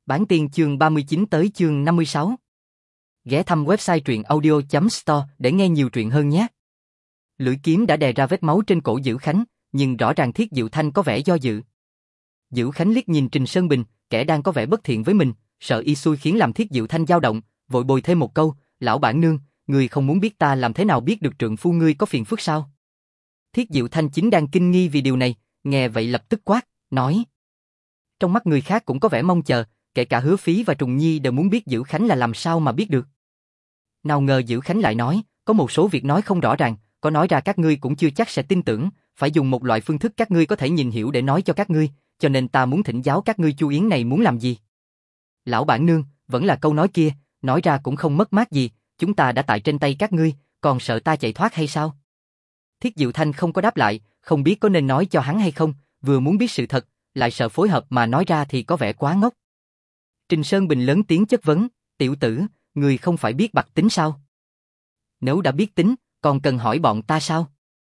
Bán tiên chương 39 tới chương 56. Ghé thăm website truyện audio.store để nghe nhiều truyện hơn nhé. Lưỡi kiếm đã đè ra vết máu trên cổ Dữ Khánh, nhưng rõ ràng Thiết Diệu Thanh có vẻ do dự. Dữ Khánh liếc nhìn Trình Sơn Bình, kẻ đang có vẻ bất thiện với mình, sợ y xui khiến làm Thiết Diệu Thanh dao động, vội bồi thêm một câu, lão bản nương, ngươi không muốn biết ta làm thế nào biết được trượng phu ngươi có phiền phức sao? Thiết Diệu Thanh chính đang kinh nghi vì điều này, nghe vậy lập tức quát, nói. Trong mắt người khác cũng có vẻ mong chờ, kể cả Hứa Phí và Trùng Nhi đều muốn biết Dữ Khánh là làm sao mà biết được. Nào ngờ Dữ Khánh lại nói, có một số việc nói không rõ ràng, có nói ra các ngươi cũng chưa chắc sẽ tin tưởng, phải dùng một loại phương thức các ngươi có thể nhìn hiểu để nói cho các ngươi, cho nên ta muốn thỉnh giáo các ngươi Chu Yến này muốn làm gì. Lão bản nương, vẫn là câu nói kia, nói ra cũng không mất mát gì, chúng ta đã tại trên tay các ngươi, còn sợ ta chạy thoát hay sao? Thiết Diệu Thanh không có đáp lại, không biết có nên nói cho hắn hay không, vừa muốn biết sự thật, lại sợ phối hợp mà nói ra thì có vẻ quá ngốc. Trình Sơn Bình lớn tiếng chất vấn, tiểu tử, người không phải biết bạc tính sao? Nếu đã biết tính, còn cần hỏi bọn ta sao?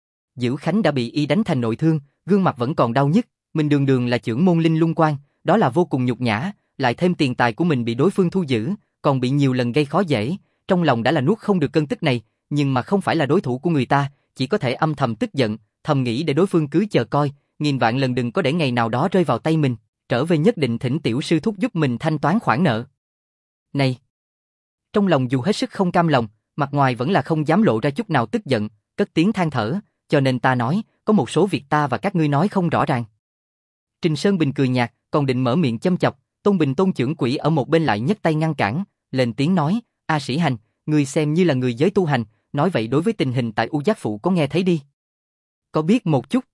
Dữ Khánh đã bị y đánh thành nội thương, gương mặt vẫn còn đau nhức, mình đường đường là chưởng môn linh lung quan, đó là vô cùng nhục nhã, lại thêm tiền tài của mình bị đối phương thu giữ, còn bị nhiều lần gây khó dễ, trong lòng đã là nuốt không được cơn tức này, nhưng mà không phải là đối thủ của người ta, chỉ có thể âm thầm tức giận, thầm nghĩ để đối phương cứ chờ coi, nghìn vạn lần đừng có để ngày nào đó rơi vào tay mình, trở về nhất định thỉnh tiểu sư thúc giúp mình thanh toán khoản nợ. Này! Trong lòng dù hết sức không cam lòng, mặt ngoài vẫn là không dám lộ ra chút nào tức giận, cất tiếng than thở, cho nên ta nói, có một số việc ta và các ngươi nói không rõ ràng. Trình Sơn Bình cười nhạt, còn định mở miệng châm chọc, Tôn Bình Tôn trưởng quỹ ở một bên lại nhấc tay ngăn cản, lên tiếng nói, A Sĩ Hành, ngươi xem như là người giới tu hành, nói vậy đối với tình hình tại U Giác Phụ có nghe thấy đi. Có biết một chút.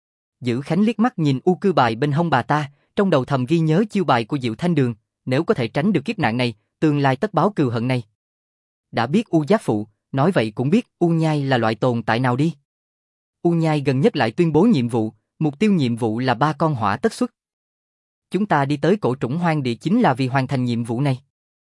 Dữ Khánh liếc mắt nhìn U Cư bài bên hông bà ta, trong đầu thầm ghi nhớ chiêu bài của Diệu Thanh Đường, nếu có thể tránh được kiếp nạn này, tương lai tất báo cừu hận này. Đã biết U Giác Phụ, nói vậy cũng biết U Nhai là loại tồn tại nào đi. U Nhai gần nhất lại tuyên bố nhiệm vụ, mục tiêu nhiệm vụ là 3 con hỏa tất xuất. Chúng ta đi tới cổ trũng hoang địa chính là vì hoàn thành nhiệm vụ này.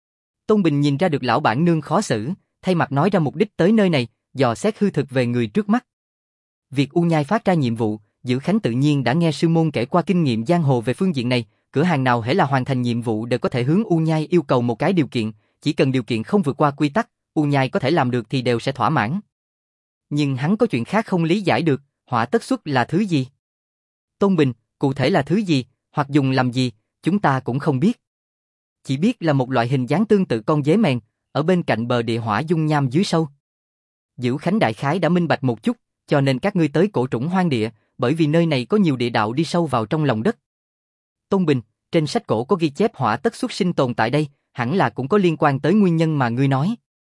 Tôn Bình nhìn ra được lão bản nương khó xử, thay mặt nói ra mục đích tới nơi này, dò xét hư thực về người trước mắt. Việc U Nhai phát ra nhiệm vụ, Dữ Khánh tự nhiên đã nghe sư môn kể qua kinh nghiệm giang hồ về phương diện này, cửa hàng nào hễ là hoàn thành nhiệm vụ đều có thể hướng U Nhai yêu cầu một cái điều kiện, chỉ cần điều kiện không vượt qua quy tắc, U Nhai có thể làm được thì đều sẽ thỏa mãn. Nhưng hắn có chuyện khác không lý giải được, hỏa tất xuất là thứ gì? Tôn Bình, cụ thể là thứ gì, hoặc dùng làm gì, chúng ta cũng không biết. Chỉ biết là một loại hình dáng tương tự con dế mèn, ở bên cạnh bờ địa hỏa dung nham dưới sâu. Dữ Khánh đại khái đã minh bạch một chút, cho nên các ngươi tới cổ trũng hoang địa, bởi vì nơi này có nhiều địa đạo đi sâu vào trong lòng đất. Tôn Bình, trên sách cổ có ghi chép hỏa tất xuất sinh tồn tại đây, hẳn là cũng có liên quan tới nguyên nhân mà ngươi nói.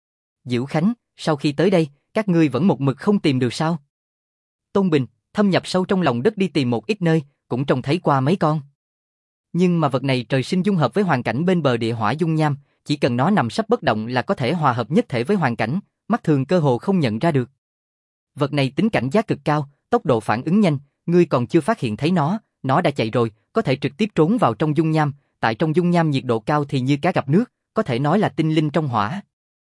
Dữ Khánh, sau khi tới đây, các ngươi vẫn một mực không tìm được sao? Tôn Bình, thâm nhập sâu trong lòng đất đi tìm một ít nơi, cũng trông thấy qua mấy con. Nhưng mà vật này trời sinh dung hợp với hoàn cảnh bên bờ địa hỏa dung nham, chỉ cần nó nằm sấp bất động là có thể hòa hợp nhất thể với hoàn cảnh, mắt thường cơ hồ không nhận ra được. Vật này tính cảnh giác cực cao, tốc độ phản ứng nhanh, ngươi còn chưa phát hiện thấy nó đã chạy rồi, có thể trực tiếp trốn vào trong dung nham, tại trong dung nham nhiệt độ cao thì như cá gặp nước, có thể nói là tinh linh trong hỏa.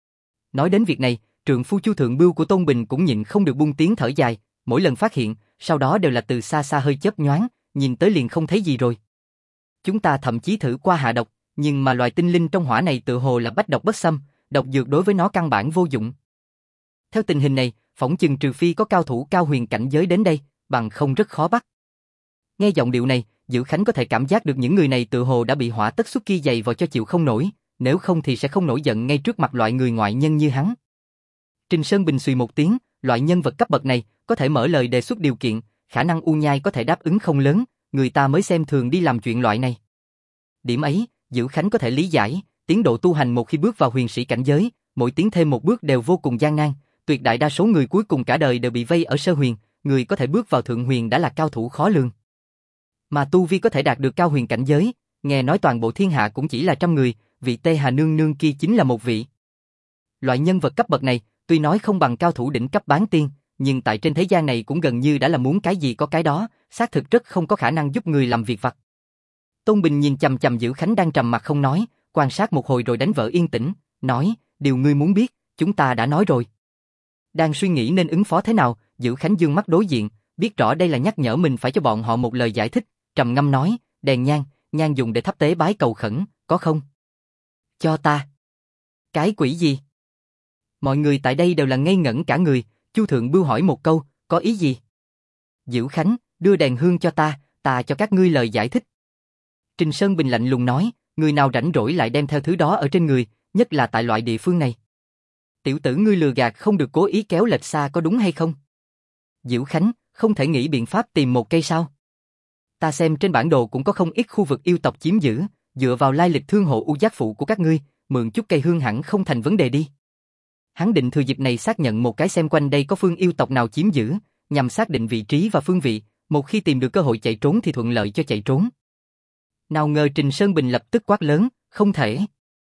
Nói đến việc này, trượng phu Chu Thượng Bưu của Tôn Bình cũng nhịn không được buông tiếng thở dài, mỗi lần phát hiện, sau đó đều là từ xa xa hơi chớp nhoáng, nhìn tới liền không thấy gì rồi. Chúng ta thậm chí thử qua hạ độc, nhưng mà loài tinh linh trong hỏa này tự hồ là bách độc bất xâm, độc dược đối với nó căn bản vô dụng. Theo tình hình này, phỏng chừng trừ phi có cao thủ cao huyền cảnh giới đến đây, bằng không rất khó bắt. Nghe giọng điệu này, Dữ Khánh có thể cảm giác được những người này tự hồ đã bị hỏa tất xuất kia dày vào cho chịu không nổi, nếu không thì sẽ không nổi giận ngay trước mặt loại người ngoại nhân như hắn. Trình Sơn Bình suy một tiếng, loại nhân vật cấp bậc này có thể mở lời đề xuất điều kiện, khả năng U Nhai có thể đáp ứng không lớn, người ta mới xem thường đi làm chuyện loại này. Điểm ấy, Dữ Khánh có thể lý giải, tiến độ tu hành một khi bước vào huyền sĩ cảnh giới, mỗi tiến thêm một bước đều vô cùng gian nan, tuyệt đại đa số người cuối cùng cả đời đều bị vây ở sơ huyền, người có thể bước vào thượng huyền đã là cao thủ khó lường. Mà tu vi có thể đạt được cao huyền cảnh giới, nghe nói toàn bộ thiên hạ cũng chỉ là 100 người, vị Tê Hà nương nương kia chính là một vị. Loại nhân vật cấp bậc này, tuy nói không bằng cao thủ đỉnh cấp bán tiên, nhưng tại trên thế gian này cũng gần như đã là muốn cái gì có cái đó, xác thực rất không có khả năng giúp người làm việc vặt. Tôn Bình nhìn chằm chằm Dữ Khánh đang trầm mặt không nói, quan sát một hồi rồi đánh vỡ yên tĩnh, nói, điều ngươi muốn biết, chúng ta đã nói rồi. Đang suy nghĩ nên ứng phó thế nào, Dữ Khánh dương mắt đối diện, biết rõ đây là nhắc nhở mình phải cho bọn họ một lời giải thích, trầm ngâm nói, đèn nhang dùng để thắp tế bái cầu khẩn, có không? Cho ta. Cái quỷ gì? Mọi người tại đây đều là ngây ngẩn cả người, Chu Thượng Bưu hỏi một câu, có ý gì? Dữ Khánh, đưa đèn hương cho ta cho các ngươi lời giải thích. Trình Sơn Bình lạnh lùng nói, người nào rảnh rỗi lại đem theo thứ đó ở trên người, nhất là tại loại địa phương này. Tiểu tử ngươi lừa gạt không được cố ý kéo lệch xa có đúng hay không? Dữ Khánh, không thể nghĩ biện pháp tìm một cây sao? Ta xem trên bản đồ cũng có không ít khu vực yêu tộc chiếm giữ, dựa vào lai lịch thương hộ U Giác Phụ của các ngươi, mượn chút cây hương hẳn không thành vấn đề đi. Hắn định thừa dịp này xác nhận một cái xem quanh đây có phương yêu tộc nào chiếm giữ, nhằm xác định vị trí và phương vị, một khi tìm được cơ hội chạy trốn thì thuận lợi cho chạy trốn. Nào ngờ Trình Sơn Bình lập tức quát lớn, không thể.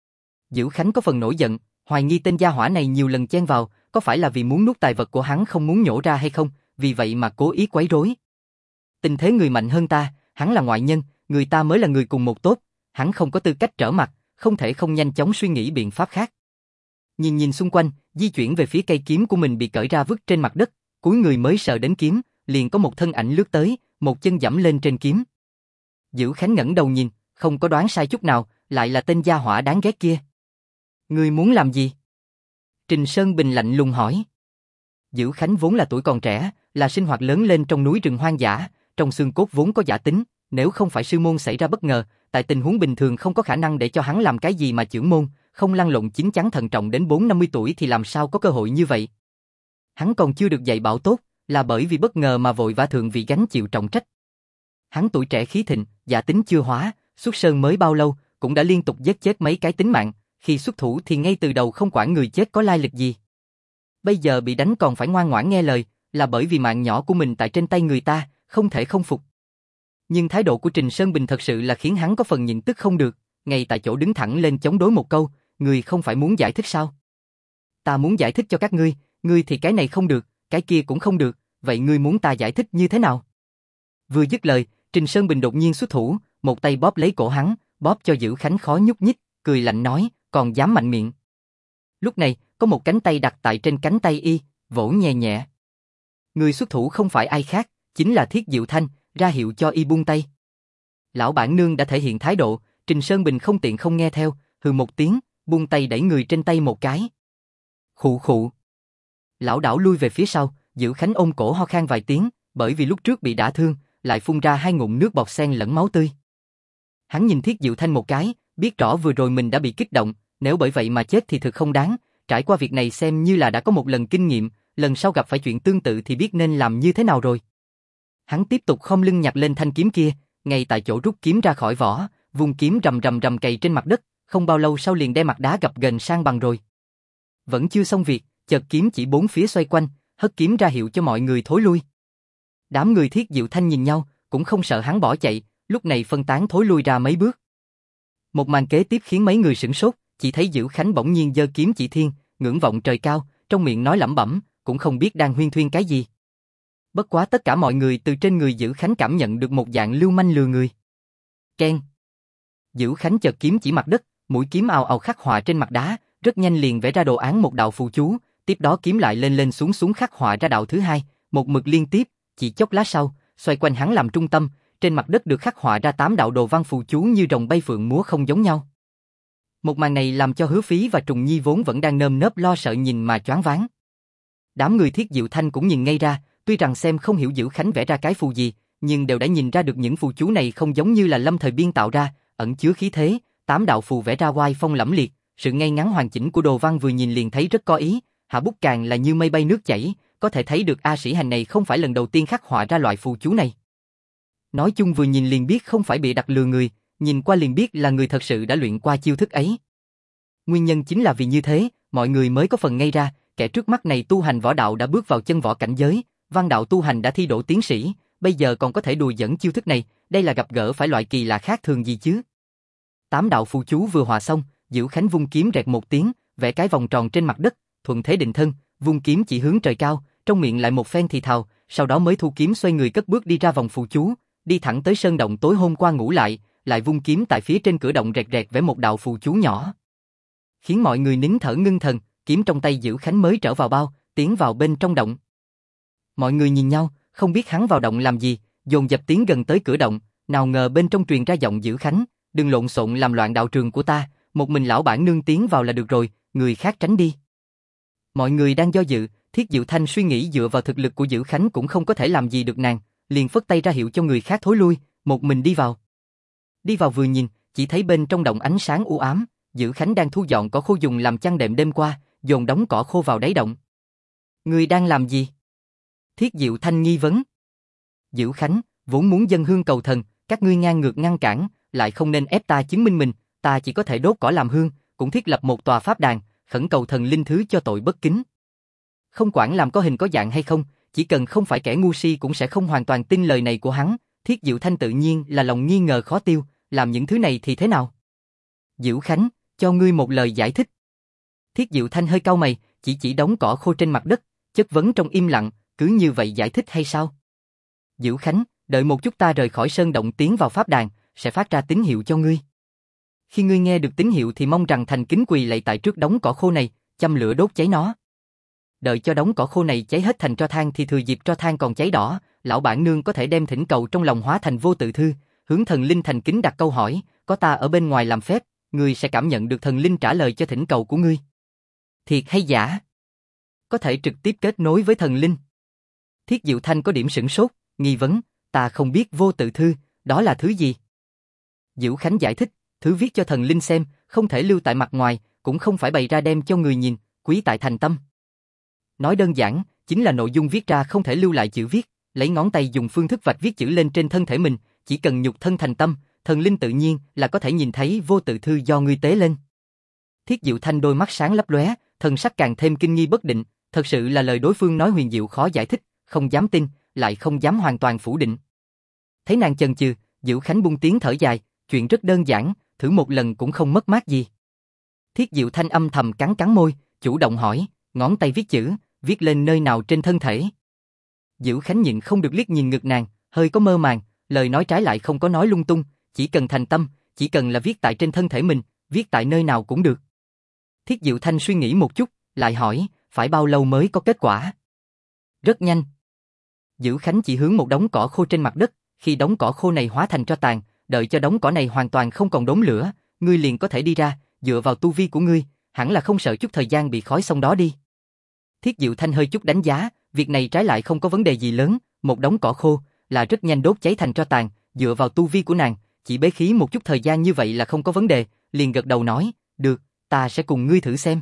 Dữ Khánh có phần nổi giận, hoài nghi tên gia hỏa này nhiều lần chen vào, có phải là vì muốn nuốt tài vật của hắn không muốn nhổ ra hay không, vì vậy mà cố ý quấy rối. Tình thế người mạnh hơn ta, hắn là ngoại nhân, người ta mới là người cùng một tốt, hắn không có tư cách trở mặt, không thể không nhanh chóng suy nghĩ biện pháp khác. Nhìn xung quanh, di chuyển về phía cây kiếm của mình bị cởi ra vứt trên mặt đất, cúi người mới sờ đến kiếm, liền có một thân ảnh lướt tới, một chân giẫm lên trên kiếm. Dữ Khánh ngẩng đầu nhìn, không có đoán sai chút nào, lại là tên gia hỏa đáng ghét kia. Ngươi muốn làm gì? Trình Sơn Bình lạnh lùng hỏi. Dữ Khánh vốn là tuổi còn trẻ, là sinh hoạt lớn lên trong núi rừng hoang dã, trong xương cốt vốn có giả tính, nếu không phải sư môn xảy ra bất ngờ, tại tình huống bình thường không có khả năng để cho hắn làm cái gì mà chưởng môn, không lăn lộn chín chắn thận trọng đến 4-50 tuổi thì làm sao có cơ hội như vậy. Hắn còn chưa được dạy bảo tốt, là bởi vì bất ngờ mà vội vã thượng vị gánh chịu trọng trách. Hắn tuổi trẻ khí thịnh, giả tính chưa hóa, xuất sơn mới bao lâu, cũng đã liên tục giết chết mấy cái tính mạng, khi xuất thủ thì ngay từ đầu không quản người chết có lai lịch gì. Bây giờ bị đánh còn phải ngoan ngoãn nghe lời, là bởi vì mạng nhỏ của mình tại trên tay người ta, không thể không phục. Nhưng thái độ của Trình Sơn Bình thật sự là khiến hắn có phần nhịn tức không được, ngay tại chỗ đứng thẳng lên chống đối một câu, người không phải muốn giải thích sao? Ta muốn giải thích cho các ngươi thì cái này không được, cái kia cũng không được, vậy ngươi muốn ta giải thích như thế nào? Vừa dứt lời, Trình Sơn Bình đột nhiên xuất thủ, một tay bóp lấy cổ hắn, bóp cho Dữ Khánh khó nhúc nhích, cười lạnh nói, còn dám mạnh miệng. Lúc này, có một cánh tay đặt tại trên cánh tay y, vỗ nhẹ nhẹ. Người xuất thủ không phải ai khác, chính là Thiết Diệu Thanh, ra hiệu cho y buông tay. Lão bản nương đã thể hiện thái độ, Trình Sơn Bình không tiện không nghe theo, hừ một tiếng, buông tay đẩy người trên tay một cái. Khụ khụ. Lão đảo lui về phía sau, Dữ Khánh ôm cổ ho khan vài tiếng, bởi vì lúc trước bị đả thương, lại phun ra 2 ngụm nước bọt xen lẫn máu tươi. Hắn nhìn Thiết Diệu Thanh một cái, biết rõ vừa rồi mình đã bị kích động, nếu bởi vậy mà chết thì thực không đáng, trải qua việc này xem như là đã có một lần kinh nghiệm, lần sau gặp phải chuyện tương tự thì biết nên làm như thế nào rồi. Hắn tiếp tục khom lưng nhặt lên thanh kiếm kia, ngay tại chỗ rút kiếm ra khỏi vỏ, vung kiếm rầm rầm rầm cày trên mặt đất, không bao lâu sau liền đem mặt đá gập ghềnh sang bằng rồi. Vẫn chưa xong việc, chợt kiếm chỉ bốn phía xoay quanh, hất kiếm ra hiệu cho mọi người thối lui. Đám người Thiết Diệu Thanh nhìn nhau, cũng không sợ hắn bỏ chạy, lúc này phân tán thối lui ra mấy bước. Một màn kế tiếp khiến mấy người sửng sốt, chỉ thấy Dữ Khánh bỗng nhiên giơ kiếm chỉ thiên, ngưỡng vọng trời cao, trong miệng nói lẩm bẩm, cũng không biết đang huyên thuyên cái gì. Bất quá tất cả mọi người từ trên người Dữ Khánh cảm nhận được một dạng lưu manh lừa người. Keng. Dữ Khánh chợt kiếm chỉ mặt đất, mũi kiếm ào ào khắc họa trên mặt đá, rất nhanh liền vẽ ra đồ án một đạo phù chú, tiếp đó kiếm lại lên lên xuống xuống khắc họa ra đạo thứ hai, một mực liên tiếp, chỉ chốc lát sau, xoay quanh hắn làm trung tâm, trên mặt đất được khắc họa ra 8 đạo đồ văn phù chú như rồng bay phượng múa không giống nhau. Một màn này làm cho Hứa Phí và Trùng Nhi vốn vẫn đang nơm nớp lo sợ nhìn mà choáng váng. Đám người Thiết Diệu Thanh cũng nhìn ngay ra, tuy rằng xem không hiểu Dữ Khánh vẽ ra cái phù gì, nhưng đều đã nhìn ra được những phù chú này không giống như là lâm thời biên tạo ra, ẩn chứa khí thế, 8 đạo phù vẽ ra oai phong lẫm liệt, sự ngay ngắn hoàn chỉnh của đồ văn vừa nhìn liền thấy rất có ý, hạ bút càng là như mây bay nước chảy, có thể thấy được A Sĩ Hành này không phải lần đầu tiên khắc họa ra loại phù chú này. Nói chung vừa nhìn liền biết không phải bị đặt lừa người, nhìn qua liền biết là người thật sự đã luyện qua chiêu thức ấy. Nguyên nhân chính là vì như thế, mọi người mới có phần ngây ra, kẻ trước mắt này tu hành võ đạo đã bước vào chân võ cảnh giới, văn đạo tu hành đã thi đỗ tiến sĩ, bây giờ còn có thể đùa dẫn chiêu thức này, đây là gặp gỡ phải loại kỳ lạ khác thường gì chứ. 8 đạo phù chú vừa hòa xong, Dữ Khánh vung kiếm rẹt một tiếng, vẽ cái vòng tròn trên mặt đất, thuận thế định thân, vung kiếm chỉ hướng trời cao, trong miệng lại một phen thì thào, sau đó mới thu kiếm xoay người cất bước đi ra vòng phù chú, đi thẳng tới sơn động tối hôm qua ngủ lại vung kiếm tại phía trên cửa động rẹt rẹt vẽ một đạo phù chú nhỏ. Khiến mọi người nín thở ngưng thần, kiếm trong tay Dữ Khánh mới trở vào bao, tiến vào bên trong động. Mọi người nhìn nhau, không biết hắn vào động làm gì, dồn dập tiến gần tới cửa động, nào ngờ bên trong truyền ra giọng Dữ Khánh, đừng lộn xộn làm loạn đạo trường của ta, một mình lão bản nương tiến vào là được rồi, người khác tránh đi. Mọi người đang do dự, Thiết Diệu Thanh suy nghĩ dựa vào thực lực của Dữ Khánh cũng không có thể làm gì được nàng, liền phất tay ra hiệu cho người khác thối lui, một mình đi vào. Đi vào vừa nhìn, chỉ thấy bên trong động ánh sáng u ám, Dữ Khánh đang thu dọn cỏ khô dùng làm chăn đệm đêm qua, dồn đống cỏ khô vào đáy động. Ngươi đang làm gì? Thiết Diệu Thanh nghi vấn. Dữ Khánh, vốn muốn dâng hương cầu thần, các ngươi ngang ngược ngăn cản, lại không nên ép ta chứng minh mình, ta chỉ có thể đốt cỏ làm hương, cũng thiết lập một tòa pháp đàn, khẩn cầu thần linh thứ cho tội bất kính. Không quản làm có hình có dạng hay không, chỉ cần không phải kẻ ngu si cũng sẽ không hoàn toàn tin lời này của hắn. Thiết Diệu Thanh tự nhiên là lòng nghi ngờ khó tiêu, làm những thứ này thì thế nào? Dữ Khánh, cho ngươi một lời giải thích. Thiết Diệu Thanh hơi cau mày, chỉ đống cỏ khô trên mặt đất, chất vấn trong im lặng, cứ như vậy giải thích hay sao? Dữ Khánh, đợi một chút ta rời khỏi sơn động tiến vào pháp đàn, sẽ phát ra tín hiệu cho ngươi. Khi ngươi nghe được tín hiệu thì mong rằng thành kính quỳ lạy tại trước đống cỏ khô này, châm lửa đốt cháy nó. Đợi cho đống cỏ khô này cháy hết thành tro than thì thừa dịp tro than còn cháy đỏ, lão bản nương có thể đem thỉnh cầu trong lòng hóa thành vô tự thư, hướng thần linh thành kính đặt câu hỏi, có ta ở bên ngoài làm phép, ngươi sẽ cảm nhận được thần linh trả lời cho thỉnh cầu của ngươi. Thiệt hay giả? Có thể trực tiếp kết nối với thần linh. Thiết Diệu Thanh có điểm sửng sốt, nghi vấn, ta không biết vô tự thư, đó là thứ gì? Dữ Khánh giải thích, thứ viết cho thần linh xem, không thể lưu tại mặt ngoài, cũng không phải bày ra đem cho người nhìn, quý tại thành tâm. Nói đơn giản, chính là nội dung viết ra không thể lưu lại chữ viết, lấy ngón tay dùng phương thức vạch viết chữ lên trên thân thể mình, chỉ cần nhục thân thành tâm, thần linh tự nhiên là có thể nhìn thấy vô tự thư do ngươi tế lên. Thiết Diệu Thanh đôi mắt sáng lấp lóe, thần sắc càng thêm kinh nghi bất định, thật sự là lời đối phương nói huyền diệu khó giải thích, không dám tin, lại không dám hoàn toàn phủ định. Thấy nàng chần chừ, Dữ Khánh buông tiếng thở dài, chuyện rất đơn giản, thử một lần cũng không mất mát gì. Thiết Diệu Thanh âm thầm cắn cắn môi, chủ động hỏi, ngón tay viết chữ, viết lên nơi nào trên thân thể? Dữ Khánh nhịn không được liếc nhìn ngực nàng, hơi có mơ màng, lời nói trái lại không có nói lung tung, chỉ cần thành tâm, chỉ cần là viết tại trên thân thể mình, viết tại nơi nào cũng được. Thiết Diệu Thanh suy nghĩ một chút, lại hỏi, phải bao lâu mới có kết quả? Rất nhanh. Dữ Khánh chỉ hướng một đống cỏ khô trên mặt đất, khi đống cỏ khô này hóa thành tro tàn, đợi cho đống cỏ này hoàn toàn không còn đốm lửa, ngươi liền có thể đi ra, dựa vào tu vi của ngươi, hẳn là không sợ chút thời gian bị khói xong đó đi. Thiết Diệu Thanh hơi chút đánh giá, việc này trái lại không có vấn đề gì lớn, một đống cỏ khô là rất nhanh đốt cháy thành tro tàn, dựa vào tu vi của nàng, chỉ bế khí một chút thời gian như vậy là không có vấn đề, liền gật đầu nói, được, ta sẽ cùng ngươi thử xem.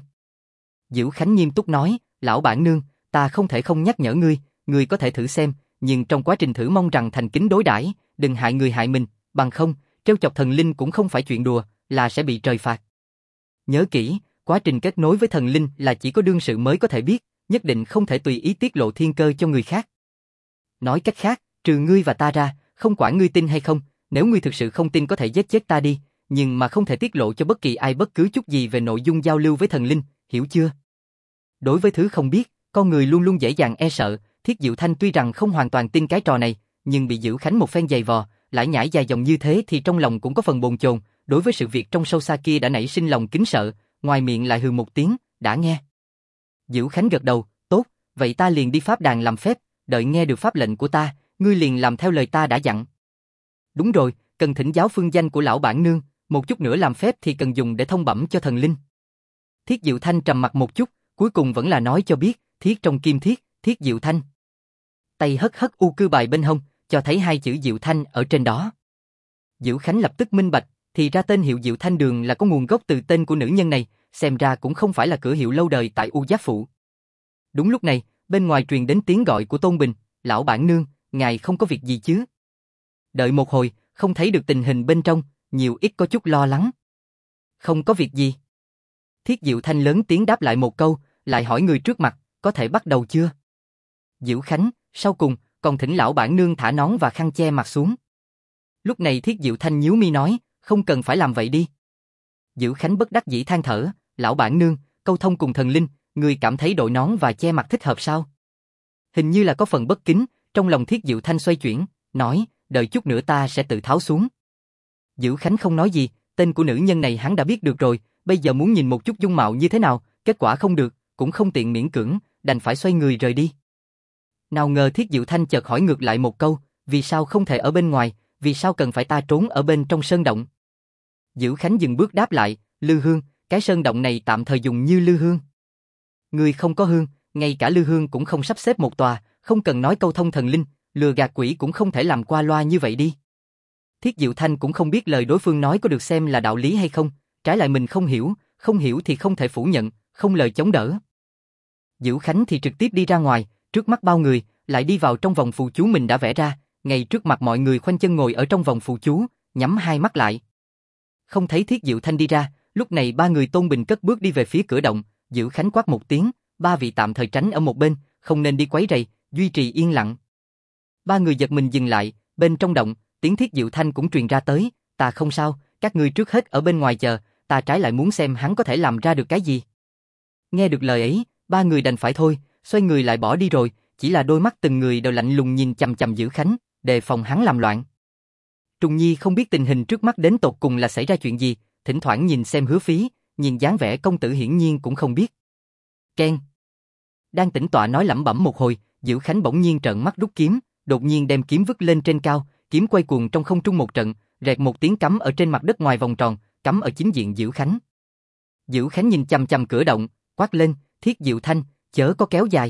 Dữ Khánh nghiêm túc nói, lão bản nương, ta không thể không nhắc nhở ngươi, ngươi có thể thử xem, nhưng trong quá trình thử mong rằng thành kính đối đãi, đừng hại người hại mình, bằng không, trêu chọc thần linh cũng không phải chuyện đùa, là sẽ bị trời phạt. Nhớ kỹ, quá trình kết nối với thần linh là chỉ có đương sự mới có thể biết, nhất định không thể tùy ý tiết lộ thiên cơ cho người khác. Nói cách khác, trừ ngươi và ta ra, không quản ngươi tin hay không, nếu ngươi thực sự không tin có thể giết chết ta đi, nhưng mà không thể tiết lộ cho bất kỳ ai bất cứ chút gì về nội dung giao lưu với thần linh, hiểu chưa? Đối với thứ không biết, con người luôn luôn dễ dàng e sợ, Thiết Diệu Thanh tuy rằng không hoàn toàn tin cái trò này, nhưng bị Dữ Khánh một phen giày vò, lải nhải dài dòng như thế thì trong lòng cũng có phần bồn chồn, đối với sự việc trong sâu xa kia đã nảy sinh lòng kính sợ, ngoài miệng lại hừ một tiếng, đã nghe. Dữ Khánh gật đầu, tốt, vậy ta liền đi pháp đàn làm phép, đợi nghe được pháp lệnh của ta, ngươi liền làm theo lời ta đã dặn. Đúng rồi, cần thỉnh giáo phương danh của lão bản nương, một chút nữa làm phép thì cần dùng để thông bẩm cho thần linh. Thiết Diệu Thanh trầm mặt một chút, cuối cùng vẫn là nói cho biết, thiết trong kim thiết, Thiết Diệu Thanh. Tay hất hất u cư bài bên hông, cho thấy hai chữ Diệu Thanh ở trên đó. Dữ Khánh lập tức minh bạch, thì ra tên hiệu Diệu Thanh Đường là có nguồn gốc từ tên của nữ nhân này, xem ra cũng không phải là cửa hiệu lâu đời tại U Giáp Phụ. Đúng lúc này, bên ngoài truyền đến tiếng gọi của Tôn Bình, lão bản nương, ngài không có việc gì chứ? Đợi một hồi, không thấy được tình hình bên trong, nhiều ít có chút lo lắng. Không có việc gì. Thiết Diệu Thanh lớn tiếng đáp lại một câu, lại hỏi người trước mặt, có thể bắt đầu chưa? Dữ Khánh, sau cùng, còn thỉnh lão bản nương thả nón và khăn che mặt xuống. Lúc này Thiết Diệu Thanh nhíu mi nói, không cần phải làm vậy đi. Dữ Khánh bất đắc dĩ than thở, lão bản nương, câu thông cùng thần linh, người cảm thấy đội nón và che mặt thích hợp sao? Hình như là có phần bất kính, trong lòng Thiết Diệu Thanh xoay chuyển, nói, đợi chút nữa ta sẽ tự tháo xuống. Dữ Khánh không nói gì, tên của nữ nhân này hắn đã biết được rồi, bây giờ muốn nhìn một chút dung mạo như thế nào, kết quả không được, cũng không tiện miễn cưỡng, đành phải xoay người rời đi. Nào ngờ Thiết Diệu Thanh chợt hỏi ngược lại một câu, vì sao không thể ở bên ngoài, vì sao cần phải ta trốn ở bên trong sơn động? Dữ Khánh dừng bước đáp lại, lư hương, cái sơn động này tạm thời dùng như lư hương. Người không có hương, ngay cả lư hương cũng không sắp xếp một tòa, không cần nói câu thông thần linh, lừa gạt quỷ cũng không thể làm qua loa như vậy đi. Thiết Diệu Thanh cũng không biết lời đối phương nói có được xem là đạo lý hay không, trái lại mình không hiểu thì không thể phủ nhận, không lời chống đỡ. Dữ Khánh thì trực tiếp đi ra ngoài, trước mắt bao người, lại đi vào trong vòng phù chú mình đã vẽ ra, ngay trước mặt mọi người khoanh chân ngồi ở trong vòng phù chú, nhắm hai mắt lại. Không thấy Thiết Diệu Thanh đi ra, lúc này ba người Tôn Bình cất bước đi về phía cửa động, Dữ Khánh quát một tiếng, ba vị tạm thời tránh ở một bên, không nên đi quấy rầy, duy trì yên lặng. Ba người giật mình dừng lại, bên trong động, tiếng Thiết Diệu Thanh cũng truyền ra tới, ta không sao, các ngươi trước hết ở bên ngoài chờ, ta trái lại muốn xem hắn có thể làm ra được cái gì. Nghe được lời ấy, ba người đành phải thôi, xoay người lại bỏ đi rồi, chỉ là đôi mắt từng người đều lạnh lùng nhìn chằm chằm Dữ Khánh, đề phòng hắn làm loạn. Trùng Nhi không biết tình hình trước mắt đến tột cùng là xảy ra chuyện gì, thỉnh thoảng nhìn xem Hứa Phí, nhìn dáng vẻ công tử hiển nhiên cũng không biết. Ken. Đang tĩnh tọa nói lẩm bẩm một hồi, Dữ Khánh bỗng nhiên trợn mắt rút kiếm, đột nhiên đem kiếm vứt lên trên cao, kiếm quay cuồng trong không trung một trận, rẹt một tiếng cắm ở trên mặt đất ngoài vòng tròn, cắm ở chính diện Dữ Khánh. Dữ Khánh nhìn chằm chằm cửa động, quát lên, Thiết Diệu Thanh, chớ có kéo dài.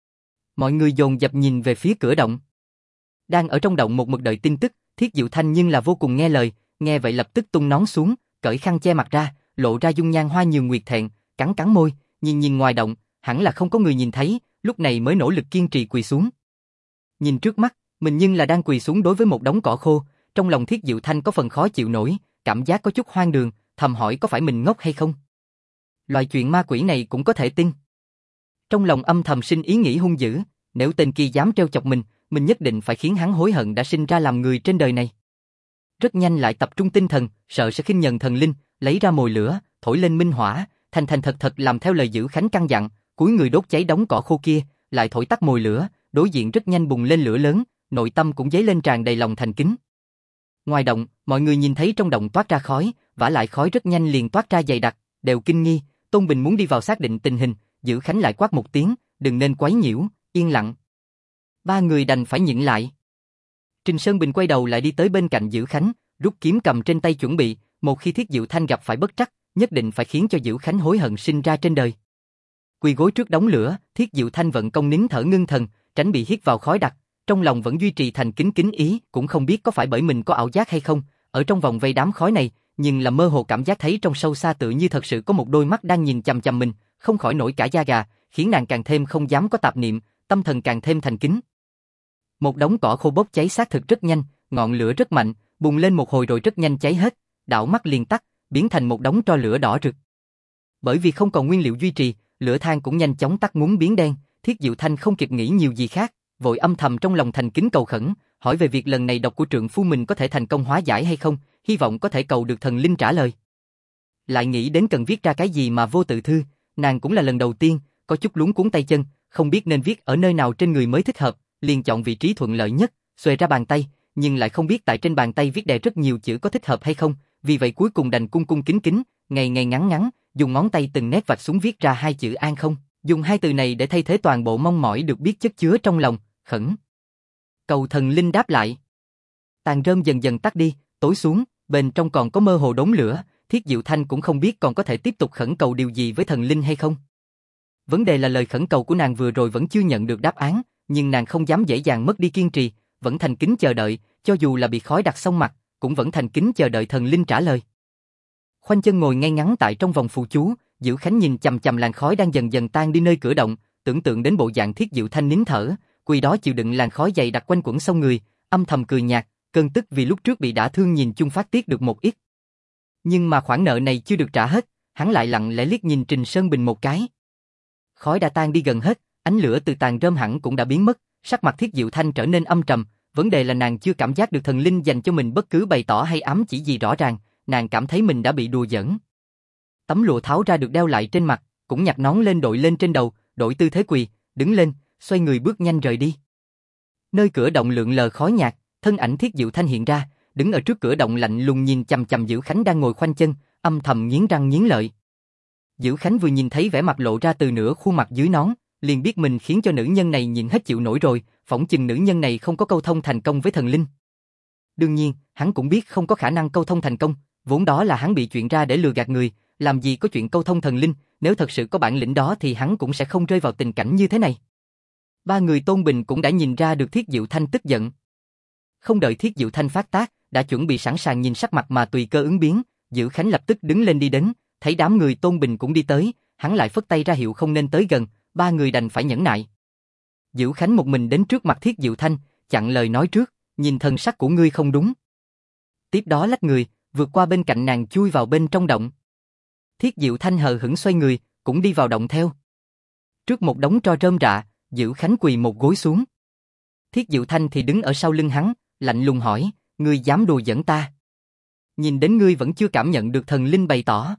Mọi người dồn dập nhìn về phía cửa động. Đang ở trong động một mực đợi tin tức, Thiết Diệu Thanh nhưng là vô cùng nghe lời, nghe vậy lập tức tung nón xuống, cởi khăn che mặt ra, lộ ra dung nhan hoa nhường nguyệt thẹn, cắn cắn môi, nhìn ngoài động, hẳn là không có người nhìn thấy, lúc này mới nỗ lực kiên trì quỳ xuống. Nhìn trước mắt, mình nhưng là đang quỳ xuống đối với một đống cỏ khô, trong lòng Thiết Diệu Thanh có phần khó chịu nổi, cảm giác có chút hoang đường, thầm hỏi có phải mình ngốc hay không. Loại chuyện ma quỷ này cũng có thể tin. Trong lòng âm thầm sinh ý nghĩ hung dữ, nếu tên kia dám trêu chọc mình nhất định phải khiến hắn hối hận đã sinh ra làm người trên đời này. Rất nhanh lại tập trung tinh thần, sợ sẽ khinh nhẫn thần linh, lấy ra mồi lửa, thổi lên minh hỏa, thành thật làm theo lời Dữ Khánh căn dặn, cúi người đốt cháy đống cỏ khô kia, lại thổi tắt mồi lửa, đối diện rất nhanh bùng lên lửa lớn, nội tâm cũng dấy lên tràn đầy lòng thành kính. Ngoài động, mọi người nhìn thấy trong động toát ra khói, vả lại khói rất nhanh liền toát ra dày đặc, đều kinh nghi. Tôn Bình muốn đi vào xác định tình hình, Dữ Khánh lại quát một tiếng, đừng nên quấy nhiễu, yên lặng. Ba người đành phải nhịn lại. Trình Sơn Bình quay đầu lại đi tới bên cạnh Dữ Khánh, rút kiếm cầm trên tay chuẩn bị, một khi Thiết Diệu Thanh gặp phải bất trắc, nhất định phải khiến cho Dữ Khánh hối hận sinh ra trên đời. Quỳ gối trước đống lửa, Thiết Diệu Thanh vận công nín thở ngưng thần, tránh bị hít vào khói đặc, trong lòng vẫn duy trì thành kính ý, cũng không biết có phải bởi mình có ảo giác hay không, ở trong vòng vây đám khói này, nhưng là mơ hồ cảm giác thấy trong sâu xa tự như thật sự có một đôi mắt đang nhìn chằm chằm mình, không khỏi nổi cả da gà, khiến nàng càng thêm không dám có tạp niệm, tâm thần càng thêm thành kính. Một đống cỏ khô bốc cháy xác thực rất nhanh, ngọn lửa rất mạnh, bùng lên một hồi rồi rất nhanh cháy hết, đảo mắt liền tắt, biến thành một đống tro lửa đỏ rực. Bởi vì không còn nguyên liệu duy trì, lửa than cũng nhanh chóng tắt ngúm biến đen, Thiết Diệu Thanh không kịp nghĩ nhiều gì khác, vội âm thầm trong lòng thành kính cầu khẩn, hỏi về việc lần này độc của trượng phu mình có thể thành công hóa giải hay không, hy vọng có thể cầu được thần linh trả lời. Lại nghĩ đến cần viết ra cái gì mà vô tự thư, nàng cũng là lần đầu tiên, có chút luống cuống tay chân, không biết nên viết ở nơi nào trên người mới thích hợp, liền chọn vị trí thuận lợi nhất, xuề ra bàn tay, nhưng lại không biết tại trên bàn tay viết đè rất nhiều chữ có thích hợp hay không, vì vậy cuối cùng đành cung kính, ngày ngắn, dùng ngón tay từng nét vạch xuống viết ra hai chữ an không, dùng hai từ này để thay thế toàn bộ mong mỏi được biết chất chứa trong lòng, khẩn cầu thần linh đáp lại. Tàn rơm dần dần tắt đi, tối xuống, bên trong còn có mơ hồ đốm lửa, Thiết Diệu Thanh cũng không biết còn có thể tiếp tục khẩn cầu điều gì với thần linh hay không. Vấn đề là lời khẩn cầu của nàng vừa rồi vẫn chưa nhận được đáp án, nhưng nàng không dám dễ dàng mất đi kiên trì, vẫn thành kính chờ đợi, cho dù là bị khói đặc xông mặt, cũng vẫn thành kính chờ đợi thần linh trả lời. Khoanh chân ngồi ngay ngắn tại trong vòng phù chú, Dữ Khánh nhìn chằm chằm làn khói đang dần dần tan đi nơi cửa động, tưởng tượng đến bộ dạng Thiết Diệu Thanh nín thở, quỳ đó chịu đựng làn khói dày đặc quanh quẩn sông người, âm thầm cười nhạt, cơn tức vì lúc trước bị đả thương nhìn chung phát tiết được một ít. Nhưng mà khoản nợ này chưa được trả hết, hắn lại lặng lẽ liếc nhìn Trình Sơn Bình một cái. Khói đã tan đi gần hết, ánh lửa từ tàn rơm hẳn cũng đã biến mất, sắc mặt Thiết Diệu Thanh trở nên âm trầm, vấn đề là nàng chưa cảm giác được thần linh dành cho mình bất cứ bày tỏ hay ám chỉ gì rõ ràng, nàng cảm thấy mình đã bị đùa giỡn. Tấm lụa tháo ra được đeo lại trên mặt, cũng nhặt nón lên đội lên trên đầu, đổi tư thế quỳ, đứng lên, xoay người bước nhanh rời đi. Nơi cửa động lượn lờ khói nhạt, thân ảnh Thiết Diệu Thanh hiện ra, đứng ở trước cửa động lạnh lùng nhìn chằm chằm Dữ Khánh đang ngồi khoanh chân, âm thầm nghiến răng nghiến lợi. Dữ Khánh vừa nhìn thấy vẻ mặt lộ ra từ nửa khuôn mặt dưới nón, liền biết mình khiến cho nữ nhân này nhìn hết chịu nổi rồi, phỏng chừng nữ nhân này không có câu thông thành công với thần linh. Đương nhiên, hắn cũng biết không có khả năng câu thông thành công, vốn đó là hắn bị chuyện ra để lừa gạt người, làm gì có chuyện câu thông thần linh, nếu thật sự có bản lĩnh đó thì hắn cũng sẽ không rơi vào tình cảnh như thế này. Ba người Tôn Bình cũng đã nhìn ra được Thiết Diệu Thanh tức giận. Không đợi Thiết Diệu Thanh phát tác, đã chuẩn bị sẵn sàng nhìn sắc mặt mà tùy cơ ứng biến, Dữ Khánh lập tức đứng lên đi đến, thấy đám người Tôn Bình cũng đi tới, hắn lại phất tay ra hiệu không nên tới gần, ba người đành phải nhẫn nại. Dữ Khánh một mình đến trước mặt Thiết Diệu Thanh, chặn lời nói trước, nhìn thần sắc của ngươi không đúng. Tiếp đó lách người, vượt qua bên cạnh nàng chui vào bên trong động. Thiết Diệu Thanh hờ hững xoay người, cũng đi vào động theo. Trước một đống tro rơm rạ, Dữ Khánh quỳ một gối xuống. Thiết Diệu Thanh thì đứng ở sau lưng hắn, lạnh lùng hỏi, ngươi dám đùa giỡn ta? Nhìn đến ngươi vẫn chưa cảm nhận được thần linh bày tỏ.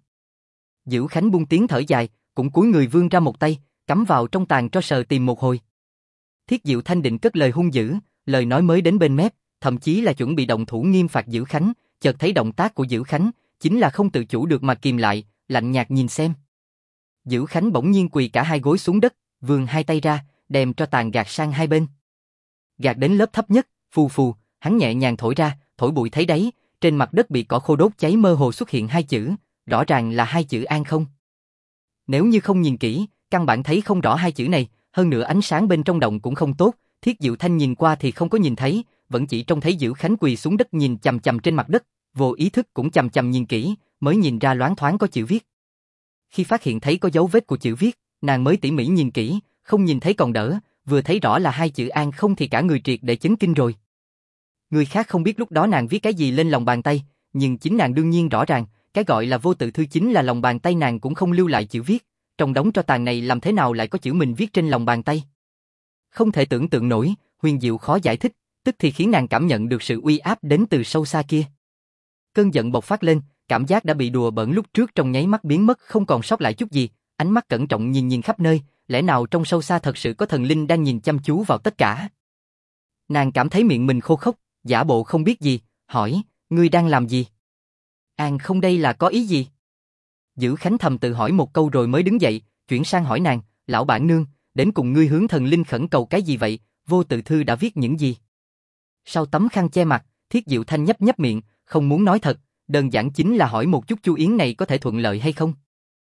Dữ Khánh buông tiếng thở dài, cũng cúi người vươn ra một tay, cắm vào trong tàn tro sờ tìm một hồi. Thiết Diệu Thanh định cất lời hung dữ, lời nói mới đến bên mép, thậm chí là chuẩn bị động thủ nghiêm phạt Dữ Khánh, chợt thấy động tác của Dữ Khánh, chính là không tự chủ được mà kìm lại, lạnh nhạt nhìn xem. Dữ Khánh bỗng nhiên quỳ cả hai gối xuống đất, vươn hai tay ra, đem tro tàn gạt sang hai bên. Gạt đến lớp thấp nhất, phù phù, hắn nhẹ nhàng thổi ra, thổi bụi thấy đấy, trên mặt đất bị cỏ khô đốt cháy mơ hồ xuất hiện hai chữ, rõ ràng là hai chữ An Không. Nếu như không nhìn kỹ, căn bản thấy không rõ hai chữ này, hơn nữa ánh sáng bên trong động cũng không tốt, Thiết Diệu Thanh nhìn qua thì không có nhìn thấy, vẫn chỉ trông thấy Dữ Khánh quỳ xuống đất nhìn chằm chằm trên mặt đất, vô ý thức cũng chằm chằm nhìn kỹ, mới nhìn ra loáng thoáng có chữ viết. Khi phát hiện thấy có dấu vết của chữ viết, nàng mới tỉ mỉ nhìn kỹ, không nhìn thấy còn đỡ, vừa thấy rõ là hai chữ An Không thì cả người triệt để chấn kinh rồi. Người khác không biết lúc đó nàng viết cái gì lên lòng bàn tay, nhưng chính nàng đương nhiên rõ ràng, cái gọi là vô tự thư chính là lòng bàn tay nàng cũng không lưu lại chữ viết, trong đống tro tàn này làm thế nào lại có chữ mình viết trên lòng bàn tay? Không thể tưởng tượng nổi, huyền diệu khó giải thích, tức thì khiến nàng cảm nhận được sự uy áp đến từ sâu xa kia. Cơn giận bộc phát lên, cảm giác đã bị đùa bỡn lúc trước trong nháy mắt biến mất không còn sót lại chút gì, ánh mắt cẩn trọng nhìn khắp nơi, lẽ nào trong sâu xa thật sự có thần linh đang nhìn chăm chú vào tất cả? Nàng cảm thấy miệng mình khô khốc, giả bộ không biết gì, hỏi, ngươi đang làm gì? An Không đây là có ý gì? Dữ Khánh thầm tự hỏi một câu rồi mới đứng dậy, chuyển sang hỏi nàng, lão bản nương, đến cùng ngươi hướng thần linh khẩn cầu cái gì vậy, vô tự thư đã viết những gì? Sau tấm khăn che mặt, Thiết Diệu Thanh nhấp nhấp miệng, không muốn nói thật, đơn giản chính là hỏi một chút Chu Yến này có thể thuận lợi hay không.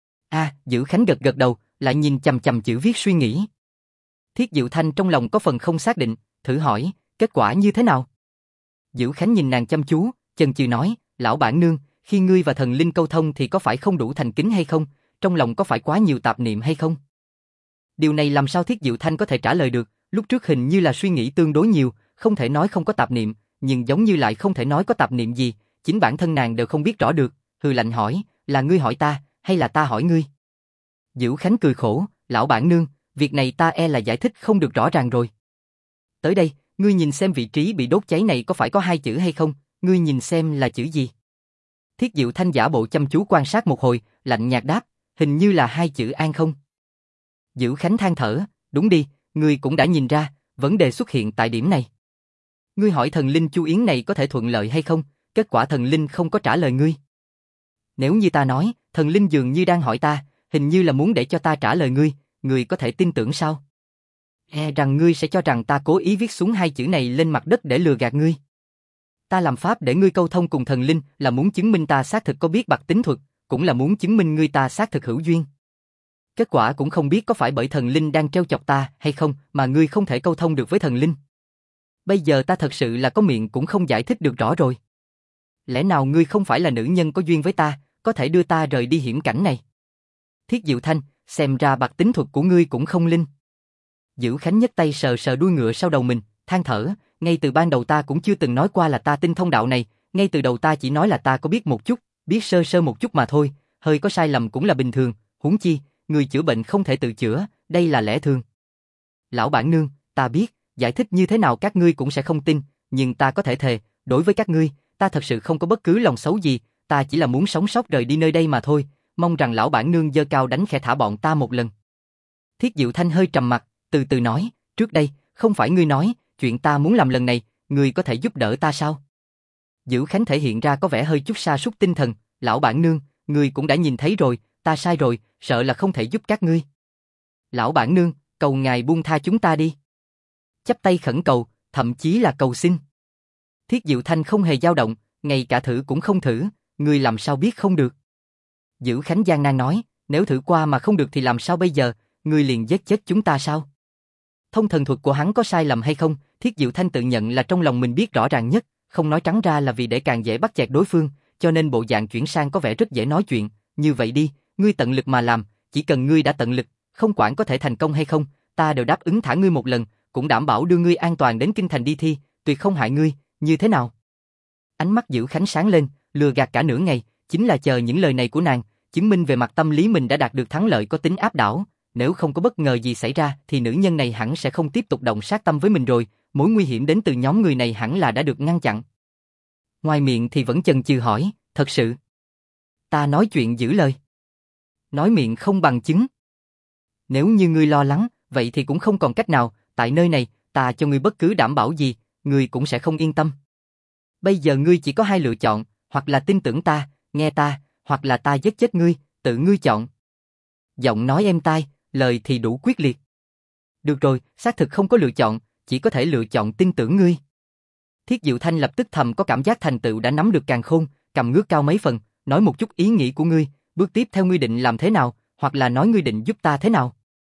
Dữ Khánh gật gật đầu, lại nhìn chằm chằm chữ viết suy nghĩ. Thiết Diệu Thanh trong lòng có phần không xác định, thử hỏi, kết quả như thế nào? Dữ Khánh nhìn nàng chăm chú, chần chừ nói, lão bản nương, khi ngươi và thần linh câu thông thì có phải không đủ thành kính hay không, trong lòng có phải quá nhiều tạp niệm hay không? Điều này làm sao Thiết Diệu Thanh có thể trả lời được, lúc trước hình như là suy nghĩ tương đối nhiều, không thể nói không có tạp niệm, nhưng giống như lại không thể nói có tạp niệm gì, chính bản thân nàng đều không biết rõ được, hừ lạnh hỏi, là ngươi hỏi ta, hay là ta hỏi ngươi? Dữ Khánh cười khổ, lão bản nương, việc này ta e là giải thích không được rõ ràng rồi. Tới đây, ngươi nhìn xem vị trí bị đốt cháy này có phải có hai chữ hay không, ngươi nhìn xem là chữ gì? Thiết Diệu Thanh giả bộ chăm chú quan sát một hồi, lạnh nhạt đáp, hình như là hai chữ An Không. Dữ Khánh than thở, đúng đi, ngươi cũng đã nhìn ra, vấn đề xuất hiện tại điểm này. Ngươi hỏi thần linh Chu Yến này có thể thuận lợi hay không, kết quả thần linh không có trả lời ngươi. Nếu như ta nói, thần linh dường như đang hỏi ta, hình như là muốn để cho ta trả lời ngươi, ngươi có thể tin tưởng sao? E rằng ngươi sẽ cho rằng ta cố ý viết xuống hai chữ này lên mặt đất để lừa gạt ngươi. Ta làm pháp để ngươi câu thông cùng thần linh là muốn chứng minh ta xác thực có biết bạc tính thuật, cũng là muốn chứng minh ngươi ta xác thực hữu duyên. Kết quả cũng không biết có phải bởi thần linh đang trêu chọc ta hay không mà ngươi không thể câu thông được với thần linh. Bây giờ ta thật sự là có miệng cũng không giải thích được rõ rồi. Lẽ nào ngươi không phải là nữ nhân có duyên với ta, có thể đưa ta rời đi hiểm cảnh này? Thiết Diệu Thanh, xem ra bạc tính thuật của ngươi cũng không linh. Dữ Khánh nhấc tay sờ sờ đuôi ngựa sau đầu mình, than thở, ngay từ ban đầu ta cũng chưa từng nói qua là ta tin thông đạo này, ngay từ đầu ta chỉ nói là ta có biết một chút, biết sơ sơ một chút mà thôi, hơi có sai lầm cũng là bình thường, huống chi, người chữa bệnh không thể tự chữa, đây là lẽ thường. Lão bản nương, ta biết, giải thích như thế nào các ngươi cũng sẽ không tin, nhưng ta có thể thề, đối với các ngươi, ta thật sự không có bất cứ lòng xấu gì, ta chỉ là muốn sống sót rời đi nơi đây mà thôi, mong rằng lão bản nương giơ cao đánh khẽ thả bọn ta một lần. Thiết Diệu Thanh hơi trầm mặt, từ từ nói, trước đây, không phải ngươi nói, chuyện ta muốn làm lần này, ngươi có thể giúp đỡ ta sao? Dữ Khánh thể hiện ra có vẻ hơi chút sa sút tinh thần, lão bản nương, ngươi cũng đã nhìn thấy rồi, ta sai rồi, sợ là không thể giúp các ngươi. Lão bản nương, cầu ngài buông tha chúng ta đi. Chắp tay khẩn cầu, thậm chí là cầu xin. Thiết Diệu Thanh không hề dao động, ngay cả thử cũng không thử, ngươi làm sao biết không được? Dữ Khánh gian nan nói, nếu thử qua mà không được thì làm sao bây giờ, ngươi liền giết chết chúng ta sao? Thông thần thuật của hắn có sai lầm hay không, Thiết Diệu Thanh tự nhận là trong lòng mình biết rõ ràng nhất, không nói trắng ra là vì để càng dễ bắt chẹt đối phương, cho nên bộ dạng chuyển sang có vẻ rất dễ nói chuyện, như vậy đi, ngươi tận lực mà làm, chỉ cần ngươi đã tận lực, không quản có thể thành công hay không, ta đều đáp ứng thả ngươi một lần, cũng đảm bảo đưa ngươi an toàn đến kinh thành đi thi, tuyệt không hại ngươi, như thế nào? Ánh mắt Dữ Khánh sáng lên, lừa gạt cả nửa ngày, chính là chờ những lời này của nàng, chứng minh về mặt tâm lý mình đã đạt được thắng lợi có tính áp đảo, nếu không có bất ngờ gì xảy ra thì nữ nhân này hẳn sẽ không tiếp tục động sát tâm với mình rồi, mối nguy hiểm đến từ nhóm người này hẳn là đã được ngăn chặn. Ngoài miệng thì vẫn chần chừ hỏi, thật sự? Ta nói chuyện giữ lời. Nói miệng không bằng chứng. Nếu như ngươi lo lắng, vậy thì cũng không còn cách nào, tại nơi này, ta cho ngươi bất cứ đảm bảo gì, ngươi cũng sẽ không yên tâm. Bây giờ ngươi chỉ có hai lựa chọn, hoặc là tin tưởng ta, nghe ta, hoặc là ta giết chết ngươi, tự ngươi chọn. Giọng nói êm tai, lời thì đủ quyết liệt. Được rồi, xác thực không có lựa chọn, chỉ có thể lựa chọn tin tưởng ngươi. Thiết Diệu Thanh lập tức thầm có cảm giác thành tựu đã nắm được càn khôn, cầm ngước cao mấy phần, nói một chút ý nghĩ của ngươi, bước tiếp theo ngươi định làm thế nào, hoặc là nói ngươi định giúp ta thế nào.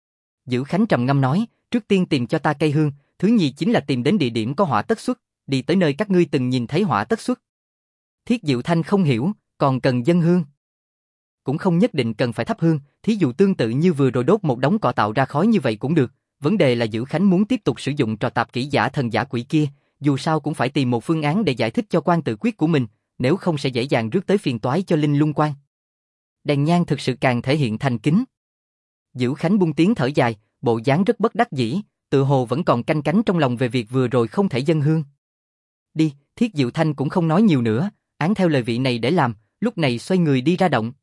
Dữ Khánh trầm ngâm nói, trước tiên tìm cho ta cây hương, thứ nhì chính là tìm đến địa điểm có hỏa tất xuất, đi tới nơi các ngươi từng nhìn thấy hỏa tất xuất. Thiết Diệu Thanh không hiểu, còn cần dâng hương. Cũng không nhất định cần phải thắp hương, thí dụ tương tự như vừa rồi đốt một đống cỏ tạo ra khói như vậy cũng được. Vấn đề là Dữ Khánh muốn tiếp tục sử dụng trò tạp kỹ giả thần giả quỷ kia, dù sao cũng phải tìm một phương án để giải thích cho quan tự quyết của mình, nếu không sẽ dễ dàng rước tới phiền toái cho Linh Lung Quan. Đèn nhang thực sự càng thể hiện thành kính. Dữ Khánh buông tiếng thở dài, bộ dáng rất bất đắc dĩ, tự hồ vẫn còn canh cánh trong lòng về việc vừa rồi không thể dâng hương. Đi, Thiết Diệu Thanh cũng không nói nhiều nữa, án theo lời vị này để làm, lúc này xoay người đi ra động.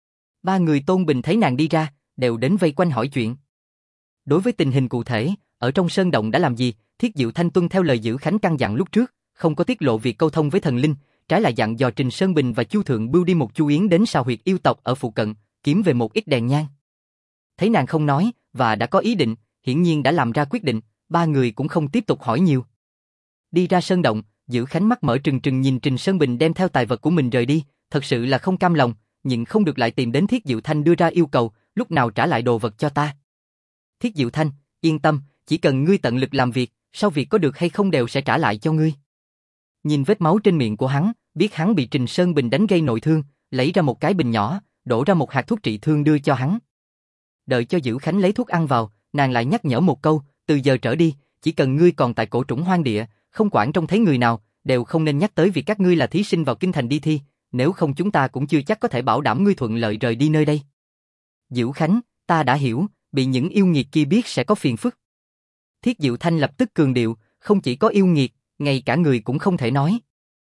Ba người Tôn Bình thấy nàng đi ra, đều đến vây quanh hỏi chuyện. Đối với tình hình cụ thể, ở trong sơn động đã làm gì, Thiết Diệu Thanh tuân theo lời Dữ Khánh căn dặn lúc trước, không có tiết lộ việc câu thông với thần linh, trái lại dặn dò Trình Sơn Bình và Chu Thượng Bưu đi một chu yến đến sao huyệt yêu tộc ở phụ cận, kiếm về một ít đèn nhang. Thấy nàng không nói, và đã có ý định, hiển nhiên đã làm ra quyết định, ba người cũng không tiếp tục hỏi nhiều. Đi ra sơn động, Dữ Khánh mắt mở trừng trừng nhìn Trình Sơn Bình đem theo tài vật của mình rời đi, thật sự là không cam lòng, nhưng không được lại tìm đến Thiết Diệu Thanh đưa ra yêu cầu, lúc nào trả lại đồ vật cho ta. Thiết Diệu Thanh, yên tâm, chỉ cần ngươi tận lực làm việc, sau việc có được hay không đều sẽ trả lại cho ngươi. Nhìn vết máu trên miệng của hắn, biết hắn bị Trình Sơn Bình đánh gây nội thương, lấy ra một cái bình nhỏ, đổ ra một hạt thuốc trị thương đưa cho hắn. Đợi cho Dữ Khánh lấy thuốc ăn vào, nàng lại nhắc nhở một câu, từ giờ trở đi, chỉ cần ngươi còn tại cổ trũng hoang địa, không quản trông thấy người nào, đều không nên nhắc tới việc các ngươi là thí sinh vào kinh thành đi thi, nếu không chúng ta cũng chưa chắc có thể bảo đảm ngươi thuận lợi rời đi nơi đây. Dữ Khánh, ta đã hiểu, bị những yêu nghiệt kia biết sẽ có phiền phức. Thiết Diệu Thanh lập tức cường điệu, không chỉ có yêu nghiệt, ngay cả người cũng không thể nói.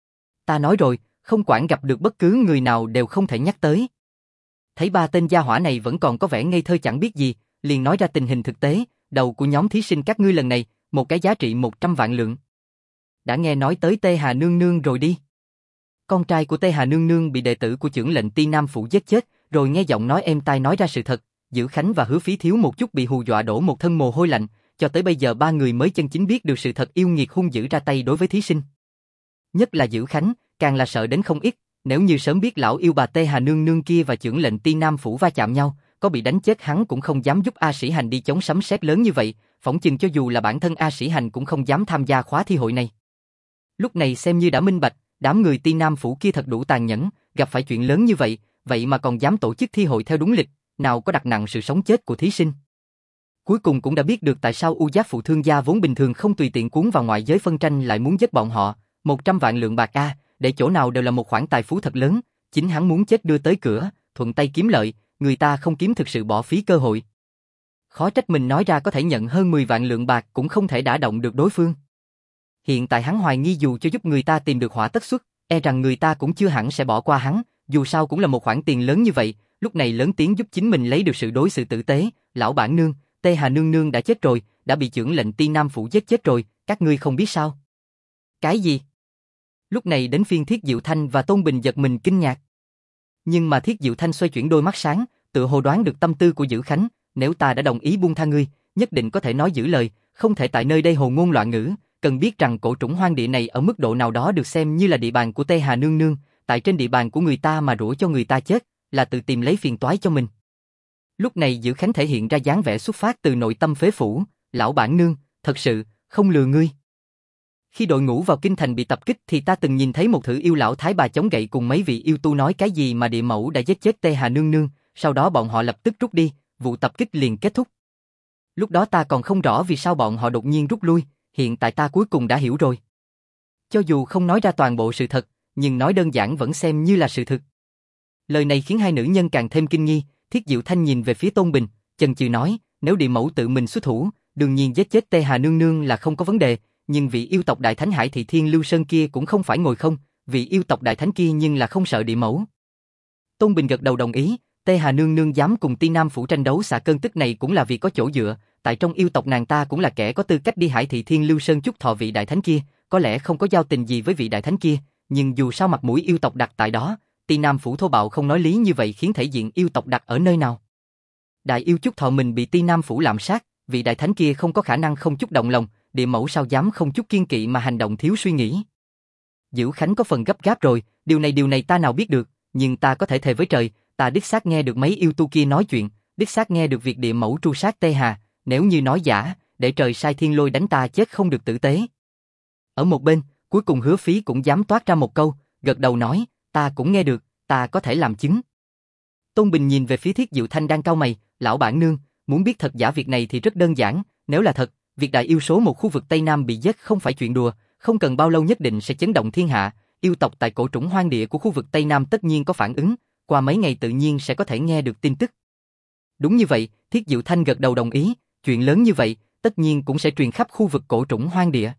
Ta nói rồi, không quản gặp được bất cứ người nào đều không thể nhắc tới. Thấy ba tên gia hỏa này vẫn còn có vẻ ngây thơ chẳng biết gì, liền nói ra tình hình thực tế, đầu của nhóm thí sinh các ngươi lần này, một cái giá trị 100 vạn lượng. Đã nghe nói tới Tê Hà Nương Nương rồi đi. Con trai của Tê Hà Nương Nương bị đệ tử của chưởng lệnh Ti Nam Phủ giết chết, rồi nghe giọng nói êm tai nói ra sự thật, Dữ Khánh và Hứa Phí thiếu một chút bị hù dọa đổ một thân mồ hôi lạnh, cho tới bây giờ ba người mới chân chính biết được sự thật yêu nghiệt hung dữ ra tay đối với thí sinh. Nhất là Dữ Khánh, càng là sợ đến không ít, nếu như sớm biết lão yêu bà Tê Hà Nương Nương kia và chưởng lệnh Ti Nam Phủ va chạm nhau, có bị đánh chết hắn cũng không dám giúp A Sĩ Hành đi chống sấm sét lớn như vậy, phỏng chừng cho dù là bản thân A Sĩ Hành cũng không dám tham gia khóa thi hội này. Lúc này xem như đã minh bạch, đám người Ti Nam Phủ kia thật đủ tàn nhẫn, gặp phải chuyện lớn như vậy, vậy mà còn dám tổ chức thi hội theo đúng lịch, nào có đặt nặng sự sống chết của thí sinh. Cuối cùng cũng đã biết được tại sao U Giác Phụ Thương gia vốn bình thường không tùy tiện cuốn vào ngoại giới phân tranh lại muốn giết bọn họ, 100 vạn lượng bạc a, để chỗ nào đều là một khoản tài phú thật lớn, chính hắn muốn chết đưa tới cửa, thuận tay kiếm lợi, người ta không kiếm thực sự bỏ phí cơ hội. Khó trách mình nói ra có thể nhận hơn 10 vạn lượng bạc cũng không thể đả động được đối phương. Hiện tại hắn hoài nghi dù cho giúp người ta tìm được hỏa tất xuất, e rằng người ta cũng chưa hẳn sẽ bỏ qua hắn, dù sao cũng là một khoản tiền lớn như vậy, lúc này lớn tiếng giúp chính mình lấy được sự đối xử tử tế, lão bản nương, Tê Hà Nương Nương đã chết rồi, đã bị chưởng lệnh Ti Nam Phủ giết chết rồi, các ngươi không biết sao? Cái gì? Lúc này đến phiên Thiết Diệu Thanh và Tôn Bình giật mình kinh ngạc. Nhưng mà Thiết Diệu Thanh xoay chuyển đôi mắt sáng, tự hồ đoán được tâm tư của Dữ Khánh, nếu ta đã đồng ý buông tha ngươi, nhất định có thể nói giữ lời, không thể tại nơi đây hồ ngôn loạn ngữ, cần biết rằng cổ trũng hoang địa này ở mức độ nào đó được xem như là địa bàn của Tê Hà Nương Nương, tại trên địa bàn của người ta mà rủa cho người ta chết, là tự tìm lấy phiền toái cho mình. Lúc này Dữ Khánh thể hiện ra dáng vẻ xuất phát từ nội tâm phế phủ, lão bản nương, thật sự, không lừa ngươi. Khi đội ngũ vào kinh thành bị tập kích thì ta từng nhìn thấy một thử yêu lão thái bà chống gậy cùng mấy vị yêu tu nói cái gì mà địa mẫu đã giết chết Tê Hà nương nương, sau đó bọn họ lập tức rút đi, vụ tập kích liền kết thúc. Lúc đó ta còn không rõ vì sao bọn họ đột nhiên rút lui, hiện tại ta cuối cùng đã hiểu rồi. Cho dù không nói ra toàn bộ sự thật, nhưng nói đơn giản vẫn xem như là sự thực. Lời này khiến hai nữ nhân càng thêm kinh nghi, Thiết Diệu Thanh nhìn về phía Tôn Bình, chần chừ nói, nếu địa mẫu tự mình xuất thủ, đương nhiên giết chết Tê Hà nương nương là không có vấn đề, nhưng vị yêu tộc Đại Thánh Hải Thị Thiên Lưu Sơn kia cũng không phải ngồi không, vị yêu tộc Đại Thánh kia nhưng là không sợ địa mẫu. Tôn Bình gật đầu đồng ý, Tê Hà nương nương dám cùng Ti Nam phủ tranh đấu xả cơn tức này cũng là vì có chỗ dựa, tại trong yêu tộc nàng ta cũng là kẻ có tư cách đi Hải Thị Thiên Lưu Sơn chúc thọ vị Đại Thánh kia, có lẽ không có giao tình gì với vị Đại Thánh kia, nhưng dù sao mặt mũi yêu tộc đặt tại đó, Ti Nam phủ thô bạo không nói lý như vậy khiến thể diện yêu tộc đặt ở nơi nào. Đại yêu chúc thọ mình bị Ti Nam phủ lạm sát, vị Đại Thánh kia không có khả năng không chút động lòng, địa mẫu sao dám không chút kiên kỵ mà hành động thiếu suy nghĩ. Dữ Khánh có phần gấp gáp rồi, điều này ta nào biết được, nhưng ta có thể thề với trời, ta đích xác nghe được mấy yêu tu kia nói chuyện, đích xác nghe được việc địa mẫu tru sát Tê Hà, nếu như nói giả, để trời sai thiên lôi đánh ta chết không được tử tế. Ở một bên, cuối cùng Hứa Phí cũng dám toát ra một câu, gật đầu nói, ta cũng nghe được, ta có thể làm chứng. Tôn Bình nhìn về phía Thiết Diệu Thanh đang cau mày, lão bản nương, muốn biết thật giả việc này thì rất đơn giản, nếu là thật, việc đại yêu số một khu vực Tây Nam bị giết không phải chuyện đùa, không cần bao lâu nhất định sẽ chấn động thiên hạ, yêu tộc tại cổ trũng hoang địa của khu vực Tây Nam tất nhiên có phản ứng, qua mấy ngày tự nhiên sẽ có thể nghe được tin tức. Đúng như vậy, Thiết Diệu Thanh gật đầu đồng ý, chuyện lớn như vậy, tất nhiên cũng sẽ truyền khắp khu vực cổ trũng hoang địa.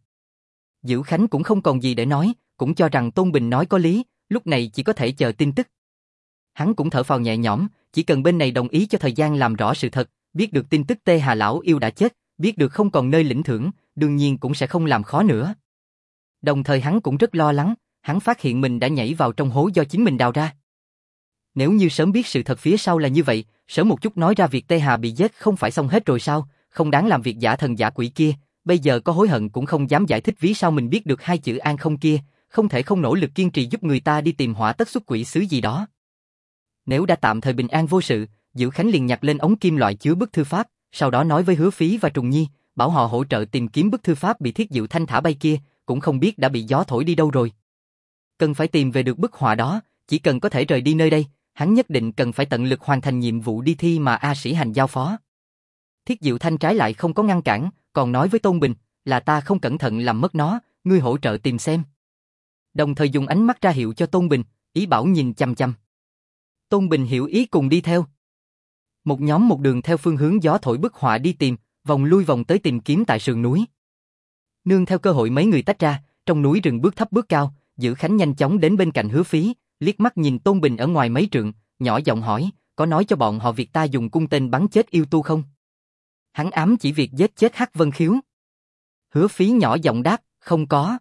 Dữ Khánh cũng không còn gì để nói, cũng cho rằng Tôn Bình nói có lý, lúc này chỉ có thể chờ tin tức. Hắn cũng thở phào nhẹ nhõm, chỉ cần bên này đồng ý cho thời gian làm rõ sự thật, biết được tin tức Tê Hà lão yêu đã chết, biết được không còn nơi lĩnh thưởng, đương nhiên cũng sẽ không làm khó nữa. Đồng thời hắn cũng rất lo lắng, hắn phát hiện mình đã nhảy vào trong hố do chính mình đào ra. Nếu như sớm biết sự thật phía sau là như vậy, sớm một chút nói ra việc Tê Hà bị giết không phải xong hết rồi sao, không đáng làm việc giả thần giả quỷ kia, bây giờ có hối hận cũng không dám giải thích vì sao mình biết được hai chữ an không kia, không thể không nỗ lực kiên trì giúp người ta đi tìm hỏa tất xuất quỷ xứ gì đó. Nếu đã tạm thời bình an vô sự, Dữ Khánh liền nhặt lên ống kim loại chứa bức thư pháp, sau đó nói với Hứa Phí và Trùng Nhi, bảo họ hỗ trợ tìm kiếm bức thư pháp bị Thiết Diệu Thanh thả bay kia, cũng không biết đã bị gió thổi đi đâu rồi. Cần phải tìm về được bức họa đó, chỉ cần có thể rời đi nơi đây, hắn nhất định cần phải tận lực hoàn thành nhiệm vụ đi thi mà A Sĩ Hành giao phó. Thiết Diệu Thanh trái lại không có ngăn cản, còn nói với Tôn Bình, là ta không cẩn thận làm mất nó, ngươi hỗ trợ tìm xem. Đồng thời dùng ánh mắt ra hiệu cho Tôn Bình, ý bảo nhìn chăm chăm. Tôn Bình hiểu ý cùng đi theo. Một nhóm một đường theo phương hướng gió thổi bức họa đi tìm, vòng lui vòng tới tìm kiếm tại sườn núi. Nương theo cơ hội mấy người tách ra, trong núi rừng bước thấp bước cao, Dữ Khánh nhanh chóng đến bên cạnh Hứa Phí, liếc mắt nhìn Tôn Bình ở ngoài mấy trượng, nhỏ giọng hỏi, có nói cho bọn họ việc ta dùng cung tên bắn chết yêu tu không? Hắn ám chỉ việc giết chết Hắc Vân Khiếu. Hứa Phí nhỏ giọng đáp, không có.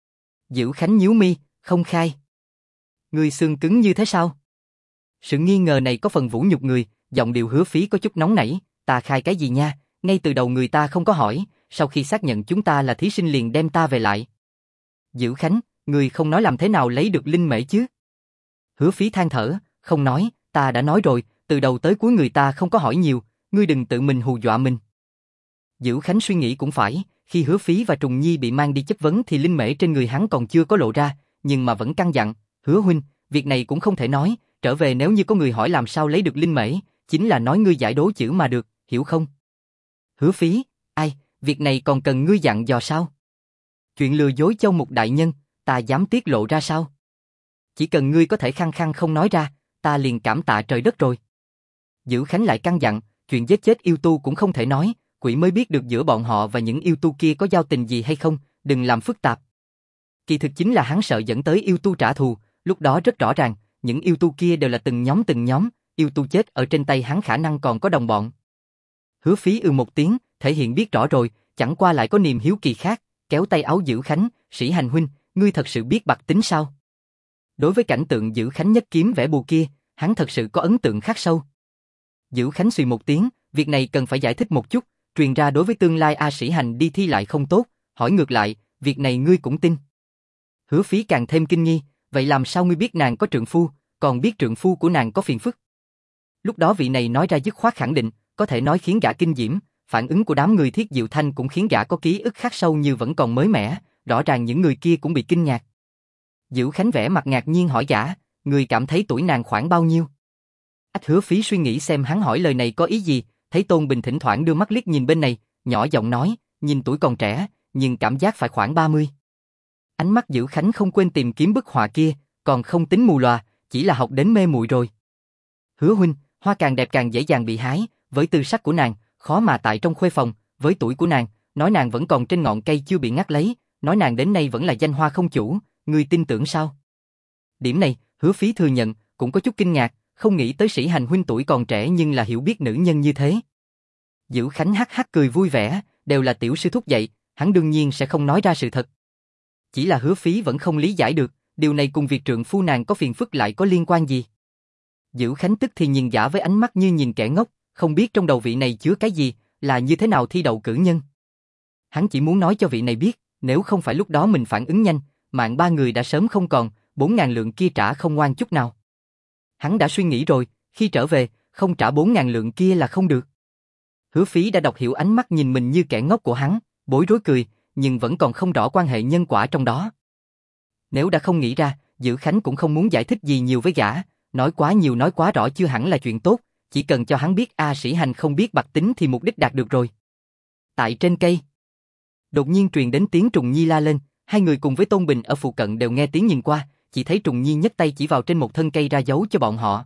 Dữ Khánh nhíu mi, không khai. Ngươi xương cứng như thế sao? Sự nghi ngờ này có phần vũ nhục người, giọng điệu Hứa Phí có chút nóng nảy, ta khai cái gì nha, ngay từ đầu người ta không có hỏi, sau khi xác nhận chúng ta là thí sinh liền đem ta về lại. Dữ Khánh, ngươi không nói làm thế nào lấy được linh mễ chứ? Hứa Phí than thở, không nói, ta đã nói rồi, từ đầu tới cuối người ta không có hỏi nhiều, ngươi đừng tự mình hù dọa mình. Dữ Khánh suy nghĩ cũng phải, khi Hứa Phí và Trùng Nhi bị mang đi chất vấn thì linh mễ trên người hắn còn chưa có lộ ra, nhưng mà vẫn căn dặn, Hứa huynh, việc này cũng không thể nói, trở về nếu như có người hỏi làm sao lấy được linh mễ, chính là nói ngươi giải đố chữ mà được, hiểu không? Hứa Phí, ai, việc này còn cần ngươi dặn dò sao? Chuyện lừa dối Châu Mục đại nhân, ta dám tiết lộ ra sao? Chỉ cần ngươi có thể khăng khăng không nói ra, ta liền cảm tạ trời đất rồi. Dữ Khánh lại căn dặn, chuyện giết chết yêu tu cũng không thể nói, quỷ mới biết được giữa bọn họ và những yêu tu kia có giao tình gì hay không, đừng làm phức tạp. Kỳ thực chính là hắn sợ dẫn tới yêu tu trả thù, lúc đó rất rõ ràng, những yêu tu kia đều là từng nhóm, yêu tu chết ở trên tay hắn khả năng còn có đồng bọn. Hứa Phí một tiếng, thể hiện biết rõ rồi, chẳng qua lại có niềm hiếu kỳ khác, kéo tay áo Dữ Khánh, Sĩ Hành huynh, ngươi thật sự biết bạc tính sao? Đối với cảnh tượng Dữ Khánh nhất kiếm vẽ bùa kia, hắn thật sự có ấn tượng khắc sâu. Dữ Khánh suy một tiếng, việc này cần phải giải thích một chút, truyền ra đối với tương lai A Sĩ Hành đi thi lại không tốt, hỏi ngược lại, việc này ngươi cũng tin? Hứa Phí càng thêm kinh nghi, vậy làm sao ngươi biết nàng có trượng phu, còn biết trượng phu của nàng có phiền phức? Lúc đó vị này nói ra dứt khoát khẳng định, có thể nói khiến gã kinh diễm, phản ứng của đám người Thiết Diệu Thanh cũng khiến gã có ký ức khắc sâu như vẫn còn mới mẻ, rõ ràng những người kia cũng bị kinh ngạc. Dữ Khánh vẻ mặt ngạc nhiên hỏi gã, người cảm thấy tuổi nàng khoảng bao nhiêu? Ách Hứa Phí suy nghĩ xem hắn hỏi lời này có ý gì, thấy Tôn Bình thỉnh thoảng đưa mắt liếc nhìn bên này, nhỏ giọng nói, nhìn tuổi còn trẻ, nhưng cảm giác phải khoảng 30. Ánh mắt Dữ Khánh không quên tìm kiếm bức họa kia, còn không tính mù lòa, chỉ là học đến mê muội rồi. Hứa huynh, hoa càng đẹp càng dễ dàng bị hái, với tư sắc của nàng, khó mà tại trong khuê phòng, với tuổi của nàng, nói nàng vẫn còn trên ngọn cây chưa bị ngắt lấy, nói nàng đến nay vẫn là danh hoa không chủ, ngươi tin tưởng sao? Điểm này, Hứa Phí thừa nhận, cũng có chút kinh ngạc, không nghĩ tới Sĩ Hành huynh tuổi còn trẻ nhưng là hiểu biết nữ nhân như thế. Dữ Khánh hắc hắc cười vui vẻ, đều là tiểu sư thúc dạy, hắn đương nhiên sẽ không nói ra sự thật. Chỉ là Hứa Phí vẫn không lý giải được, điều này cùng việc trượng phu nàng có phiền phức lại có liên quan gì. Dữ Khánh tức thì nhìn gã với ánh mắt như nhìn kẻ ngốc, không biết trong đầu vị này chứa cái gì, là như thế nào thi đậu cử nhân. Hắn chỉ muốn nói cho vị này biết, nếu không phải lúc đó mình phản ứng nhanh, mạng ba người đã sớm không còn, 4.000 lượng kia trả không ngoan chút nào. Hắn đã suy nghĩ rồi, khi trở về, không trả 4.000 lượng kia là không được. Hứa Phí đã đọc hiểu ánh mắt nhìn mình như kẻ ngốc của hắn, bối rối cười, nhưng vẫn còn không rõ quan hệ nhân quả trong đó. Nếu đã không nghĩ ra, Dữ Khánh cũng không muốn giải thích gì nhiều với gã, nói quá nhiều nói quá rõ chưa hẳn là chuyện tốt, chỉ cần cho hắn biết Sĩ Hành không biết bạc tính thì mục đích đạt được rồi. Tại trên cây, đột nhiên truyền đến tiếng Trùng Nhi la lên, hai người cùng với Tôn Bình ở phụ cận đều nghe tiếng nhìn qua, chỉ thấy Trùng Nhi nhấc tay chỉ vào trên một thân cây ra dấu cho bọn họ.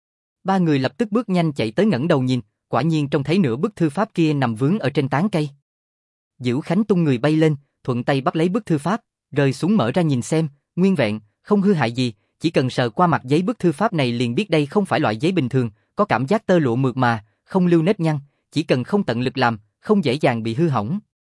Ba người lập tức bước nhanh chạy tới ngẩng đầu nhìn, quả nhiên trông thấy nửa bức thư pháp kia nằm vướng ở trên tán cây. Dữ Khánh tung người bay lên, thuận tay bắt lấy bức thư pháp, rơi xuống mở ra nhìn xem, nguyên vẹn, không hư hại gì, chỉ cần sờ qua mặt giấy bức thư pháp này liền biết đây không phải loại giấy bình thường, có cảm giác tơ lụa mượt mà, không lưu nếp nhăn, chỉ cần không tận lực làm, không dễ dàng bị hư hỏng.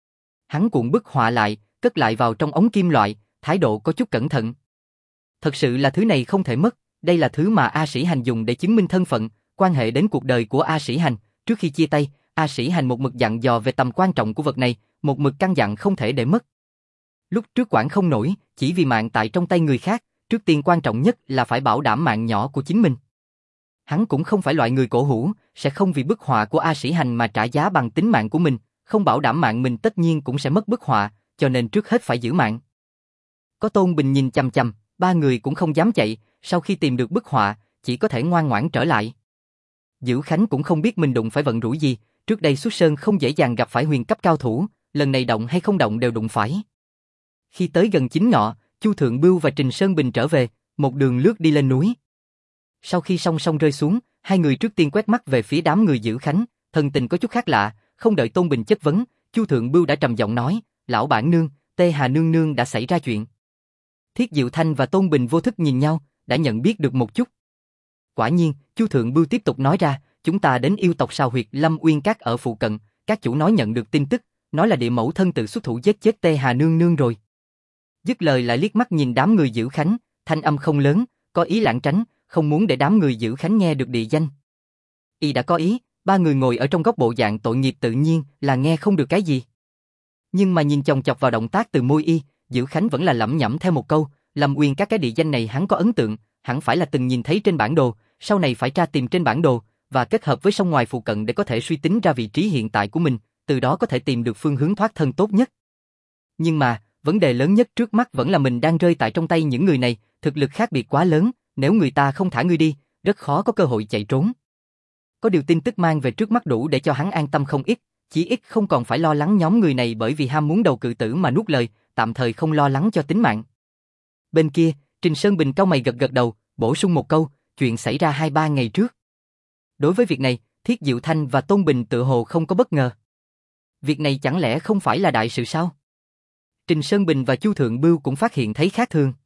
Hắn cuộn bức họa lại, cất lại vào trong ống kim loại, thái độ có chút cẩn thận. Thật sự là thứ này không thể mất, đây là thứ mà Sĩ Hành dùng để chứng minh thân phận, quan hệ đến cuộc đời của Sĩ Hành. Trước khi chia tay, Sĩ Hành một mực dặn dò về tầm quan trọng của vật này, một mực căn dặn không thể để mất. Lúc trước quản không nổi, chỉ vì mạng tại trong tay người khác, trước tiên quan trọng nhất là phải bảo đảm mạng nhỏ của chính mình. Hắn cũng không phải loại người cổ hủ, sẽ không vì bức họa của Sĩ Hành mà trả giá bằng tính mạng của mình, không bảo đảm mạng mình tất nhiên cũng sẽ mất bức họa, cho nên trước hết phải giữ mạng. Có Tôn Bình nhìn chằm chằm, ba người cũng không dám chạy, sau khi tìm được bức họa, chỉ có thể ngoan ngoãn trở lại. Dữ Khánh cũng không biết mình đụng phải vận rủi gì, trước đây xuất sơn không dễ dàng gặp phải huyền cấp cao thủ, lần này động hay không động đều đụng phải. Khi tới gần chính ngọ, Chu Thượng Bưu và Trình Sơn Bình trở về, một đường lướt đi lên núi. Sau khi song song rơi xuống, hai người trước tiên quét mắt về phía đám người Dữ Khánh, thần tình có chút khác lạ, không đợi Tôn Bình chất vấn, Chu Thượng Bưu đã trầm giọng nói, lão bản nương, Tê Hà nương nương đã xảy ra chuyện. Thiết Diệu Thanh và Tôn Bình vô thức nhìn nhau, đã nhận biết được một chút. Quả nhiên, Chu Thượng Bưu tiếp tục nói ra, chúng ta đến yêu tộc Sào Huyệt Lâm Uyên Các ở phụ cận, các chủ nói nhận được tin tức, nói là địa mẫu thân tự xuất thủ giết chết Tê Hà nương nương rồi. Dứt lời lại liếc mắt nhìn đám người Dữ Khánh, thanh âm không lớn, có ý lảng tránh, không muốn để đám người Dữ Khánh nghe được địa danh. Y đã có ý, ba người ngồi ở trong góc bộ dạng tội nghiệp tự nhiên là nghe không được cái gì. Nhưng mà nhìn chòng chọc vào động tác từ môi Y, Dữ Khánh vẫn là lẩm nhẩm theo một câu, Lâm Uyên Các cái địa danh này hắn có ấn tượng, hẳn phải là từng nhìn thấy trên bản đồ, sau này phải tra tìm trên bản đồ, và kết hợp với sông ngoài phụ cận để có thể suy tính ra vị trí hiện tại của mình, từ đó có thể tìm được phương hướng thoát thân tốt nhất. Nhưng mà, vấn đề lớn nhất trước mắt vẫn là mình đang rơi tại trong tay những người này, thực lực khác biệt quá lớn, nếu người ta không thả ngươi đi, rất khó có cơ hội chạy trốn. Có điều tin tức mang về trước mắt đủ để cho hắn an tâm không ít, chỉ ít không còn phải lo lắng nhóm người này bởi vì ham muốn đầu cự tử mà nuốt lời, tạm thời không lo lắng cho tính mạng. Bên kia, Trình Sơn Bình cau mày gật gật đầu, bổ sung một câu, chuyện xảy ra 2-3 ngày trước. Đối với việc này, Thiết Diệu Thanh và Tôn Bình tự hồ không có bất ngờ. Việc này chẳng lẽ không phải là đại sự sao? Trình Sơn Bình và Chu Thượng Bưu cũng phát hiện thấy khác thường.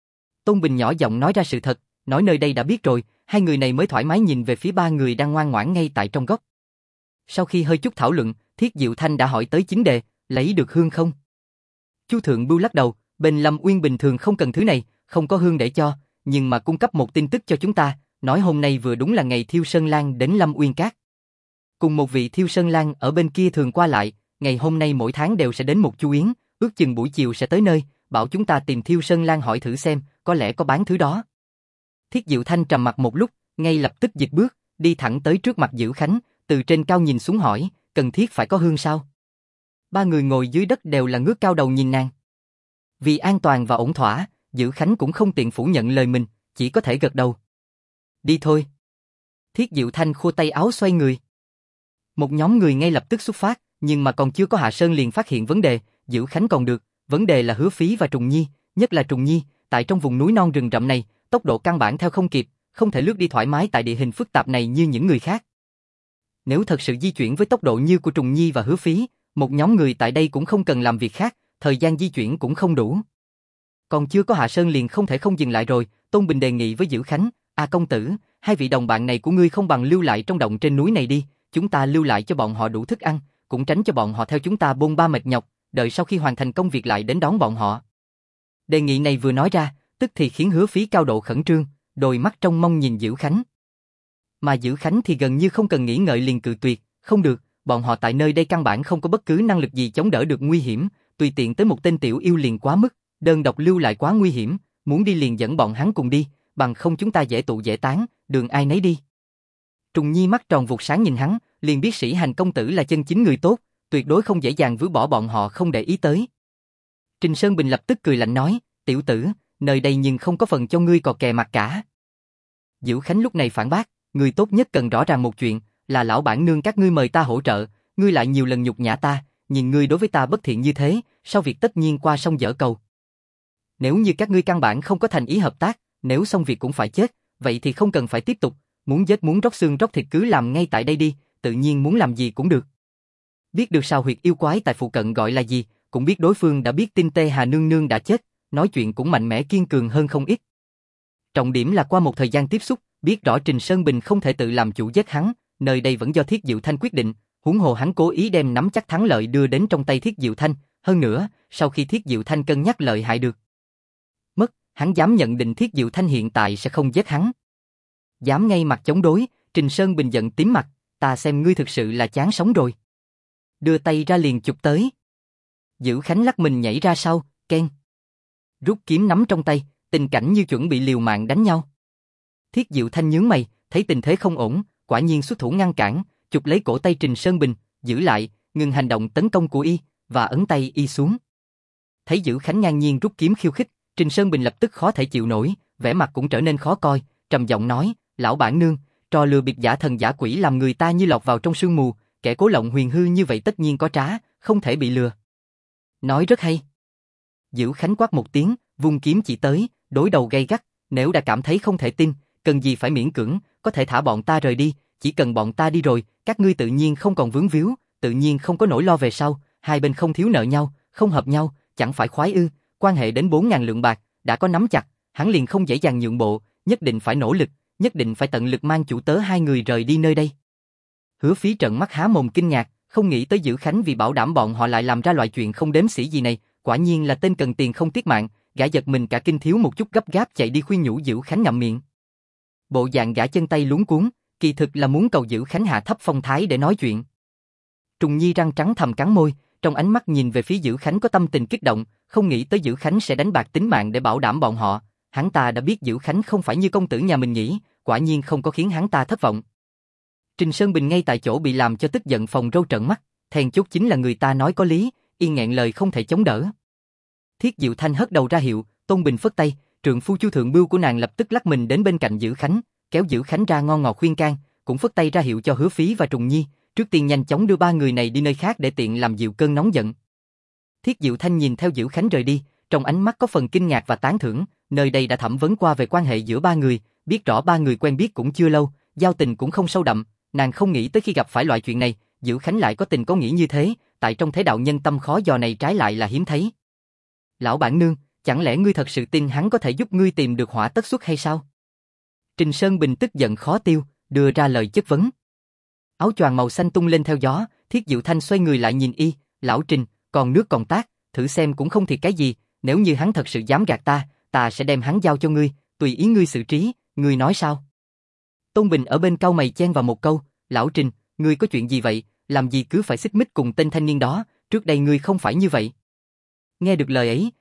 Tôn Bình nhỏ giọng nói ra sự thật, nói nơi đây đã biết rồi, hai người này mới thoải mái nhìn về phía ba người đang ngoan ngoãn ngay tại trong góc. Sau khi hơi chút thảo luận, Thiết Diệu Thanh đã hỏi tới chính đề, lấy được hương không? Chu Thượng Bưu lắc đầu, bên Lâm Uyên bình thường không cần thứ này, không có hương để cho, nhưng mà cung cấp một tin tức cho chúng ta, nói hôm nay vừa đúng là ngày Thiêu Sơn Lan đến Lâm Uyên Các. Cùng một vị Thiêu Sơn Lan ở bên kia thường qua lại, ngày hôm nay mỗi tháng đều sẽ đến một chu yến, ước chừng buổi chiều sẽ tới nơi, bảo chúng ta tìm Thiêu Sơn Lan hỏi thử xem, có lẽ có bán thứ đó. Thiết Diệu Thanh trầm mặt một lúc, ngay lập tức dịch bước, đi thẳng tới trước mặt Dữ Khánh, từ trên cao nhìn xuống hỏi, cần thiết phải có hương sao? Ba người ngồi dưới đất đều là ngước cao đầu nhìn nàng. Vì an toàn và ổn thỏa, Dữ Khánh cũng không tiện phủ nhận lời mình, chỉ có thể gật đầu. Đi thôi. Thiết Diệu Thanh khua tay áo xoay người. Một nhóm người ngay lập tức xuất phát, nhưng mà còn chưa có hạ sơn liền phát hiện vấn đề, Dữ Khánh còn được, vấn đề là Hứa Phí và Trùng Nhi, nhất là Trùng Nhi, tại trong vùng núi non rừng rậm này, tốc độ căn bản theo không kịp, không thể lướt đi thoải mái tại địa hình phức tạp này như những người khác. Nếu thật sự di chuyển với tốc độ như của Trùng Nhi và Hứa Phí, một nhóm người tại đây cũng không cần làm việc khác, thời gian di chuyển cũng không đủ. Còn chưa có hạ sơn liền không thể không dừng lại rồi, Tôn Bình đề nghị với Dữ Khánh, công tử, hai vị đồng bạn này của ngươi không bằng lưu lại trong động trên núi này đi, chúng ta lưu lại cho bọn họ đủ thức ăn, cũng tránh cho bọn họ theo chúng ta bôn ba mệt nhọc, đợi sau khi hoàn thành công việc lại đến đón bọn họ. Đề nghị này vừa nói ra, tức thì khiến Hứa Phí cao độ khẩn trương, đôi mắt trông mong nhìn Dữ Khánh. Mà Dữ Khánh thì gần như không cần nghĩ ngợi liền cự tuyệt, không được, bọn họ tại nơi đây căn bản không có bất cứ năng lực gì chống đỡ được nguy hiểm, tùy tiện tới một tên tiểu yêu liền quá mức, đơn độc lưu lại quá nguy hiểm, muốn đi liền dẫn bọn hắn cùng đi, bằng không chúng ta dễ tụ dễ tán, đường ai nấy đi. Trùng Nhi mắt tròn vụt sáng nhìn hắn, liền biết Sĩ Hành công tử là chân chính người tốt, tuyệt đối không dễ dàng vứt bỏ bọn họ không để ý tới. Trình Sơn Bình lập tức cười lạnh nói, tiểu tử, nơi đây nhưng không có phần cho ngươi cò kè mặt cả. Dữ Khánh lúc này phản bác, ngươi tốt nhất cần rõ ràng một chuyện, là lão bản nương các ngươi mời ta hỗ trợ, ngươi lại nhiều lần nhục nhã ta, nhìn ngươi đối với ta bất thiện như thế, sau việc tất nhiên qua sông dở cầu. Nếu như các ngươi căn bản không có thành ý hợp tác, nếu xong việc cũng phải chết, vậy thì không cần phải tiếp tục, muốn giết muốn rót xương rót thịt cứ làm ngay tại đây đi, tự nhiên muốn làm gì cũng được. Biết được sao huyệt yêu quái tại phụ cận gọi là gì, cũng biết đối phương đã biết tin Tê Hà nương nương đã chết, nói chuyện cũng mạnh mẽ kiên cường hơn không ít. Trọng điểm là qua một thời gian tiếp xúc, biết rõ Trình Sơn Bình không thể tự làm chủ giết hắn, nơi đây vẫn do Thiết Diệu Thanh quyết định, huống hồ hắn cố ý đem nắm chắc thắng lợi đưa đến trong tay Thiết Diệu Thanh, hơn nữa, sau khi Thiết Diệu Thanh cân nhắc lợi hại được mất, hắn dám nhận định Thiết Diệu Thanh hiện tại sẽ không giết hắn. Dám ngay mặt chống đối, Trình Sơn Bình giận tím mặt, ta xem ngươi thực sự là chán sống rồi. Đưa tay ra liền chụp tới. Dữ Khánh lắc mình nhảy ra sau, keng. Rút kiếm nắm trong tay, tình cảnh như chuẩn bị liều mạng đánh nhau. Thiết Diệu Thanh nhướng mày, thấy tình thế không ổn, quả nhiên xuất thủ ngăn cản, chụp lấy cổ tay Trình Sơn Bình, giữ lại, ngừng hành động tấn công của y, và ấn tay y xuống. Thấy Dữ Khánh ngang nhiên rút kiếm khiêu khích, Trình Sơn Bình lập tức khó thể chịu nổi, vẻ mặt cũng trở nên khó coi, trầm giọng nói, lão bản nương, trò lừa bịp giả thần giả quỷ làm người ta như lọt vào trong sương mù, kẻ cố lộng huyền hư như vậy tất nhiên có trá, không thể bị lừa. Nói rất hay. Dữ Khánh quát một tiếng, vung kiếm chỉ tới, đối đầu gay gắt, nếu đã cảm thấy không thể tin, cần gì phải miễn cưỡng, có thể thả bọn ta rời đi, chỉ cần bọn ta đi rồi, các ngươi tự nhiên không còn vướng víu, tự nhiên không có nỗi lo về sau, hai bên không thiếu nợ nhau, không hợp nhau, chẳng phải khoái ư, quan hệ đến 4.000 lượng bạc, đã có nắm chặt, hắn liền không dễ dàng nhượng bộ, nhất định phải nỗ lực, nhất định phải tận lực mang chủ tớ hai người rời đi nơi đây. Hứa Phí trợn mắt há mồm kinh ngạc, không nghĩ tới Dữ Khánh vì bảo đảm bọn họ lại làm ra loại chuyện không đếm xỉa gì này, quả nhiên là tên cần tiền không tiếc mạng, gã giật mình cả kinh thiếu một chút gấp gáp chạy đi khuyên nhủ Dữ Khánh ngậm miệng. Bộ dạng gã chân tay luống cuống, kỳ thực là muốn cầu Dữ Khánh hạ thấp phong thái để nói chuyện. Trùng Nhi răng trắng thầm cắn môi, trong ánh mắt nhìn về phía Dữ Khánh có tâm tình kích động, không nghĩ tới Dữ Khánh sẽ đánh bạc tính mạng để bảo đảm bọn họ, hắn ta đã biết Dữ Khánh không phải như công tử nhà mình nghĩ, quả nhiên không có khiến hắn ta thất vọng. Trình Sơn Bình ngay tại chỗ bị làm cho tức giận phồng râu trợn mắt, then chốt chính là người ta nói có lý, yên nghẹn lời không thể chống đỡ. Thiết Diệu Thanh hất đầu ra hiệu, Tôn Bình phất tay, trượng phu Chu Thượng Bưu của nàng lập tức lắc mình đến bên cạnh Dữ Khánh, kéo Dữ Khánh ra ngon ngọt khuyên can, cũng phất tay ra hiệu cho Hứa Phí và Trùng Nhi, trước tiên nhanh chóng đưa ba người này đi nơi khác để tiện làm dịu cơn nóng giận. Thiết Diệu Thanh nhìn theo Dữ Khánh rời đi, trong ánh mắt có phần kinh ngạc và tán thưởng, nơi đây đã thẩm vấn qua về quan hệ giữa ba người, biết rõ ba người quen biết cũng chưa lâu, giao tình cũng không sâu đậm, nàng không nghĩ tới khi gặp phải loại chuyện này, Dữ Khánh lại có tình có nghĩa như thế, tại trong thế đạo nhân tâm khó dò này trái lại là hiếm thấy. Lão bản nương, chẳng lẽ ngươi thật sự tin hắn có thể giúp ngươi tìm được hỏa tất xuất hay sao? Trình Sơn Bình tức giận khó tiêu, đưa ra lời chất vấn. Áo choàng màu xanh tung lên theo gió, Thiết Diệu Thanh xoay người lại nhìn y, lão Trình, còn nước còn tát, thử xem cũng không thiệt cái gì, nếu như hắn thật sự dám gạt ta, ta sẽ đem hắn giao cho ngươi, tùy ý ngươi xử trí, ngươi nói sao? Tôn Bình ở bên cau mày chen vào một câu, lão Trình, ngươi có chuyện gì vậy, làm gì cứ phải xích mích cùng tên thanh niên đó, trước đây ngươi không phải như vậy. Nghe được lời ấy,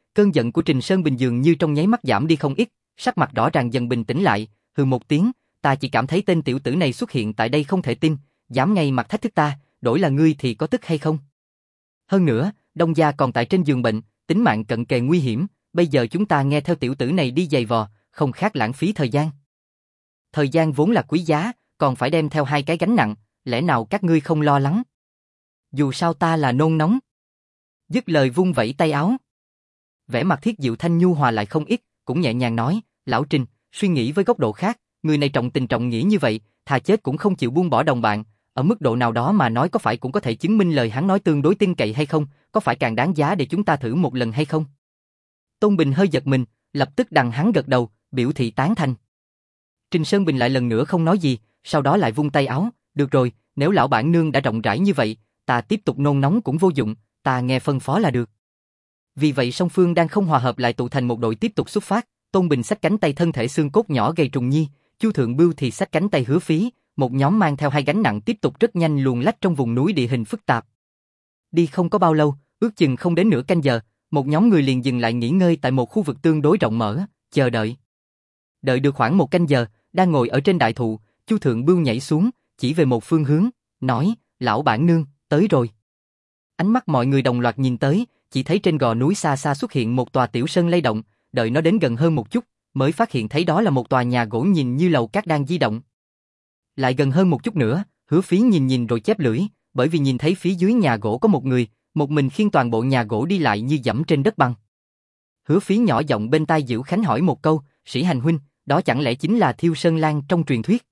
Cơn giận của Trình Sơn Bình dường như trong nháy mắt giảm đi không ít, sắc mặt rõ ràng dần bình tĩnh lại, hừ một tiếng, ta chỉ cảm thấy tên tiểu tử này xuất hiện tại đây không thể tin, dám ngay mặt thách thức ta, đổi là ngươi thì có tức hay không? Hơn nữa, Đông gia còn tại trên giường bệnh, tính mạng cận kề nguy hiểm, bây giờ chúng ta nghe theo tiểu tử này đi giày vò, không khác lãng phí thời gian. Thời gian vốn là quý giá, còn phải đem theo hai cái gánh nặng, lẽ nào các ngươi không lo lắng? Dù sao ta là nôn nóng. Dứt lời vung vẩy tay áo. Vẻ mặt Thiết Diệu Thanh nhu hòa lại không ít, cũng nhẹ nhàng nói, lão Trình, suy nghĩ với góc độ khác, người này trọng tình trọng nghĩa như vậy, thà chết cũng không chịu buông bỏ đồng bạn, ở mức độ nào đó mà nói có phải cũng có thể chứng minh lời hắn nói tương đối tin cậy hay không, có phải càng đáng giá để chúng ta thử một lần hay không? Tôn Bình hơi giật mình, lập tức đằng hắn gật đầu, biểu thị tán thành. Trình Sơn Bình lại lần nữa không nói gì, sau đó lại vung tay áo, được rồi, nếu lão bản nương đã rộng rãi như vậy, ta tiếp tục nôn nóng cũng vô dụng, ta nghe phân phó là được. Vì vậy song phương đang không hòa hợp lại tụ thành một đội tiếp tục xuất phát, Tôn Bình xách cánh tay thân thể xương cốt nhỏ gầy trùng nhi, Chu Thượng Bưu thì xách cánh tay Hứa Phí, một nhóm mang theo hai gánh nặng tiếp tục rất nhanh luồn lách trong vùng núi địa hình phức tạp. Đi không có bao lâu, ước chừng không đến nửa canh giờ, một nhóm người liền dừng lại nghỉ ngơi tại một khu vực tương đối rộng mở, chờ đợi. Đợi được khoảng một canh giờ, đang ngồi ở trên đại thụ, Chu Thượng Bưu nhảy xuống, chỉ về một phương hướng, nói, lão bản nương, tới rồi. Ánh mắt mọi người đồng loạt nhìn tới, chỉ thấy trên gò núi xa xa xuất hiện một tòa tiểu sơn lay động, đợi nó đến gần hơn một chút, mới phát hiện thấy đó là một tòa nhà gỗ nhìn như lầu cát đang di động. Lại gần hơn một chút nữa, Hứa Phí nhìn rồi chép lưỡi, bởi vì nhìn thấy phía dưới nhà gỗ có một người, một mình khiêng toàn bộ nhà gỗ đi lại như dẫm trên đất băng. Hứa Phí nhỏ giọng bên tai Diệu Khánh hỏi một câu, Sĩ Hành huynh, đó chẳng lẽ chính là Thiêu Sơn Lang trong truyền thuyết?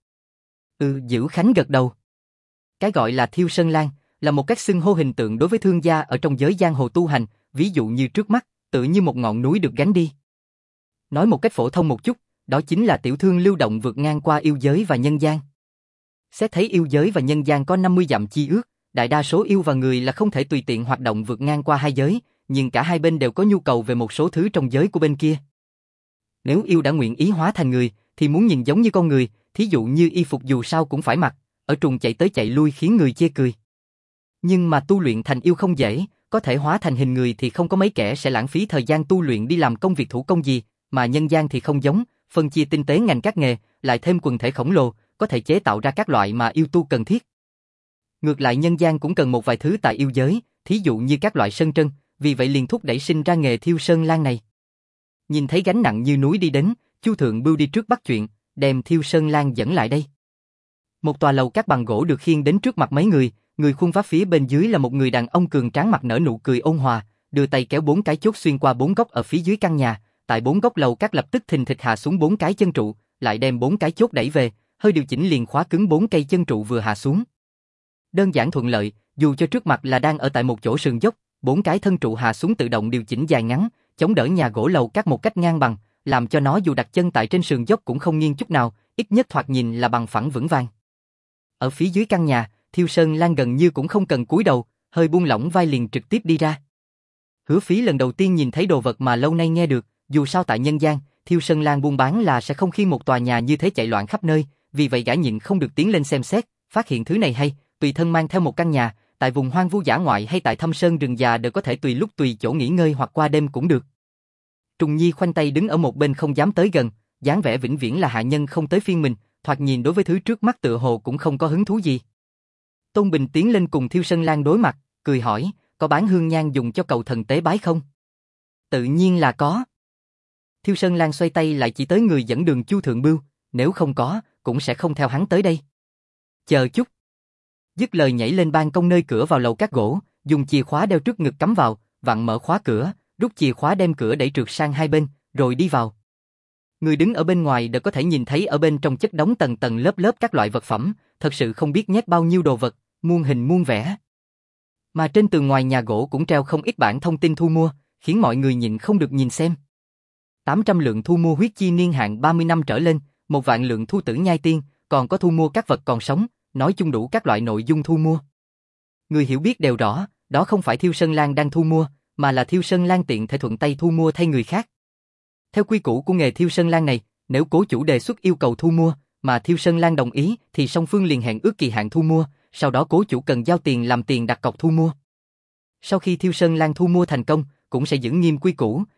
Diệu Khánh gật đầu. Cái gọi là Thiêu Sơn Lang là một cách xưng hô hình tượng đối với thương gia ở trong giới giang hồ tu hành, ví dụ như trước mắt, tự như một ngọn núi được gánh đi. Nói một cách phổ thông một chút, đó chính là tiểu thương lưu động vượt ngang qua yêu giới và nhân gian. Xét thấy yêu giới và nhân gian có 50 dặm chi ước, đại đa số yêu và người là không thể tùy tiện hoạt động vượt ngang qua hai giới, nhưng cả hai bên đều có nhu cầu về một số thứ trong giới của bên kia. Nếu yêu đã nguyện ý hóa thành người, thì muốn nhìn giống như con người, thí dụ như y phục dù sao cũng phải mặc, ở trùng chạy tới chạy lui khiến người chê cười. Nhưng mà tu luyện thành yêu không dễ, có thể hóa thành hình người thì không có mấy kẻ sẽ lãng phí thời gian tu luyện đi làm công việc thủ công gì, mà nhân gian thì không giống, phân chia tinh tế ngành các nghề, lại thêm quần thể khổng lồ, có thể chế tạo ra các loại mà yêu tu cần thiết. Ngược lại nhân gian cũng cần một vài thứ tại yêu giới, thí dụ như các loại sơn trân, vì vậy liền thúc đẩy sinh ra nghề Thiêu Sơn Lang này. Nhìn thấy gánh nặng như núi đi đến, Chu Thượng Bưu đi trước bắt chuyện, đem Thiêu Sơn Lang dẫn lại đây. Một tòa lầu các bằng gỗ được khiêng đến trước mặt mấy người, người khuân vác phía bên dưới là một người đàn ông cường tráng mặt nở nụ cười ôn hòa, đưa tay kéo 4 cái chốt xuyên qua 4 góc ở phía dưới căn nhà, tại 4 góc lầu các lập tức thình thịch hạ xuống 4 cái chân trụ, lại đem 4 cái chốt đẩy về, hơi điều chỉnh liền khóa cứng 4 cây chân trụ vừa hạ xuống. Đơn giản thuận lợi, dù cho trước mặt là đang ở tại một chỗ sườn dốc, 4 cái thân trụ hạ xuống tự động điều chỉnh dài ngắn, chống đỡ nhà gỗ lầu các một cách ngang bằng, làm cho nó dù đặt chân tại trên sườn dốc cũng không nghiêng chút nào, ít nhất thoạt nhìn là bằng phẳng vững vàng. Ở phía dưới căn nhà, Thiêu Sơn Lang gần như cũng không cần cúi đầu, hơi buông lỏng vai liền trực tiếp đi ra. Hứa Phí lần đầu tiên nhìn thấy đồ vật mà lâu nay nghe được, dù sao tại nhân gian, Thiêu Sơn Lang buôn bán là sẽ không khiêng một tòa nhà như thế chạy loạn khắp nơi, vì vậy gã nhịn không được tiến lên xem xét, phát hiện thứ này hay, tùy thân mang theo một căn nhà, tại vùng hoang vu dã ngoại hay tại thâm sơn rừng già đều có thể tùy lúc tùy chỗ nghỉ ngơi hoặc qua đêm cũng được. Trùng Nhi khoanh tay đứng ở một bên không dám tới gần, dáng vẻ vĩnh viễn là hạ nhân không tới phiên mình, thoạt nhìn đối với thứ trước mắt tựa hồ cũng không có hứng thú gì. Tôn Bình tiến lên cùng Thiêu Sơn Lang đối mặt, cười hỏi, có bán hương nhang dùng cho cầu thần tế bái không? Tự nhiên là có. Thiêu Sơn Lang xoay tay lại chỉ tới người dẫn đường Chu Thượng Bưu, nếu không có, cũng sẽ không theo hắn tới đây. Chờ chút. Dứt lời nhảy lên ban công nơi cửa vào lầu các gỗ, dùng chìa khóa đeo trước ngực cắm vào, vặn mở khóa cửa, rút chìa khóa đem cửa đẩy trượt sang hai bên, rồi đi vào. Người đứng ở bên ngoài đều có thể nhìn thấy ở bên trong chất đống tầng tầng lớp lớp các loại vật phẩm, thật sự không biết nhét bao nhiêu đồ vật, muôn hình muôn vẻ. Mà trên tường ngoài nhà gỗ cũng treo không ít bản thông tin thu mua, khiến mọi người nhịn không được nhìn xem. 800 lượng thu mua huyết chi niên hạn 30 năm trở lên, 1 vạn lượng thu tử nhai tiên, còn có thu mua các vật còn sống, nói chung đủ các loại nội dung thu mua. Người hiểu biết đều rõ, đó không phải Thiêu Sơn Lang đang thu mua, mà là Thiêu Sơn Lang tiện thể thuận tay thu mua thay người khác. Theo quy củ của nghề Thiêu Sơn Lang này, nếu cố chủ đề xuất yêu cầu thu mua, mà Thiêu Sơn Lang đồng ý thì song phương liền hẹn ước kỳ hạn thu mua, sau đó cố chủ cần giao tiền làm tiền đặt cọc thu mua. Sau khi Thiêu Sơn Lang thu mua thành công, cũng sẽ giữ nghiêm quy củ,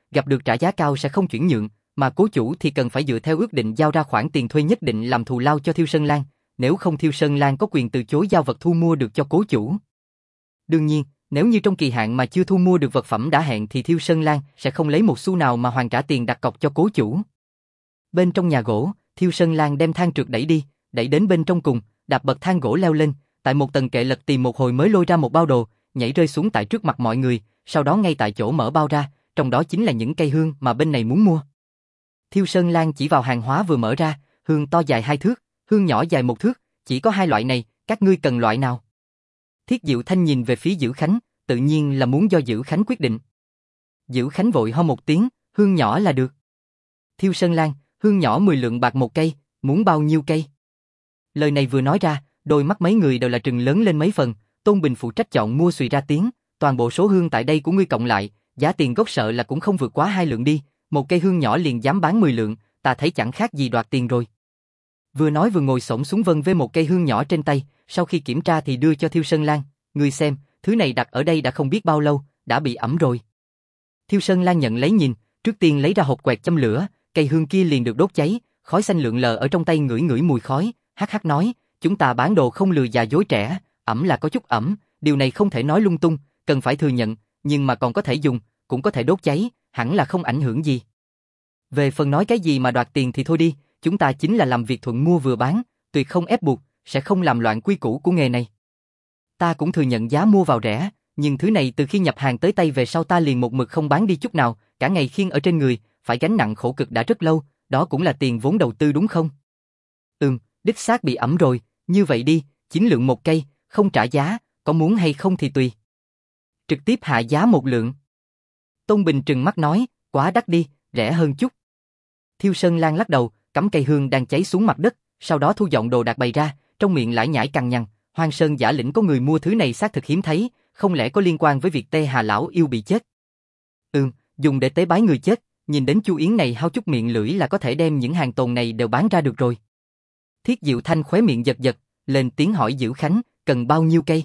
gặp được trả giá cao sẽ không chuyển nhượng, mà cố chủ thì cần phải dựa theo ước định giao ra khoản tiền thuê nhất định làm thù lao cho Thiêu Sơn Lan, nếu không Thiêu Sơn Lan có quyền từ chối giao vật thu mua được cho cố chủ. Đương nhiên, nếu như trong kỳ hạn mà chưa thu mua được vật phẩm đã hẹn thì Thiêu Sơn Lan sẽ không lấy một xu nào mà hoàn trả tiền đặt cọc cho cố chủ. Bên trong nhà gỗ, Thiêu Sơn Lan đem thang trượt đẩy đi, đẩy đến bên trong cùng, đạp bậc thang gỗ leo lên, tại một tầng kệ lật tìm một hồi mới lôi ra một bao đồ, nhảy rơi xuống tại trước mặt mọi người, sau đó ngay tại chỗ mở bao ra, trong đó chính là những cây hương mà bên này muốn mua. Thiêu Sơn Lan chỉ vào hàng hóa vừa mở ra, hương to dài 2 thước, hương nhỏ dài 1 thước, chỉ có 2 loại này, các ngươi cần loại nào? Thiết Diệu Thanh nhìn về phía Dữ Khánh, tự nhiên là muốn do Dữ Khánh quyết định. Dữ Khánh vội ho một tiếng, hương nhỏ là được. Thiêu Sơn Lan, hương nhỏ 10 lượng bạc một cây, muốn bao nhiêu cây? Lời này vừa nói ra, đôi mắt mấy người đều là trừng lớn lên mấy phần, Tôn Bình phụ trách chọn mua xùy ra tiếng, toàn bộ số hương tại đây của ngươi cộng lại, giá tiền gốc sợ là cũng không vượt quá 2 lượng đi, một cây hương nhỏ liền dám bán 10 lượng, ta thấy chẳng khác gì đoạt tiền rồi. Vừa nói vừa ngồi xổm xuống vân với một cây hương nhỏ trên tay, sau khi kiểm tra thì đưa cho Thiêu Sơn Lan, ngươi xem, thứ này đặt ở đây đã không biết bao lâu, đã bị ẩm rồi. Thiêu Sơn Lan nhận lấy nhìn, trước tiên lấy ra hộp quẹt châm lửa, cây hương kia liền được đốt cháy, khói xanh lượn lờ ở trong tay ngửi ngửi mùi khói, hắc hắc nói, chúng ta bán đồ không lừa già dối trẻ, ẩm là có chút ẩm, điều này không thể nói lung tung, cần phải thừa nhận, nhưng mà còn có thể dùng, cũng có thể đốt cháy, hẳn là không ảnh hưởng gì. Về phần nói cái gì mà đoạt tiền thì thôi đi, chúng ta chính là làm việc thuận mua vừa bán, tuyệt không ép buộc, sẽ không làm loạn quy củ của nghề này. Ta cũng thừa nhận giá mua vào rẻ, nhưng thứ này từ khi nhập hàng tới tay về sau ta liền một mực không bán đi chút nào, cả ngày khiêng ở trên người, phải gánh nặng khổ cực đã rất lâu, đó cũng là tiền vốn đầu tư đúng không? Đích xác bị ẩm rồi, như vậy đi, 9 lượng một cây, không trả giá, có muốn hay không thì tùy. Trực tiếp hạ giá 1 lượng. Tôn Bình trừng mắt nói, quá đắt đi, rẻ hơn chút. Thiêu Sơn Lan lắc đầu, cắm cây hương đang cháy xuống mặt đất, sau đó thu dọn đồ đạc bày ra, trong miệng lải nhải cằn nhằn, Hoang Sơn Giả Lĩnh có người mua thứ này xác thực hiếm thấy, không lẽ có liên quan với việc Tê Hà lão yêu bị chết? Dùng để tế bái người chết, nhìn đến Chu Yến này hao chút miệng lưỡi là có thể đem những hàng tồn này đều bán ra được rồi. Thiết Diệu Thanh khóe miệng giật giật, lên tiếng hỏi Dữ Khánh, cần bao nhiêu cây?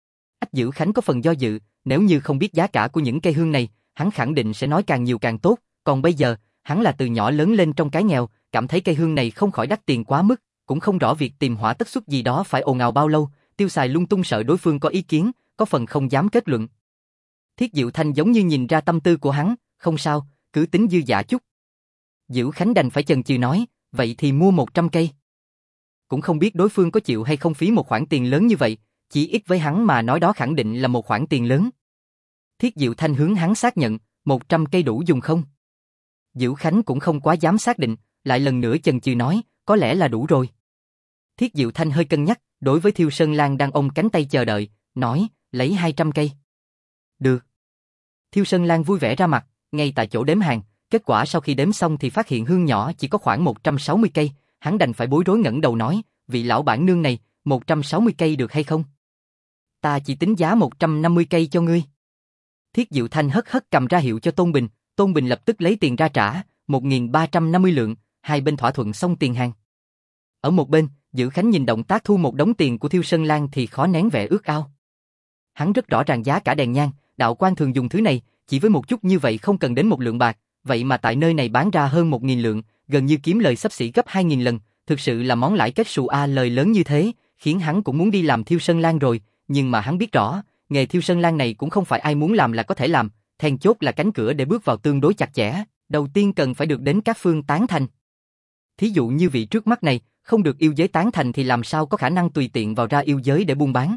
Dữ Khánh có phần do dự, nếu như không biết giá cả của những cây hương này, hắn khẳng định sẽ nói càng nhiều càng tốt, còn bây giờ, hắn là từ nhỏ lớn lên trong cái nghèo, cảm thấy cây hương này không khỏi đắt tiền quá mức, cũng không rõ việc tìm hỏa tất xuất gì đó phải ồn ào bao lâu, tiêu xài lung tung sợ đối phương có ý kiến, có phần không dám kết luận. Thiết Diệu Thanh giống như nhìn ra tâm tư của hắn, không sao, cứ tính dư giả chút. Dữ Khánh đành phải chần chừ nói, vậy thì mua 100 cây. Cũng không biết đối phương có chịu hay không phí một khoản tiền lớn như vậy, chỉ ít với hắn mà nói đó khẳng định là một khoản tiền lớn. Thiết Diệu Thanh hướng hắn xác nhận, 100 cây đủ dùng không? Dữ Khánh cũng không quá dám xác định, lại lần nữa chần chừ nói, có lẽ là đủ rồi. Thiết Diệu Thanh hơi cân nhắc, đối với Thiêu Sơn Lan đang ôm cánh tay chờ đợi, nói, lấy 200 cây. Được. Thiêu Sơn Lan vui vẻ ra mặt, ngay tại chỗ đếm hàng, kết quả sau khi đếm xong thì phát hiện hương nhỏ chỉ có khoảng 160 cây, hắn đành phải bối rối ngẩng đầu nói, vị lão bản nương này, 160 cây được hay không? Ta chỉ tính giá 150 cây cho ngươi. Thiết Diệu Thanh hất hất cầm ra hiệu cho Tôn Bình lập tức lấy tiền ra trả, 1.350 lượng, hai bên thỏa thuận xong tiền hàng. Ở một bên, Dữ Khánh nhìn động tác thu một đống tiền của Thiêu Sơn Lan thì khó nén vẻ ước ao. Hắn rất rõ ràng giá cả đèn nhang, đạo quan thường dùng thứ này, chỉ với một chút như vậy không cần đến 1 lượng bạc, vậy mà tại nơi này bán ra hơn 1.000 lượng, gần như kiếm lời xấp xỉ gấp 2.000 lần, thực sự là món lãi kết xù a lời lớn như thế, khiến hắn cũng muốn đi làm Thiêu Sơn Lan rồi, nhưng mà hắn biết rõ, nghề Thiêu Sơn Lan này cũng không phải ai muốn làm là có thể làm, then chốt là cánh cửa để bước vào tương đối chặt chẽ, đầu tiên cần phải được đến các phương tán thành. Thí dụ như vị trước mắt này, không được yêu giới tán thành thì làm sao có khả năng tùy tiện vào ra yêu giới để buôn bán.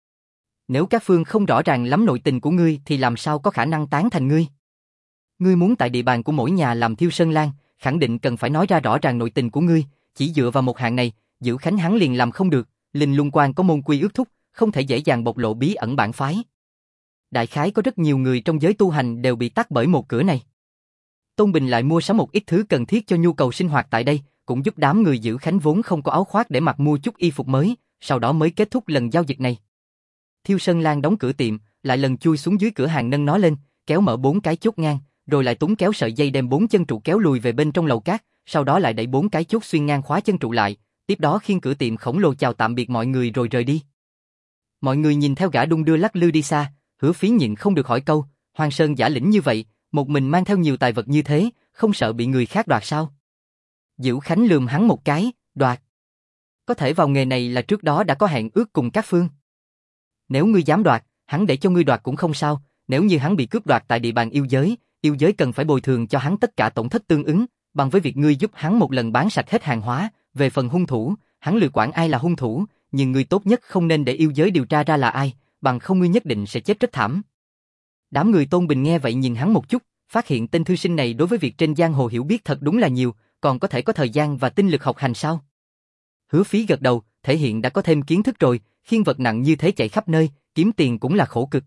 Nếu các phương không rõ ràng lắm nội tình của ngươi thì làm sao có khả năng tán thành ngươi. Ngươi muốn tại địa bàn của mỗi nhà làm Thiêu Sơn Lan, khẳng định cần phải nói ra rõ ràng nội tình của ngươi, chỉ dựa vào một hạng này, Dữ Khánh hắn liền làm không được, Linh Lung Quan có môn quy ước thúc, không thể dễ dàng bộc lộ bí ẩn bản phái. Đại khái có rất nhiều người trong giới tu hành đều bị tắc bởi một cửa này. Tôn Bình lại mua sắm một ít thứ cần thiết cho nhu cầu sinh hoạt tại đây, cũng giúp đám người Dữ Khánh vốn không có áo khoác để mặc mua chút y phục mới, sau đó mới kết thúc lần giao dịch này. Thiêu Sơn Lan đóng cửa tiệm, lại lần chui xuống dưới cửa hàng nâng nó lên, kéo mở 4 cái chốt ngang, rồi lại túng kéo sợi dây đem 4 chân trụ kéo lùi về bên trong lầu cát, sau đó lại đẩy 4 cái chốt xuyên ngang khóa chân trụ lại, tiếp đó khiêng cửa tiệm khổng lồ chào tạm biệt mọi người rồi rời đi. Mọi người nhìn theo gã đung đưa lắc lư đi xa, Hứa Phí nhịn không được hỏi câu, Hoang Sơn Giả Lĩnh như vậy, một mình mang theo nhiều tài vật như thế, không sợ bị người khác đoạt sao? Diệu Khánh lườm hắn một cái, đoạt. Có thể vào nghề này là trước đó đã có hẹn ước cùng các phương. Nếu ngươi dám đoạt, hắn để cho ngươi đoạt cũng không sao, nếu như hắn bị cướp đoạt tại địa bàn yêu giới cần phải bồi thường cho hắn tất cả tổn thất tương ứng, bằng với việc ngươi giúp hắn một lần bán sạch hết hàng hóa, về phần hung thủ, hắn lười quản ai là hung thủ, nhưng ngươi tốt nhất không nên để yêu giới điều tra ra là ai, bằng không ngươi nhất định sẽ chết rất thảm. Đám người Tôn Bình nghe vậy nhìn hắn một chút, phát hiện tên thư sinh này đối với việc trên giang hồ hiểu biết thật đúng là nhiều, còn có thể có thời gian và tinh lực học hành sao? Hứa Phí gật đầu, thể hiện đã có thêm kiến thức rồi, khiêng vật nặng như thế chạy khắp nơi, kiếm tiền cũng là khổ cực.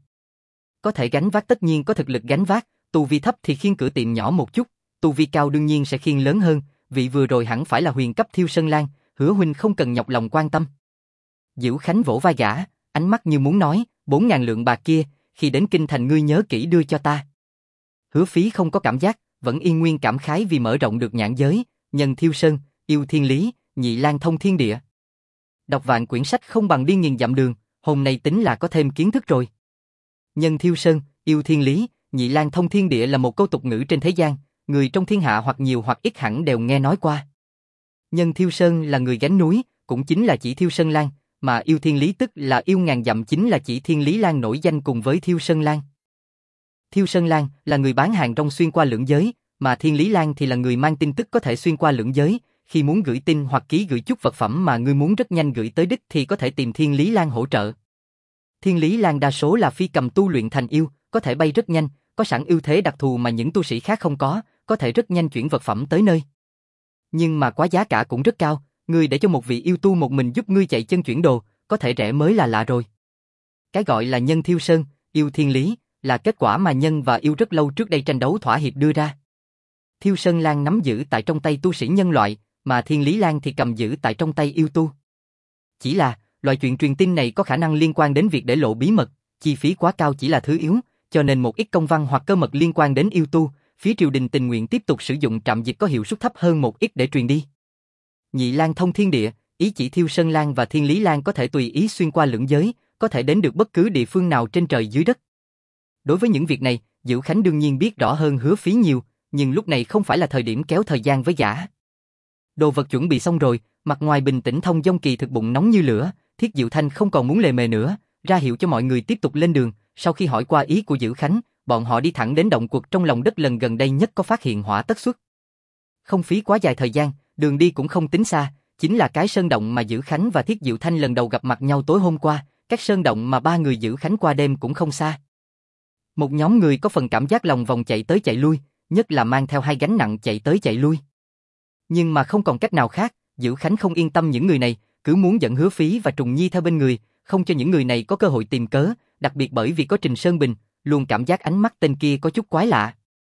Có thể gánh vác tất nhiên có thực lực gánh vác, tu vi thấp thì khiêng cửa tiệm nhỏ một chút, tu vi cao đương nhiên sẽ khiêng lớn hơn, vị vừa rồi hẳn phải là huyền cấp Thiêu Sơn Lan, Hứa huynh không cần nhọc lòng quan tâm. Diệu Khánh vỗ vai gã, ánh mắt như muốn nói, 4.000 lượng bạc kia, khi đến kinh thành ngươi nhớ kỹ đưa cho ta. Hứa Phí không có cảm giác, vẫn yên nguyên cảm khái vì mở rộng được nhãn giới, nhân Thiêu Sơn, yêu thiên lý, nhị lang thông thiên địa. Đọc vạn quyển sách không bằng đi nghìn dặm đường, hôm nay tính là có thêm kiến thức rồi. Nhân Thiêu Sơn, yêu thiên lý, nhị lang thông thiên địa là một câu tục ngữ trên thế gian, người trong thiên hạ hoặc nhiều hoặc ít hẳn đều nghe nói qua. Nhân Thiêu Sơn là người gánh núi, cũng chính là chỉ Thiêu Sơn Lan, mà yêu thiên lý tức là yêu ngàn dặm chính là chỉ Thiên Lý Lan nổi danh cùng với Thiêu Sơn Lan. Thiêu Sơn Lan là người bán hàng rong xuyên qua lưỡng giới, mà Thiên Lý Lan thì là người mang tin tức có thể xuyên qua lưỡng giới, khi muốn gửi tin hoặc ký gửi chút vật phẩm mà ngươi muốn rất nhanh gửi tới đích thì có thể tìm Thiên Lý Lan hỗ trợ. Thiên Lý Lan đa số là phi cầm tu luyện thành yêu, có thể bay rất nhanh, có sẵn ưu thế đặc thù mà những tu sĩ khác không có thể rất nhanh chuyển vật phẩm tới nơi. Nhưng mà quá giá cả cũng rất cao, ngươi để cho một vị yêu tu một mình giúp ngươi chạy chân chuyển đồ, có thể rẻ mới là lạ rồi. Cái gọi là nhân Thiêu Sơn, yêu thiên lý, là kết quả mà nhân và yêu rất lâu trước đây tranh đấu thỏa hiệp đưa ra. Thiêu Sơn Lan nắm giữ tại trong tay tu sĩ nhân loại, mà Thiên Lý Lan thì cầm giữ tại trong tay yêu tu. Chỉ là, loại chuyện truyền tin này có khả năng liên quan đến việc để lộ bí mật, chi phí quá cao chỉ là thứ yếu, cho nên một ít công văn hoặc cơ mật liên quan đến yêu tu, phía triều đình tình nguyện tiếp tục sử dụng trạm dịch có hiệu suất thấp hơn một ít để truyền đi. Nhị Lang thông thiên địa, ý chỉ Thiêu Sơn Lan và Thiên Lý Lan có thể tùy ý xuyên qua lưỡng giới, có thể đến được bất cứ địa phương nào trên trời dưới đất. Đối với những việc này, Diệu Khánh đương nhiên biết rõ hơn Hứa Phí nhiều, nhưng lúc này không phải là thời điểm kéo thời gian với gã. Đồ vật chuẩn bị xong rồi, mặt ngoài bình tĩnh thông dong kỳ thực bụng nóng như lửa, Thiết Diệu Thanh không còn muốn lề mề nữa, ra hiệu cho mọi người tiếp tục lên đường, sau khi hỏi qua ý của Diệu Khánh, bọn họ đi thẳng đến động quật trong lòng đất lần gần đây nhất có phát hiện hỏa tất xuất. Không phí quá dài thời gian, đường đi cũng không tính xa, chính là cái sơn động mà Diệu Khánh và Thiết Diệu Thanh lần đầu gặp mặt nhau tối hôm qua, các sơn động mà ba người Diệu Khánh qua đêm cũng không xa. Một nhóm người có phần cảm giác lòng vòng chạy tới chạy lui, nhất là mang theo hai gánh nặng chạy tới chạy lui. Nhưng mà không còn cách nào khác, Diệu Khánh không yên tâm những người này, cứ muốn dẫn Hứa Phí và Trùng Nhi theo bên người, không cho những người này có cơ hội tìm cớ, đặc biệt bởi vì có Trình Sơn Bình, luôn cảm giác ánh mắt tên kia có chút quái lạ.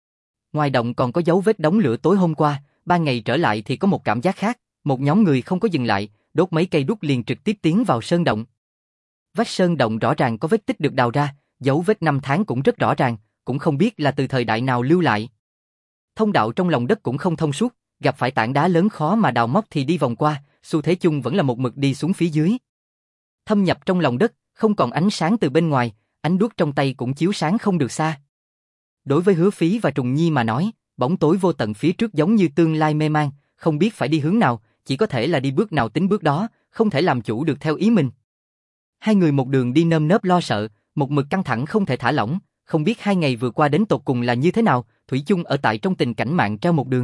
Ngoài động còn có dấu vết đống lửa tối hôm qua, ban ngày trở lại thì có một cảm giác khác, một nhóm người không có dừng lại, đốt mấy cây đuốc liền trực tiếp tiến vào sơn động. Vách sơn động rõ ràng có vết tích được đào ra, dấu vết năm tháng cũng rất rõ ràng, cũng không biết là từ thời đại nào lưu lại. Thông đạo trong lòng đất cũng không thông suốt, gặp phải tảng đá lớn khó mà đào móc thì đi vòng qua, xu thế chung vẫn là một mực đi xuống phía dưới. Thâm nhập trong lòng đất, không còn ánh sáng từ bên ngoài, ánh đuốc trong tay cũng chiếu sáng không được xa. Đối với Hứa Phí và Trùng Nhi mà nói, bóng tối vô tận phía trước giống như tương lai mê man, không biết phải đi hướng nào, chỉ có thể là đi bước nào tính bước đó, không thể làm chủ được theo ý mình. Hai người một đường đi nơm nớp lo sợ, một mực căng thẳng không thể thả lỏng, không biết 2 ngày vừa qua đến tột cùng là như thế nào, thủy chung ở tại trong tình cảnh mạng treo một đường.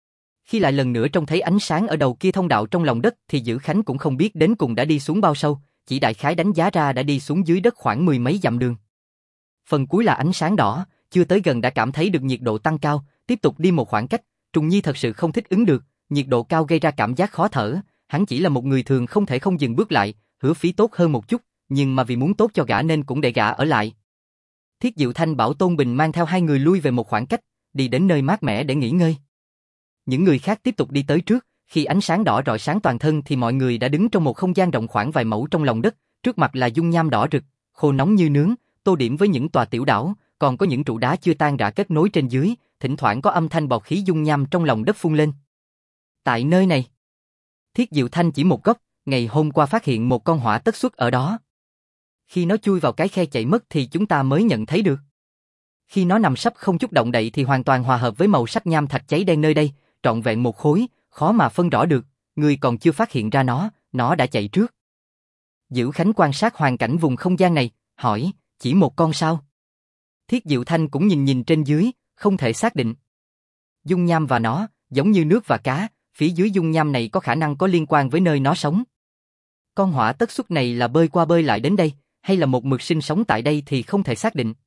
Khi lại lần nữa trông thấy ánh sáng ở đầu kia thông đạo trong lòng đất thì Dữ Khánh cũng không biết đến cùng đã đi xuống bao sâu, chỉ đại khái đánh giá ra đã đi xuống dưới đất khoảng 10 mấy dặm đường. Phần cuối là ánh sáng đỏ, chưa tới gần đã cảm thấy được nhiệt độ tăng cao, tiếp tục đi một khoảng cách, Trùng Nhi thật sự không thích ứng được, nhiệt độ cao gây ra cảm giác khó thở, hắn chỉ là một người thường không thể không dừng bước lại, Hứa Phí tốt hơn một chút, nhưng mà vì muốn tốt cho gã nên cũng để gã ở lại. Thiết Diệu Thanh bảo Tôn Bình mang theo hai người lui về một khoảng cách, đi đến nơi mát mẻ để nghỉ ngơi. Những người khác tiếp tục đi tới trước, khi ánh sáng đỏ rọi sáng toàn thân thì mọi người đã đứng trong một không gian rộng khoảng vài mẫu trong lòng đất, trước mặt là dung nham đỏ rực, khô nóng như nướng, tô điểm với những tòa tiểu đảo, còn có những trụ đá chưa tan rã kết nối trên dưới, thỉnh thoảng có âm thanh bọt khí dung nham trong lòng đất phun lên. Tại nơi này, Thiết Diệu Thanh chỉ một góc, ngày hôm qua phát hiện một con hỏa tất xuất ở đó. Khi nó chui vào cái khe chạy mất thì chúng ta mới nhận thấy được. Khi nó nằm sấp không chút động đậy thì hoàn toàn hòa hợp với màu sắc nham thạch cháy đen nơi đây, trọn vẹn một khối, khó mà phân rõ được, người còn chưa phát hiện ra nó đã chạy trước. Dữ Khánh quan sát hoàn cảnh vùng không gian này, hỏi, chỉ một con sao? Thiết Diệu Thanh cũng nhìn nhìn trên dưới, không thể xác định. Dung nham và nó, giống như nước và cá, phía dưới dung nham này có khả năng có liên quan với nơi nó sống. Con hỏa tất xuất này là bơi qua bơi lại đến đây, hay là một mực sinh sống tại đây thì không thể xác định.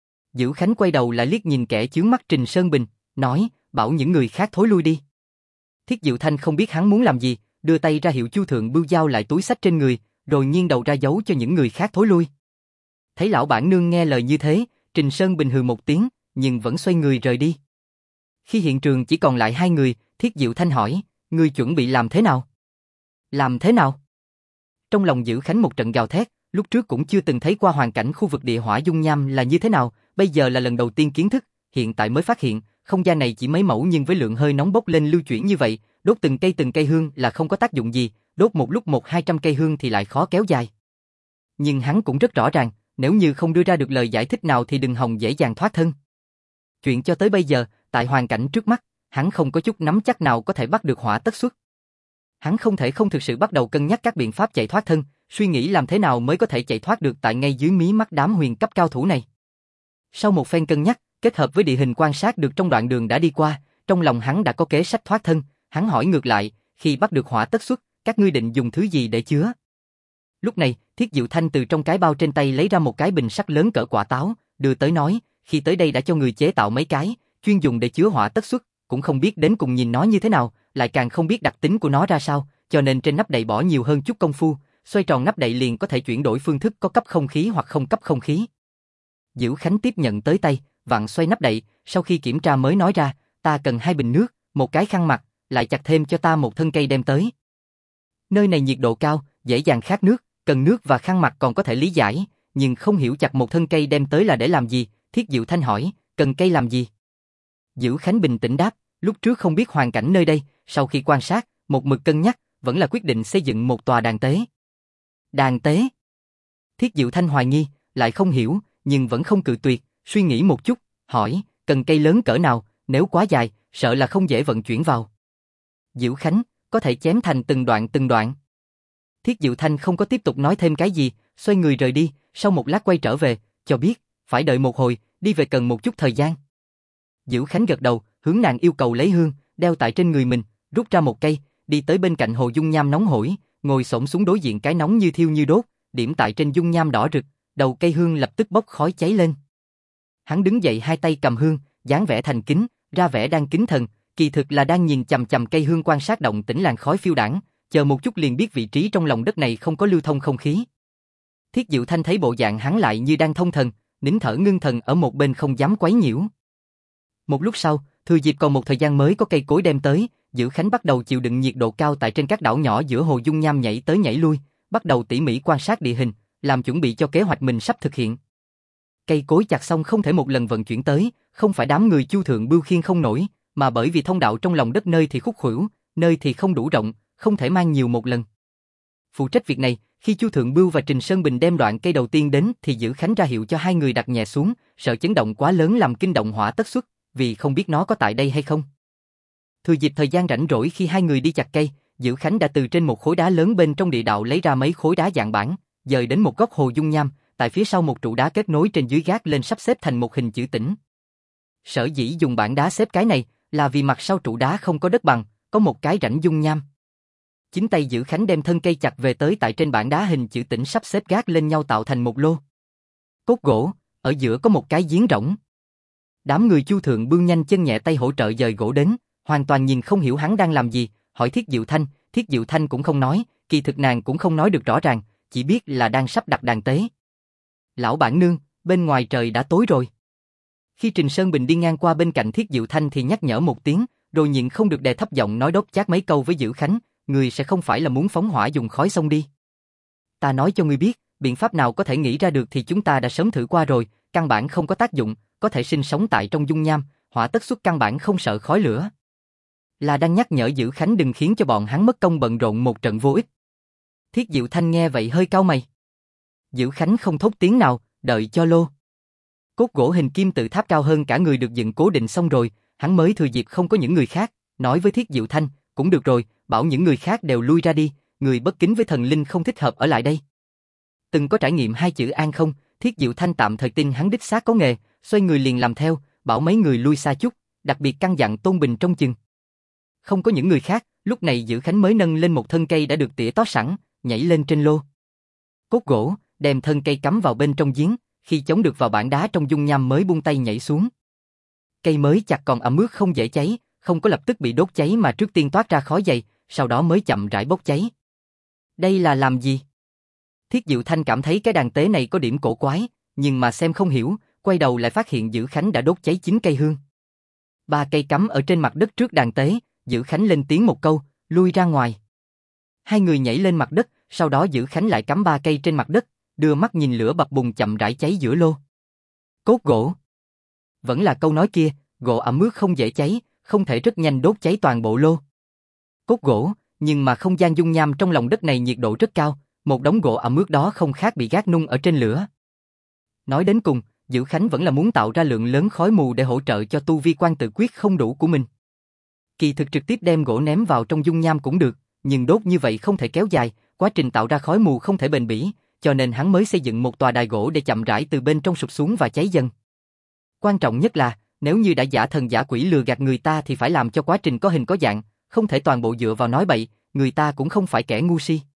Dữ Khánh quay đầu lại liếc nhìn kẻ chướng mắt Trình Sơn Bình, nói, bảo những người khác thối lui đi. Thiết Diệu Thanh không biết hắn muốn làm gì, đưa tay ra hiệu Chu Thượng Bưu giao lại túi xách trên người, rồi nghiêng đầu ra dấu cho những người khác thối lui. Thấy lão bản nương nghe lời như thế, Trình Sơn Bình hừ một tiếng, nhưng vẫn xoay người rời đi. Khi hiện trường chỉ còn lại hai người, Thiết Diệu Thanh hỏi, ngươi chuẩn bị làm thế nào? Làm thế nào? Trong lòng Dữ Khánh một trận gào thét, lúc trước cũng chưa từng thấy qua hoàn cảnh khu vực địa hỏa dung nham là như thế nào, bây giờ là lần đầu tiên kiến thức, hiện tại mới phát hiện, không gian này chỉ mấy mẫu nhưng với lượng hơi nóng bốc lên lưu chuyển như vậy, đốt từng cây hương là không có tác dụng gì, đốt một lúc 100-200 cây hương thì lại khó kéo dài. Nhưng hắn cũng rất rõ ràng, nếu như không đưa ra được lời giải thích nào thì đừng hòng dễ dàng thoát thân. Chuyện cho tới bây giờ, tại hoàn cảnh trước mắt, hắn không có chút nắm chắc nào có thể bắt được hỏa tất xuất. Hắn không thể không thực sự bắt đầu cân nhắc các biện pháp chạy thoát thân, suy nghĩ làm thế nào mới có thể chạy thoát được tại ngay dưới mí mắt đám huyền cấp cao thủ này. Sau một phen cân nhắc, kết hợp với địa hình quan sát được trong đoạn đường đã đi qua, trong lòng hắn đã có kế sách thoát thân, hắn hỏi ngược lại, khi bắt được hỏa tất xuất, các ngươi định dùng thứ gì để chứa? Lúc này, Thiết Diệu Thanh từ trong cái bao trên tay lấy ra một cái bình sắt lớn cỡ quả táo, đưa tới nói, khi tới đây đã cho người chế tạo mấy cái, chuyên dùng để chứa hỏa tất xuất, cũng không biết đến cùng nhìn nó như thế nào, lại càng không biết đặc tính của nó ra sao, cho nên trên nắp đậy bỏ nhiều hơn chút công phu, xoay tròn nắp đậy liền có thể chuyển đổi phương thức có cấp không khí hoặc không cấp không khí. Dữ Khánh tiếp nhận tới tay, vặn xoay nắp đậy, sau khi kiểm tra mới nói ra, ta cần 2 bình nước, một cái khăn mặt, lại chặt thêm cho ta một thân cây đem tới. Nơi này nhiệt độ cao, dễ dàng khát nước, cần nước và khăn mặt còn có thể lý giải, nhưng không hiểu chặt một thân cây đem tới là để làm gì, Thiết Diệu Thanh hỏi, cần cây làm gì? Dữ Khánh bình tĩnh đáp, lúc trước không biết hoàn cảnh nơi đây, sau khi quan sát, một mực cân nhắc, vẫn là quyết định xây dựng một tòa đàn tế. Đàn tế? Thiết Diệu Thanh hoài nghi, lại không hiểu, nhưng vẫn không cự tuyệt, suy nghĩ một chút, hỏi, cần cây lớn cỡ nào, nếu quá dài, sợ là không dễ vận chuyển vào. Dữ Khánh, có thể chém thành từng đoạn. Thiết Diệu Thanh không có tiếp tục nói thêm cái gì, xoay người rời đi, sau một lát quay trở về, cho biết, phải đợi một hồi, đi về cần một chút thời gian. Dữ Khánh gật đầu, hướng nàng yêu cầu lấy hương, đeo tại trên người mình, rút ra một cây, đi tới bên cạnh hồ dung nham nóng hổi, ngồi xổm xuống đối diện cái nóng như thiêu như đốt, điểm tại trên dung nham đỏ rực, đầu cây hương lập tức bốc khói cháy lên. Hắn đứng dậy hai tay cầm hương, dáng vẻ thành kính, ra vẻ đang kính thần, kỳ thực là đang nhìn chằm chằm cây hương quan sát động tĩnh làn khói phiêu đãng, chờ một chút liền biết vị trí trong lòng đất này không có lưu thông không khí. Thiết Diệu Thanh thấy bộ dạng hắn lại như đang thông thần, nín thở ngưng thần ở một bên không dám quấy nhiễu. Một lúc sau, thừa dịp còn một thời gian mới có cây cối đem tới, Dữ Khánh bắt đầu chịu đựng nhiệt độ cao tại trên các đảo nhỏ giữa hồ dung nham nhảy tới nhảy lui, bắt đầu tỉ mỉ quan sát địa hình, làm chuẩn bị cho kế hoạch mình sắp thực hiện. Cây cối chặt xong không thể một lần vận chuyển tới, không phải đám người Chu Thượng Bưu khiêng không nổi, mà bởi vì thông đạo trong lòng đất nơi thì khúc khuỷu, nơi thì không đủ rộng, không thể mang nhiều một lần. Phụ trách việc này, khi Chu Thượng Bưu và Trình Sơn Bình đem đoạn cây đầu tiên đến thì Dữ Khánh ra hiệu cho hai người đặt nhẹ xuống, sợ chấn động quá lớn làm kinh động hỏa tất xuất, vì không biết nó có tại đây hay không. Thừa dịp thời gian rảnh rỗi khi hai người đi chặt cây, Dữ Khánh đã từ trên một khối đá lớn bên trong địa đạo lấy ra mấy khối đá dạng bản, dời đến một góc hồ dung nham, tại phía sau một trụ đá kết nối trên dưới gác lên sắp xếp thành một hình chữ tĩnh. Sở dĩ dùng bản đá xếp cái này là vì mặt sau trụ đá không có đất bằng, có một cái rãnh dung nham. Chính tay Dữ Khánh đem thân cây chặt về tới tại trên bản đá hình chữ tĩnh sắp xếp gác lên nhau tạo thành một lô. Cốt gỗ, ở giữa có một cái giếng rỗng. Đám người Chu Thượng Bưu nhanh chân nhẹ tay hỗ trợ dời gỗ đến, hoàn toàn nhìn không hiểu hắn đang làm gì, hỏi Thiết Diệu Thanh cũng không nói, kỳ thực nàng cũng không nói được rõ ràng, chỉ biết là đang sắp đặt đàn tế. Lão bản nương, bên ngoài trời đã tối rồi. Khi Trình Sơn Bình đi ngang qua bên cạnh Thiết Diệu Thanh thì nhắc nhở một tiếng, rồi nhịn không được đè thấp giọng nói đốt chát mấy câu với Dữ Khánh, người sẽ không phải là muốn phóng hỏa dùng khói xông đi. Ta nói cho ngươi biết, biện pháp nào có thể nghĩ ra được thì chúng ta đã sớm thử qua rồi, căn bản không có tác dụng, có thể sinh sống tại trong dung nham, hỏa tất xuất căn bản không sợ khói lửa. Là đang nhắc nhở Dữ Khánh đừng khiến cho bọn hắn mất công bận rộn một trận vô ích. Thiết Diệu Thanh nghe vậy hơi cau mày. Dữ Khánh không thốt tiếng nào, đợi cho lô Cốt gỗ hình kim tự tháp cao hơn cả người được dựng cố định xong rồi, hắn mới thừa dịp không có những người khác, nói với Thiết Diệu Thanh, cũng được rồi, bảo những người khác đều lui ra đi, người bất kính với thần linh không thích hợp ở lại đây. Từng có trải nghiệm hai chữ an không, Thiết Diệu Thanh tạm thời tin hắn đích xác có nghề, xoay người liền làm theo, bảo mấy người lui xa chút, đặc biệt căn dặn Tôn Bình trông chừng. Không có những người khác, lúc này Dữ Khánh mới nâng lên một thân cây đã được tỉa tót sẵn, nhảy lên trên lô. Cốt gỗ, đem thân cây cắm vào bên trong giếng, khi chống được vào bảng đá trong dung nham mới buông tay nhảy xuống. Cây mới chặt còn ẩm ướt không dễ cháy, không có lập tức bị đốt cháy mà trước tiên toát ra khói dày, sau đó mới chậm rãi bốc cháy. Đây là làm gì? Thiết Diệu Thanh cảm thấy cái đàn tế này có điểm cổ quái, nhưng mà xem không hiểu, quay đầu lại phát hiện Dữ Khánh đã đốt cháy 9 cây hương. 3 cây cắm ở trên mặt đất trước đàn tế, Dữ Khánh lên tiếng một câu, lui ra ngoài. Hai người nhảy lên mặt đất, sau đó Dữ Khánh lại cắm 3 cây trên mặt đất, đưa mắt nhìn lửa bập bùng chậm rãi cháy giữa lô. Cốt gỗ. Vẫn là câu nói kia, gỗ ẩm ướt không dễ cháy, không thể rất nhanh đốt cháy toàn bộ lô. Cốt gỗ, nhưng mà không gian dung nham trong lòng đất này nhiệt độ rất cao, một đống gỗ ẩm ướt đó không khác bị gác nung ở trên lửa. Nói đến cùng, Dữ Khánh vẫn là muốn tạo ra lượng lớn khói mù để hỗ trợ cho tu vi quan tự quyết không đủ của mình. Kỳ thực trực tiếp đem gỗ ném vào trong dung nham cũng được, nhưng đốt như vậy không thể kéo dài, quá trình tạo ra khói mù không thể bền bỉ, cho nên hắn mới xây dựng một tòa đài gỗ để chậm rãi từ bên trong sụp xuống và cháy dần. Quan trọng nhất là, nếu như đã giả thần giả quỷ lừa gạt người ta thì phải làm cho quá trình có hình có dạng, không thể toàn bộ dựa vào nói bậy, người ta cũng không phải kẻ ngu si.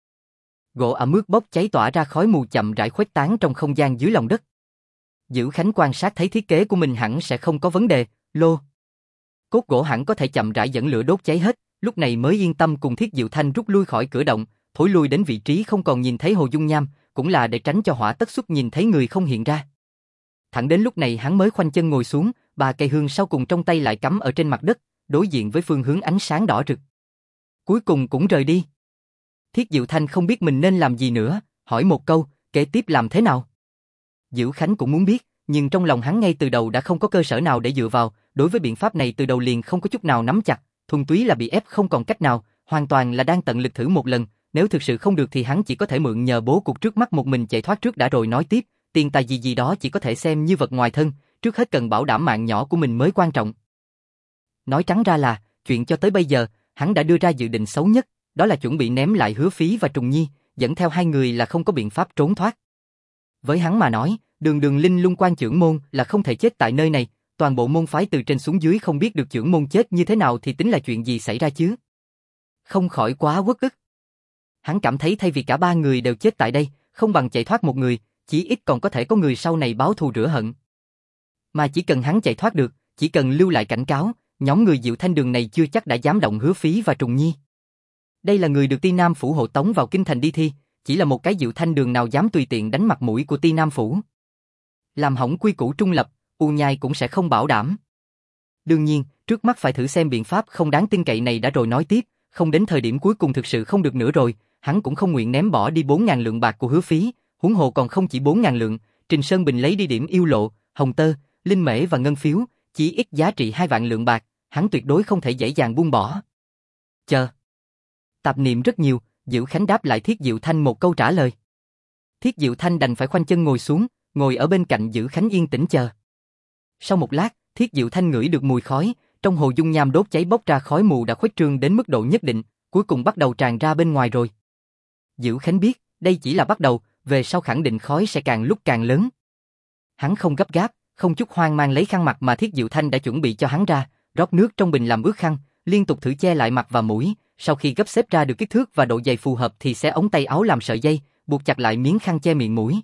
Gỗ ẩm ướt bốc cháy tỏa ra khói mù chậm rãi khuếch tán trong không gian dưới lòng đất. Dữ Khánh quan sát thấy thiết kế của mình hẳn sẽ không có vấn đề, lô. Cốt gỗ hẳn có thể chậm rãi dẫn lửa đốt cháy hết, lúc này mới yên tâm cùng Thiết Diệu Thanh rút lui khỏi cửa động, thối lui đến vị trí không còn nhìn thấy hồ dung nham, cũng là để tránh cho hỏa tất xuất nhìn thấy người không hiện ra. Thẳng đến lúc này hắn mới khoanh chân ngồi xuống, 3 cây hương sau cùng trong tay lại cắm ở trên mặt đất, đối diện với phương hướng ánh sáng đỏ rực. Cuối cùng cũng rời đi. Thiết Diệu Thanh không biết mình nên làm gì nữa, hỏi một câu, kế tiếp làm thế nào? Dữ Khánh cũng muốn biết, nhưng trong lòng hắn ngay từ đầu đã không có cơ sở nào để dựa vào, đối với biện pháp này từ đầu liền không có chút nào nắm chặt, thuần túy là bị ép không còn cách nào, hoàn toàn là đang tận lực thử một lần, nếu thực sự không được thì hắn chỉ có thể mượn nhờ bố cục trước mắt một mình chạy thoát trước đã rồi nói tiếp, tiền tài gì đó chỉ có thể xem như vật ngoài thân, trước hết cần bảo đảm mạng nhỏ của mình mới quan trọng. Nói trắng ra là, chuyện cho tới bây giờ, hắn đã đưa ra dự định xấu nhất, đó là chuẩn bị ném lại Hứa Phí và Trùng Nhi, dẫn theo hai người là không có biện pháp trốn thoát. Với hắn mà nói, Đường Linh Lung quan trưởng môn là không thể chết tại nơi này, toàn bộ môn phái từ trên xuống dưới không biết được trưởng môn chết như thế nào thì tính là chuyện gì xảy ra chứ. Không khỏi quá uất ức. Hắn cảm thấy thay vì cả 3 người đều chết tại đây, không bằng chạy thoát một người, chỉ ít còn có thể có người sau này báo thù rửa hận. Mà chỉ cần hắn chạy thoát được, chỉ cần lưu lại cảnh cáo, nhóm người Diệu Thanh Đường này chưa chắc đã dám động Hứa Phí và Trùng Nhi. Đây là người được Ti Nam Phủ hộ tống vào kinh thành đi thi, chỉ là một cái Diệu Thanh Đường nào dám tùy tiện đánh mặt mũi của Ti Nam Phủ. Làm hỏng quy củ trung lập, U Nhai cũng sẽ không bảo đảm. Đương nhiên, trước mắt phải thử xem biện pháp không đáng tin cậy này đã rồi nói tiếp, không đến thời điểm cuối cùng thực sự không được nữa rồi, hắn cũng không nguyện ném bỏ đi 4.000 lượng bạc của Hứa Phí, huống hồ còn không chỉ 4.000 lượng, Trình Sơn Bình lấy đi điểm yêu lộ, hồng tơ, linh mễ và ngân phiếu, chỉ ít giá trị 2 vạn lượng bạc, hắn tuyệt đối không thể dễ dàng buông bỏ. Chờ. Tạp niệm rất nhiều, Dữ Khánh đáp lại Thiết Diệu Thanh một câu trả lời. Thiết Diệu Thanh đành phải khoanh chân ngồi xuống, ngồi ở bên cạnh Dữ Khánh yên tĩnh chờ. Sau một lát, Thiết Diệu Thanh ngửi được mùi khói, trong hồ dung nham đốt cháy bốc ra khói mù đã khuếch trương đến mức độ nhất định, cuối cùng bắt đầu tràn ra bên ngoài rồi. Dữ Khánh biết, đây chỉ là bắt đầu, về sau khẳng định khói sẽ càng lúc càng lớn. Hắn không gấp gáp, không chút hoang mang lấy khăn mặt mà Thiết Diệu Thanh đã chuẩn bị cho hắn ra, rót nước trong bình làm ướt khăn, liên tục thử che lại mặt và mũi, sau khi gấp xếp ra được kích thước và độ dày phù hợp thì xé ống tay áo làm sợi dây, buộc chặt lại miếng khăn che miệng mũi.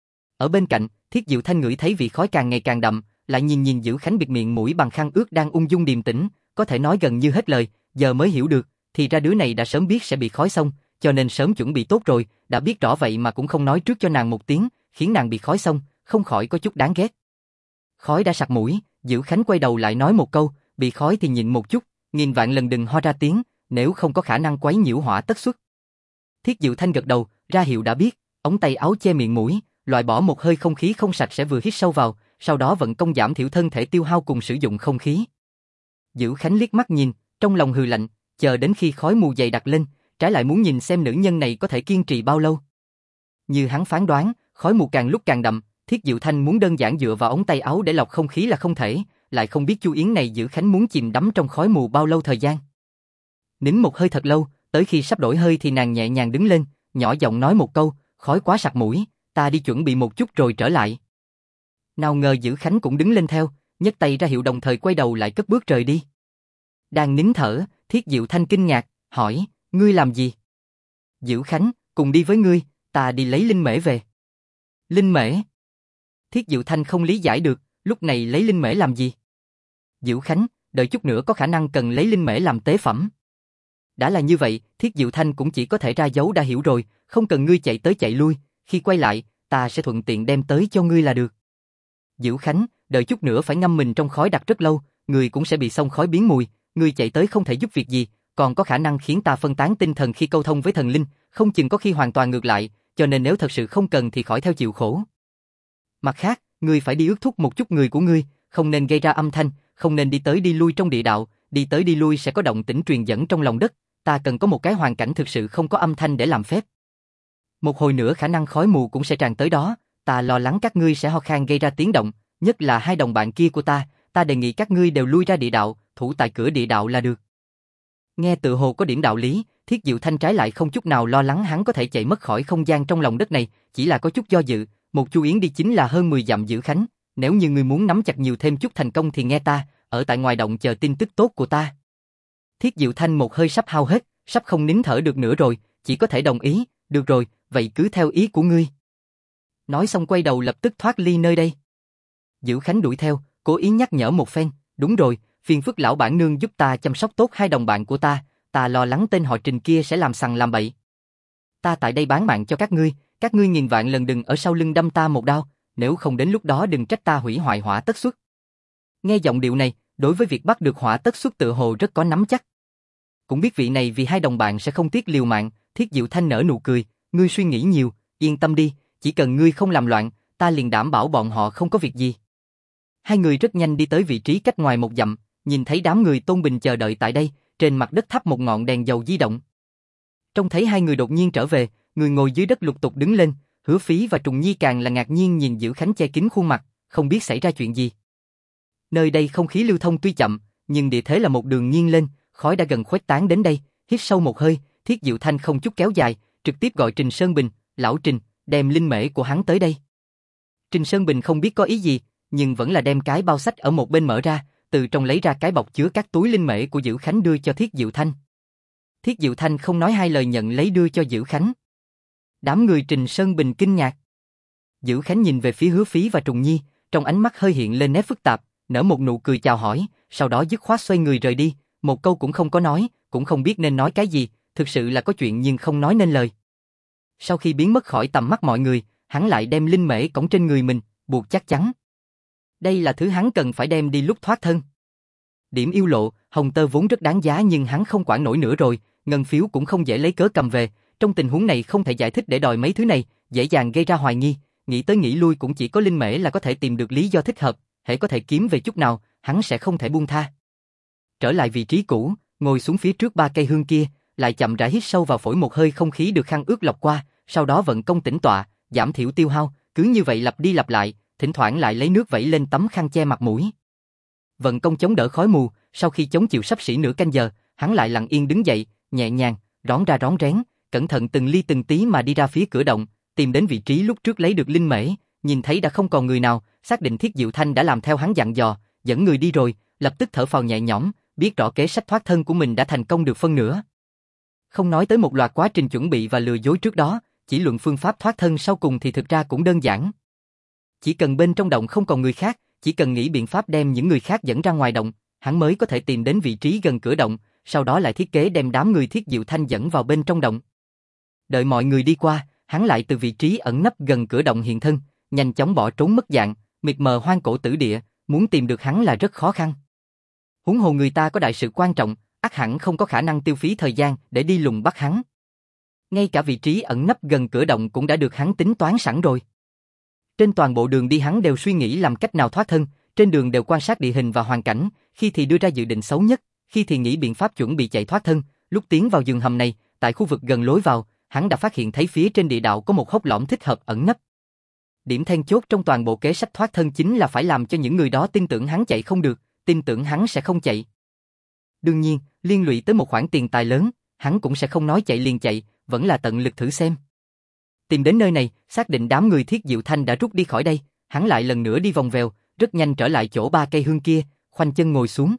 Ở bên cạnh, Thiết Diệu Thanh ngửi thấy vị khói càng ngày càng đậm, lại nhìn Dữ Khánh bịt miệng mũi bằng khăn ướt đang ung dung điềm tĩnh, có thể nói gần như hết lời, giờ mới hiểu được, thì ra đứa này đã sớm biết sẽ bị khói xông, cho nên sớm chuẩn bị tốt rồi, đã biết rõ vậy mà cũng không nói trước cho nàng một tiếng, khiến nàng bị khói xông, không khỏi có chút đáng ghét. Khói đã sặc mũi, Dữ Khánh quay đầu lại nói một câu, bị khói thì nhịn một chút, nghìn vạn lần đừng ho ra tiếng, nếu không có khả năng quấy nhiễu hỏa tất xuất. Thiết Diệu Thanh gật đầu, ra hiệu đã biết, ống tay áo che miệng mũi, loại bỏ một hơi không khí không sạch sẽ vừa hít sâu vào, sau đó vận công giảm thiểu thân thể tiêu hao cùng sử dụng không khí. Dữ Khánh liếc mắt nhìn, trong lòng hừ lạnh, chờ đến khi khói mù dày đặc lên, trái lại muốn nhìn xem nữ nhân này có thể kiên trì bao lâu. Như hắn phán đoán, khói mù càng lúc càng đậm, Thiết Diệu Thanh muốn đơn giản dựa vào ống tay áo để lọc không khí là không thể, lại không biết Chu Yến này Dữ Khánh muốn chìm đắm trong khói mù bao lâu thời gian. Nín một hơi thật lâu, tới khi sắp đổi hơi thì nàng nhẹ nhàng đứng lên, nhỏ giọng nói một câu, khói quá sặc mũi, ta đi chuẩn bị một chút rồi trở lại. Nào ngờ Dữ Khánh cũng đứng lên theo, nhấc tay ra hiệu đồng thời quay đầu lại cất bước rời đi. Đang nín thở, Thiết Diệu Thanh kinh ngạc, hỏi, ngươi làm gì? Dữ Khánh, cùng đi với ngươi, ta đi lấy linh mễ về. Linh mễ? Thiết Diệu Thanh không lý giải được, lúc này lấy linh mễ làm gì? Dữ Khánh, đợi chút nữa có khả năng cần lấy linh mễ làm tế phẩm. Đã là như vậy, Thiết Diệu Thanh cũng chỉ có thể ra dấu đã hiểu rồi, không cần ngươi chạy tới chạy lui, khi quay lại, ta sẽ thuận tiện đem tới cho ngươi là được. Dữ Khánh, đợi chút nữa phải ngâm mình trong khói đặc rất lâu, ngươi cũng sẽ bị xông khói biến mùi, ngươi chạy tới không thể giúp việc gì, còn có khả năng khiến ta phân tán tinh thần khi câu thông với thần linh, không chừng có khi hoàn toàn ngược lại, cho nên nếu thật sự không cần thì khỏi theo chịu khổ. Mặt khác, ngươi phải đi ước thúc một chút người của ngươi, không nên gây ra âm thanh, không nên đi tới đi lui trong địa đạo, đi tới đi lui sẽ có động tĩnh truyền dẫn trong lòng đất, ta cần có một cái hoàn cảnh thực sự không có âm thanh để làm phép. Một hồi nữa khả năng khói mù cũng sẽ tràn tới đó, ta lo lắng các ngươi sẽ ho khan gây ra tiếng động, nhất là hai đồng bạn kia của ta đề nghị các ngươi đều lui ra địa đạo, thủ tại cửa địa đạo là được. Nghe tự hồ có điểm đạo lý, Thiết Diệu Thanh trái lại không chút nào lo lắng hắn có thể chạy mất khỏi không gian trong lòng đất này, chỉ là có chút do dự, một Chu Yến đi chính là hơn 10 dặm Dữ Khánh, nếu như ngươi muốn nắm chặt nhiều thêm chút thành công thì nghe ta, ở tại ngoài động chờ tin tức tốt của ta. Thiết Diệu Thanh một hơi sắp hao hết, sắp không nín thở được nữa rồi, chỉ có thể đồng ý, được rồi, vậy cứ theo ý của ngươi. Nói xong quay đầu lập tức thoát ly nơi đây. Dữ Khánh đuổi theo, cố ý nhắc nhở một phen, đúng rồi, phiền phức lão bản nương giúp ta chăm sóc tốt hai đồng bạn của ta lo lắng tên họ Trình kia sẽ làm sằng làm bậy. Ta tại đây bán mạng cho các ngươi nghìn vạn lần đừng ở sau lưng đâm ta một đao, nếu không đến lúc đó đừng trách ta hủy hoại Hỏa Tất Xuất. Nghe giọng điệu này, đối với việc bắt được Hỏa Tất Xuất tự hồ rất có nắm chắc. Cũng biết vị này vì hai đồng bạn sẽ không tiếc liều mạng, Thiết Diệu Thanh nở nụ cười, ngươi suy nghĩ nhiều, yên tâm đi, chỉ cần ngươi không làm loạn, ta liền đảm bảo bọn họ không có việc gì. Hai người rất nhanh đi tới vị trí cách ngoài một dặm, nhìn thấy đám người Tôn Bình chờ đợi tại đây, trên mặt đất thắp một ngọn đèn dầu di động. Trông thấy hai người đột nhiên trở về, người ngồi dưới đất lục tục đứng lên, Hứa Phí và Trùng Nhi càng là ngạc nhiên nhìn Dữ Khánh che kín khuôn mặt, không biết xảy ra chuyện gì. Nơi đây không khí lưu thông tuy chậm, nhưng địa thế là một đường nghiêng lên, khói đã gần khuếch tán đến đây, hít sâu một hơi, Thiết Diệu Thanh không chút kéo dài, trực tiếp gọi Trình Sơn Bình, lão Trình, đem linh mễ của hắn tới đây. Trình Sơn Bình không biết có ý gì, nhưng vẫn là đem cái bao sách ở một bên mở ra, từ trong lấy ra cái bọc chứa các túi linh mễ của Dữ Khánh đưa cho Thiết Diệu Thanh. Thiết Diệu Thanh không nói hai lời nhận lấy đưa cho Dữ Khánh. Đám người Trình Sơn Bình kinh ngạc. Dữ Khánh nhìn về phía Hứa Phí và Trùng Nhi, trong ánh mắt hơi hiện lên nét phức tạp, nở một nụ cười chào hỏi, sau đó dứt khoát xoay người rời đi, một câu cũng không có nói, cũng không biết nên nói cái gì, thực sự là có chuyện nhưng không nói nên lời. Sau khi biến mất khỏi tầm mắt mọi người, hắn lại đem linh mễ cõng trên người mình, buộc chắc chắn. Đây là thứ hắn cần phải đem đi lúc thoát thân. Điểm yêu lộ, hồng tơ vốn rất đáng giá nhưng hắn không quản nổi nữa rồi, ngân phiếu cũng không dễ lấy cớ cầm về, trong tình huống này không thể giải thích để đòi mấy thứ này, dễ dàng gây ra hoài nghi, nghĩ tới nghĩ lui cũng chỉ có linh mễ là có thể tìm được lý do thích hợp, hễ có thể kiếm về chút nào, hắn sẽ không thể buông tha. Trở lại vị trí cũ, ngồi xuống phía trước ba cây hương kia, lại chậm rãi hít sâu vào phổi một hơi không khí được khăn ướt lọc qua, sau đó vận công tĩnh tọa, giảm thiểu tiêu hao, cứ như vậy lặp đi lặp lại, thỉnh thoảng lại lấy nước vẩy lên tấm khăn che mặt mũi. Vận công chống đỡ khói mù, sau khi chống chịu xấp xỉ nửa canh giờ, hắn lại lặng yên đứng dậy, nhẹ nhàng, rón ra rón rén, cẩn thận từng ly từng tí mà đi ra phía cửa động, tìm đến vị trí lúc trước lấy được linh mễ, nhìn thấy đã không còn người nào, xác định Thiết Diệu Thanh đã làm theo hắn dặn dò, dẫn người đi rồi, lập tức thở phào nhẹ nhõm, biết rõ kế sách thoát thân của mình đã thành công được phân nửa. Không nói tới một loạt quá trình chuẩn bị và lừa dối trước đó, chỉ luận phương pháp thoát thân sau cùng thì thực ra cũng đơn giản. Chỉ cần bên trong động không còn người khác, chỉ cần nghĩ biện pháp đem những người khác dẫn ra ngoài động, hắn mới có thể tìm đến vị trí gần cửa động, sau đó lại thiết kế đem đám người Thiết Diệu Thanh dẫn vào bên trong động. Đợi mọi người đi qua, hắn lại từ vị trí ẩn nấp gần cửa động hiện thân, nhanh chóng bỏ trốn mất dạng, mịt mờ hoang cổ tử địa, muốn tìm được hắn là rất khó khăn. Huống hồ người ta có đại sự quan trọng, ắt hẳn không có khả năng tiêu phí thời gian để đi lùng bắt hắn. Ngay cả vị trí ẩn nấp gần cửa động cũng đã được hắn tính toán sẵn rồi. Trên toàn bộ đường đi hắn đều suy nghĩ làm cách nào thoát thân, trên đường đều quan sát địa hình và hoàn cảnh, khi thì đưa ra dự định xấu nhất, khi thì nghĩ biện pháp chuẩn bị chạy thoát thân. Lúc tiến vào rừng hầm này, tại khu vực gần lối vào, hắn đã phát hiện thấy phía trên địa đạo có một hốc lõm thích hợp ẩn nấp. Điểm then chốt trong toàn bộ kế sách thoát thân chính là phải làm cho những người đó tin tưởng hắn chạy không được, tin tưởng hắn sẽ không chạy. Đương nhiên, liên lụy tới một khoản tiền tài lớn, hắn cũng sẽ không nói chạy liền chạy, vẫn là tận lực thử xem. Tìm đến nơi này, xác định đám người Thiết Diệu Thanh đã rút đi khỏi đây, hắn lại lần nữa đi vòng vèo, rất nhanh trở lại chỗ 3 cây hương kia, khoanh chân ngồi xuống.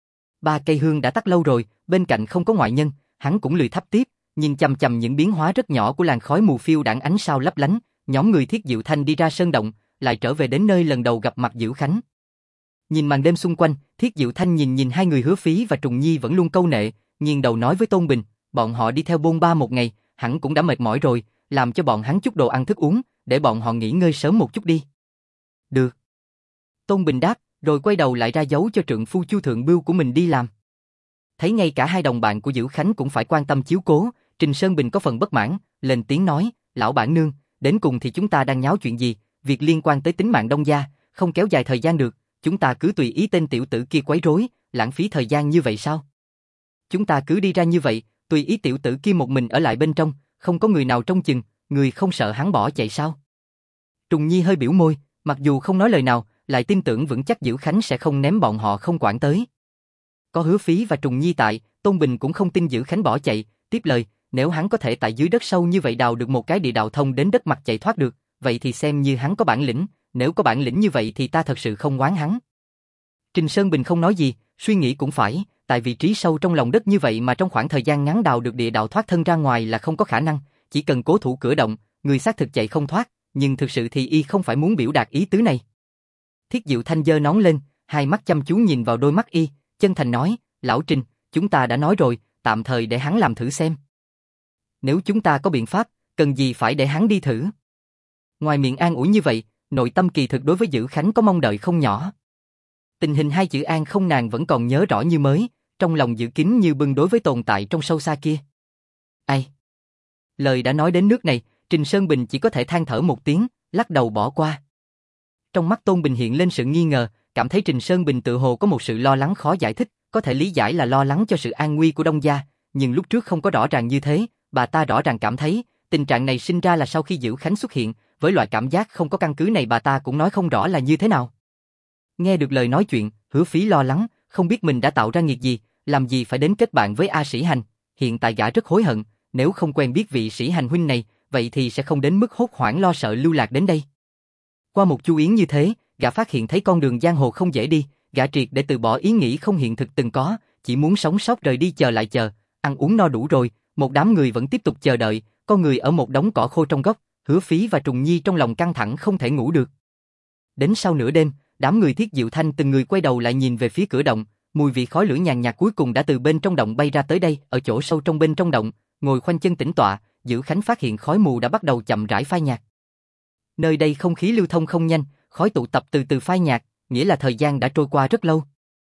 3 cây hương đã tắt lâu rồi, bên cạnh không có ngoại nhân, hắn cũng lười thắp tiếp, nhìn chằm chằm những biến hóa rất nhỏ của làn khói mù phiêu đãng ánh sao lấp lánh. Nhóm người Thiết Diệu Thanh đi ra sơn động, lại trở về đến nơi lần đầu gặp mặt Dữ Khánh. Nhìn màn đêm xung quanh, Thiết Diệu Thanh nhìn hai người Hứa Phí và Trùng Nhi vẫn luôn câu nệ, nghiêng đầu nói với Tôn Bình, bọn họ đi theo bôn ba một ngày, hẳn cũng đã mệt mỏi rồi, làm cho bọn hắn chút đồ ăn thức uống, để bọn họ nghỉ ngơi sớm một chút đi. Được. Tôn Bình đáp, rồi quay đầu lại ra dấu cho trượng phu Chu Thượng Bưu của mình đi làm. Thấy ngay cả hai đồng bạn của Dữ Khánh cũng phải quan tâm chiếu cố, Trình Sơn Bình có phần bất mãn, lên tiếng nói, lão bản nương, đến cùng thì chúng ta đang nháo chuyện gì, việc liên quan tới tính mạng Đông gia, không kéo dài thời gian được, chúng ta cứ tùy ý tên tiểu tử kia quấy rối, lãng phí thời gian như vậy sao? Chúng ta cứ đi ra như vậy, tùy ý tiểu tử kia một mình ở lại bên trong, không có người nào trông chừng, người không sợ hắn bỏ chạy sao? Trùng Nhi hơi biểu môi, mặc dù không nói lời nào, lại tin tưởng vững chắc Dữ Khánh sẽ không ném bọn họ không quản tới. Có Hứa Phí và Trùng Nhi tại, Tôn Bình cũng không tin Dữ Khánh bỏ chạy, tiếp lời, nếu hắn có thể tại dưới đất sâu như vậy đào được một cái địa đạo thông đến đất mặt chạy thoát được, vậy thì xem như hắn có bản lĩnh, nếu có bản lĩnh như vậy thì ta thật sự không oán hắn. Trình Sơn Bình không nói gì, suy nghĩ cũng phải, tại vị trí sâu trong lòng đất như vậy mà trong khoảng thời gian ngắn đào được địa đạo thoát thân ra ngoài là không có khả năng, chỉ cần cố thủ cửa động, người xác thực chạy không thoát, nhưng thực sự thì y không phải muốn biểu đạt ý tứ này. Thiết Diệu Thanh giơ nón lên, hai mắt chăm chú nhìn vào đôi mắt y, chân thành nói, lão Trình, chúng ta đã nói rồi, tạm thời để hắn làm thử xem. Nếu chúng ta có biện pháp, cần gì phải để hắn đi thử. Ngoài miệng an ủi như vậy, nội tâm kỳ thực đối với Dữ Khánh có mong đợi không nhỏ. Tình hình hai chữ an không nàng vẫn còn nhớ rõ như mới, trong lòng giữ kín như bưng đối với tồn tại trong sâu xa kia. Ai? Lời đã nói đến nước này, Trình Sơn Bình chỉ có thể than thở một tiếng, lắc đầu bỏ qua. Trong mắt Tôn Bình hiện lên sự nghi ngờ, cảm thấy Trình Sơn Bình tự hồ có một sự lo lắng khó giải thích, có thể lý giải là lo lắng cho sự an nguy của Đông gia, nhưng lúc trước không có rõ ràng như thế, bà ta rõ ràng cảm thấy, tình trạng này sinh ra là sau khi Dữ Khánh xuất hiện, với loại cảm giác không có căn cứ này bà ta cũng nói không rõ là như thế nào. Nghe được lời nói chuyện, Hứa Phí lo lắng, không biết mình đã tạo ra nghiệt gì, làm gì phải đến kết bạn với A Sĩ Hành, hiện tại gã rất hối hận, nếu không quen biết vị Sĩ Hành huynh này, vậy thì sẽ không đến mức hốt hoảng lo sợ lưu lạc đến đây. Qua một chu yến như thế, gã phát hiện thấy con đường giang hồ không dễ đi, gã triệt để từ bỏ ý nghĩ không hiện thực từng có, chỉ muốn sống sót rời đi chờ lại chờ, ăn uống no đủ rồi, một đám người vẫn tiếp tục chờ đợi, có người ở một đống cỏ khô trong góc, Hứa Phí và Trùng Nhi trong lòng căng thẳng không thể ngủ được. Đến sau nửa đêm, đám người Thiết Diệu Thanh từng người quay đầu lại nhìn về phía cửa động, mùi vị khói lửa nhàn nhạt cuối cùng đã từ bên trong động bay ra tới đây, ở chỗ sâu trong bên trong động, ngồi khoanh chân tĩnh tọa, Dữ Khánh phát hiện khói mù đã bắt đầu chậm rãi phai nhạt. Nơi đây không khí lưu thông không nhanh, khói tụ tập từ từ phai nhạt, nghĩa là thời gian đã trôi qua rất lâu.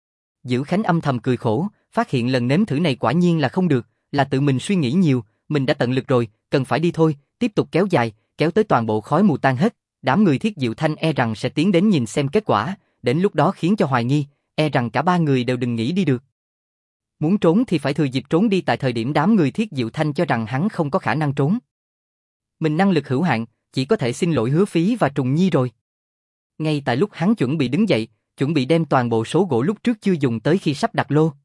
Dữ Khánh âm thầm cười khổ, phát hiện lần nếm thử này quả nhiên là không được, là tự mình suy nghĩ nhiều, mình đã tận lực rồi, cần phải đi thôi, tiếp tục kéo dài, kéo tới toàn bộ khói mù tan hết, đám người Thiết Diệu Thanh e rằng sẽ tiến đến nhìn xem kết quả, đến lúc đó khiến cho hoài nghi, e rằng cả ba người đều đừng nghĩ đi được. Muốn trốn thì phải thừa dịp trốn đi tại thời điểm đám người Thiết Diệu Thanh cho rằng hắn không có khả năng trốn. Mình năng lực hữu hạn, chỉ có thể xin lỗi Hứa Phí và Trùng Nhi rồi. Ngay tại lúc hắn chuẩn bị đứng dậy, chuẩn bị đem toàn bộ số gỗ lúc trước chưa dùng tới khi sắp đặt lô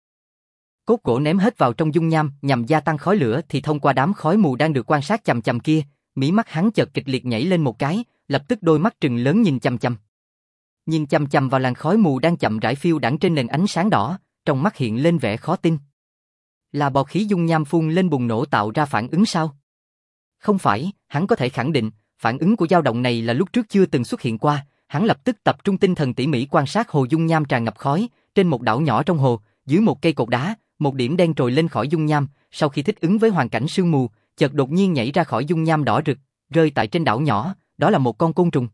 cốt gỗ ném hết vào trong dung nham nhằm gia tăng khói lửa thì thông qua đám khói mù đang được quan sát chằm chằm kia, mí mắt hắn chợt kịch liệt nhảy lên một cái, lập tức đôi mắt trừng lớn nhìn chằm chằm. Nhìn chằm chằm vào làn khói mù đang chậm rãi phiêu đãng trên nền ánh sáng đỏ, trong mắt hiện lên vẻ khó tin. Là bọt khí dung nham phun lên bùng nổ tạo ra phản ứng sao? Không phải, hắn có thể khẳng định, phản ứng của dao động này là lúc trước chưa từng xuất hiện qua, hắn lập tức tập trung tinh thần tỉ mỉ quan sát hồ dung nham tràn ngập khói, trên một đảo nhỏ trong hồ, dưới một cây cột đá, một điểm đen trồi lên khỏi dung nham, sau khi thích ứng với hoàn cảnh sương mù, chợt đột nhiên nhảy ra khỏi dung nham đỏ rực, rơi tại trên đảo nhỏ, đó là một con côn trùng.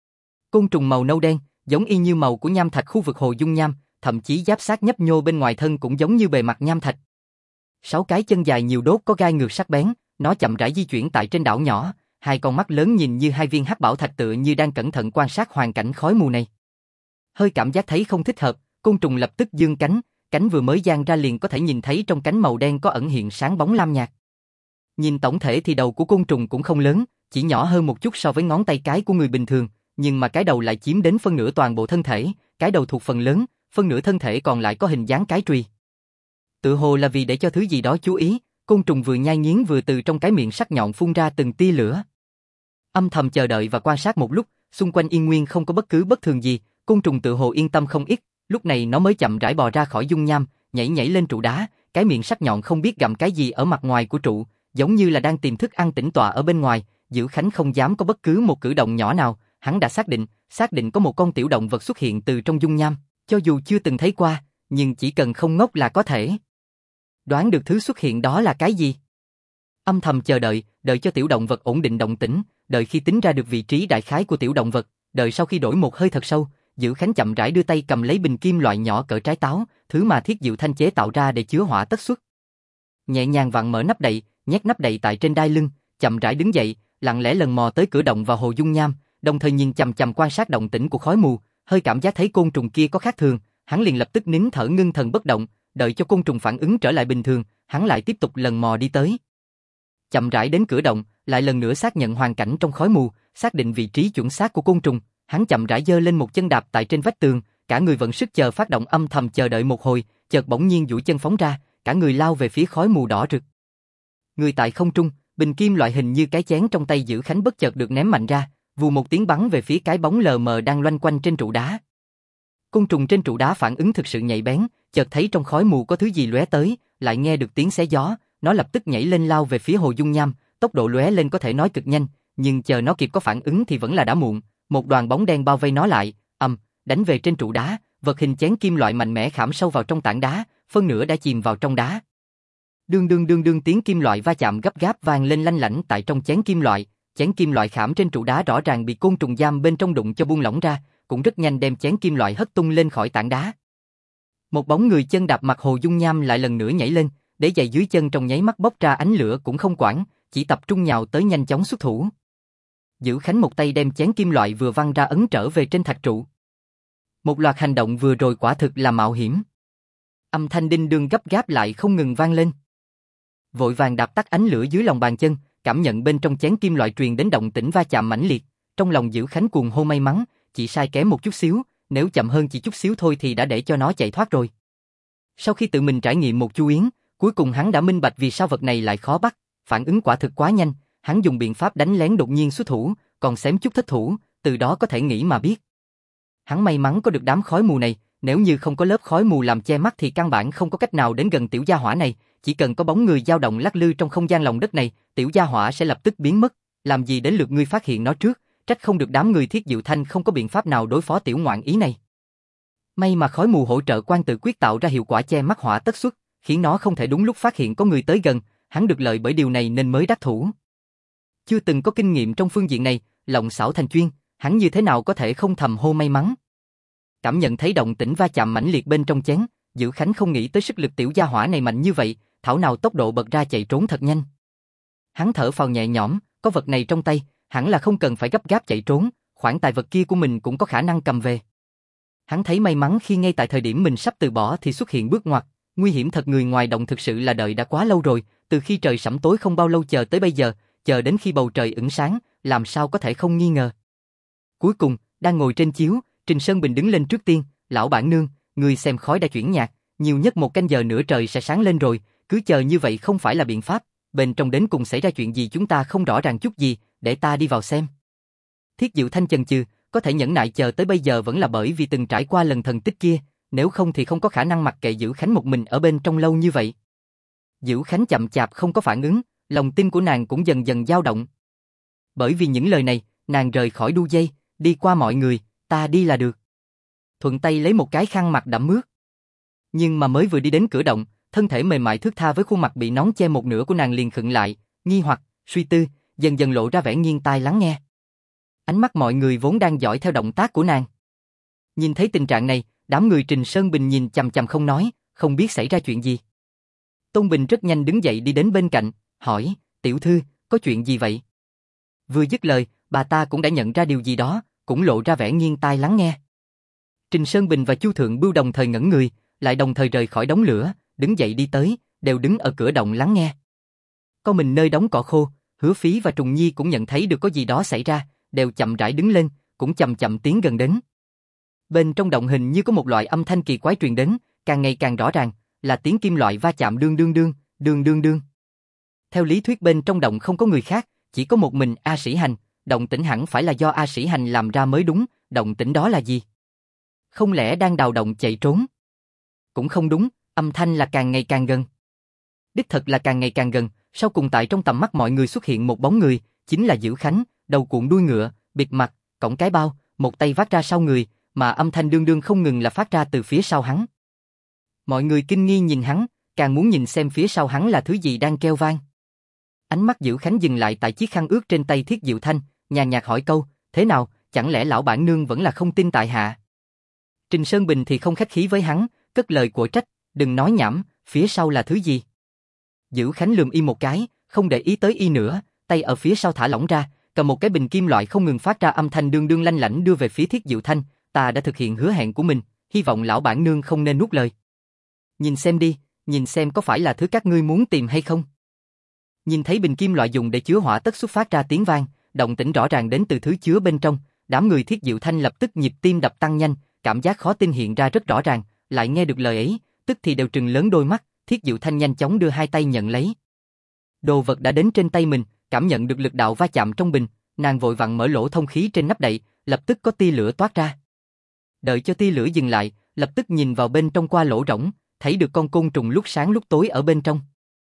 Côn trùng màu nâu đen, giống y như màu của nham thạch khu vực hồ dung nham, thậm chí giáp xác nhấp nhô bên ngoài thân cũng giống như bề mặt nham thạch. 6 cái chân dài nhiều đốt có gai ngược sắc bén, nó chậm rãi di chuyển tại trên đảo nhỏ, hai con mắt lớn nhìn như hai viên hắc bảo thạch tựa như đang cẩn thận quan sát hoàn cảnh khói mù này. Hơi cảm giác thấy không thích hợp, côn trùng lập tức giương cánh, cánh vừa mới dang ra liền có thể nhìn thấy trong cánh màu đen có ẩn hiện sáng bóng lam nhạt. Nhìn tổng thể thì đầu của côn trùng cũng không lớn, chỉ nhỏ hơn một chút so với ngón tay cái của người bình thường, nhưng mà cái đầu lại chiếm đến phân nửa toàn bộ thân thể, cái đầu thuộc phần lớn, phân nửa thân thể còn lại có hình dáng cái trùy. Tự hồ là vì để cho thứ gì đó chú ý, côn trùng vừa nhai nghiến vừa từ trong cái miệng sắc nhọn phun ra từng tia lửa. Âm thầm chờ đợi và quan sát một lúc, xung quanh yên nguyên không có bất cứ bất thường gì, côn trùng tự hồ yên tâm không ít, lúc này nó mới chậm rãi bò ra khỏi dung nham, nhảy nhảy lên trụ đá, cái miệng sắc nhọn không biết gặm cái gì ở mặt ngoài của trụ, giống như là đang tìm thức ăn tĩnh tọa ở bên ngoài. Dữ Khánh không dám có bất cứ một cử động nhỏ nào, hắn đã xác định có một con tiểu động vật xuất hiện từ trong dung nham, cho dù chưa từng thấy qua, nhưng chỉ cần không ngốc là có thể đoán được thứ xuất hiện đó là cái gì. Âm thầm chờ đợi, đợi cho tiểu động vật ổn định động tĩnh, đợi khi tính ra được vị trí đại khái của tiểu động vật, đợi sau khi đổi một hơi thật sâu, Dữ Khánh chậm rãi đưa tay cầm lấy bình kim loại nhỏ cỡ trái táo, thứ mà Thiết Diệu Thanh chế tạo ra để chứa hỏa tất xuất. Nhẹ nhàng vặn mở nắp đậy, nhét nắp đậy tại trên đai lưng, chậm rãi đứng dậy, lặng lẽ lần mò tới cửa động và hồ dung nham, đồng thời nhìn chằm chằm quan sát động tĩnh của khói mù, hơi cảm giác thấy côn trùng kia có khác thường, hắn liền lập tức nín thở ngưng thần bất động, đợi cho côn trùng phản ứng trở lại bình thường, hắn lại tiếp tục lần mò đi tới. Chậm rãi đến cửa động, lại lần nữa xác nhận hoàn cảnh trong khói mù, xác định vị trí chuẩn xác của côn trùng, hắn chậm rãi giơ lên một chân đạp tại trên vách tường, cả người vận sức chờ phát động âm thầm chờ đợi một hồi, chợt bỗng nhiên duỗi chân phóng ra, cả người lao về phía khói mù đỏ rực. Người tại không trung, bình kim loại hình như cái chén trong tay Dữ Khánh bất chợt được ném mạnh ra, vù một tiếng bắn về phía cái bóng lờ mờ đang loanh quanh trên trụ đá. Côn trùng trên trụ đá phản ứng thực sự nhạy bén, chợt thấy trong khói mù có thứ gì lóe tới, lại nghe được tiếng xé gió, nó lập tức nhảy lên lao về phía hồ dung nham, tốc độ lóe lên có thể nói cực nhanh, nhưng chờ nó kịp có phản ứng thì vẫn là đã muộn, một đoàn bóng đen bao vây nó lại, đánh về trên trụ đá, vật hình chén kim loại mạnh mẽ khảm sâu vào trong tảng đá, phân nửa đã chìm vào trong đá. Đương đương đương đương tiếng kim loại va chạm gấp gáp vang lên lanh lảnh tại trong chén kim loại khảm trên trụ đá rõ ràng bị côn trùng giam bên trong đụng cho buông lỏng ra, cũng rất nhanh đem chén kim loại hất tung lên khỏi tảng đá. Một bóng người chân đạp mặt hồ dung nham lại lần nữa nhảy lên, để giày dưới chân trong nháy mắt bốc ra ánh lửa cũng không quản, chỉ tập trung nhào tới nhanh chóng xuất thủ. Dữ Khánh một tay đem chén kim loại vừa văng ra ấn trở về trên thạch trụ. Một loạt hành động vừa rồi quả thực là mạo hiểm. Âm thanh đinh đương gấp gáp lại không ngừng vang lên. Vội vàng đạp tắt ánh lửa dưới lòng bàn chân, cảm nhận bên trong chén kim loại truyền đến động tĩnh va chạm mãnh liệt, trong lòng Dữ Khánh cuồng hô may mắn, chỉ sai kém một chút xíu, nếu chậm hơn chỉ chút xíu thôi thì đã để cho nó chạy thoát rồi. Sau khi tự mình trải nghiệm một chu yến, cuối cùng hắn đã minh bạch vì sao vật này lại khó bắt, phản ứng quả thực quá nhanh, hắn dùng biện pháp đánh lén đột nhiên xuất thủ, còn xém chút thất thủ, từ đó có thể nghĩ mà biết. Hắn may mắn có được đám khói mù này, nếu như không có lớp khói mù làm che mắt thì căn bản không có cách nào đến gần tiểu gia hỏa này, chỉ cần có bóng người dao động lắc lư trong không gian lòng đất này, tiểu gia hỏa sẽ lập tức biến mất, làm gì đến lượt ngươi phát hiện nó trước, trách không được đám người Thiết Diệu Thanh không có biện pháp nào đối phó tiểu ngoạn ý này. May mà khói mù hỗ trợ quan tự quyết tạo ra hiệu quả che mắt hỏa tất xuất, khiến nó không thể đúng lúc phát hiện có người tới gần, hắn được lợi bởi điều này nên mới đắc thủ. Chưa từng có kinh nghiệm trong phương diện này, lộng xảo thành chuyên, hắn như thế nào có thể không thầm hô may mắn. Cảm nhận thấy động tĩnh va chạm mãnh liệt bên trong chén, Dữ Khánh không nghĩ tới sức lực tiểu gia hỏa này mạnh như vậy, thảo nào tốc độ bật ra chạy trốn thật nhanh. Hắn thở phào nhẹ nhõm, có vật này trong tay, hẳn là không cần phải gấp gáp chạy trốn, khoản tài vật kia của mình cũng có khả năng cầm về. Hắn thấy may mắn khi ngay tại thời điểm mình sắp từ bỏ thì xuất hiện bước ngoặt, nguy hiểm thật, người ngoài động thực sự là đợi đã quá lâu rồi, từ khi trời sẫm tối không bao lâu chờ tới bây giờ, chờ đến khi bầu trời ửng sáng, làm sao có thể không nghi ngờ. Cuối cùng, đang ngồi trên chiếu, Trình Sơn Bình đứng lên trước tiên, lão bản nương, người xem khói đã chuyển nhạt, nhiều nhất 1 canh giờ nữa trời sẽ sáng lên rồi, cứ chờ như vậy không phải là biện pháp, bên trong đến cùng xảy ra chuyện gì chúng ta không rõ ràng chút gì, để ta đi vào xem. Thiết Diệu Thanh chần chừ, có thể nhẫn nại chờ tới bây giờ vẫn là bởi vì từng trải qua lần thần tích kia, nếu không thì không có khả năng mặc kệ Dữ Khánh một mình ở bên trong lâu như vậy. Dữ Khánh chậm chạp không có phản ứng, lòng tin của nàng cũng dần dần dao động. Bởi vì những lời này, nàng rời khỏi đu dây, đi qua mọi người, ta đi là được. Thuận tay lấy một cái khăn mặt đẫm mướt. Nhưng mà mới vừa đi đến cửa động, thân thể mềm mại thướt tha với khuôn mặt bị nón che một nửa của nàng liền khựng lại, nghi hoặc, suy tư, dần dần lộ ra vẻ nghiêng tai lắng nghe. Ánh mắt mọi người vốn đang dõi theo động tác của nàng. Nhìn thấy tình trạng này, đám người Trình Sơn Bình nhìn chằm chằm không nói, không biết xảy ra chuyện gì. Tôn Bình rất nhanh đứng dậy đi đến bên cạnh, hỏi, tiểu thư, có chuyện gì vậy? Vừa dứt lời, bà ta cũng đã nhận ra điều gì đó, cũng lộ ra vẻ nghiêng tai lắng nghe. Trình Sơn Bình và Chu Thượng Bưu đồng thời ngẩn người, lại đồng thời rời khỏi đống lửa, đứng dậy đi tới, đều đứng ở cửa động lắng nghe. Có mình nơi đóng cỏ khô, Hứa Phí và Trùng Nhi cũng nhận thấy được có gì đó xảy ra, đều chậm rãi đứng lên, cũng chậm chậm tiến gần đến. Bên trong động hình như có một loại âm thanh kỳ quái truyền đến, càng ngày càng rõ ràng, là tiếng kim loại va chạm đương đương đương, đương đương đương. Theo lý thuyết bên trong động không có người khác, chỉ có một mình A Sĩ Hành, động tĩnh hẳn phải là do A Sĩ Hành làm ra mới đúng, động tĩnh đó là gì? Không lẽ đang đào động chạy trốn? Cũng không đúng, âm thanh là càng ngày càng gần. Đích thật là càng ngày càng gần, sau cùng tại trong tầm mắt mọi người xuất hiện một bóng người, chính là Dữ Khánh, đầu cuộn đuôi ngựa, bịt mặt, cõng cái bao, một tay vác ra sau người, mà âm thanh đương đương không ngừng là phát ra từ phía sau hắn. Mọi người kinh nghi nhìn hắn, càng muốn nhìn xem phía sau hắn là thứ gì đang kêu vang. Ánh mắt Dữ Khánh dừng lại tại chiếc khăn ướt trên tay Thiết Diệu Thanh, nhàn nhạt hỏi câu, thế nào, chẳng lẽ lão bản nương vẫn là không tin tại hạ? Trình Sơn Bình thì không khách khí với hắn, cất lời của trách, đừng nói nhảm, phía sau là thứ gì? Dữ Khánh lườm y một cái, không để ý tới y nữa, tay ở phía sau thả lỏng ra, cầm một cái bình kim loại không ngừng phát ra âm thanh đương đương lanh lảnh đưa về phía Thiết Diệu Thanh, ta đã thực hiện hứa hẹn của mình, hy vọng lão bản nương không nên nuốt lời. Nhìn xem đi, nhìn xem có phải là thứ các ngươi muốn tìm hay không? Nhìn thấy bình kim loại dùng để chứa hỏa tất xuất phát ra tiếng vang, động tĩnh rõ ràng đến từ thứ chứa bên trong, đám người Thiết Diệu Thanh lập tức nhịp tim đập tăng nhanh, cảm giác khó tin hiện ra rất rõ ràng, lại nghe được lời ấy, tức thì đều trừng lớn đôi mắt, Thiết Diệu Thanh nhanh chóng đưa hai tay nhận lấy. Đồ vật đã đến trên tay mình, cảm nhận được lực đạo va chạm trong bình, nàng vội vặn mở lỗ thông khí trên nắp đậy, lập tức có tia lửa toát ra. Đợi cho tia lửa dừng lại, lập tức nhìn vào bên trong qua lỗ rỗng, thấy được con côn trùng lúc sáng lúc tối ở bên trong.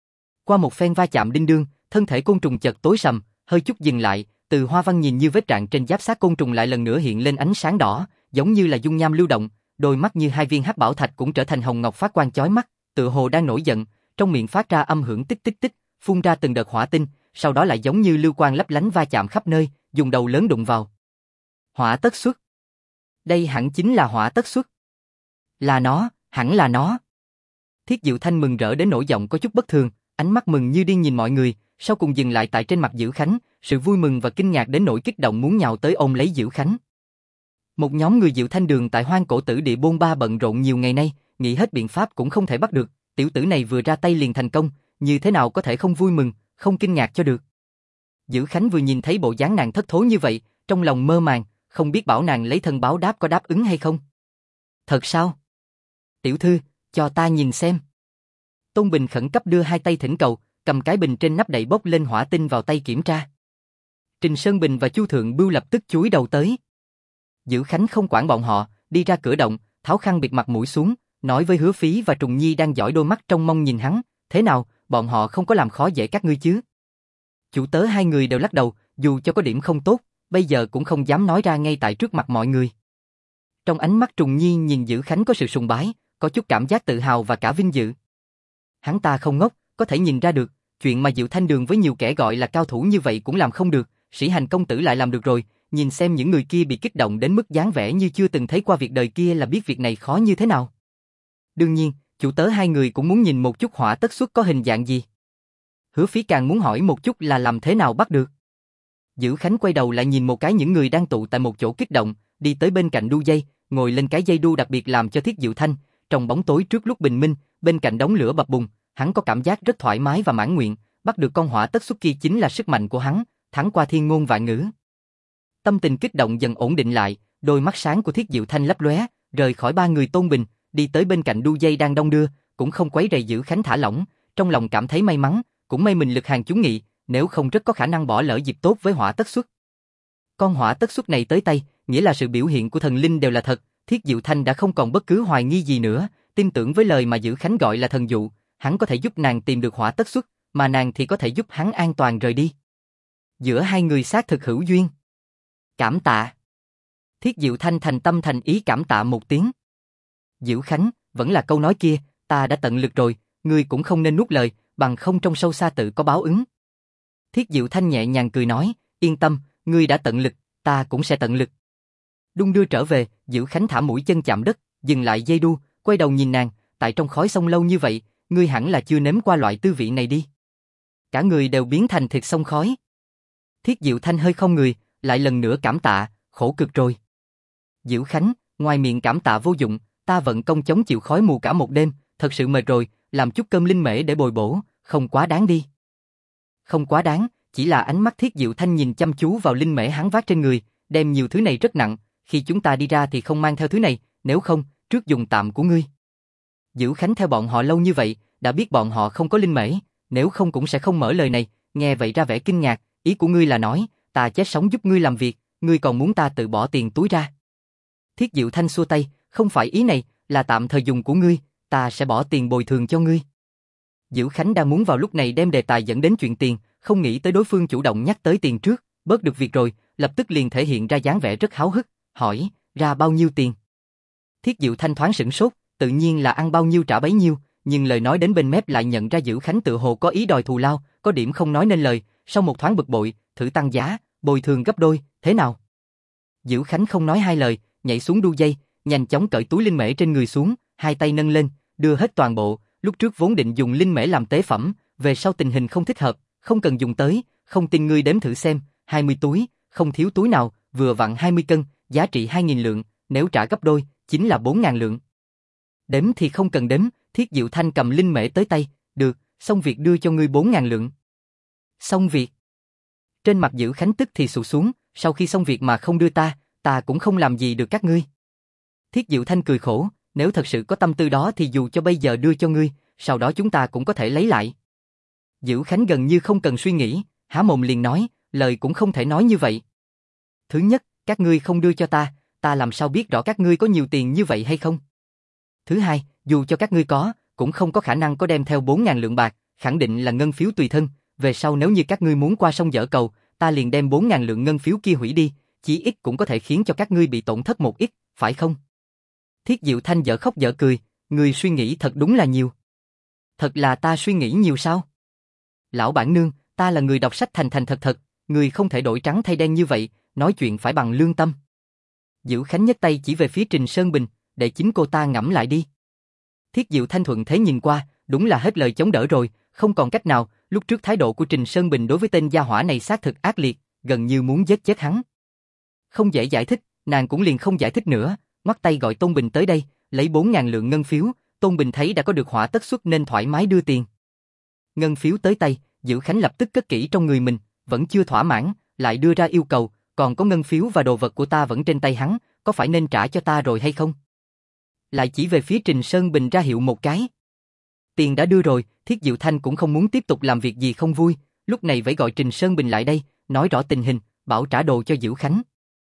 Qua một phen va chạm đinh đương, thân thể côn trùng chợt tối sầm, hơi chút dừng lại, từ hoa văn nhìn như vết rạn trên giáp xác côn trùng lại lần nữa hiện lên ánh sáng đỏ, giống như là dung nham lưu động, đôi mắt như hai viên hắc bảo thạch cũng trở thành hồng ngọc phát quang chói mắt, tựa hồ đang nổi giận, trong miệng phát ra âm hưởng tích tích tích, phun ra từng đợt hỏa tinh, sau đó lại giống như lưu quang lấp lánh va chạm khắp nơi, dùng đầu lớn đụng vào. Hỏa tất xuất. Đây hẳn chính là hỏa tất xuất. Là nó, hẳn là nó. Thiết Diệu Thanh mừng rỡ đến nỗi giọng có chút bất thường, ánh mắt mừng như điên nhìn mọi người, sau cùng dừng lại tại trên mặt Dữ Khánh, sự vui mừng và kinh ngạc đến nỗi kích động muốn nhào tới ôm lấy Dữ Khánh. Một nhóm người Diệu Thanh Đường tại Hoang Cổ Tử Địa bôn ba bận rộn nhiều ngày nay, nghĩ hết biện pháp cũng không thể bắt được, tiểu tử này vừa ra tay liền thành công, như thế nào có thể không vui mừng, không kinh ngạc cho được. Dữ Khánh vừa nhìn thấy bộ dáng nàng thất thố như vậy, trong lòng mơ màng, không biết bảo nàng lấy thân báo đáp có đáp ứng hay không. Thật sao? Tiểu thư, cho ta nhìn xem. Tôn Bình khẩn cấp đưa hai tay thỉnh cầu, cầm cái bình trên nắp đậy bốc lên hỏa tinh vào tay kiểm tra. Trình Sơn Bình và Chu Thượng Bưu lập tức chúi đầu tới. Dữ Khánh không quản bọn họ, đi ra cửa động, tháo khăn bịt mặt mũi xuống, nói với Hứa Phí và Trùng Nhi đang dõi đôi mắt trong mong nhìn hắn, thế nào, bọn họ không có làm khó dễ các ngươi chứ? Chủ tớ hai người đều lắc đầu, dù cho có điểm không tốt, bây giờ cũng không dám nói ra ngay tại trước mặt mọi người. Trong ánh mắt Trùng Nhi nhìn Dữ Khánh có sự sùng bái, có chút cảm giác tự hào và cả vinh dự. Hắn ta không ngốc, có thể nhìn ra được, chuyện mà Diệu Thanh Đường với nhiều kẻ gọi là cao thủ như vậy cũng làm không được, Sĩ Hành công tử lại làm được rồi, nhìn xem những người kia bị kích động đến mức dáng vẻ như chưa từng thấy qua việc đời kia là biết việc này khó như thế nào. Đương nhiên, chủ tớ hai người cũng muốn nhìn một chút hỏa tất xuất có hình dạng gì. Hứa Phí càng muốn hỏi một chút là làm thế nào bắt được. Dữ Khánh quay đầu lại nhìn một cái những người đang tụ tại một chỗ kích động, đi tới bên cạnh đu dây, ngồi lên cái dây đu đặc biệt làm cho Thiết Diệu Thanh, trong bóng tối trước lúc bình minh, bên cạnh đống lửa bập bùng, hắn có cảm giác rất thoải mái và mãn nguyện, bắt được con hỏa tất xuất kia chính là sức mạnh của hắn, thắng qua thiên ngôn vạn ngữ. Tâm tình kích động dần ổn định lại, đôi mắt sáng của Thiết Diệu Thanh lấp lóe, rời khỏi ba người Tôn Bình, đi tới bên cạnh đu dây đang đong đưa, cũng không quấy rầy Dữ Khánh thả lỏng, trong lòng cảm thấy may mắn, cũng may mình lực hàng chúng nghị, nếu không rất có khả năng bỏ lỡ dịp tốt với hỏa tất xuất. Con hỏa tất xuất này tới tay, nghĩa là sự biểu hiện của thần linh đều là thật, Thiết Diệu Thanh đã không còn bất cứ hoài nghi gì nữa, tin tưởng với lời mà Dữ Khánh gọi là thần dụ, hắn có thể giúp nàng tìm được hỏa tất xuất, mà nàng thì có thể giúp hắn an toàn rời đi. Giữa hai người xác thực hữu duyên. Cảm tạ. Thiết Diệu Thanh thành tâm thành ý cảm tạ một tiếng. Dữ Khánh, vẫn là câu nói kia, ta đã tận lực rồi, ngươi cũng không nên nuốt lời, bằng không trong sâu xa tự có báo ứng. Thiết Diệu Thanh nhẹ nhàng cười nói, yên tâm, ngươi đã tận lực, ta cũng sẽ tận lực. Đung đưa trở về, Dữ Khánh thả mũi chân chạm đất, dừng lại dây đu, quay đầu nhìn nàng, tại trong khói sông lâu như vậy, ngươi hẳn là chưa nếm qua loại tư vị này đi. Cả người đều biến thành thịt sông khói. Thiết Diệu Thanh hơi không người, lại lần nữa cảm tạ, khổ cực rồi. Dữ Khánh, ngoài miệng cảm tạ vô dụng, ta vận công chống chịu khói mù cả một đêm, thật sự mệt rồi, làm chút cơm linh mễ để bồi bổ, không quá đáng đi. Không quá đáng, chỉ là ánh mắt Thiết Diệu Thanh nhìn chăm chú vào linh mễ hắn vác trên người, đem nhiều thứ này rất nặng, khi chúng ta đi ra thì không mang theo thứ này, nếu không, trước dùng tạm của ngươi. Dữ Khánh theo bọn họ lâu như vậy, đã biết bọn họ không có linh mễ, nếu không cũng sẽ không mở lời này, nghe vậy ra vẻ kinh ngạc, ý của ngươi là nói, ta chết sống giúp ngươi làm việc, ngươi còn muốn ta tự bỏ tiền túi ra. Thiết Diệu Thanh xua tay, không phải ý này, là tạm thời dùng của ngươi, ta sẽ bỏ tiền bồi thường cho ngươi. Dữ Khánh đang muốn vào lúc này đem đề tài dẫn đến chuyện tiền, không nghĩ tới đối phương chủ động nhắc tới tiền trước, bớt được việc rồi, lập tức liền thể hiện ra dáng vẻ rất háo hức, hỏi, ra bao nhiêu tiền? Thiết Diệu Thanh thoáng sửng sốt, tự nhiên là ăn bao nhiêu trả bấy nhiêu, nhưng lời nói đến bên mép lại nhận ra Dữ Khánh tự hồ có ý đòi thù lao, có điểm không nói nên lời, sau một thoáng bực bội, thử tăng giá, bồi thường gấp đôi, thế nào? Dữ Khánh không nói hai lời, nhảy xuống đu dây, nhanh chóng cởi túi linh mễ trên người xuống, hai tay nâng lên, đưa hết toàn bộ, lúc trước vốn định dùng linh mễ làm tế phẩm, về sau tình hình không thích hợp, không cần dùng tới, không tin ngươi đếm thử xem, 20 túi, không thiếu túi nào, vừa vặn 20 cân, giá trị 2.000 lượng, nếu trả gấp đôi, chính là 4.000 lượng. Đếm thì không cần đếm, Thiết Diệu Thanh cầm linh mễ tới tay, được, xong việc đưa cho ngươi 4.000 lượng. Xong việc. Trên mặt Dữ Khánh tức thì sụt xuống, sau khi xong việc mà không đưa ta cũng không làm gì được các ngươi. Thiết Diệu Thanh cười khổ, nếu thật sự có tâm tư đó thì dù cho bây giờ đưa cho ngươi, sau đó chúng ta cũng có thể lấy lại. Dữ Khánh gần như không cần suy nghĩ, há mồm liền nói, lời cũng không thể nói như vậy. Thứ nhất, các ngươi không đưa cho ta làm sao biết rõ các ngươi có nhiều tiền như vậy hay không? Thứ hai, dù cho các ngươi có, cũng không có khả năng có đem theo 4.000 lượng bạc, khẳng định là ngân phiếu tùy thân, về sau nếu như các ngươi muốn qua sông dở cầu, ta liền đem 4.000 lượng ngân phiếu kia hủy đi, chỉ ít cũng có thể khiến cho các ngươi bị tổn thất một ít, phải không? Thiết Diệu Thanh dở khóc dở cười, ngươi suy nghĩ thật đúng là nhiều. Thật là ta suy nghĩ nhiều sao? Lão bản nương, ta là người đọc sách thành thật, ngươi không thể đổi trắng thay đen như vậy, nói chuyện phải bằng lương tâm. Dữ Khánh nhấc tay chỉ về phía Trình Sơn Bình, để chính cô ta ngẫm lại đi. Thiết Diệu Thanh thuận thế nhìn qua, đúng là hết lời chống đỡ rồi, không còn cách nào, lúc trước thái độ của Trình Sơn Bình đối với tên gia hỏa này xác thực ác liệt, gần như muốn giết chết hắn. Không dễ giải thích, nàng cũng liền không giải thích nữa, ngoắc tay gọi Tôn Bình tới đây, lấy 4.000 lượng ngân phiếu, Tôn Bình thấy đã có được hỏa tất suất nên thoải mái đưa tiền. Ngân phiếu tới tay, Dữ Khánh lập tức cất kỹ trong người mình, vẫn chưa thỏa mãn, lại đưa ra yêu cầu, còn có ngân phiếu và đồ vật của ta vẫn trên tay hắn, có phải nên trả cho ta rồi hay không? Lại chỉ về phía Trình Sơn Bình ra hiệu một cái. Tiền đã đưa rồi, Thiết Diệu Thanh cũng không muốn tiếp tục làm việc gì không vui, lúc này phải gọi Trình Sơn Bình lại đây, nói rõ tình hình, bảo trả đồ cho Dữ Khánh.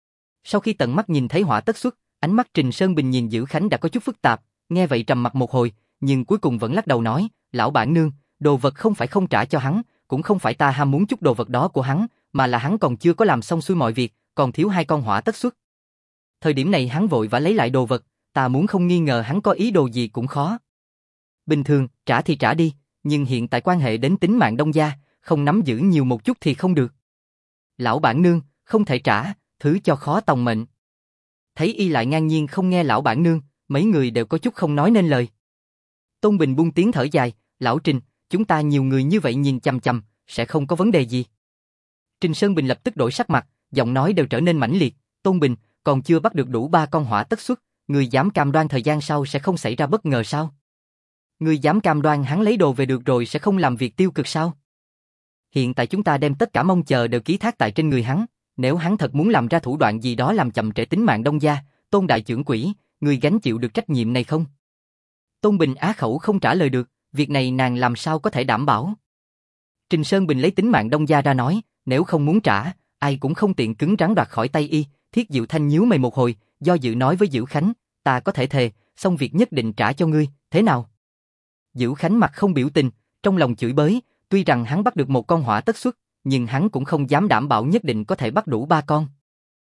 Sau khi tận mắt nhìn thấy hỏa tất suất, ánh mắt Trình Sơn Bình nhìn Dữ Khánh đã có chút phức tạp, nghe vậy trầm mặt một hồi, nhưng cuối cùng vẫn lắc đầu nói, lão bản nương, đồ vật không phải không trả cho hắn, cũng không phải ta ham muốn chút đồ vật đó của hắn, mà là hắn còn chưa có làm xong xuôi mọi việc, còn thiếu 2 con hỏa tất suất. Thời điểm này hắn vội vã lấy lại đồ vật, ta muốn không nghi ngờ hắn có ý đồ gì cũng khó. Bình thường, trả thì trả đi, nhưng hiện tại quan hệ đến tính mạng Đông gia, không nắm giữ nhiều một chút thì không được. Lão bản nương, không thể trả, thứ cho khó tòng mệnh. Thấy y lại ngang nhiên không nghe lão bản nương, mấy người đều có chút không nói nên lời. Tôn Bình buông tiếng thở dài, lão Trình, chúng ta nhiều người như vậy nhìn chằm chằm, sẽ không có vấn đề gì. Trình Sơn Bình lập tức đổi sắc mặt, giọng nói đều trở nên mãnh liệt, Tôn Bình, còn chưa bắt được đủ 3 con hỏa tất suất, người dám cam đoan thời gian sau sẽ không xảy ra bất ngờ sao? Người dám cam đoan hắn lấy đồ về được rồi sẽ không làm việc tiêu cực sao? Hiện tại chúng ta đem tất cả mong chờ đều ký thác tại trên người hắn, nếu hắn thật muốn làm ra thủ đoạn gì đó làm chậm trễ tính mạng Đông gia, Tôn đại trưởng quỹ, người gánh chịu được trách nhiệm này không? Tôn Bình á khẩu không trả lời được, việc này nàng làm sao có thể đảm bảo? Trình Sơn Bình lấy tính mạng Đông gia ra nói, nếu không muốn trả, ai cũng không tiện cứng rắn đoạt khỏi tay y. Thiết Diệu Thanh nhíu mày một hồi, do dự nói với Dữ Khánh, ta có thể thề, xong việc nhất định trả cho ngươi, thế nào? Dữ Khánh mặt không biểu tình, trong lòng chửi bới, tuy rằng hắn bắt được 1 con hỏa tất suất, nhưng hắn cũng không dám đảm bảo nhất định có thể bắt đủ 3 con.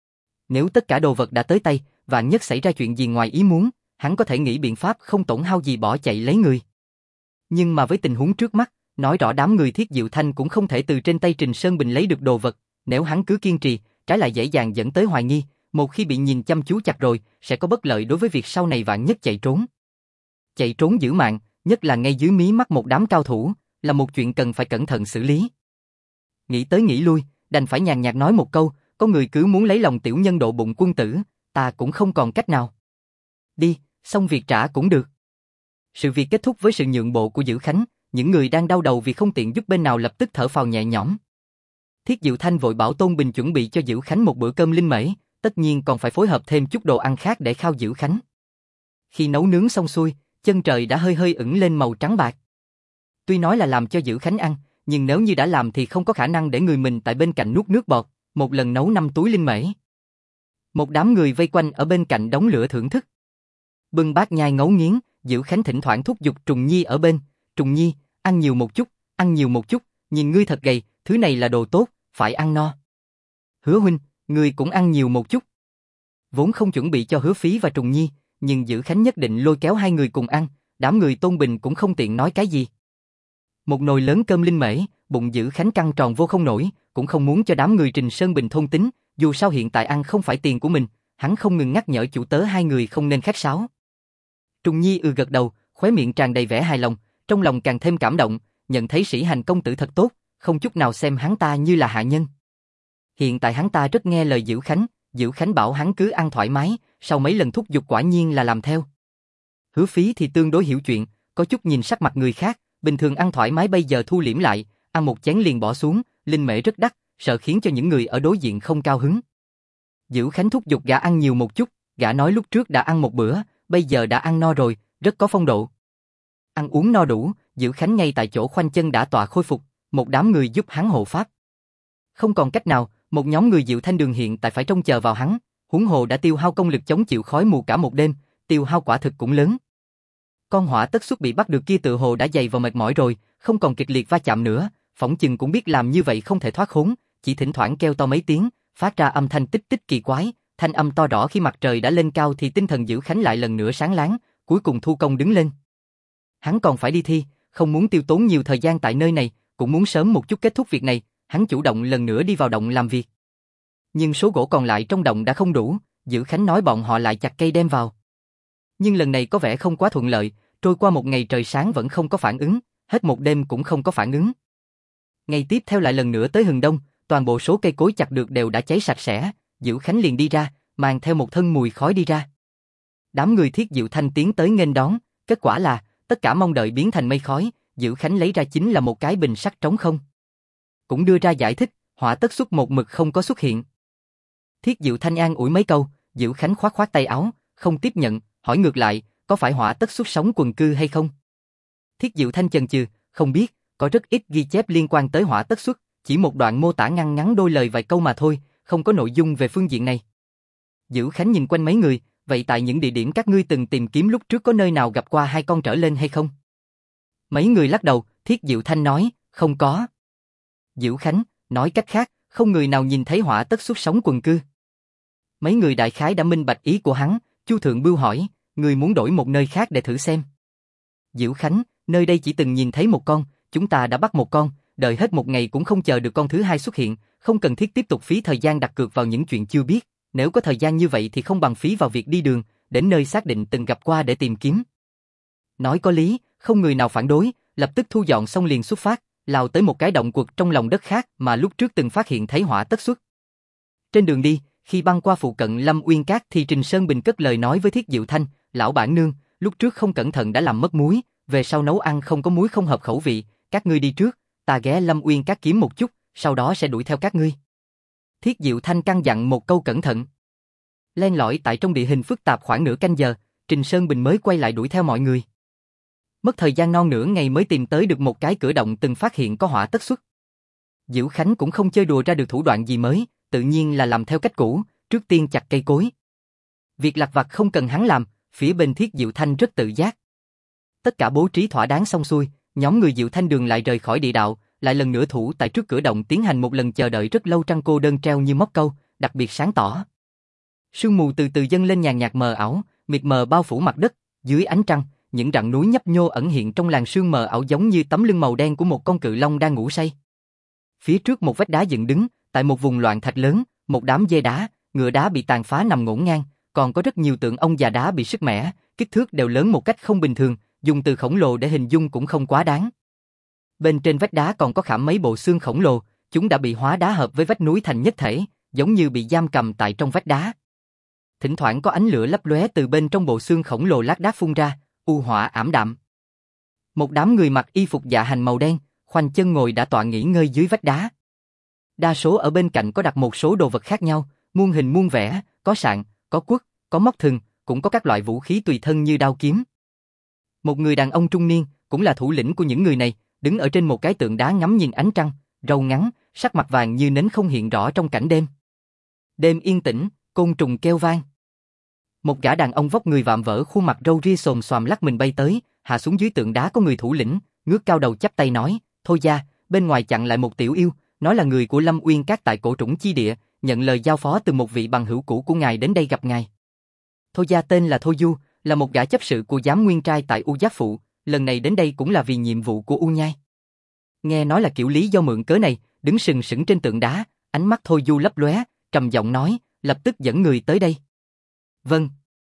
Nếu tất cả đồ vật đã tới tay, vạn nhất xảy ra chuyện gì ngoài ý muốn, hắn có thể nghĩ biện pháp không tổn hao gì bỏ chạy lấy người. Nhưng mà với tình huống trước mắt, nói rõ đám người Thiết Diệu Thanh cũng không thể từ trên tay Trình Sơn Bình lấy được đồ vật, nếu hắn cứ kiên trì, trái lại dễ dàng dẫn tới hoài nghi, một khi bị nhìn chăm chú chặt rồi, sẽ có bất lợi đối với việc sau này vạn nhất chạy trốn. Chạy trốn giữ mạng, nhất là ngay dưới mí mắt một đám cao thủ, là một chuyện cần phải cẩn thận xử lý. Nghĩ tới nghĩ lui, đành phải nhàn nhạt nói một câu, có người cứ muốn lấy lòng tiểu nhân độ bụng quân tử, ta cũng không còn cách nào. Đi, xong việc trả cũng được. Sự việc kết thúc với sự nhượng bộ của Dữ Khánh, những người đang đau đầu vì không tiện giúp bên nào lập tức thở phào nhẹ nhõm. Thiết Diệu Thanh vội bảo Tôn Bình chuẩn bị cho Dữ Khánh một bữa cơm linh mễ, tất nhiên còn phải phối hợp thêm chút đồ ăn khác để khao Dữ Khánh. Khi nấu nướng xong xuôi, chân trời đã hơi hơi ửng lên màu trắng bạc. Tuy nói là làm cho Dữ Khánh ăn, nhưng nếu như đã làm thì không có khả năng để người mình tại bên cạnh nuốt nước bọt, một lần nấu 5 túi linh mễ. Một đám người vây quanh ở bên cạnh đống lửa thưởng thức. Bưng bát nhai ngấu nghiến, Dữ Khánh thỉnh thoảng thúc giục Trùng Nhi ở bên, Trùng Nhi, ăn nhiều một chút, ăn nhiều một chút, nhìn ngươi thật gầy, thứ này là đồ tốt, phải ăn no. Hứa huynh, ngươi cũng ăn nhiều một chút. Vốn không chuẩn bị cho Hứa Phí và Trùng Nhi, nhưng Dữ Khánh nhất định lôi kéo hai người cùng ăn, đám người Tôn Bình cũng không tiện nói cái gì. Một nồi lớn cơm linh mễ, bụng Dữ Khánh căng tròn vô không nổi, cũng không muốn cho đám người Trình Sơn Bình thôn tính, dù sao hiện tại ăn không phải tiền của mình, hắn không ngừng nhắc nhở chủ tớ hai người không nên khách sáo. Trùng Nhi gật đầu, khóe miệng tràn đầy vẻ hài lòng, trong lòng càng thêm cảm động, nhận thấy Sĩ Hành công tử thật tốt, không chút nào xem hắn ta như là hạ nhân. Hiện tại hắn ta rất nghe lời Dữ Khánh bảo hắn cứ ăn thoải mái, sau mấy lần thúc giục quả nhiên là làm theo. Hứa Phí thì tương đối hiểu chuyện, có chút nhìn sắc mặt người khác, bình thường ăn thoải mái bây giờ thu liễm lại, ăn một chén liền bỏ xuống, linh mễ rất đắt, sợ khiến cho những người ở đối diện không cao hứng. Dữ Khánh thúc giục gã ăn nhiều một chút, gã nói lúc trước đã ăn một bữa, bây giờ đã ăn no rồi, rất có phong độ. Ăn uống no đủ, Dữ Khánh ngay tại chỗ khoanh chân đã tọa khôi phục, một đám người giúp hắn hộ pháp. Không còn cách nào, một nhóm người Diệu Thanh Đường hiện tại phải trông chờ vào hắn, huống hồ đã tiêu hao công lực chống chịu khói mù cả một đêm, tiêu hao quả thực cũng lớn. Con hỏa tất xuất bị bắt được kia tự hồ đã dày vào mệt mỏi rồi, không còn kịch liệt va chạm nữa, phỏng chừng cũng biết làm như vậy không thể thoát khốn, chỉ thỉnh thoảng kêu to mấy tiếng, phát ra âm thanh tích tích kỳ quái, thanh âm to rõ khi mặt trời đã lên cao thì tinh thần Dữ Khánh lại lần nữa sáng láng, cuối cùng thu công đứng lên. Hắn còn phải đi thi, không muốn tiêu tốn nhiều thời gian tại nơi này, cũng muốn sớm một chút kết thúc việc này, hắn chủ động lần nữa đi vào động làm việc. Nhưng số gỗ còn lại trong động đã không đủ, Dữ Khánh nói bọn họ lại chặt cây đem vào. Nhưng lần này có vẻ không quá thuận lợi, trôi qua một ngày trời sáng vẫn không có phản ứng, hết một đêm cũng không có phản ứng. Ngày tiếp theo lại lần nữa tới hừng đông, toàn bộ số cây cối chặt được đều đã cháy sạch sẽ, Dữ Khánh liền đi ra, mang theo một thân mùi khói đi ra. Đám người Thiết Diệu Thanh tiến tới nghênh đón, kết quả là tất cả mong đợi biến thành mây khói, Dữ Khánh lấy ra chính là một cái bình sắt trống không. Cũng đưa ra giải thích, hỏa tất xuất một mực không có xuất hiện. Thiết Diệu Thanh an ủi mấy câu, Dữ Khánh khoát khoát tay áo, không tiếp nhận, hỏi ngược lại, có phải hỏa tất xuất sống quần cư hay không? Thiết Diệu Thanh chần chừ, không biết, có rất ít ghi chép liên quan tới hỏa tất xuất, chỉ một đoạn mô tả ngắn ngắn đôi lời vài câu mà thôi, không có nội dung về phương diện này. Dữ Khánh nhìn quanh mấy người, vậy tại những địa điểm các ngươi từng tìm kiếm lúc trước có nơi nào gặp qua hai con trở lên hay không? Mấy người lắc đầu, Thiết Diệu Thanh nói, không có. Dữ Khánh, nói cách khác, không người nào nhìn thấy hỏa tất xuất sống quần cư. Mấy người đại khái đã minh bạch ý của hắn, Chu Thượng Bưu hỏi, người muốn đổi một nơi khác để thử xem. Dữ Khánh, nơi đây chỉ từng nhìn thấy một con, chúng ta đã bắt một con, đợi hết một ngày cũng không chờ được con thứ hai xuất hiện, không cần thiết tiếp tục phí thời gian đặt cược vào những chuyện chưa biết, nếu có thời gian như vậy thì không bằng phí vào việc đi đường, đến nơi xác định từng gặp qua để tìm kiếm. Nói có lý, không người nào phản đối, lập tức thu dọn xong liền xuất phát, lao tới một cái động quật trong lòng đất khác mà lúc trước từng phát hiện thấy hỏa tất xuất. Trên đường đi, khi băng qua phụ cận Lâm Uyên Cát thì Trình Sơn Bình cất lời nói với Thiết Diệu Thanh, lão bản nương, lúc trước không cẩn thận đã làm mất muối, về sau nấu ăn không có muối không hợp khẩu vị, các ngươi đi trước, ta ghé Lâm Uyên Cát kiếm một chút, sau đó sẽ đuổi theo các ngươi. Thiết Diệu Thanh căn dặn một câu cẩn thận. Len lỏi tại trong địa hình phức tạp khoảng nửa canh giờ, Trình Sơn Bình mới quay lại đuổi theo mọi người. Mất thời gian non nửa ngày mới tìm tới được một cái cửa động từng phát hiện có hỏa tất xuất. Dữ Khánh cũng không chơi đùa ra được thủ đoạn gì mới, tự nhiên là làm theo cách cũ, trước tiên chặt cây cối. Việc lặt vặt không cần hắn làm, phía bên Thiết Diệu Thanh rất tự giác. Tất cả bố trí thỏa đáng xong xuôi, nhóm người Diệu Thanh Đường lại rời khỏi địa đạo, lại lần nữa thủ tại trước cửa động tiến hành một lần chờ đợi rất lâu trăng cô đơn treo như móc câu, đặc biệt sáng tỏ. Sương mù từ từ dâng lên nhàn nhạt mờ ảo, mịt mờ bao phủ mặt đất, dưới ánh trăng, những rặng núi nhấp nhô ẩn hiện trong làn sương mờ ảo giống như tấm lưng màu đen của một con cự long đang ngủ say. Phía trước một vách đá dựng đứng, tại một vùng loạn thạch lớn, một đám dê đá, ngựa đá bị tàn phá nằm ngổn ngang, còn có rất nhiều tượng ông già đá bị sứt mẻ, kích thước đều lớn một cách không bình thường, dùng từ khổng lồ để hình dung cũng không quá đáng. Bên trên vách đá còn có khảm mấy bộ xương khổng lồ, chúng đã bị hóa đá hợp với vách núi thành nhất thể, giống như bị giam cầm tại trong vách đá. Thỉnh thoảng có ánh lửa lấp lóe từ bên trong bộ xương khổng lồ lác đác phun ra, u hỏa ảm đạm. Một đám người mặc y phục dạ hành màu đen, khoanh chân ngồi đã tọa nghỉ ngơi dưới vách đá. Đa số ở bên cạnh có đặt một số đồ vật khác nhau, muôn hình muôn vẻ, có sạn, có quất, có móc thừng, cũng có các loại vũ khí tùy thân như đao kiếm. Một người đàn ông trung niên, cũng là thủ lĩnh của những người này, đứng ở trên một cái tượng đá ngắm nhìn ánh trăng, râu ngắn, sắc mặt vàng như nến không hiện rõ trong cảnh đêm. Đêm yên tĩnh, côn trùng kêu vang. Một gã đàn ông vóc người vạm vỡ, khuôn mặt râu ria xồm xoàm lắc mình bay tới, hạ xuống dưới tượng đá có người thủ lĩnh, ngước cao đầu chắp tay nói, thôi gia, bên ngoài chặn lại một tiểu yêu, nói là người của Lâm Uyên Các tại Cổ Trũng Chi Địa, nhận lời giao phó từ một vị bằng hữu cũ của ngài đến đây gặp ngài. Thôi gia tên là Thôi Du, là một gã chấp sự của giám nguyên trai tại U Giác Phụ, lần này đến đây cũng là vì nhiệm vụ của U Nhai. Nghe nói là Kiểu Lý do mượn cớ này, đứng sừng sững trên tượng đá, ánh mắt Thôi Du lấp lóe, trầm giọng nói, lập tức dẫn người tới đây. Vâng.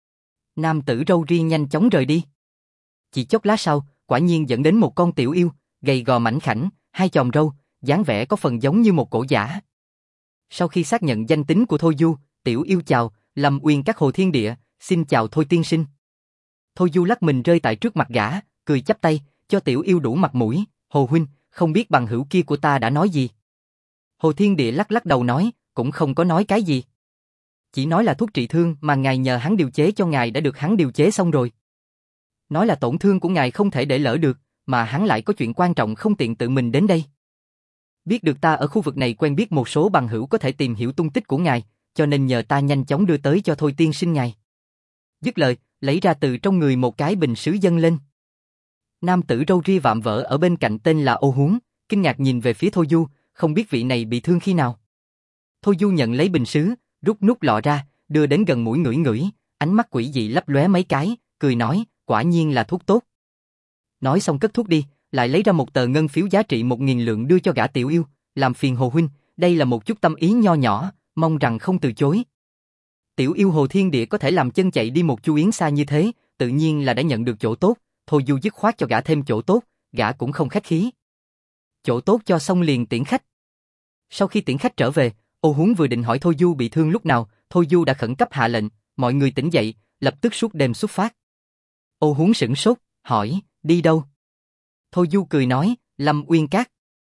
Nam tử râu ria nhanh chóng rời đi. Chỉ chốc lát sau, quả nhiên dẫn đến một con tiểu yêu, gầy gò mảnh khảnh, hai chòm râu, dáng vẻ có phần giống như một cổ giả. Sau khi xác nhận danh tính của Thôi Du, tiểu yêu chào, Lâm Uyên Các Hồ Thiên Địa, xin chào Thôi tiên sinh. Thôi Du lắc mình rơi tại trước mặt gã, cười chắp tay, cho tiểu yêu đủ mặt mũi, Hồ huynh, không biết bằng hữu kia của ta đã nói gì. Hồ Thiên Địa lắc lắc đầu nói, cũng không có nói cái gì. Chỉ nói là thuốc trị thương mà ngài nhờ hắn điều chế cho ngài đã được hắn điều chế xong rồi. Nói là tổn thương của ngài không thể để lỡ được, mà hắn lại có chuyện quan trọng không tiện tự mình đến đây. Biết được ta ở khu vực này quen biết một số bằng hữu có thể tìm hiểu tung tích của ngài, cho nên nhờ ta nhanh chóng đưa tới cho Thôi tiên sinh ngài. Dứt lời, lấy ra từ trong người một cái bình sứ dâng lên. Nam tử râu ria vạm vỡ ở bên cạnh tên là Ô Huống, kinh ngạc nhìn về phía Thôi Du, không biết vị này bị thương khi nào. Thôi Du nhận lấy bình sứ, rút nút lọ ra, đưa đến gần mũi ngửi ngửi, ánh mắt quỷ dị lấp lóe mấy cái, cười nói, quả nhiên là thuốc tốt. Nói xong cất thuốc đi, lại lấy ra một tờ ngân phiếu giá trị 1.000 lượng đưa cho gã tiểu yêu, làm phiền Hồ huynh, đây là một chút tâm ý nho nhỏ, mong rằng không từ chối. Tiểu yêu Hồ Thiên Địa có thể làm chân chạy đi một chu yến xa như thế, tự nhiên là đã nhận được chỗ tốt, Thôi Du dứt khoát cho gã thêm chỗ tốt, gã cũng không khách khí. Chỗ tốt cho xong liền tiễn khách. Sau khi tiễn khách trở về, Ô Huống vừa định hỏi Thôi Du bị thương lúc nào, Thôi Du đã khẩn cấp hạ lệnh, mọi người tỉnh dậy, lập tức suốt đêm xuất phát. Ô Huống sửng sốt, hỏi, đi đâu? Thôi Du cười nói, Lâm Uyên Các.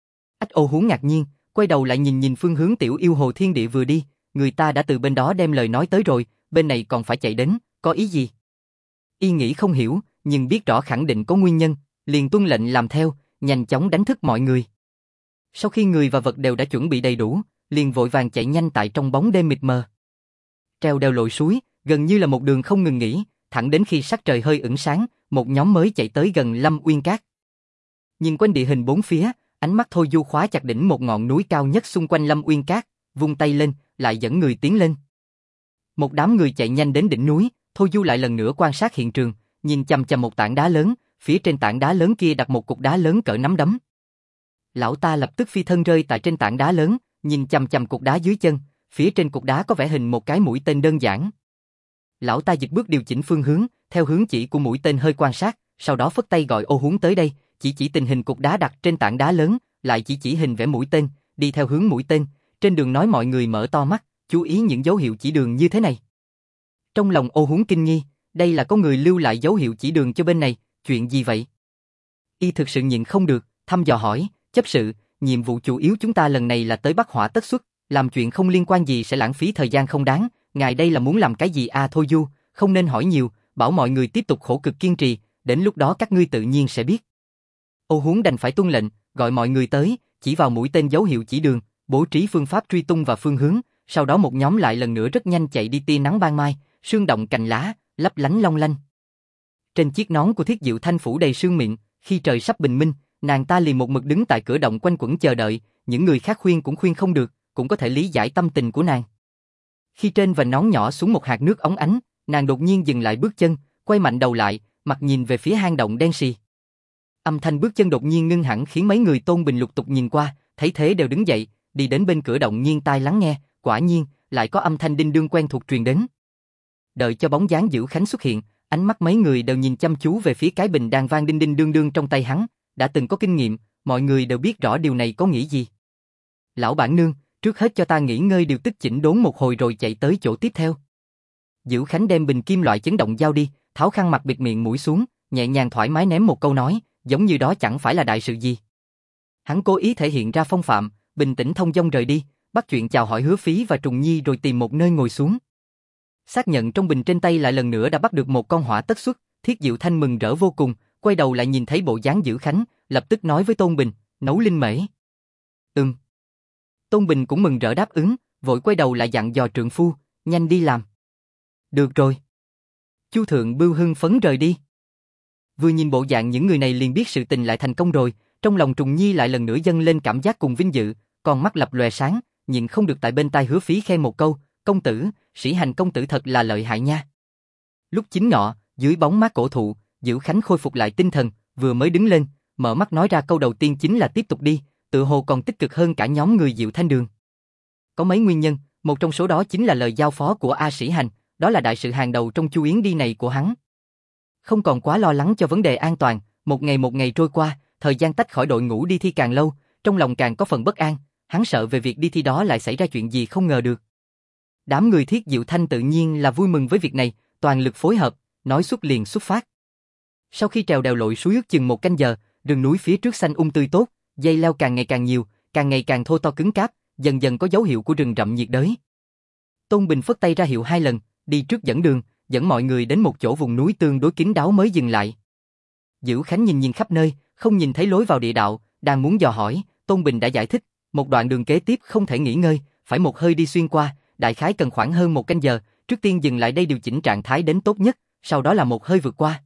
Ô Huống ngạc nhiên, quay đầu lại nhìn nhìn phương hướng tiểu yêu Hồ Thiên Địa vừa đi, người ta đã từ bên đó đem lời nói tới rồi, bên này còn phải chạy đến, có ý gì? Y nghĩ không hiểu, nhưng biết rõ khẳng định có nguyên nhân, liền tuân lệnh làm theo, nhanh chóng đánh thức mọi người. Sau khi người và vật đều đã chuẩn bị đầy đủ, liền vội vàng chạy nhanh tại trong bóng đêm mịt mờ. Treo đèo lội suối, gần như là một đường không ngừng nghỉ, thẳng đến khi sắc trời hơi ửng sáng, một nhóm mới chạy tới gần Lâm Uyên Các. Nhìn quanh địa hình bốn phía, ánh mắt Thôi Du khóa chặt đỉnh một ngọn núi cao nhất xung quanh Lâm Uyên Các, vung tay lên, lại dẫn người tiến lên. Một đám người chạy nhanh đến đỉnh núi, Thôi Du lại lần nữa quan sát hiện trường, nhìn chằm chằm một tảng đá lớn, phía trên tảng đá lớn kia đặt một cục đá lớn cỡ nắm đấm. Lão ta lập tức phi thân rơi tại trên tảng đá lớn, nhìn chằm chằm cục đá dưới chân, phía trên cục đá có vẽ hình một cái mũi tên đơn giản. Lão ta dịch bước điều chỉnh phương hướng, theo hướng chỉ của mũi tên hơi quan sát, sau đó phất tay gọi Ô Huống tới đây, chỉ tình hình cục đá đặt trên tảng đá lớn, lại chỉ hình vẽ mũi tên, đi theo hướng mũi tên, trên đường nói mọi người mở to mắt, chú ý những dấu hiệu chỉ đường như thế này. Trong lòng Ô Huống kinh nghi, đây là có người lưu lại dấu hiệu chỉ đường cho bên này, chuyện gì vậy? Y thực sự nhịn không được, thăm dò hỏi, chấp sự, nhiệm vụ chủ yếu chúng ta lần này là tới Bắc Hỏa Tất Xuất, làm chuyện không liên quan gì sẽ lãng phí thời gian không đáng, ngài đây là muốn làm cái gì à? Thôi Du, không nên hỏi nhiều, bảo mọi người tiếp tục khổ cực kiên trì, đến lúc đó các ngươi tự nhiên sẽ biết. Ô Huống đành phải tuân lệnh, gọi mọi người tới, chỉ vào mũi tên dấu hiệu chỉ đường, bố trí phương pháp truy tung và phương hướng, sau đó một nhóm lại lần nữa rất nhanh chạy đi tia nắng ban mai, sương động cành lá, lấp lánh long lanh. Trên chiếc nón của Thiết Diệu Thanh phủ đầy sương mịn, khi trời sắp bình minh, nàng ta liền một mực đứng tại cửa động quanh quẩn chờ đợi, những người khác khuyên cũng khuyên không được, cũng có thể lý giải tâm tình của nàng. Khi trên vành nón nhỏ xuống một hạt nước óng ánh, nàng đột nhiên dừng lại bước chân, quay mạnh đầu lại, mặt nhìn về phía hang động đen sì. Âm thanh bước chân đột nhiên ngưng hẳn khiến mấy người Tôn Bình lục tục nhìn qua, thấy thế đều đứng dậy, đi đến bên cửa động nghiêng tai lắng nghe, quả nhiên, lại có âm thanh đinh đương quen thuộc truyền đến. Đợi cho bóng dáng Dữ Khánh xuất hiện, ánh mắt mấy người đều nhìn chăm chú về phía cái bình đang vang đinh đinh đương đương trong tay hắn, đã từng có kinh nghiệm, mọi người đều biết rõ điều này có nghĩa gì. Lão bản nương, trước hết cho ta nghỉ ngơi điều tức chỉnh đốn một hồi rồi chạy tới chỗ tiếp theo. Dữ Khánh đem bình kim loại chấn động giao đi, tháo khăn mặt bịt miệng mũi xuống, nhẹ nhàng thoải mái ném một câu nói, giống như đó chẳng phải là đại sự gì. Hắn cố ý thể hiện ra phong phạm, bình tĩnh thông dong rời đi, bắt chuyện chào hỏi Hứa Phí và Trùng Nhi rồi tìm một nơi ngồi xuống. Xác nhận trong bình trên tay lại lần nữa đã bắt được một con hỏa tất xuất, Thiết Diệu Thanh mừng rỡ vô cùng, quay đầu lại nhìn thấy bộ dáng Dữ Khánh, lập tức nói với Tôn Bình, nấu linh mễ. Tôn Bình cũng mừng rỡ đáp ứng, vội quay đầu lại dặn dò trượng phu, nhanh đi làm. Được rồi. Chu Thượng Bưu hưng phấn rời đi. Vừa nhìn bộ dạng những người này liền biết sự tình lại thành công rồi, trong lòng Trùng Nhi lại lần nữa dâng lên cảm giác cùng vinh dự, còn mắt lập lòe sáng, nhịn không được tại bên tai Hứa Phí khen một câu, công tử, Sĩ Hành công tử thật là lợi hại nha. Lúc chính ngọ, dưới bóng mát cổ thụ, Dữ Khánh khôi phục lại tinh thần, vừa mới đứng lên, mở mắt nói ra câu đầu tiên chính là tiếp tục đi, tự hồ còn tích cực hơn cả nhóm người Diệu Thanh Đường. Có mấy nguyên nhân, một trong số đó chính là lời giao phó của A Sĩ Hành, đó là đại sự hàng đầu trong chu yến đi này của hắn. Không còn quá lo lắng cho vấn đề an toàn, một ngày trôi qua, thời gian tách khỏi đội ngũ đi thi càng lâu, trong lòng càng có phần bất an, hắn sợ về việc đi thi đó lại xảy ra chuyện gì không ngờ được. Đám người Thiết Diệu Thanh tự nhiên là vui mừng với việc này, toàn lực phối hợp, nói xuất liền xuất phát. Sau khi trèo đèo lội suối ước chừng 1 canh giờ, rừng núi phía trước xanh tươi tốt, dây leo càng ngày càng nhiều, càng ngày càng thô to cứng cáp, dần dần có dấu hiệu của rừng rậm nhiệt đới. Tôn Bình phất tay ra hiệu 2 lần, đi trước dẫn đường, dẫn mọi người đến một chỗ vùng núi tương đối kín đáo mới dừng lại. Dữ Khánh nhìn khắp nơi, không nhìn thấy lối vào địa đạo, đang muốn dò hỏi, Tôn Bình đã giải thích, một đoạn đường kế tiếp không thể nghỉ ngơi, phải một hơi đi xuyên qua, đại khái cần khoảng hơn 1 canh giờ, trước tiên dừng lại đây điều chỉnh trạng thái đến tốt nhất, sau đó là một hơi vượt qua.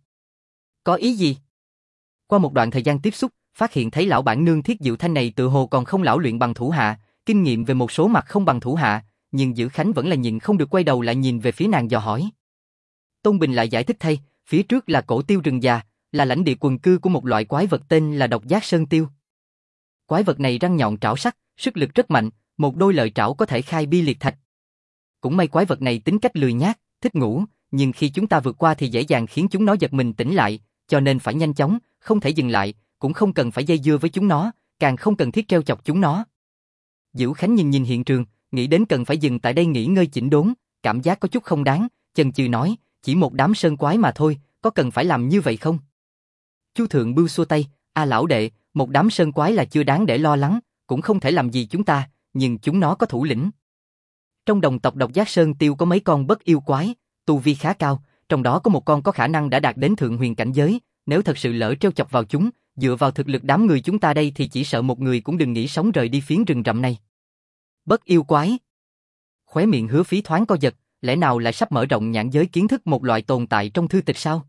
Có ý gì? Qua một đoạn thời gian tiếp xúc, phát hiện thấy lão bản nương Thiết Diệu Thanh này tự hồ còn không lão luyện bằng thủ hạ, kinh nghiệm về một số mặt không bằng thủ hạ, nhưng Dữ Khánh vẫn là nhịn không được quay đầu lại nhìn về phía nàng dò hỏi. Tôn Bình lại giải thích thay, phía trước là cổ tiêu rừng già, là lãnh địa quần cư của một loại quái vật tên là độc giác sơn tiêu. Quái vật này răng nhọn trảo sắc, sức lực rất mạnh, một đôi lợi trảo có thể khai bi liệt thạch. Cũng may quái vật này tính cách lười nhác, thích ngủ, nhưng khi chúng ta vượt qua thì dễ dàng khiến chúng nó giật mình tỉnh lại, cho nên phải nhanh chóng, không thể dừng lại, cũng không cần phải dây dưa với chúng nó, càng không cần thiết treo chọc chúng nó. Dữ Khánh nhìn hiện trường, nghĩ đến cần phải dừng tại đây nghỉ ngơi chỉnh đốn, cảm giác có chút không đáng, chần chừ nói, chỉ một đám sơn quái mà thôi, có cần phải làm như vậy không? Chu Thượng Bưu xua tay, lão đệ, một đám sơn quái là chưa đáng để lo lắng, cũng không thể làm gì chúng ta, nhưng chúng nó có thủ lĩnh. Trong đồng tộc độc giác sơn tiêu có mấy con bất yêu quái, tu vi khá cao, trong đó có một con có khả năng đã đạt đến thượng huyền cảnh giới, nếu thật sự lỡ trêu chọc vào chúng, dựa vào thực lực đám người chúng ta đây thì chỉ sợ một người cũng đừng nghĩ sống rời đi phiến rừng rậm này. Bất yêu quái. Khóe miệng Hứa Phí thoáng co giật, lẽ nào lại sắp mở rộng nhãn giới kiến thức một loại tồn tại trong thư tịch sao?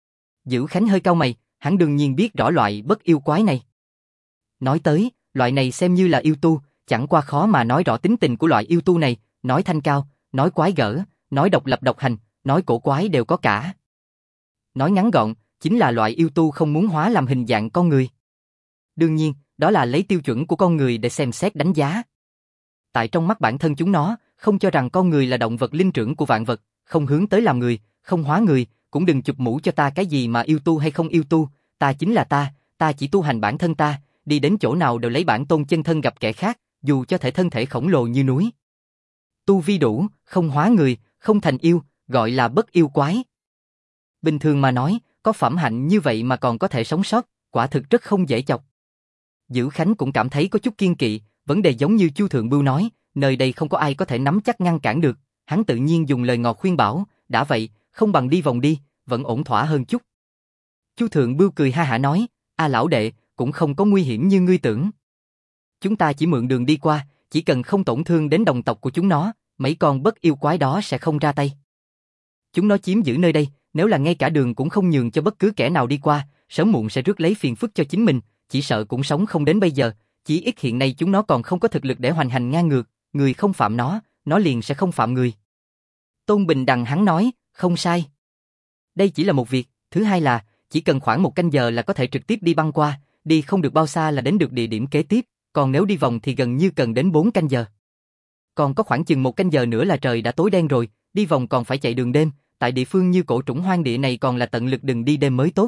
Dữ Khánh hơi cau mày, hắn đương nhiên biết rõ loại bất yêu quái này. Nói tới, loại này xem như là yêu tu, chẳng qua khó mà nói rõ tính tình của loại yêu tu này, nói thanh cao, nói quái gở, nói độc lập độc hành, nói cổ quái đều có cả. Nói ngắn gọn, chính là loại yêu tu không muốn hóa làm hình dạng con người. Đương nhiên, đó là lấy tiêu chuẩn của con người để xem xét đánh giá. Tại trong mắt bản thân chúng nó, không cho rằng con người là động vật linh trưởng của vạn vật, không hướng tới làm người, không hóa người, cũng đừng chụp mũ cho ta cái gì mà yêu tu hay không yêu tu, ta chính là ta chỉ tu hành bản thân ta, đi đến chỗ nào đều lấy bản tôn chân thân gặp kẻ khác, dù cho thể thân thể khổng lồ như núi. Tu vi đủ, không hóa người, không thành yêu, gọi là bất yêu quái. Bình thường mà nói, có phẩm hạnh như vậy mà còn có thể sống sót, quả thực rất không dễ chọc. Dữ Khánh cũng cảm thấy có chút kiêng kỵ, vấn đề giống như Chu Thượng Bưu nói, nơi đây không có ai có thể nắm chắc ngăn cản được, hắn tự nhiên dùng lời ngọt khuyên bảo, đã vậy, không bằng đi vòng đi, vẫn ổn thỏa hơn chút. Chu Thượng Bưu cười ha hả nói, lão đệ, cũng không có nguy hiểm như ngươi tưởng. Chúng ta chỉ mượn đường đi qua, chỉ cần không tổn thương đến đồng tộc của chúng nó, mấy con bất yêu quái đó sẽ không ra tay. Chúng nó chiếm giữ nơi đây, nếu là ngay cả đường cũng không nhường cho bất cứ kẻ nào đi qua, sớm muộn sẽ rước lấy phiền phức cho chính mình, chỉ sợ cũng sống không đến bây giờ, chỉ ít hiện nay chúng nó còn không có thực lực để hoành hành ngang ngược, người không phạm nó liền sẽ không phạm người. Tôn Bình đằng hắn nói, không sai. Đây chỉ là một việc, thứ hai là, chỉ cần khoảng 1 canh giờ là có thể trực tiếp đi băng qua, đi không được bao xa là đến được địa điểm kế tiếp, còn nếu đi vòng thì gần như cần đến 4 canh giờ. Còn có khoảng chừng 1 canh giờ nữa là trời đã tối đen rồi, đi vòng còn phải chạy đường đêm, tại địa phương như cổ trũng hoang địa này còn là tận lực đừng đi đêm mới tốt.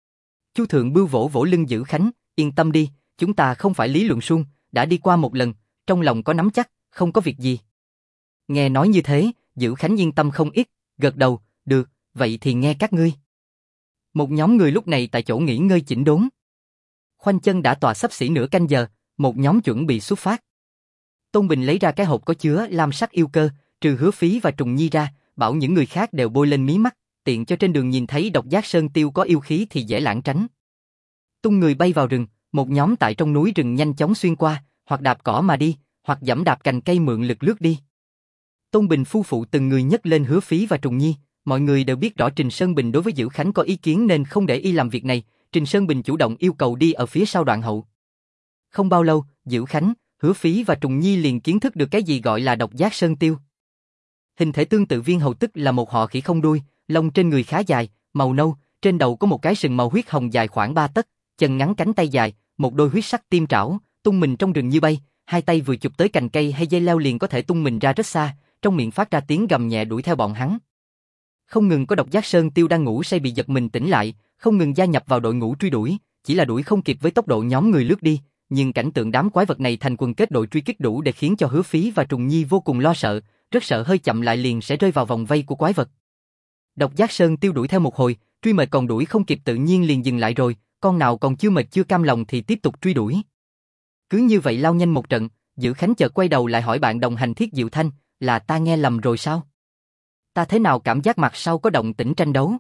Chu Thượng Bưu vỗ vỗ lưng Dữ Khánh, yên tâm đi, chúng ta không phải lý luận suông, đã đi qua một lần, trong lòng có nắm chắc, không có việc gì. Nghe nói như thế, Dữ Khánh yên tâm không ít, gật đầu, được, vậy thì nghe các ngươi. Một nhóm người lúc này tại chỗ nghỉ ngơi chỉnh đốn. Khoanh chân đã tọa sắp xỉ nửa canh giờ, một nhóm chuẩn bị xuất phát. Tôn Bình lấy ra cái hộp có chứa lam sắc yêu cơ, trừ Hứa Phí và Trùng Nhi ra, bảo những người khác đều bôi lên mí mắt, tiện cho trên đường nhìn thấy Độc Giác Sơn Tiêu có yêu khí thì dễ lảng tránh. Tung người bay vào rừng, một nhóm tại trong núi rừng nhanh chóng xuyên qua, hoặc đạp cỏ mà đi, hoặc giẫm đạp cành cây mượn lực lướt đi. Tôn Bình phu phụ từng người nhấc lên Hứa Phí và Trùng Nhi, mọi người đều biết rõ Trình Sơn Bình đối với Dữ Khánh có ý kiến nên không để y làm việc này, Trình Sơn Bình chủ động yêu cầu đi ở phía sau đoạn hậu. Không bao lâu, Dữ Khánh, Hứa Phí và Trùng Nhi liền kiến thức được cái gì gọi là Độc Giác Sơn Tiêu. Hình thể tương tự viên hầu tức là một họ khỉ không đuôi, lông trên người khá dài, màu nâu, trên đầu có một cái sừng màu huyết hồng dài khoảng 3 tấc, chân ngắn cánh tay dài, một đôi huyết sắc tiêm trảo, tung mình trong rừng như bay, hai tay vừa chụp tới cành cây hay dây leo liền có thể tung mình ra rất xa, trong miệng phát ra tiếng gầm nhẹ đuổi theo bọn hắn. Không ngừng có Độc Giác Sơn Tiêu đang ngủ say bị giật mình tỉnh lại, không ngừng gia nhập vào đội ngũ truy đuổi, chỉ là đuổi không kịp với tốc độ nhóm người lướt đi, nhưng cảnh tượng đám quái vật này thành quần kết đội truy kích đủ để khiến cho Hứa Phí và Trùng Nhi vô cùng lo sợ, rất sợ hơi chậm lại liền sẽ rơi vào vòng vây của quái vật. Độc Giác Sơn Tiêu đuổi theo một hồi, truy mệt còn đuổi không kịp tự nhiên liền dừng lại rồi, con nào còn chưa mệt chưa cam lòng thì tiếp tục truy đuổi. Cứ như vậy lao nhanh một trận, Dữ Khánh chợt quay đầu lại hỏi bạn đồng hành Thiết Diệu Thanh, là ta nghe lầm rồi sao? Ta thế nào cảm giác mặt sau có động tĩnh tranh đấu?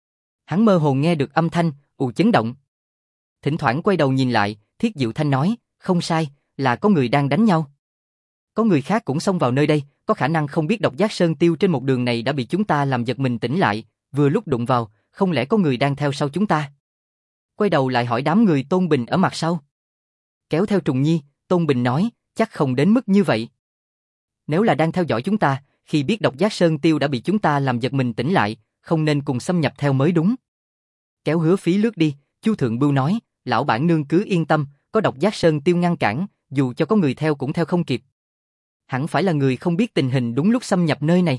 Hắn mơ hồ nghe được âm thanh, chấn động. Thỉnh thoảng quay đầu nhìn lại, Thiết Diệu Thanh nói, không sai, là có người đang đánh nhau. Có người khác cũng xông vào nơi đây, có khả năng không biết Độc Giác Sơn Tiêu trên một đường này đã bị chúng ta làm giật mình tỉnh lại, vừa lúc đụng vào, không lẽ có người đang theo sau chúng ta? Quay đầu lại hỏi đám người Tôn Bình ở mặt sau. Kéo theo Trùng Nhi, Tôn Bình nói, chắc không đến mức như vậy. Nếu là đang theo dõi chúng ta, khi biết Độc Giác Sơn Tiêu đã bị chúng ta làm giật mình tỉnh lại, không nên cùng xâm nhập theo mới đúng. Kéo Hứa Phí lướt đi, Chu Thượng Bưu nói, lão bản nương cứ yên tâm, có Độc Giác Sơn Tiêu ngăn cản, dù cho có người theo cũng theo không kịp. Hẳn phải là người không biết tình hình đúng lúc xâm nhập nơi này.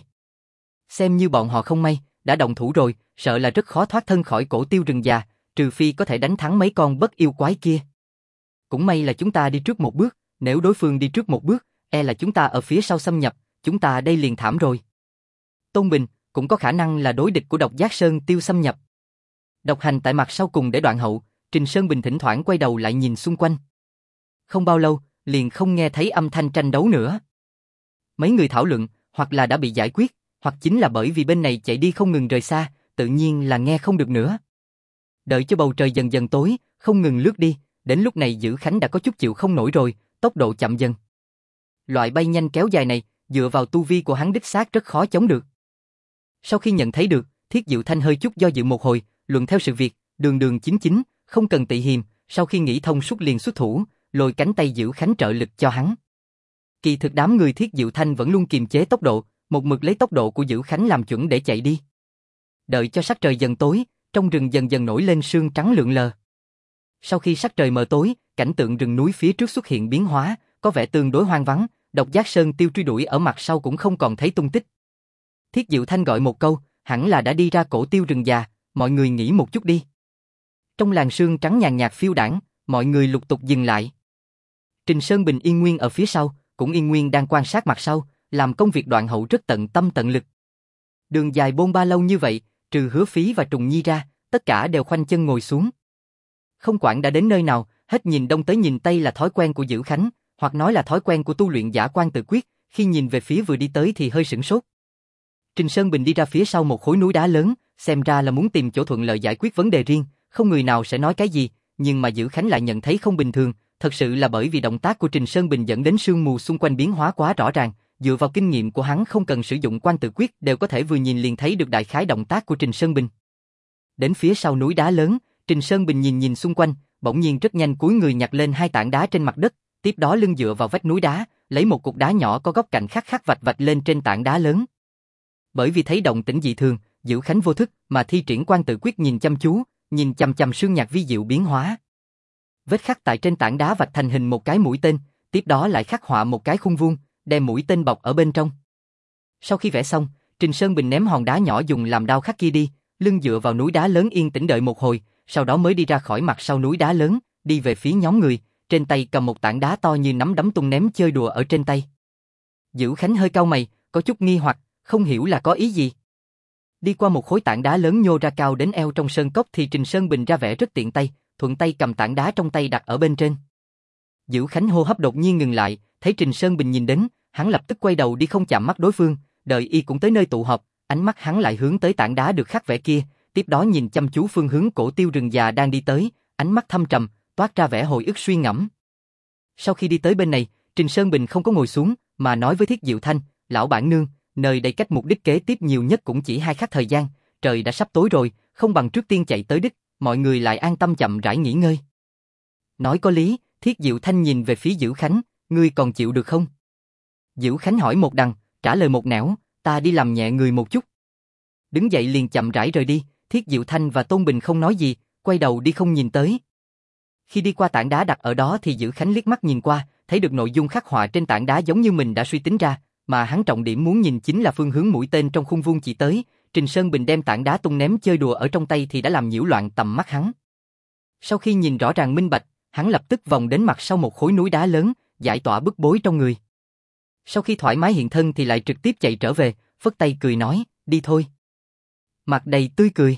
Xem như bọn họ không may, đã động thủ rồi, sợ là rất khó thoát thân khỏi cổ tiêu rừng già, trừ phi có thể đánh thắng mấy con bất yêu quái kia. Cũng may là chúng ta đi trước một bước, nếu đối phương đi trước một bước, e là chúng ta ở phía sau xâm nhập, chúng ta đây liền thảm rồi. Tôn Bình, cũng có khả năng là đối địch của Độc Giác Sơn Tiêu xâm nhập. Độc Hành tại mặt sau cùng để đoạn hậu, Trình Sơn Bình thỉnh thoảng quay đầu lại nhìn xung quanh. Không bao lâu, liền không nghe thấy âm thanh tranh đấu nữa. Mấy người thảo luận, hoặc là đã bị giải quyết, hoặc chính là bởi vì bên này chạy đi không ngừng rời xa, tự nhiên là nghe không được nữa. Đợi cho bầu trời dần dần tối, không ngừng lướt đi, đến lúc này Dữ Khánh đã có chút chịu không nổi rồi, tốc độ chậm dần. Loại bay nhanh kéo dài này, dựa vào tu vi của hắn đích xác rất khó chống được. Sau khi nhận thấy được, Thiết Diệu Thanh hơi chút do dự một hồi, luận theo sự việc, đường đường chính chính, không cần tị hiềm, sau khi nghĩ thông suốt liền xuất thủ, lôi cánh tay Dữ Khánh trợ lực cho hắn. Kỳ thực đám người Thiết Diệu Thanh vẫn luôn kiềm chế tốc độ, một mực lấy tốc độ của Dữ Khánh làm chuẩn để chạy đi. Đợi cho sắc trời dần tối, trong rừng dần dần nổi lên sương trắng lượn lờ. Sau khi sắc trời mờ tối, cảnh tượng rừng núi phía trước xuất hiện biến hóa, có vẻ tương đối hoang vắng, Độc Giác Sơn Tiêu truy đuổi ở mặt sau cũng không còn thấy tung tích. Thiết Diệu Thanh gọi một câu, hẳn là đã đi ra cổ tiêu rừng già, mọi người nghỉ một chút đi. Trong làn sương trắng nhàn nhạt phiêu đãng, mọi người lục tục dừng lại. Trình Sơn Bình yên nguyên ở phía sau, cũng yên nguyên đang quan sát mặt sau, làm công việc đoạn hậu rất tận tâm tận lực. Đường dài bôn ba lâu như vậy, trừ Hứa Phí và Trùng Nhi ra, tất cả đều khoanh chân ngồi xuống. Không quản đã đến nơi nào, hết nhìn đông tới nhìn tây là thói quen của Dữ Khánh, hoặc nói là thói quen của tu luyện giả Quan Tự Quyết, khi nhìn về phía vừa đi tới thì hơi sửng sốt. Trình Sơn Bình đi ra phía sau một khối núi đá lớn, xem ra là muốn tìm chỗ thuận lợi giải quyết vấn đề riêng, không người nào sẽ nói cái gì, nhưng mà Dữ Khánh lại nhận thấy không bình thường, thật sự là bởi vì động tác của Trình Sơn Bình dẫn đến sương mù xung quanh biến hóa quá rõ ràng, dựa vào kinh nghiệm của hắn không cần sử dụng Quan Tự Quyết đều có thể vừa nhìn liền thấy được đại khái động tác của Trình Sơn Bình. Đến phía sau núi đá lớn, Trình Sơn Bình nhìn nhìn xung quanh, bỗng nhiên rất nhanh cúi người nhặt lên hai tảng đá trên mặt đất, tiếp đó lưng dựa vào vách núi đá, lấy một cục đá nhỏ có góc cạnh khắc vạch vạch lên trên tảng đá lớn. Bởi vì thấy động tĩnh dị thường, Dữ Khánh vô thức mà thi triển Quan Tự Quyết nhìn chăm chú, nhìn chằm chằm sương nhạc vi diệu biến hóa. Vết khắc tại trên tảng đá vạch thành hình một cái mũi tên, tiếp đó lại khắc họa một cái khung vuông, đem mũi tên bọc ở bên trong. Sau khi vẽ xong, Trình Sơn Bình ném hòn đá nhỏ dùng làm đao khắc kia đi, lưng dựa vào núi đá lớn yên tĩnh đợi một hồi, sau đó mới đi ra khỏi mặt sau núi đá lớn, đi về phía nhóm người, trên tay cầm một tảng đá to như nắm đấm tung ném chơi đùa ở trên tay. Dữ Khánh hơi cau mày, có chút nghi hoặc, không hiểu là có ý gì. Đi qua một khối tảng đá lớn nhô ra cao đến eo trong sơn cốc thì Trình Sơn Bình ra vẻ rất tiện tay, thuận tay cầm tảng đá trong tay đặt ở bên trên. Dữ Khánh hô hấp đột nhiên ngừng lại, thấy Trình Sơn Bình nhìn đến, hắn lập tức quay đầu đi không chạm mắt đối phương, đợi y cũng tới nơi tụ họp, ánh mắt hắn lại hướng tới tảng đá được khắc vẽ kia, tiếp đó nhìn chăm chú phương hướng Cổ Tiêu rừng già đang đi tới, ánh mắt thâm trầm, toát ra vẻ hồi ức suy ngẫm. Sau khi đi tới bên này, Trình Sơn Bình không có ngồi xuống, mà nói với Thiết Diệu Thanh, lão bản nương, nơi đây cách mục đích kế tiếp nhiều nhất cũng chỉ 2 khắc thời gian, trời đã sắp tối rồi, không bằng trước tiên chạy tới đích, mọi người lại an tâm chậm rãi nghỉ ngơi. Nói có lý, Thiết Diệu Thanh nhìn về phía Dữ Khánh, ngươi còn chịu được không? Dữ Khánh hỏi một đằng, trả lời một nẻo, ta đi làm nhẹ người một chút. Đứng dậy liền chậm rãi rời đi, Thiết Diệu Thanh và Tôn Bình không nói gì, quay đầu đi không nhìn tới. Khi đi qua tảng đá đặt ở đó thì Dữ Khánh liếc mắt nhìn qua, thấy được nội dung khắc họa trên tảng đá giống như mình đã suy tính ra, mà hắn trọng điểm muốn nhìn chính là phương hướng mũi tên trong khung vuông chỉ tới. Trình Sơn Bình đem tảng đá tung ném chơi đùa ở trong tay thì đã làm nhiễu loạn tầm mắt hắn. Sau khi nhìn rõ ràng minh bạch, hắn lập tức vòng đến mặt sau một khối núi đá lớn, giải tỏa bức bối trong người. Sau khi thoải mái hiện thân thì lại trực tiếp chạy trở về, phất tay cười nói, đi thôi. Mặt đầy tươi cười.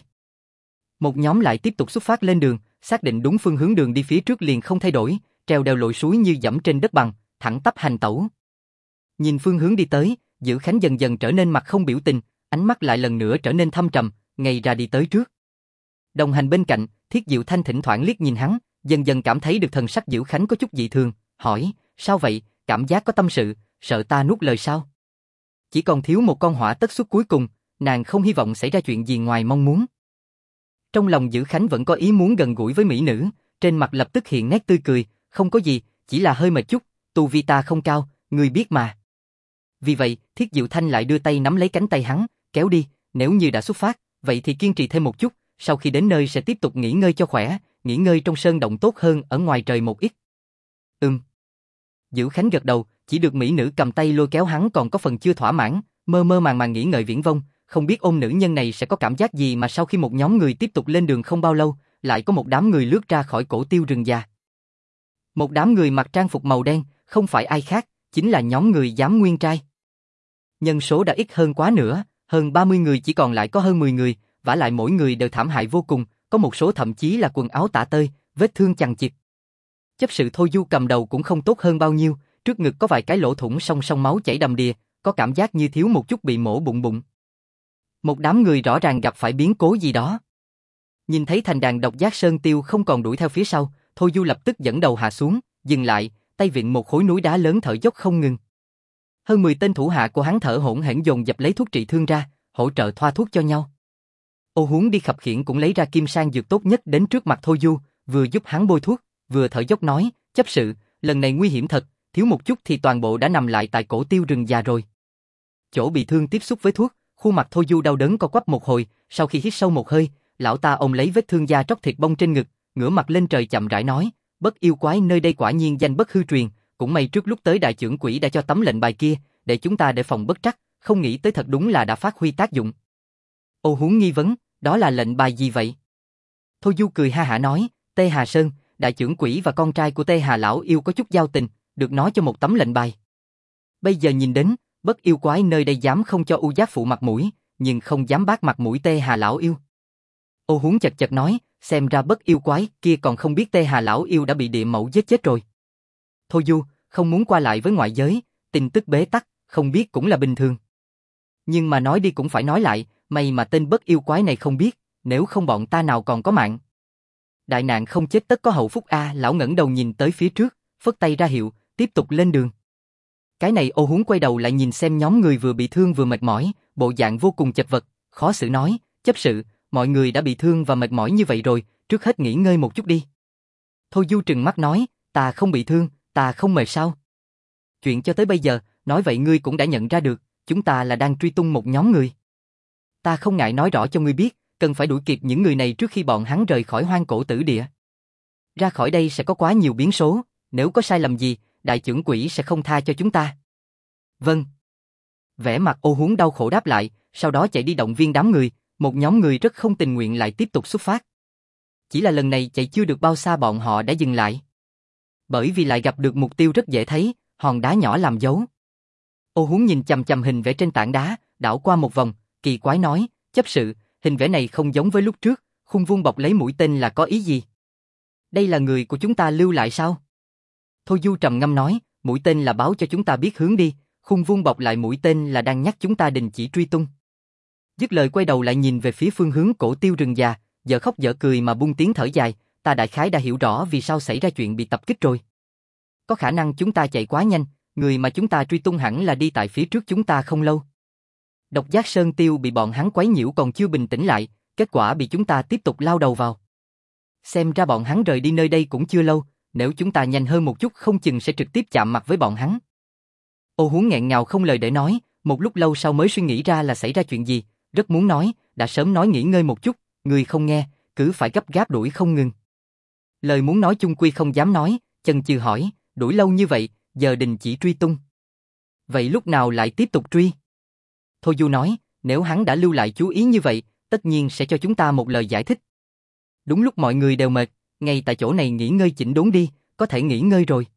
Một nhóm lại tiếp tục xuất phát lên đường, xác định đúng phương hướng đường đi phía trước liền không thay đổi, trèo đèo lội suối như dẫm trên đất bằng, thẳng tắp hành tẩu. Nhìn phương hướng đi tới, Dữ Khánh dần dần trở nên mặt không biểu tình, ánh mắt lại lần nữa trở nên thâm trầm, ngay ra đi tới trước. Đồng hành bên cạnh, Thiết Diệu Thanh thỉnh thoảng liếc nhìn hắn, dần dần cảm thấy được thần sắc Dữ Khánh có chút dị thường, hỏi, sao vậy, cảm giác có tâm sự, sợ ta nuốt lời sao? Chỉ còn thiếu một con hỏa tất xuất cuối cùng, nàng không hy vọng xảy ra chuyện gì ngoài mong muốn. Trong lòng Dữ Khánh vẫn có ý muốn gần gũi với mỹ nữ, trên mặt lập tức hiện nét tươi cười, không có gì, chỉ là hơi mệt chút, tu vi ta không cao, ngươi biết mà. Vì vậy, Thiết Diệu Thanh lại đưa tay nắm lấy cánh tay hắn, kéo đi, nếu như đã xuất phát, vậy thì kiên trì thêm một chút, sau khi đến nơi sẽ tiếp tục nghỉ ngơi cho khỏe, nghỉ ngơi trong sơn động tốt hơn ở ngoài trời một ít. Dữ Khánh gật đầu, chỉ được mỹ nữ cầm tay lôi kéo hắn còn có phần chưa thỏa mãn, mơ mơ màng màng nghĩ ngợi viễn vông, không biết ôm nữ nhân này sẽ có cảm giác gì mà sau khi một nhóm người tiếp tục lên đường không bao lâu, lại có một đám người lướt ra khỏi Cổ Tiêu rừng già. Một đám người mặc trang phục màu đen, không phải ai khác, chính là nhóm người Giám Nguyên Trai. Nhân số đã ít hơn quá nữa, hơn 30 người chỉ còn lại có hơn 10 người, vả lại mỗi người đều thảm hại vô cùng, có một số thậm chí là quần áo tả tơi, vết thương chằng chịt. Chấp sự Thôi Du cầm đầu cũng không tốt hơn bao nhiêu, trước ngực có vài cái lỗ thủng song song máu chảy đầm đìa, có cảm giác như thiếu một chút bị mổ bụng bụng. Một đám người rõ ràng gặp phải biến cố gì đó. Nhìn thấy thành đàn Độc Giác Sơn Tiêu không còn đuổi theo phía sau, Thôi Du lập tức dẫn đầu hạ xuống, dừng lại, tay vịn một khối núi đá lớn thở dốc không ngừng. Hơn 10 tên thủ hạ của hắn thở hổn hển dồn dập lấy thuốc trị thương ra, hỗ trợ thoa thuốc cho nhau. Ô Huống đi khập khiễng cũng lấy ra kim sang dược tốt nhất đến trước mặt Thôi Du, vừa giúp hắn bôi thuốc, vừa thở dốc nói, chấp sự, lần này nguy hiểm thật, thiếu một chút thì toàn bộ đã nằm lại tại Cổ Tiêu rừng già rồi. Chỗ bị thương tiếp xúc với thuốc, khuôn mặt Thôi Du đau đớn co quắp một hồi, sau khi hít sâu một hơi, lão ta ôm lấy vết thương da tróc thịt bong trên ngực, ngửa mặt lên trời chậm rãi nói, bất yêu quái nơi đây quả nhiên danh bất hư truyền, cũng may trước lúc tới đại trưởng quỹ đã cho tấm lệnh bài kia, để chúng ta đề phòng bất trắc, không nghĩ tới thật đúng là đã phát huy tác dụng. Ô Huống nghi vấn, đó là lệnh bài gì vậy? Thôi Du cười ha hả nói, Tê Hà Sơn, đại trưởng quỹ và con trai của Tê Hà lão yêu có chút giao tình, được nói cho một tấm lệnh bài. Bây giờ nhìn đến, bất yêu quái nơi đây dám không cho U Giác phụ mặt mũi, nhưng không dám bác mặt mũi Tê Hà lão yêu. Ô Huống chật chật nói, xem ra bất yêu quái kia còn không biết Tê Hà lão yêu đã bị địa mẫu giết chết rồi. Thôi Du, không muốn qua lại với ngoại giới, tin tức bế tắc, không biết cũng là bình thường. Nhưng mà nói đi cũng phải nói lại, may mà tên bất yêu quái này không biết, nếu không bọn ta nào còn có mạng. Đại nạn không chết tất có hậu phúc a, lão ngẩng đầu nhìn tới phía trước, phất tay ra hiệu, tiếp tục lên đường. Cái này Ô Huống quay đầu lại nhìn xem nhóm người vừa bị thương vừa mệt mỏi, bộ dạng vô cùng chật vật, khó xử nói, chấp sự, mọi người đã bị thương và mệt mỏi như vậy rồi, trước hết nghỉ ngơi một chút đi. Thôi Du trừng mắt nói, ta không bị thương, ta không mệt sao? Chuyện cho tới bây giờ, nói vậy ngươi cũng đã nhận ra được, chúng ta là đang truy tung một nhóm người. Ta không ngại nói rõ cho ngươi biết, cần phải đuổi kịp những người này trước khi bọn hắn rời khỏi Hoang Cổ Tử Địa. Ra khỏi đây sẽ có quá nhiều biến số, nếu có sai lầm gì, đại trưởng quỹ sẽ không tha cho chúng ta. Vâng. Vẻ mặt Ô Huống đau khổ đáp lại, sau đó chạy đi động viên đám người, một nhóm người rất không tình nguyện lại tiếp tục xuất phát. Chỉ là lần này chạy chưa được bao xa bọn họ đã dừng lại. Bởi vì lại gặp được mục tiêu rất dễ thấy, hòn đá nhỏ làm dấu. Ô Huống nhìn chằm chằm hình vẽ trên tảng đá, đảo qua một vòng, kỳ quái nói, chấp sự, hình vẽ này không giống với lúc trước, khung vuông bọc lấy mũi tên là có ý gì? Đây là người của chúng ta lưu lại sao? Thôi Du trầm ngâm nói, mũi tên là báo cho chúng ta biết hướng đi, khung vuông bọc lại mũi tên là đang nhắc chúng ta đình chỉ truy tung. Dứt lời quay đầu lại nhìn về phía phương hướng cổ tiêu rừng già, dở khóc dở cười mà buông tiếng thở dài, ta đại khái đã hiểu rõ vì sao xảy ra chuyện bị tập kích rồi. Có khả năng chúng ta chạy quá nhanh, người mà chúng ta truy tung hẳn là đi tại phía trước chúng ta không lâu. Độc Giác Sơn Tiêu bị bọn hắn quấy nhiễu còn chưa bình tĩnh lại, kết quả bị chúng ta tiếp tục lao đầu vào. Xem ra bọn hắn rời đi nơi đây cũng chưa lâu, nếu chúng ta nhanh hơn một chút không chừng sẽ trực tiếp chạm mặt với bọn hắn. Ô Huống nghẹn ngào không lời để nói, một lúc lâu sau mới suy nghĩ ra là xảy ra chuyện gì, rất muốn nói, đã sớm nói nghỉ ngơi một chút, người không nghe, cứ phải gấp gáp đuổi không ngừng. Lời muốn nói chung quy không dám nói, chần chừ hỏi, đuổi lâu như vậy, giờ đình chỉ truy tung. Vậy lúc nào lại tiếp tục truy? Thôi Du nói, nếu hắn đã lưu lại chú ý như vậy, tất nhiên sẽ cho chúng ta một lời giải thích. Đúng lúc mọi người đều mệt, ngay tại chỗ này nghỉ ngơi chỉnh đốn đi, có thể nghỉ ngơi rồi.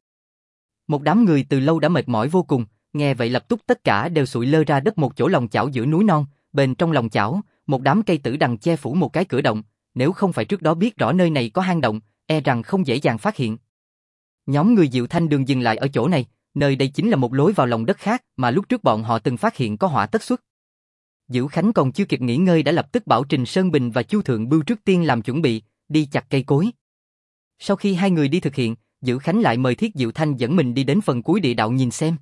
Một đám người từ lâu đã mệt mỏi vô cùng, nghe vậy lập tức tất cả đều sụi lơ ra đất một chỗ lòng chảo giữa núi non, bên trong lòng chảo, một đám cây tử đằng che phủ một cái cửa động, nếu không phải trước đó biết rõ nơi này có hang động, e rằng không dễ dàng phát hiện. Nhóm người Diệu Thanh Đường dừng lại ở chỗ này, nơi đây chính là một lối vào lòng đất khác mà lúc trước bọn họ từng phát hiện có hỏa tất xuất. Dữ Khánh còn chưa kịp nghỉ ngơi đã lập tức bảo Trình Sơn Bình và Chu Thượng Bưu trước tiên làm chuẩn bị, đi chặt cây cối. Sau khi hai người đi thực hiện, Dữ Khánh lại mời Thiết Diệu Thanh dẫn mình đi đến phần cuối địa đạo nhìn xem.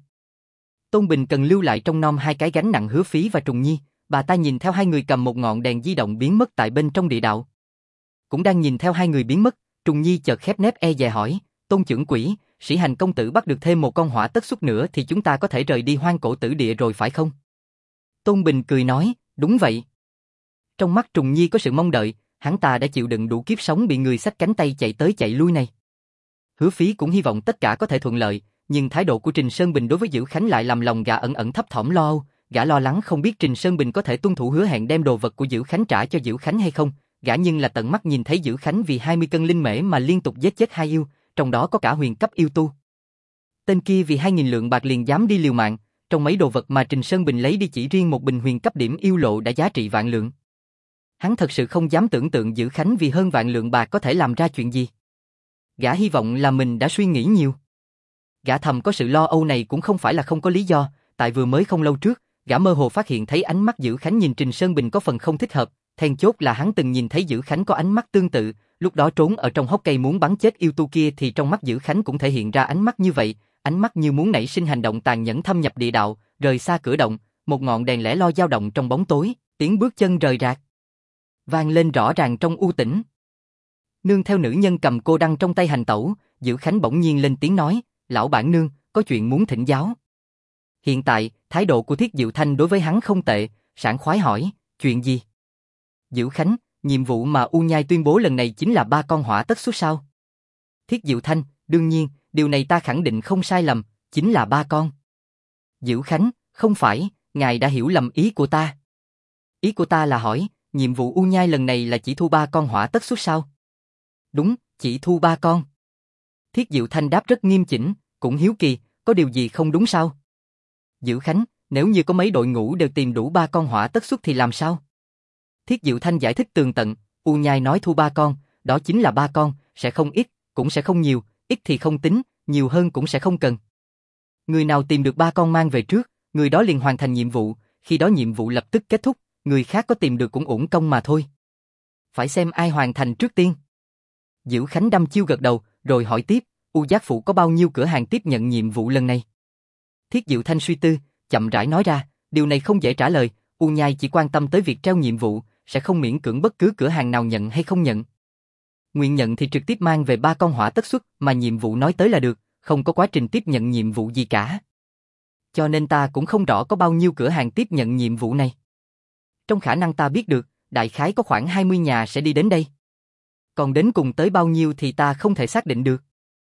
Tôn Bình cần lưu lại trong nom hai cái gánh nặng Hứa Phí và Trùng Nhi, bà ta nhìn theo hai người cầm một ngọn đèn di động biến mất tại bên trong địa đạo. Cũng đang nhìn theo hai người biến mất, Trùng Nhi chợt khép nép e dè hỏi, Tôn trưởng quỹ, Sĩ Hành công tử bắt được thêm một con hỏa tất xuất nữa thì chúng ta có thể rời đi Hoang Cổ Tử Địa rồi phải không? Tôn Bình cười nói, đúng vậy. Trong mắt Trùng Nhi có sự mong đợi, hắn ta đã chịu đựng đủ kiếp sống bị người xách cánh tay chạy tới chạy lui này. Hứa Phí cũng hy vọng tất cả có thể thuận lợi, nhưng thái độ của Trình Sơn Bình đối với Dữ Khánh lại làm lòng gã ẩn ẩn thấp thỏm lo âu, gã lo lắng không biết Trình Sơn Bình có thể tuân thủ hứa hẹn đem đồ vật của Dữ Khánh trả cho Dữ Khánh hay không, gã nhưng là tận mắt nhìn thấy Dữ Khánh vì 20 cân linh mễ mà liên tục giết chết hai yêu, trong đó có cả huyền cấp yêu tu. Tên kia vì 2.000 lượng bạc liền dám đi liều mạng, trong mấy đồ vật mà Trình Sơn Bình lấy đi chỉ riêng một bình huyền cấp điểm yêu lộ đã giá trị vạn lượng. Hắn thật sự không dám tưởng tượng Dữ Khánh vì hơn vạn lượng bạc có thể làm ra chuyện gì. Gã hy vọng là mình đã suy nghĩ nhiều. Gã thầm có sự lo âu này cũng không phải là không có lý do, tại vừa mới không lâu trước, gã mơ hồ phát hiện thấy ánh mắt Dữ Khánh nhìn Trình Sơn Bình có phần không thích hợp, then chốt là hắn từng nhìn thấy Dữ Khánh có ánh mắt tương tự, lúc đó trốn ở trong hốc cây muốn bắn chết yêu tu kia thì trong mắt Dữ Khánh cũng thể hiện ra ánh mắt như vậy, ánh mắt như muốn nảy sinh hành động tàn nhẫn thâm nhập địa đạo, rời xa cửa động, một ngọn đèn lẻ loi dao động trong bóng tối, tiếng bước chân rời rạc vang lên rõ ràng trong u tĩnh. Nương theo nữ nhân cầm cô đăng trong tay hành tẩu, Dữ Khánh bỗng nhiên lên tiếng nói, lão bản nương, có chuyện muốn thỉnh giáo. Hiện tại, thái độ của Thiết Diệu Thanh đối với hắn không tệ, sảng khoái hỏi, chuyện gì? Dữ Khánh, nhiệm vụ mà U Nhai tuyên bố lần này chính là 3 con hỏa tất xuất sao? Thiết Diệu Thanh, đương nhiên, điều này ta khẳng định không sai lầm, chính là 3 con. Dữ Khánh, không phải, ngài đã hiểu lầm ý của ta. Ý của ta là hỏi, nhiệm vụ U Nhai lần này là chỉ thu 3 con hỏa tất xuất sao? Đúng, chỉ thu 3 con. Thiết Diệu Thanh đáp rất nghiêm chỉnh, cũng hiếu kỳ, có điều gì không đúng sao? Dữ Khánh, nếu như có mấy đội ngũ đều tìm đủ 3 con hỏa tất xuất thì làm sao? Thiết Diệu Thanh giải thích tường tận, U Nhai nói thu 3 con, đó chính là 3 con, sẽ không ít, cũng sẽ không nhiều, ít thì không tính, nhiều hơn cũng sẽ không cần. Người nào tìm được 3 con mang về trước, người đó liền hoàn thành nhiệm vụ, khi đó nhiệm vụ lập tức kết thúc, người khác có tìm được cũng uổng công mà thôi. Phải xem ai hoàn thành trước tiên. Dữ Khánh đăm chiêu gật đầu, rồi hỏi tiếp, U Giác Phụ có bao nhiêu cửa hàng tiếp nhận nhiệm vụ lần này? Thiết Diệu Thanh suy tư, chậm rãi nói ra, điều này không dễ trả lời, U Nhai chỉ quan tâm tới việc treo nhiệm vụ, sẽ không miễn cưỡng bất cứ cửa hàng nào nhận hay không nhận. Nguyện nhận thì trực tiếp mang về 3 con hỏa tất xuất mà nhiệm vụ nói tới là được, không có quá trình tiếp nhận nhiệm vụ gì cả. Cho nên ta cũng không rõ có bao nhiêu cửa hàng tiếp nhận nhiệm vụ này. Trong khả năng ta biết được, đại khái có khoảng 20 nhà sẽ đi đến đây. Còn đến cùng tới bao nhiêu thì ta không thể xác định được.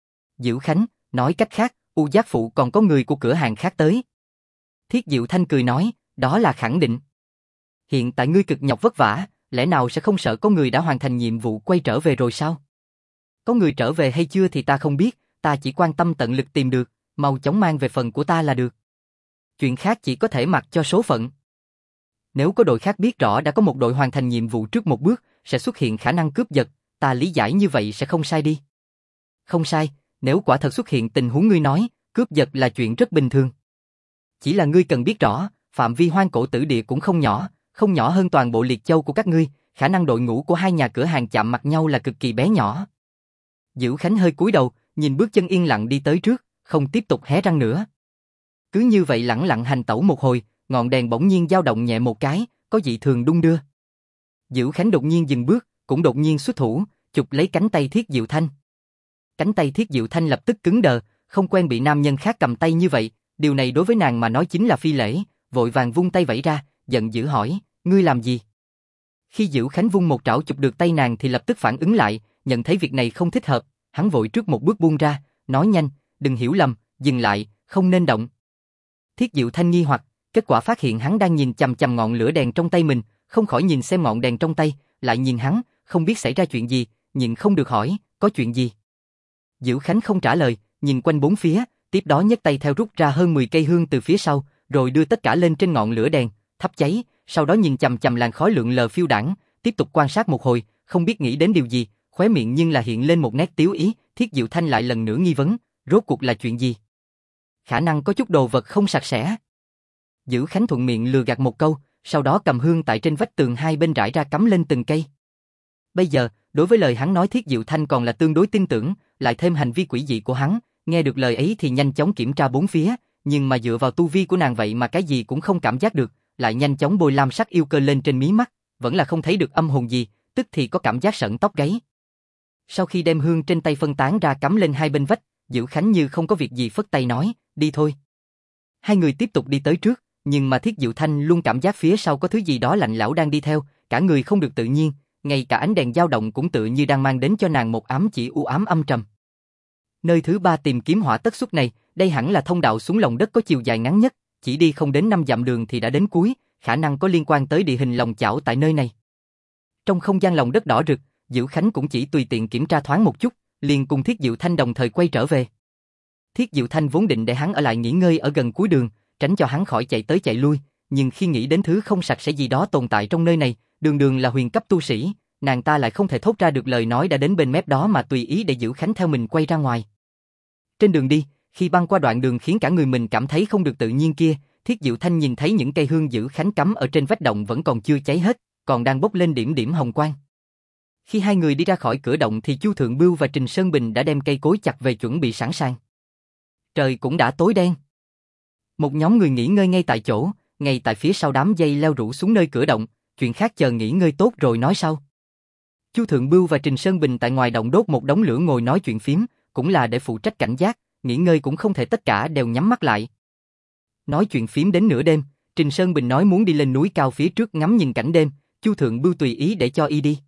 Dữ Khánh, nói cách khác, U Giác Phụ còn có người của cửa hàng khác tới. Thiết Diệu Thanh cười nói, đó là khẳng định. Hiện tại ngươi cực nhọc vất vả, lẽ nào sẽ không sợ có người đã hoàn thành nhiệm vụ quay trở về rồi sao? Có người trở về hay chưa thì ta không biết, ta chỉ quan tâm tận lực tìm được, mau chóng mang về phần của ta là được. Chuyện khác chỉ có thể mặc cho số phận. Nếu có đội khác biết rõ đã có một đội hoàn thành nhiệm vụ trước một bước, sẽ xuất hiện khả năng cướp giật, ta lý giải như vậy sẽ không sai đi. Không sai, nếu quả thật xuất hiện tình huống ngươi nói, cướp giật là chuyện rất bình thường. Chỉ là ngươi cần biết rõ, phạm vi hoang cổ tử địa cũng không nhỏ, không nhỏ hơn toàn bộ Liệt Châu của các ngươi, khả năng đội ngũ của hai nhà cửa hàng chạm mặt nhau là cực kỳ bé nhỏ. Dữ Khánh hơi cúi đầu, nhìn bước chân yên lặng đi tới trước, không tiếp tục hé răng nữa. Cứ như vậy lẳng lặng hành tẩu một hồi, ngọn đèn bỗng nhiên dao động nhẹ một cái, có dị thường đung đưa. Dữ Khánh đột nhiên dừng bước, cũng đột nhiên xuất thủ, chụp lấy cánh tay Thiết Diệu Thanh. Cánh tay Thiết Diệu Thanh lập tức cứng đờ, không quen bị nam nhân khác cầm tay như vậy, điều này đối với nàng mà nói chính là phi lễ, vội vàng vung tay vẫy ra, giận dữ hỏi, ngươi làm gì? Khi Dữ Khánh vung một trảo chụp được tay nàng thì lập tức phản ứng lại, nhận thấy việc này không thích hợp, hắn vội trước một bước buông ra, nói nhanh, đừng hiểu lầm, dừng lại, không nên động. Thiết Diệu Thanh nghi hoặc, kết quả phát hiện hắn đang nhìn chằm chằm ngọn lửa đèn trong tay mình, không khỏi nhìn xem ngọn đèn trong tay, lại nhìn hắn, không biết xảy ra chuyện gì, nhưng không được hỏi, có chuyện gì. Dữ Khánh không trả lời, nhìn quanh bốn phía, tiếp đó nhấc tay theo rút ra hơn 10 cây hương từ phía sau, rồi đưa tất cả lên trên ngọn lửa đèn, thắp cháy, sau đó nhìn chằm chằm làn khói lượn lờ phiêu đãng, tiếp tục quan sát một hồi, không biết nghĩ đến điều gì, khóe miệng nhưng là hiện lên một nét tiếu ý, Thiết Diệu Thanh lại lần nữa nghi vấn, rốt cuộc là chuyện gì? Khả năng có chút đồ vật không sạch sẽ. Dữ Khánh thuận miệng lừa gạt một câu, sau đó cầm hương tại trên vách tường hai bên rải ra cắm lên từng cây. Bây giờ, đối với lời hắn nói Thiết Diệu Thanh còn là tương đối tin tưởng, lại thêm hành vi quỷ dị của hắn, nghe được lời ấy thì nhanh chóng kiểm tra bốn phía, nhưng mà dựa vào tu vi của nàng vậy mà cái gì cũng không cảm giác được, lại nhanh chóng bôi lam sắc yêu cơ lên trên mí mắt, vẫn là không thấy được âm hồn gì, tức thì có cảm giác sởn tóc gáy. Sau khi đem hương trên tay phân tán ra cắm lên hai bên vách, Dữ Khánh như không có việc gì phất tay nói, đi thôi. Hai người tiếp tục đi tới trước, nhưng mà Thiết Diệu Thanh luôn cảm giác phía sau có thứ gì đó lạnh lẽo đang đi theo, cả người không được tự nhiên, ngay cả ánh đèn dao động cũng tự như đang mang đến cho nàng một ám chỉ u ám âm trầm. Nơi thứ ba tìm kiếm hỏa tất xuất này, đây hẳn là thông đạo xuống lòng đất có chiều dài ngắn nhất, chỉ đi không đến 5 dặm đường thì đã đến cuối, khả năng có liên quan tới địa hình lòng chảo tại nơi này. Trong không gian lòng đất đỏ rực, Dữ Khánh cũng chỉ tùy tiện kiểm tra thoáng một chút, liền cùng Thiết Diệu Thanh đồng thời quay trở về. Thiết Diệu Thanh vốn định để hắn ở lại nghỉ ngơi ở gần cuối đường, tránh cho hắn khỏi chạy tới chạy lui, nhưng khi nghĩ đến thứ không sạch sẽ gì đó tồn tại trong nơi này, đường đường là huyền cấp tu sĩ, nàng ta lại không thể thốt ra được lời nói đã đến bên mép đó mà tùy ý để Dữ Khánh theo mình quay ra ngoài. Trên đường đi, khi băng qua đoạn đường khiến cả người mình cảm thấy không được tự nhiên kia, Thiết Diệu Thanh nhìn thấy những cây hương Dữ Khánh cắm ở trên vách động vẫn còn chưa cháy hết, còn đang bốc lên điểm điểm hồng quang. Khi hai người đi ra khỏi cửa động thì Chu Thượng Bưu và Trình Sơn Bình đã đem cây cối chặt về chuẩn bị sẵn sàng. Trời cũng đã tối đen. Một nhóm người nghỉ ngơi ngay tại chỗ, ngay tại phía sau đám dây leo rủ xuống nơi cửa động, chuyện khác chờ nghỉ ngơi tốt rồi nói sau. Chu Thượng Bưu và Trình Sơn Bình tại ngoài động đốt một đống lửa ngồi nói chuyện phím, cũng là để phụ trách cảnh giác, nghỉ ngơi cũng không thể tất cả đều nhắm mắt lại. Nói chuyện phím đến nửa đêm, Trình Sơn Bình nói muốn đi lên núi cao phía trước ngắm nhìn cảnh đêm, Chu Thượng Bưu tùy ý để cho y đi.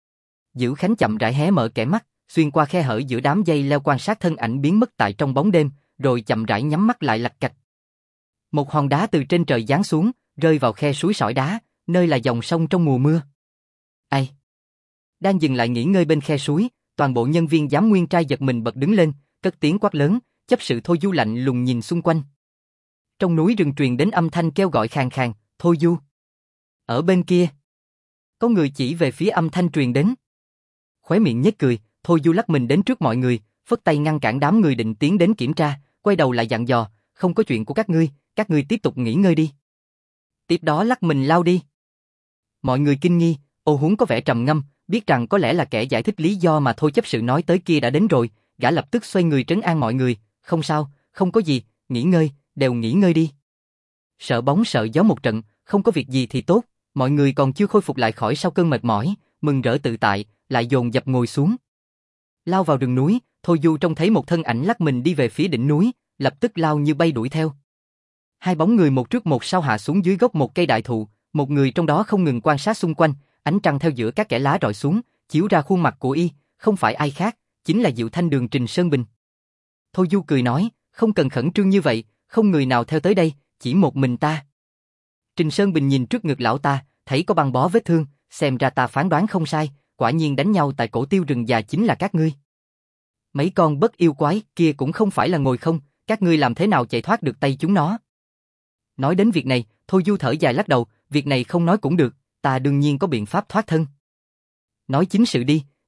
Dữ Khánh chậm rãi hé mở kẽ mắt, xuyên qua khe hở giữa đám dây leo quan sát thân ảnh biến mất tại trong bóng đêm, rồi chậm rãi nhắm mắt lại lạch cạch. Một hòn đá từ trên trời giáng xuống, rơi vào khe suối sỏi đá, nơi là dòng sông trong mùa mưa. Ai? Đang dừng lại nghỉ ngơi bên khe suối, toàn bộ nhân viên giám nguyên trai giật mình bật đứng lên, cất tiếng quát lớn, chấp sự Thôi Du lạnh lùng nhìn xung quanh. Trong núi rừng truyền đến âm thanh kêu gọi khàn khàn, Thôi Du. Ở bên kia, có người chỉ về phía âm thanh truyền đến. Khóe miệng nhếch cười, Thôi Du lắc mình đến trước mọi người, phất tay ngăn cản đám người định tiến đến kiểm tra, quay đầu lại dặn dò, không có chuyện của các ngươi tiếp tục nghỉ ngơi đi. Tiếp đó lắc mình lao đi. Mọi người kinh nghi, Ô Huống có vẻ trầm ngâm, biết rằng có lẽ là kẻ giải thích lý do mà Thôi chấp sự nói tới kia đã đến rồi, gã lập tức xoay người trấn an mọi người, không sao, không có gì, nghỉ ngơi, đều nghỉ ngơi đi. Sợ bóng sợ gió một trận, không có việc gì thì tốt, mọi người còn chưa khôi phục lại khỏi sau cơn mệt mỏi, mừng rỡ tự tại, lại dồn dập ngồi xuống. Lao vào rừng núi, Thôi Du trông thấy một thân ảnh lắc mình đi về phía đỉnh núi, lập tức lao như bay đuổi theo. Hai bóng người một trước một sau hạ xuống dưới gốc một cây đại thụ, một người trong đó không ngừng quan sát xung quanh, ánh trăng theo giữa các kẽ lá rọi xuống, chiếu ra khuôn mặt của y, không phải ai khác, chính là Diệu Thanh Đường Trình Sơn Bình. Thôi Du cười nói, không cần khẩn trương như vậy, không người nào theo tới đây, chỉ một mình ta. Trình Sơn Bình nhìn trước ngực lão ta, thấy có băng bó vết thương, xem ra ta phán đoán không sai, quả nhiên đánh nhau tại cổ tiêu rừng già chính là các ngươi. Mấy con bất yêu quái kia cũng không phải là ngồi không, các ngươi làm thế nào chạy thoát được tay chúng nó? Nói đến việc này, Thôi Du thở dài lắc đầu, việc này không nói cũng được, ta đương nhiên có biện pháp thoát thân. Nói chính sự đi,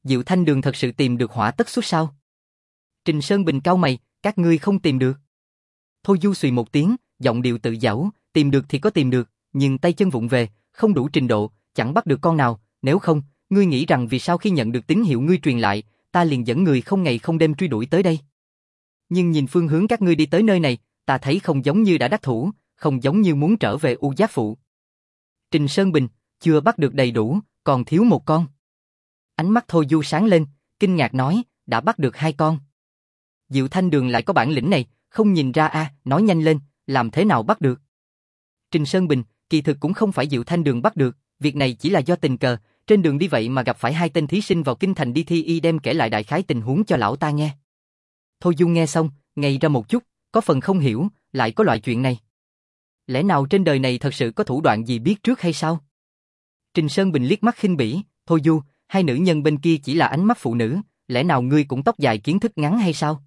Diệu Thanh Đường thật sự tìm được hỏa tất xuất sao? Trình Sơn Bình cau mày, các ngươi không tìm được. Thôi Du xùy một tiếng, giọng điệu tự giễu, tìm được thì có tìm được, nhưng tay chân vụng về, không đủ trình độ, chẳng bắt được con nào, nếu không, ngươi nghĩ rằng vì sao khi nhận được tín hiệu ngươi truyền lại, ta liền dẫn người không ngày không đêm truy đuổi tới đây. Nhưng nhìn phương hướng các ngươi đi tới nơi này, ta thấy không giống như đã đắc thủ, không giống như muốn trở về U Giáp Phụ. Trình Sơn Bình, chưa bắt được đầy đủ, còn thiếu một con. Ánh mắt Thôi Du sáng lên, kinh ngạc nói, đã bắt được 2 con. Diệu Thanh Đường lại có bản lĩnh này, không nhìn ra nói nhanh lên, làm thế nào bắt được? Trình Sơn Bình, kỳ thực cũng không phải Diệu Thanh Đường bắt được, việc này chỉ là do tình cờ, trên đường đi vậy mà gặp phải 2 tên thí sinh vào kinh thành đi thi y đem kể lại đại khái tình huống cho lão ta nghe. Thôi Du nghe xong, ngây ra một chút, có phần không hiểu, lại có loại chuyện này. Lẽ nào trên đời này thật sự có thủ đoạn gì biết trước hay sao? Trình Sơn Bình liếc mắt khinh bỉ, Thôi Du, 2 nữ nhân bên kia chỉ là ánh mắt phụ nữ, lẽ nào ngươi cũng tóc dài kiến thức ngắn hay sao?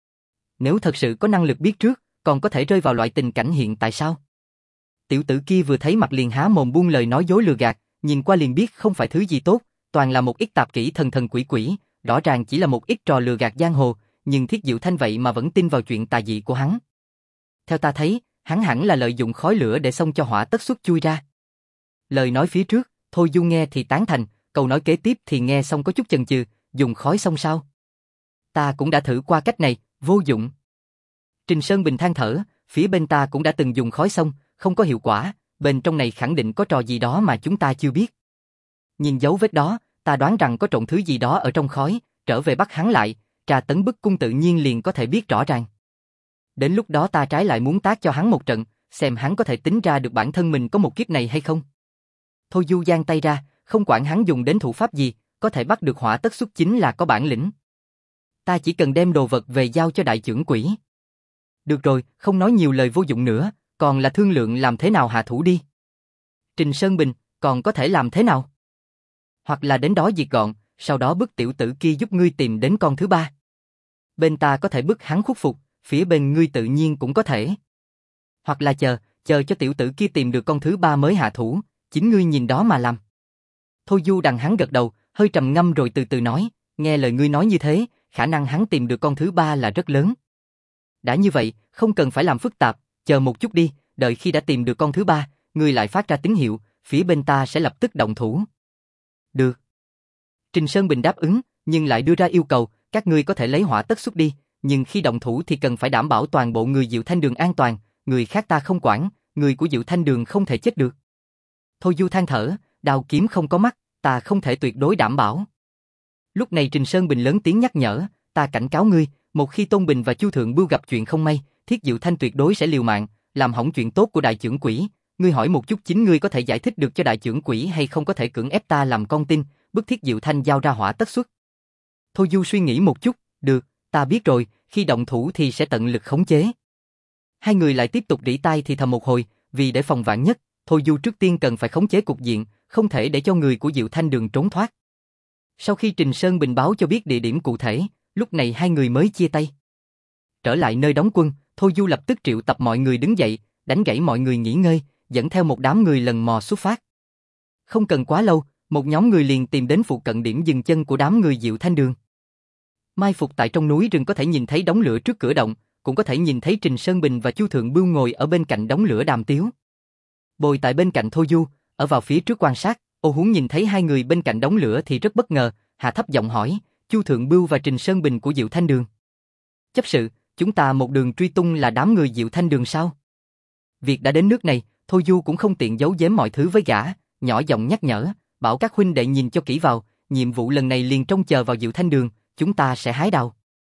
Nếu thật sự có năng lực biết trước, còn có thể rơi vào loại tình cảnh hiện tại sao? Tiểu tử kia vừa thấy mặt liền há mồm buông lời nói dối lừa gạt, nhìn qua liền biết không phải thứ gì tốt, toàn là một ít tạp kỹ thần thần quỷ quỷ, rõ ràng chỉ là một ít trò lừa gạt giang hồ, nhưng Thiết Diệu Thanh vậy mà vẫn tin vào chuyện tà dị của hắn. Theo ta thấy, hắn hẳn là lợi dụng khói lửa để xông cho hỏa tất xuất chui ra. Lời nói phía trước, Thôi Du nghe thì tán thành, câu nói kế tiếp thì nghe xong có chút chần chừ, dùng khói xông sao? Ta cũng đã thử qua cách này, vô dụng. Trình Sơn Bình than thở, phía bên ta cũng đã từng dùng khói xông, không có hiệu quả, bên trong này khẳng định có trò gì đó mà chúng ta chưa biết. Nhìn dấu vết đó, ta đoán rằng có trộn thứ gì đó ở trong khói, trở về bắt hắn lại, tra tấn bức cung tự nhiên liền có thể biết rõ ràng. Đến lúc đó ta trái lại muốn tác cho hắn một trận, xem hắn có thể tính ra được bản thân mình có một kiếp này hay không. Thôi Du giang tay ra, không quản hắn dùng đến thủ pháp gì, có thể bắt được hỏa tất xuất chính là có bản lĩnh. Ta chỉ cần đem đồ vật về giao cho đại trưởng quỹ. Được rồi, không nói nhiều lời vô dụng nữa, còn là thương lượng làm thế nào hạ thủ đi. Trình Sơn Bình, còn có thể làm thế nào? Hoặc là đến đó diệt gọn, sau đó bức tiểu tử kia giúp ngươi tìm đến con thứ 3. Bên ta có thể bức hắn khuất phục, phía bên ngươi tự nhiên cũng có thể. Hoặc là chờ cho tiểu tử kia tìm được con thứ 3 mới hạ thủ, chính ngươi nhìn đó mà làm. Thôi Du đằng hắn gật đầu, hơi trầm ngâm rồi từ từ nói, nghe lời ngươi nói như thế, khả năng hắn tìm được con thứ 3 là rất lớn. Đã như vậy, không cần phải làm phức tạp, chờ một chút đi, đợi khi đã tìm được con thứ 3, ngươi lại phát ra tín hiệu, phía bên ta sẽ lập tức động thủ. Được. Trình Sơn Bình đáp ứng, nhưng lại đưa ra yêu cầu, các ngươi có thể lấy hỏa tất xuất đi, nhưng khi động thủ thì cần phải đảm bảo toàn bộ người Diệu Thanh Đường an toàn, người khác ta không quản, người của Diệu Thanh Đường không thể chết được. Thôi Du than thở, đao kiếm không có mắt, ta không thể tuyệt đối đảm bảo. Lúc này Trình Sơn Bình lớn tiếng nhắc nhở, ta cảnh cáo ngươi, một khi Tôn Bình và Chu Thượng Bưu gặp chuyện không may, Thiết Diệu Thanh tuyệt đối sẽ liều mạng, làm hỏng chuyện tốt của đại trưởng quỹ. Ngươi hỏi một chút chính ngươi có thể giải thích được cho đại trưởng quỹ hay không có thể cưỡng ép ta làm con tin, bức Thiết Diệu Thanh giao ra hỏa tất xuất. Thôi Du suy nghĩ một chút, được, ta biết rồi, khi động thủ thì sẽ tận lực khống chế. Hai người lại tiếp tục rỉ tai thì thầm một hồi, vì để phòng vạn nhất, Thôi Du trước tiên cần phải khống chế cục diện, không thể để cho người của Diệu Thanh Đường trốn thoát. Sau khi Trình Sơn Bình báo cho biết địa điểm cụ thể, lúc này hai người mới chia tay. Trở lại nơi đóng quân, Thôi Du lập tức triệu tập mọi người đứng dậy, đánh gãy mọi người nghỉ ngơi, dẫn theo một đám người lần mò xuất phát. Không cần quá lâu, một nhóm người liền tìm đến phụ cận điểm dừng chân của đám người Diệu Thanh Đường. Mai phục tại trong núi rừng có thể nhìn thấy đống lửa trước cửa động, cũng có thể nhìn thấy Trình Sơn Bình và Chu Thượng Bưu ngồi ở bên cạnh đống lửa đàm tiếu. Bồi tại bên cạnh Thôi Du, ở vào phía trước quan sát, Ô Huống nhìn thấy hai người bên cạnh đống lửa thì rất bất ngờ, hạ thấp giọng hỏi, Chu Thượng Bưu và Trình Sơn Bình của Diệu Thanh Đường. Chấp sự, chúng ta một đường truy tung là đám người Diệu Thanh Đường sao? Việc đã đến nước này, Thôi Du cũng không tiện giấu giếm mọi thứ với gã, nhỏ giọng nhắc nhở, bảo các huynh đệ nhìn cho kỹ vào, nhiệm vụ lần này liền trông chờ vào Diệu Thanh Đường, chúng ta sẽ hái đào.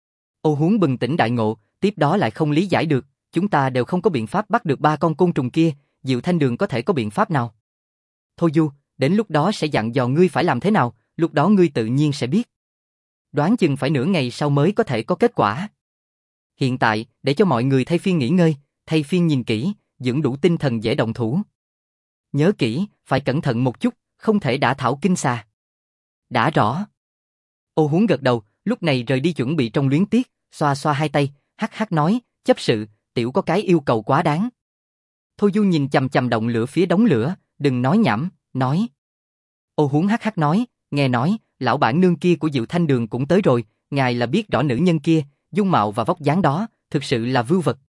Ô Huống bừng tỉnh đại ngộ, tiếp đó lại không lý giải được, chúng ta đều không có biện pháp bắt được 3 con côn trùng kia, Diệu Thanh Đường có thể có biện pháp nào? Thôi Du, đến lúc đó sẽ dặn dò ngươi phải làm thế nào, lúc đó ngươi tự nhiên sẽ biết. Đoán chừng phải nửa ngày sau mới có thể có kết quả. Hiện tại, để cho mọi người thay phiên nghỉ ngơi, thay phiên nhìn kỹ, dưỡng đủ tinh thần dễ động thủ. Nhớ kỹ, phải cẩn thận một chút, không thể đả thảo kinh xà. Đã rõ. Ô Huống gật đầu, lúc này rời đi chuẩn bị trong luyến tiếc, xoa xoa hai tay, hắc hắc nói, chấp sự, tiểu có cái yêu cầu quá đáng. Thôi Du nhìn chằm chằm động lửa phía đống lửa, đừng nói nhảm, nói. Ô Huống hắc hắc nói, nghe nói, lão bản nương kia của Diệu Thanh Đường cũng tới rồi, ngài là biết rõ nữ nhân kia, dung mạo và vóc dáng đó, thực sự là vưu vật.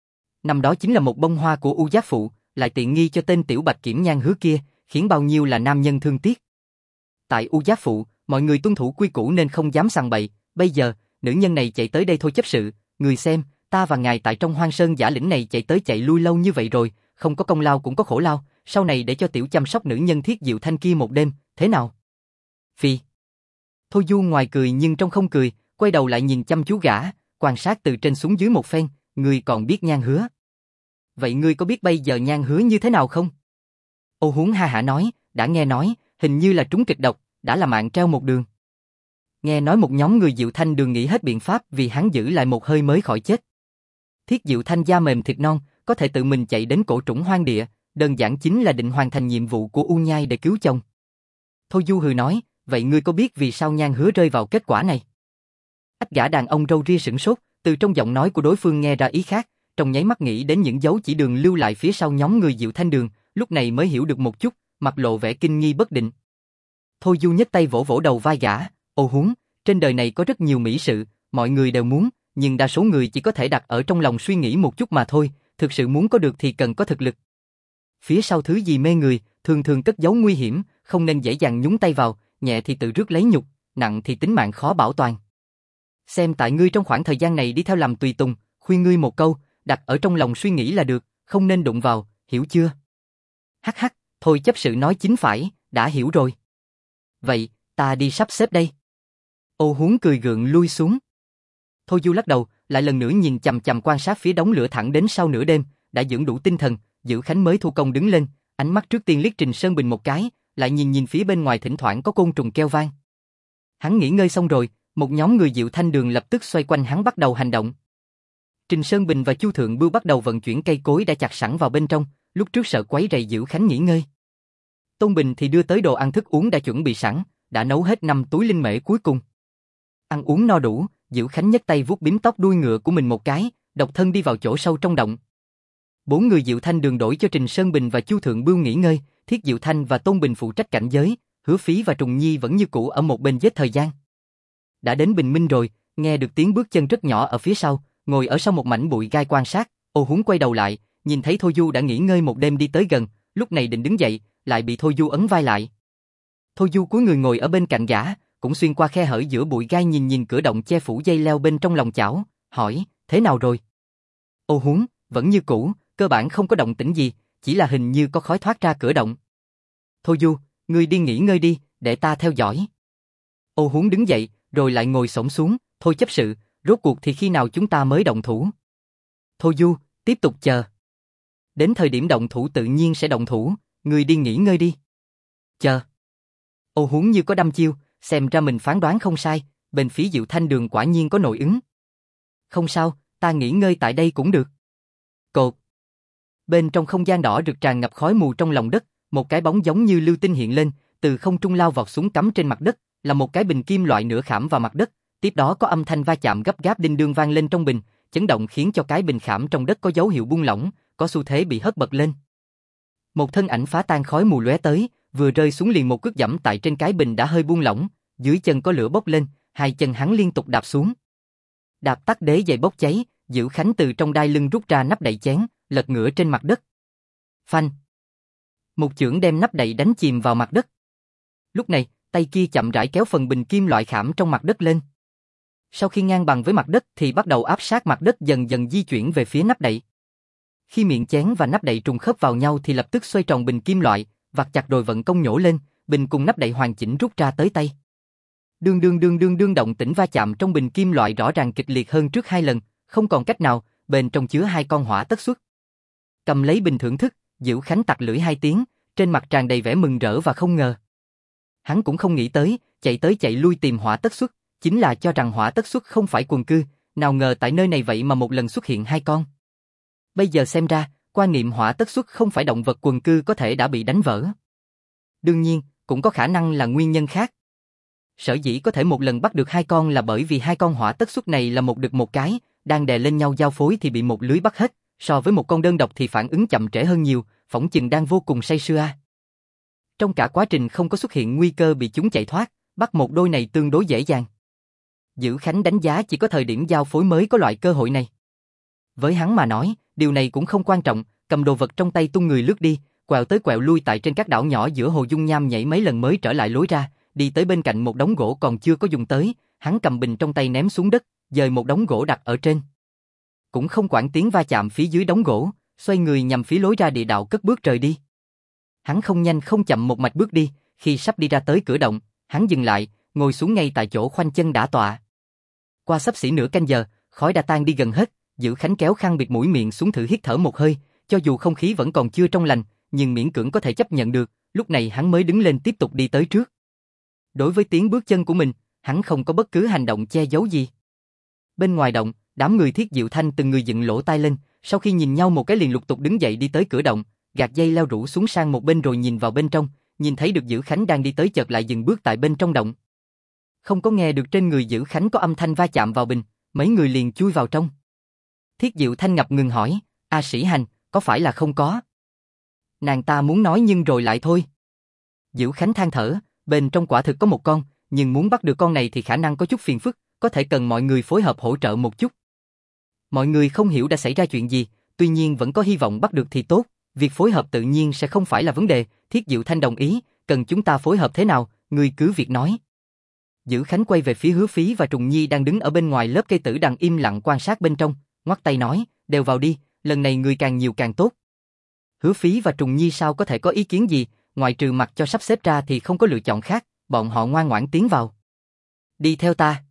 Năm đó chính là một bông hoa của U Giác Phụ, lại tiện nghi cho tên tiểu bạch kiểm nhan hứa kia, khiến bao nhiêu là nam nhân thương tiếc. Tại U Giác Phụ, mọi người tuân thủ quy củ nên không dám sằng bậy, bây giờ, nữ nhân này chạy tới đây thôi chấp sự, người xem, ta và ngài tại trong Hoang Sơn Giả Lĩnh này chạy tới chạy lui lâu như vậy rồi, không có công lao cũng có khổ lao, sau này để cho tiểu chăm sóc nữ nhân Thiết Diệu Thanh kia một đêm, thế nào? Phi. Thôi Du ngoài cười nhưng trong không cười, quay đầu lại nhìn chăm chú gã, quan sát từ trên xuống dưới một phen, ngươi còn biết Nhan Hứa. Vậy ngươi có biết bây giờ Nhan Hứa như thế nào không? Ô Huống ha hả nói, đã nghe nói, hình như là trúng kịch độc, đã là mạng treo một đường. Nghe nói một nhóm người Diệu Thanh Đường nghĩ hết biện pháp vì hắn giữ lại một hơi mới khỏi chết. Thiết Diệu Thanh da mềm thịt non, có thể tự mình chạy đến cổ trũng hoang địa, đơn giản chính là định hoàn thành nhiệm vụ của U Nhai để cứu chồng. Thôi Du hừ nói, vậy ngươi có biết vì sao Nhan Hứa rơi vào kết quả này? Ách gã đàn ông râu ria sửng sốt, từ trong giọng nói của đối phương nghe ra ý khác, trong nháy mắt nghĩ đến những dấu chỉ đường lưu lại phía sau nhóm người Diệu Thanh Đường, lúc này mới hiểu được một chút, mặt lộ vẻ kinh nghi bất định. Thôi Du nhấc tay vỗ vỗ đầu vai gã, ô Huống, trên đời này có rất nhiều mỹ sự, mọi người đều muốn, nhưng đa số người chỉ có thể đặt ở trong lòng suy nghĩ một chút mà thôi, thực sự muốn có được thì cần có thực lực. Phía sau thứ gì mê người, thường thường cất giấu nguy hiểm, không nên dễ dàng nhúng tay vào, nhẹ thì tự rước lấy nhục, nặng thì tính mạng khó bảo toàn. Xem tại ngươi trong khoảng thời gian này đi theo làm tùy tùng, khuyên ngươi một câu, đặt ở trong lòng suy nghĩ là được, không nên đụng vào, hiểu chưa? Hắc hắc, thôi chấp sự nói chính phải, đã hiểu rồi. Vậy, ta đi sắp xếp đây. Ô Huống cười gượng lui xuống. Thôi Du lắc đầu, lại lần nữa nhìn chằm chằm quan sát phía đống lửa thẳng đến sau nửa đêm, đã dưỡng đủ tinh thần, Dữ Khánh mới thu công đứng lên, ánh mắt trước tiên liếc Trình Sơn Bình một cái, lại nhìn phía bên ngoài thỉnh thoảng có côn trùng kêu vang. Hắn nghỉ ngơi xong rồi, một nhóm người Diệu Thanh Đường lập tức xoay quanh hắn bắt đầu hành động. Trình Sơn Bình và Chu Thượng Bưu bắt đầu vận chuyển cây cối đã chặt sẵn vào bên trong, lúc trước sợ quấy rầy Dữ Khánh nghỉ ngơi. Tôn Bình thì đưa tới đồ ăn thức uống đã chuẩn bị sẵn, đã nấu hết 5 túi linh mễ cuối cùng. Ăn uống no đủ, Dữ Khánh nhấc tay vuốt bím tóc đuôi ngựa của mình một cái, độc thân đi vào chỗ sâu trong động. 4 người Diệu Thanh Đường đổi cho Trình Sơn Bình và Chu Thượng Bưu nghỉ ngơi, Thiết Diệu Thanh và Tôn Bình phụ trách cảnh giới, Hứa Phí và Trùng Nhi vẫn như cũ ở một bên giết thời gian. Đã đến bình minh rồi, nghe được tiếng bước chân rất nhỏ ở phía sau, ngồi ở sau một mảnh bụi gai quan sát, Ô Huống quay đầu lại, nhìn thấy Thôi Du đã nghỉ ngơi một đêm đi tới gần, lúc này định đứng dậy, lại bị Thôi Du ấn vai lại. Thôi Du cúi người ngồi ở bên cạnh gã, cũng xuyên qua khe hở giữa bụi gai nhìn cửa động che phủ dây leo bên trong lòng chảo, hỏi, thế nào rồi? Ô Huống, vẫn như cũ, cơ bản không có động tĩnh gì, chỉ là hình như có khói thoát ra cửa động. Thôi Du, ngươi đi nghỉ ngơi đi, để ta theo dõi. Ô Huống đứng dậy, rồi lại ngồi xổm xuống, thôi chấp sự, rốt cuộc thì khi nào chúng ta mới động thủ? Thôi Du, tiếp tục chờ. Đến thời điểm động thủ tự nhiên sẽ động thủ, ngươi đi nghỉ ngơi đi. Chờ. Ô Huống như có đăm chiêu, xem ra mình phán đoán không sai, bên phía Diệu Thanh Đường quả nhiên có nội ứng. Không sao, ta nghỉ ngơi tại đây cũng được. Cột. Bên trong không gian đỏ rực tràn ngập khói mù trong lòng đất, một cái bóng giống như lưu tinh hiện lên, từ không trung lao vọt xuống cắm trên mặt đất, là một cái bình kim loại nửa khảm vào mặt đất, tiếp đó có âm thanh va chạm gấp gáp đinh đương vang lên trong bình, chấn động khiến cho cái bình khảm trong đất có dấu hiệu buông lỏng, có xu thế bị hất bật lên. Một thân ảnh phá tan khói mù lóe tới, vừa rơi xuống liền một cước giẫm tại trên cái bình đã hơi buông lỏng, dưới chân có lửa bốc lên, hai chân hắn liên tục đạp xuống. Đạp tắt đế giày bốc cháy, Dữ Khánh từ trong đai lưng rút ra nắp đậy chén, lật ngửa trên mặt đất. Phanh! Một chưởng đem nắp đậy đánh chìm vào mặt đất. Lúc này, tay kia chậm rãi kéo phần bình kim loại khảm trong mặt đất lên. Sau khi ngang bằng với mặt đất thì bắt đầu áp sát mặt đất dần dần di chuyển về phía nắp đậy. Khi miệng chén và nắp đậy trùng khớp vào nhau thì lập tức xoay tròn bình kim loại, vặt chặt rồi vận công nhổ lên, bình cùng nắp đậy hoàn chỉnh rút ra tới tay. Đương động tĩnh va chạm trong bình kim loại rõ ràng kịch liệt hơn trước 2 lần, không còn cách nào, bên trong chứa 2 con hỏa tất xuất. Cầm lấy bình thưởng thức, Dữ Khánh tặc lưỡi 2 tiếng, trên mặt tràn đầy vẻ mừng rỡ và không ngờ. Hắn cũng không nghĩ tới chạy lui tìm hỏa tất xuất, chính là cho rằng hỏa tất xuất không phải quần cư, nào ngờ tại nơi này vậy mà một lần xuất hiện 2 con. Bây giờ xem ra, quan niệm hỏa tất xuất không phải động vật quần cư có thể đã bị đánh vỡ. Đương nhiên, cũng có khả năng là nguyên nhân khác. Sở dĩ có thể một lần bắt được 2 con là bởi vì 2 con hỏa tất xuất này là một đực một cái, đang đè lên nhau giao phối thì bị một lưới bắt hết, so với một con đơn độc thì phản ứng chậm trễ hơn nhiều, phỏng chừng đang vô cùng say sưa. Trong cả quá trình không có xuất hiện nguy cơ bị chúng chạy thoát, Bắt một đôi này tương đối dễ dàng. Dữ Khánh đánh giá chỉ có thời điểm giao phối mới có loại cơ hội này. Với hắn mà nói, điều này cũng không quan trọng, cầm đồ vật trong tay tung người lướt đi, quẹo tới quẹo lui tại trên các đảo nhỏ giữa hồ dung nham nhảy mấy lần mới trở lại lối ra, đi tới bên cạnh một đống gỗ còn chưa có dùng tới, hắn cầm bình trong tay ném xuống đất, dời một đống gỗ đặt ở trên. Cũng không quản tiếng va chạm phía dưới đống gỗ, xoay người nhằm phía lối ra địa đạo cất bước rời đi. Hắn không nhanh không chậm một mạch bước đi, khi sắp đi ra tới cửa động, hắn dừng lại, ngồi xuống ngay tại chỗ khoanh chân đả tọa. Qua xấp xỉ nửa canh giờ, khói đã tan đi gần hết, Dữ Khánh kéo khăn bịt mũi miệng xuống thử hít thở một hơi, cho dù không khí vẫn còn chưa trong lành, nhưng miễn cưỡng có thể chấp nhận được, lúc này hắn mới đứng lên tiếp tục đi tới trước. Đối với tiếng bước chân của mình, hắn không có bất cứ hành động che giấu gì. Bên ngoài động, đám người Thiết Diệu Thanh từng người dựng lỗ tai lên, sau khi nhìn nhau một cái liền lục tục đứng dậy đi tới cửa động, gạt dây leo rủ xuống sang một bên rồi nhìn vào bên trong, nhìn thấy được Dữ Khánh đang đi tới chợt lại dừng bước tại bên trong động. Không có nghe được trên người Dữ Khánh có âm thanh va chạm vào bình, mấy người liền chui vào trong. Thiết Diệu Thanh ngập ngừng hỏi, A Sĩ Hành, có phải là không có? Nàng ta muốn nói nhưng rồi lại thôi. Dữ Khánh than thở, bên trong quả thực có một con, nhưng muốn bắt được con này thì khả năng có chút phiền phức, có thể cần mọi người phối hợp hỗ trợ một chút. Mọi người không hiểu đã xảy ra chuyện gì, tuy nhiên vẫn có hy vọng bắt được thì tốt, việc phối hợp tự nhiên sẽ không phải là vấn đề, Thiết Diệu Thanh đồng ý, cần chúng ta phối hợp thế nào, người cứ việc nói. Dữ Khánh quay về phía Hứa Phí và Trùng Nhi đang đứng ở bên ngoài lớp cây tử đằng im lặng quan sát bên trong, ngoắc tay nói, đều vào đi, lần này người càng nhiều càng tốt. Hứa Phí và Trùng Nhi sao có thể có ý kiến gì, ngoại trừ mặc cho sắp xếp ra thì không có lựa chọn khác, bọn họ ngoan ngoãn tiến vào. Đi theo ta.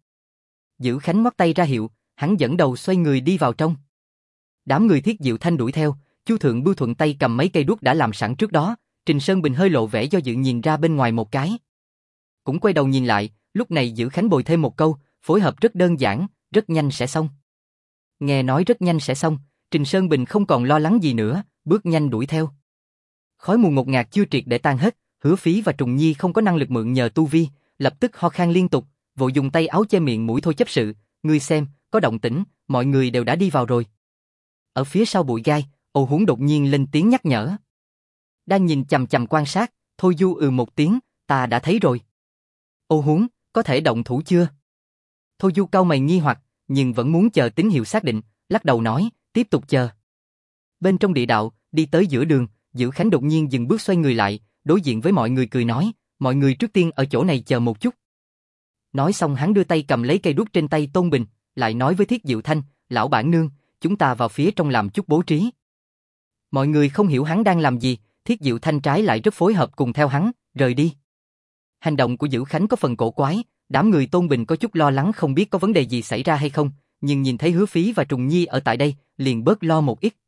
Dữ Khánh ngoắc tay ra hiệu, hắn dẫn đầu xoay người đi vào trong. Đám người Thiết Diệu Thanh đuổi theo, Chu Thượng Bưu thuận tay cầm mấy cây đuốc đã làm sẵn trước đó, Trình Sơn Bình hơi lộ vẻ do dự nhìn ra bên ngoài một cái. Cũng quay đầu nhìn lại, lúc này Dữ Khánh bồi thêm một câu, phối hợp rất đơn giản, rất nhanh sẽ xong. Nghe nói rất nhanh sẽ xong, Trình Sơn Bình không còn lo lắng gì nữa, bước nhanh đuổi theo. Khói mù ngột ngạt chưa triệt để tan hết, Hứa Phí và Trùng Nhi không có năng lực mượn nhờ tu vi, lập tức ho khan liên tục, vội dùng tay áo che miệng mũi thôi chấp sự, ngươi xem, có động tĩnh, mọi người đều đã đi vào rồi. Ở phía sau bụi gai, Ô Huống đột nhiên lên tiếng nhắc nhở. Đang nhìn chằm chằm quan sát, Thôi Du một tiếng, ta đã thấy rồi. Ô Huống, có thể động thủ chưa? Thôi Du cau mày nghi hoặc, nhưng vẫn muốn chờ tín hiệu xác định, lắc đầu nói, tiếp tục chờ. Bên trong địa đạo, đi tới giữa đường, Dữ Khánh đột nhiên dừng bước xoay người lại, đối diện với mọi người cười nói, mọi người trước tiên ở chỗ này chờ một chút. Nói xong hắn đưa tay cầm lấy cây đuốc trên tay Tôn Bình, lại nói với Thiết Diệu Thanh, lão bản nương, chúng ta vào phía trong làm chút bố trí. Mọi người không hiểu hắn đang làm gì, Thiết Diệu Thanh trái lại rất phối hợp cùng theo hắn, rời đi. Hành động của Dữ Khánh có phần cổ quái, đám người Tôn Bình có chút lo lắng không biết có vấn đề gì xảy ra hay không, nhưng nhìn thấy Hứa Phí và Trùng Nhi ở tại đây, liền bớt lo một ít.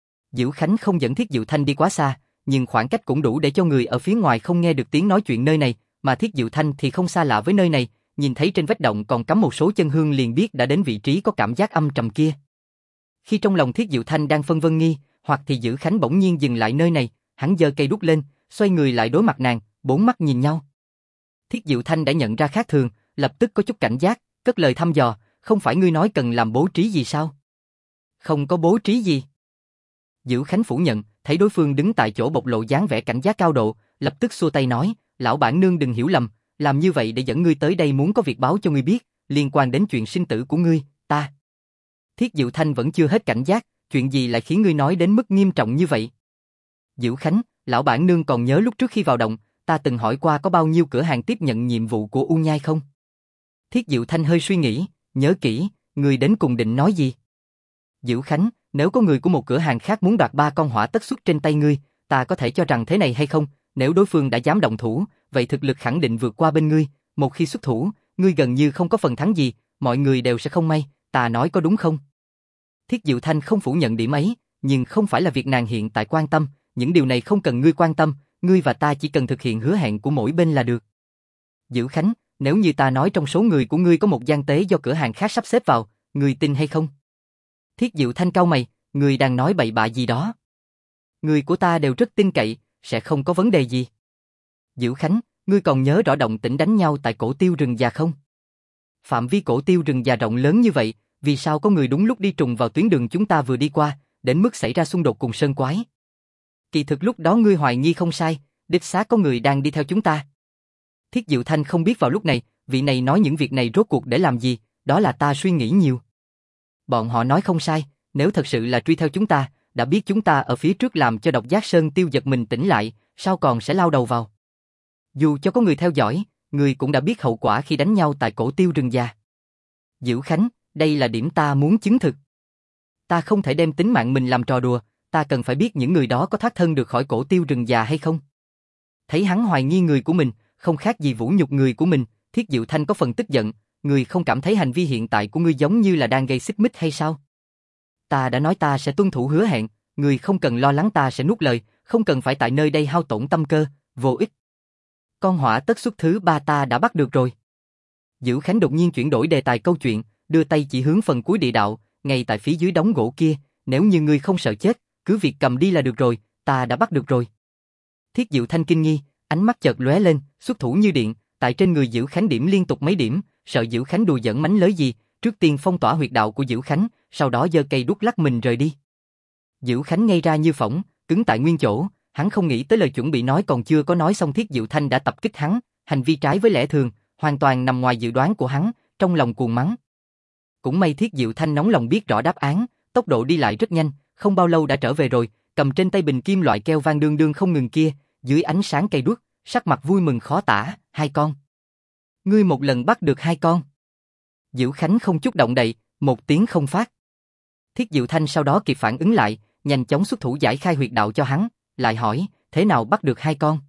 Dữ Khánh không dẫn Thiết Diệu Thanh đi quá xa, nhưng khoảng cách cũng đủ để cho người ở phía ngoài không nghe được tiếng nói chuyện nơi này, mà Thiết Diệu Thanh thì không xa lạ với nơi này, nhìn thấy trên vách động còn cắm một số chân hương liền biết đã đến vị trí có cảm giác âm trầm kia. Khi trong lòng Thiết Diệu Thanh đang phân vân nghi, hoặc thì Dữ Khánh bỗng nhiên dừng lại nơi này, hắn giơ cây đuốc lên, xoay người lại đối mặt nàng, bốn mắt nhìn nhau. Thiết Diệu Thanh đã nhận ra khác thường, lập tức có chút cảnh giác, cất lời thăm dò, không phải ngươi nói cần làm bố trí gì sao? Không có bố trí gì. Dữ Khánh phủ nhận, thấy đối phương đứng tại chỗ bộc lộ dáng vẻ cảnh giác cao độ, lập tức xua tay nói, lão bản nương đừng hiểu lầm, làm như vậy để dẫn ngươi tới đây muốn có việc báo cho ngươi biết, liên quan đến chuyện sinh tử của ngươi, ta. Thiết Diệu Thanh vẫn chưa hết cảnh giác, chuyện gì lại khiến ngươi nói đến mức nghiêm trọng như vậy? Dữ Khánh, lão bản nương còn nhớ lúc trước khi vào động, ta từng hỏi qua có bao nhiêu cửa hàng tiếp nhận nhiệm vụ của U Nhai không? Thiết Diệu Thanh hơi suy nghĩ, nhớ kỹ, ngươi đến cùng định nói gì? Dữ Khánh, nếu có người của một cửa hàng khác muốn đoạt 3 con hỏa tất xuất trên tay ngươi, ta có thể cho rằng thế này hay không, nếu đối phương đã dám động thủ, vậy thực lực khẳng định vượt qua bên ngươi, một khi xuất thủ, ngươi gần như không có phần thắng gì, mọi người đều sẽ không may, ta nói có đúng không? Thiết Diệu Thanh không phủ nhận điểm ấy, nhưng không phải là việc nàng hiện tại quan tâm, những điều này không cần ngươi quan tâm, ngươi và ta chỉ cần thực hiện hứa hẹn của mỗi bên là được. Dữ Khánh, nếu như ta nói trong số người của ngươi có một gian tế do cửa hàng khác sắp xếp vào, ngươi tin hay không? Thiết Diệu Thanh cau mày, ngươi đang nói bậy bạ gì đó. Người của ta đều rất tin cậy, sẽ không có vấn đề gì. Dữ Khánh, ngươi còn nhớ rõ động tĩnh đánh nhau tại cổ tiêu rừng già không? Phạm vi cổ tiêu rừng già rộng lớn như vậy, vì sao có người đúng lúc đi trùng vào tuyến đường chúng ta vừa đi qua, đến mức xảy ra xung đột cùng sơn quái? Kỳ thực lúc đó ngươi hoài nghi không sai, đích xác có người đang đi theo chúng ta. Thiết Diệu Thanh không biết vào lúc này, vị này nói những việc này rốt cuộc để làm gì, đó là ta suy nghĩ nhiều. Bọn họ nói không sai, nếu thật sự là truy theo chúng ta, đã biết chúng ta ở phía trước làm cho Độc Giác Sơn Tiêu giật mình tỉnh lại, sao còn sẽ lao đầu vào. Dù cho có người theo dõi, người cũng đã biết hậu quả khi đánh nhau tại cổ tiêu rừng già. Diệu Khánh, đây là điểm ta muốn chứng thực. Ta không thể đem tính mạng mình làm trò đùa, ta cần phải biết những người đó có thoát thân được khỏi cổ tiêu rừng già hay không. Thấy hắn hoài nghi người của mình, không khác gì vũ nhục người của mình, Thiết Diệu Thanh có phần tức giận, người không cảm thấy hành vi hiện tại của ngươi giống như là đang gây xích mích hay sao? Ta đã nói ta sẽ tuân thủ hứa hẹn, người không cần lo lắng ta sẽ nuốt lời, không cần phải tại nơi đây hao tổn tâm cơ, vô ích. Con hỏa tất xuất thứ 3 ta đã bắt được rồi. Dữ Khánh đột nhiên chuyển đổi đề tài câu chuyện, đưa tay chỉ hướng phần cuối địa đạo, ngay tại phía dưới đống gỗ kia, nếu như ngươi không sợ chết, cứ việc cầm đi là được rồi, ta đã bắt được rồi. Thiết Diệu Thanh kinh nghi, ánh mắt chợt lóe lên, xuất thủ như điện, tại trên người Dữ Khánh điểm liên tục mấy điểm, sợ Dữ Khánh đùa giỡn mánh lới gì, trước tiên phong tỏa huyệt đạo của Dữ Khánh, sau đó giơ cây đuốc lắc mình rời đi. Dữ Khánh ngây ra như phỗng, cứng tại nguyên chỗ, hắn không nghĩ tới lời chuẩn bị nói còn chưa có nói xong Thiết Diệu Thanh đã tập kích hắn, hành vi trái với lẽ thường, hoàn toàn nằm ngoài dự đoán của hắn, trong lòng cuồng mắng. Cũng may Thiết Diệu Thanh nóng lòng biết rõ đáp án, tốc độ đi lại rất nhanh, không bao lâu đã trở về rồi, cầm trên tay bình kim loại keo vang đương đương không ngừng kia, dưới ánh sáng cây đuốc, sắc mặt vui mừng khó tả, 2 con. Ngươi một lần bắt được 2 con. Dữ Khánh không chút động đậy, một tiếng không phát. Thiết Diệu Thanh sau đó kịp phản ứng lại, nhanh chóng xuất thủ giải khai huyệt đạo cho hắn, lại hỏi, thế nào bắt được 2 con?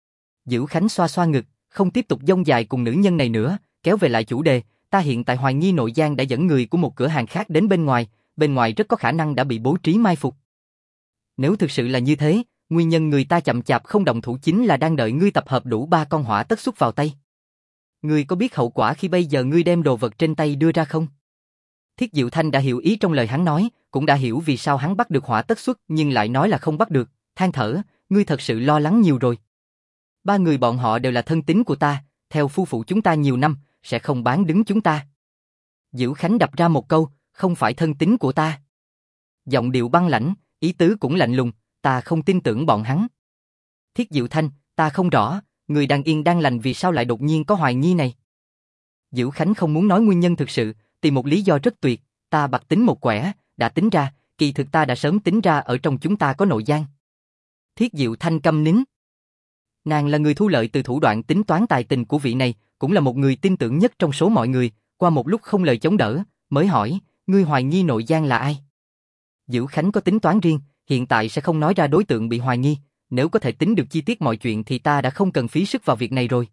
Dữ Khánh xoa xoa ngực, không tiếp tục dông dài cùng nữ nhân này nữa, kéo về lại chủ đề, ta hiện tại hoài nghi nội giang đã dẫn người của một cửa hàng khác đến bên ngoài rất có khả năng đã bị bố trí mai phục. Nếu thực sự là như thế, nguyên nhân người ta chậm chạp không động thủ chính là đang đợi ngươi tập hợp đủ 3 con hỏa tất xuất vào tay. Ngươi có biết hậu quả khi bây giờ ngươi đem đồ vật trên tay đưa ra không? Thiết Diệu Thanh đã hiểu ý trong lời hắn nói, cũng đã hiểu vì sao hắn bắt được hỏa tất xuất nhưng lại nói là không bắt được, than thở, ngươi thật sự lo lắng nhiều rồi. 3 người bọn họ đều là thân tín của ta, theo phu phụ chúng ta nhiều năm, sẽ không bán đứng chúng ta. Dữ Khánh đập ra một câu, không phải thân tín của ta. Giọng điệu băng lãnh, ý tứ cũng lạnh lùng, ta không tin tưởng bọn hắn. Thiết Diệu Thanh, ta không rõ, người đang yên đang lành vì sao lại đột nhiên có hoài nghi này. Dữ Khánh không muốn nói nguyên nhân thực sự, tìm một lý do rất tuyệt, ta bạc tính một quẻ, đã tính ra, kỳ thực ta đã sớm tính ra ở trong chúng ta có nội gian. Thiết Diệu Thanh câm nín. Nàng là người thu lợi từ thủ đoạn tính toán tài tình của vị này, cũng là một người tin tưởng nhất trong số mọi người, qua một lúc không lời chống đỡ, mới hỏi, ngươi hoài nghi nội gian là ai? Dữ Khánh có tính toán riêng, hiện tại sẽ không nói ra đối tượng bị hoài nghi, nếu có thể tính được chi tiết mọi chuyện thì ta đã không cần phí sức vào việc này rồi.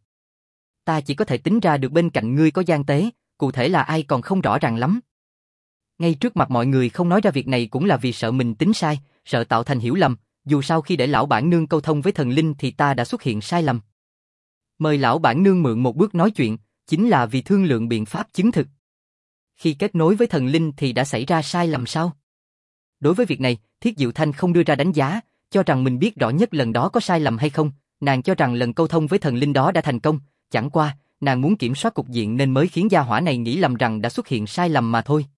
Ta chỉ có thể tính ra được bên cạnh ngươi có gian tế, cụ thể là ai còn không rõ ràng lắm. Ngay trước mặt mọi người không nói ra việc này cũng là vì sợ mình tính sai, sợ tạo thành hiểu lầm, dù sao khi để lão bản nương câu thông với thần linh thì ta đã xuất hiện sai lầm. Mời lão bản nương mượn một bước nói chuyện, chính là vì thương lượng biện pháp chứng thực. Khi kết nối với thần linh thì đã xảy ra sai lầm sao? Đối với việc này, Thiết Diệu Thanh không đưa ra đánh giá, cho rằng mình biết rõ nhất lần đó có sai lầm hay không, nàng cho rằng lần câu thông với thần linh đó đã thành công, chẳng qua, nàng muốn kiểm soát cục diện nên mới khiến gia hỏa này nghĩ lầm rằng đã xuất hiện sai lầm mà thôi.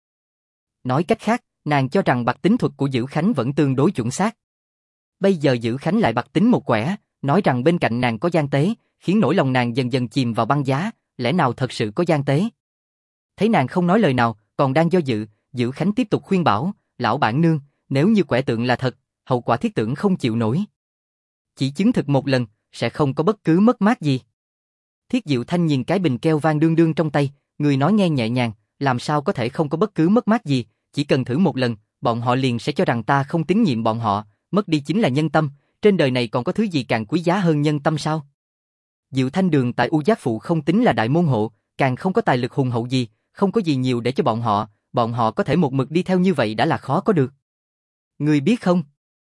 Nói cách khác, nàng cho rằng bạc tính thuật của Dữ Khánh vẫn tương đối chuẩn xác. Bây giờ Dữ Khánh lại bạc tính một quẻ, nói rằng bên cạnh nàng có gian tế, khiến nỗi lòng nàng dần dần chìm vào băng giá, lẽ nào thật sự có gian tế? Thấy nàng không nói lời nào, còn đang do dự, Dữ Khánh tiếp tục khuyên bảo, lão bản nương, nếu như quẻ tượng là thật, hậu quả thiết tưởng không chịu nổi. Chỉ chứng thực một lần, sẽ không có bất cứ mất mát gì. Thiết Diệu Thanh nhìn cái bình keo vang đương đương trong tay, người nói nghe nhẹ nhàng, làm sao có thể không có bất cứ mất mát gì, chỉ cần thử một lần, bọn họ liền sẽ cho rằng ta không tín nhiệm bọn họ, mất đi chính là nhân tâm, trên đời này còn có thứ gì càng quý giá hơn nhân tâm sao? Diệu Thanh Đường tại U Giác Phụ không tính là đại môn hộ, càng không có tài lực hùng hậu gì, không có gì nhiều để cho bọn họ có thể một mực đi theo như vậy đã là khó có được. Người biết không?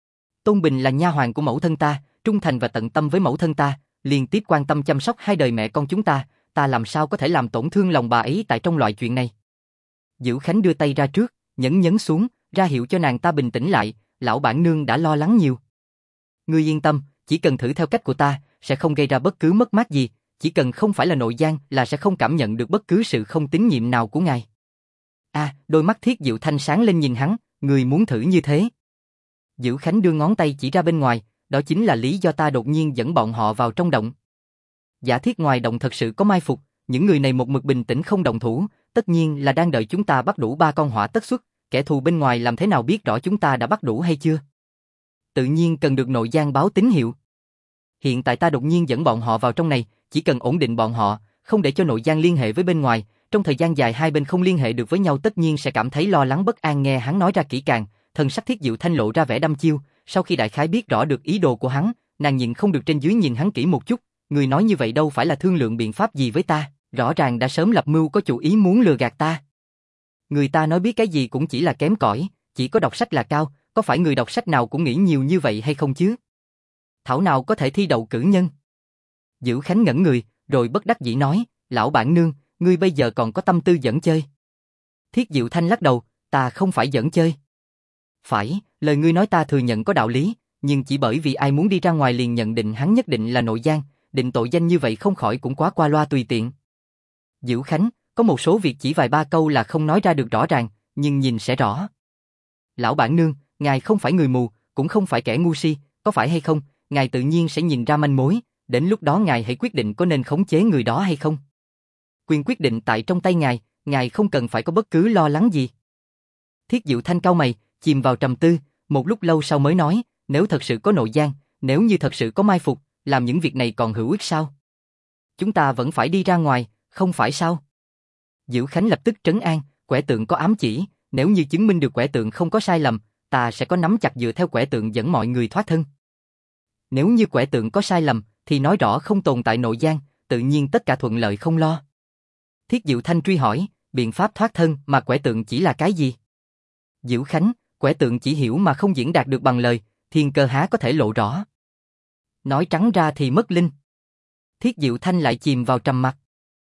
Tôn Bình là nha hoàn của mẫu thân ta, trung thành và tận tâm với mẫu thân ta, liên tiếp quan tâm chăm sóc 2 đời mẹ con chúng ta làm sao có thể làm tổn thương lòng bà ấy tại trong loại chuyện này. Dữ Khánh đưa tay ra trước, nhấn xuống, ra hiệu cho nàng ta bình tĩnh lại, lão bản nương đã lo lắng nhiều. Ngươi yên tâm, chỉ cần thử theo cách của ta, sẽ không gây ra bất cứ mất mát gì, chỉ cần không phải là nội gian là sẽ không cảm nhận được bất cứ sự không tín nhiệm nào của ngài. Đôi mắt Thiết Diệu Thanh sáng lên nhìn hắn, người muốn thử như thế. Dữ Khánh đưa ngón tay chỉ ra bên ngoài, đó chính là lý do ta đột nhiên dẫn bọn họ vào trong động. Giả thiết ngoài động thật sự có mai phục, những người này một mực bình tĩnh không động thủ, tất nhiên là đang đợi chúng ta bắt đủ 3 con hỏa tất xuất, kẻ thù bên ngoài làm thế nào biết rõ chúng ta đã bắt đủ hay chưa? Tự nhiên cần được nội gián báo tín hiệu. Hiện tại ta đột nhiên dẫn bọn họ vào trong này, chỉ cần ổn định bọn họ, không để cho nội gián liên hệ với bên ngoài, trong thời gian dài hai bên không liên hệ được với nhau tất nhiên sẽ cảm thấy lo lắng bất an. Nghe hắn nói ra kỹ càng, thần sắc Thiết Diệu Thanh lộ ra vẻ đăm chiêu, sau khi đại khái biết rõ được ý đồ của hắn, nàng nhịn không được trên dưới nhìn hắn kỹ một chút, người nói như vậy đâu phải là thương lượng biện pháp gì với ta, rõ ràng đã sớm lập mưu có chủ ý muốn lừa gạt ta. Người ta nói biết cái gì cũng chỉ là kém cỏi, chỉ có đọc sách là cao, có phải người đọc sách nào cũng nghĩ nhiều như vậy hay không chứ? Thảo nào có thể thi đậu cử nhân? Dữ Khánh ngẩn người, rồi bất đắc dĩ nói, lão bản nương, ngươi bây giờ còn có tâm tư giỡn chơi. Thiết Diệu Thanh lắc đầu, ta không phải giỡn chơi. Phải, lời ngươi nói ta thừa nhận có đạo lý, nhưng chỉ bởi vì ai muốn đi ra ngoài liền nhận định hắn nhất định là nội gián, định tội danh như vậy không khỏi cũng quá qua loa tùy tiện. Dữ Khánh, có một số việc chỉ vài ba câu là không nói ra được rõ ràng, nhưng nhìn sẽ rõ. Lão bản nương, ngài không phải người mù, cũng không phải kẻ ngu si, có phải hay không, ngài tự nhiên sẽ nhìn ra manh mối, đến lúc đó ngài hãy quyết định có nên khống chế người đó hay không. Quyền quyết định tại trong tay ngài không cần phải có bất cứ lo lắng gì. Thiết Diệu Thanh cau mày, chìm vào trầm tư, một lúc lâu sau mới nói, nếu thật sự có nội gián, nếu như thật sự có mai phục, làm những việc này còn hữu ích sao? Chúng ta vẫn phải đi ra ngoài, không phải sao? Dữ Khánh lập tức trấn an, quẻ tượng có ám chỉ, nếu như chứng minh được quẻ tượng không có sai lầm, ta sẽ có nắm chặt dựa theo quẻ tượng dẫn mọi người thoát thân. Nếu như quẻ tượng có sai lầm, thì nói rõ không tồn tại nội gián, tự nhiên tất cả thuận lợi không lo. Thiết Diệu Thanh truy hỏi, biện pháp thoát thân mà quẻ tượng chỉ là cái gì? Dữ Khánh, quẻ tượng chỉ hiểu mà không diễn đạt được bằng lời, thiên cơ há có thể lộ rõ. Nói trắng ra thì mất linh. Thiết Diệu Thanh lại chìm vào trầm mặc.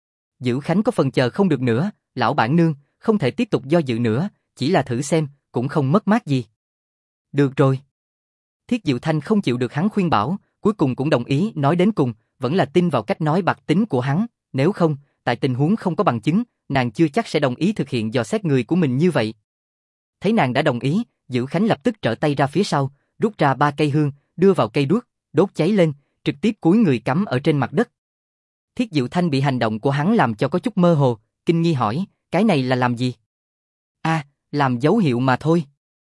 Dữ Khánh có phần chờ không được nữa, lão bản nương, không thể tiếp tục do dự nữa, chỉ là thử xem, cũng không mất mát gì. Được rồi. Thiết Diệu Thanh không chịu được hắn khuyên bảo, cuối cùng cũng đồng ý, nói đến cùng, vẫn là tin vào cách nói bạc tính của hắn, nếu không, tại tình huống không có bằng chứng, nàng chưa chắc sẽ đồng ý thực hiện dò xét người của mình như vậy. Thấy nàng đã đồng ý, Dữ Khánh lập tức trở tay ra phía sau, rút ra 3 cây hương, đưa vào cây đuốc, đốt cháy lên, trực tiếp cúi người cắm ở trên mặt đất. Thiết Diệu Thanh bị hành động của hắn làm cho có chút mơ hồ, kinh nghi hỏi, cái này là làm gì? Làm dấu hiệu mà thôi.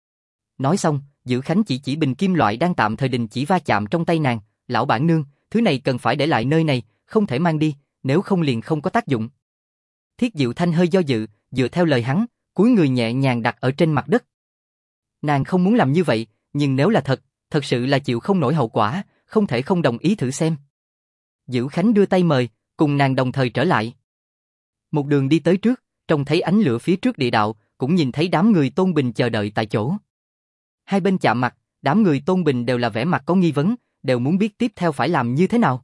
Nói xong, Dữ Khánh chỉ bình kim loại đang tạm thời đình chỉ va chạm trong tay nàng, lão bản nương, thứ này cần phải để lại nơi này, không thể mang đi, nếu không liền không có tác dụng. Thiết Diệu Thanh hơi do dự, dựa theo lời hắn, cúi người nhẹ nhàng đặt ở trên mặt đất. Nàng không muốn làm như vậy, nhưng nếu là thật sự là chịu không nổi hậu quả, không thể không đồng ý thử xem. Dữ Khánh đưa tay mời, cùng nàng đồng thời trở lại. Một đường đi tới trước, trông thấy ánh lửa phía trước địa đạo, cũng nhìn thấy đám người Tôn Bình chờ đợi tại chỗ. Hai bên chạm mặt, đám người Tôn Bình đều là vẻ mặt có nghi vấn, đều muốn biết tiếp theo phải làm như thế nào.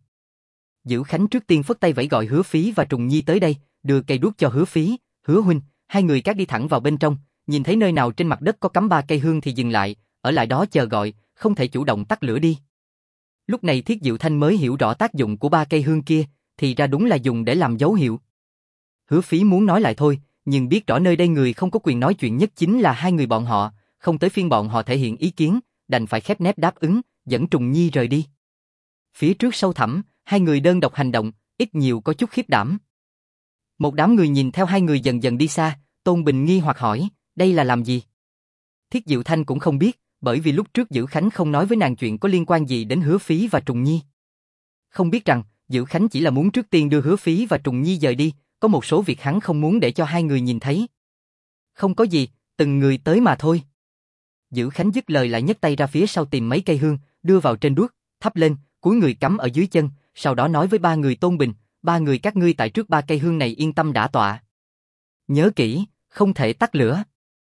Dữ Khánh trước tiên phất tay vẫy gọi Hứa Phí và Trùng Nhi tới đây, đưa cây đuốc cho Hứa Phí, Hứa huynh, hai người các đi thẳng vào bên trong, nhìn thấy nơi nào trên mặt đất có cắm 3 cây hương thì dừng lại, ở lại đó chờ gọi, không thể chủ động tắt lửa đi. Lúc này Thiết Diệu Thanh mới hiểu rõ tác dụng của 3 cây hương kia, thì ra đúng là dùng để làm dấu hiệu. Hứa Phí muốn nói lại thôi, nhưng biết rõ nơi đây người không có quyền nói chuyện nhất chính là hai người bọn họ, không tới phiên bọn họ thể hiện ý kiến, đành phải khép nép đáp ứng, dẫn Trùng Nhi rời đi. Phía trước sâu thẳm, hai người đơn độc hành động, ít nhiều có chút khiếp đảm. Một đám người nhìn theo hai người dần dần đi xa, Tôn Bình nghi hoặc hỏi, đây là làm gì? Thiết Diệu Thanh cũng không biết, bởi vì lúc trước Dữ Khánh không nói với nàng chuyện có liên quan gì đến Hứa Phí và Trùng Nhi. Không biết rằng, Dữ Khánh chỉ là muốn trước tiên đưa Hứa Phí và Trùng Nhi rời đi, có một số việc hắn không muốn để cho hai người nhìn thấy. Không có gì, từng người tới mà thôi. Dữ Khánh dứt lời lại nhấc tay ra phía sau tìm mấy cây hương, đưa vào trên đuốc, thắp lên, cúi người cắm ở dưới chân, sau đó nói với 3 người Tôn Bình, 3 người các ngươi tại trước 3 cây hương này yên tâm đã tọa. Nhớ kỹ, không thể tắt lửa.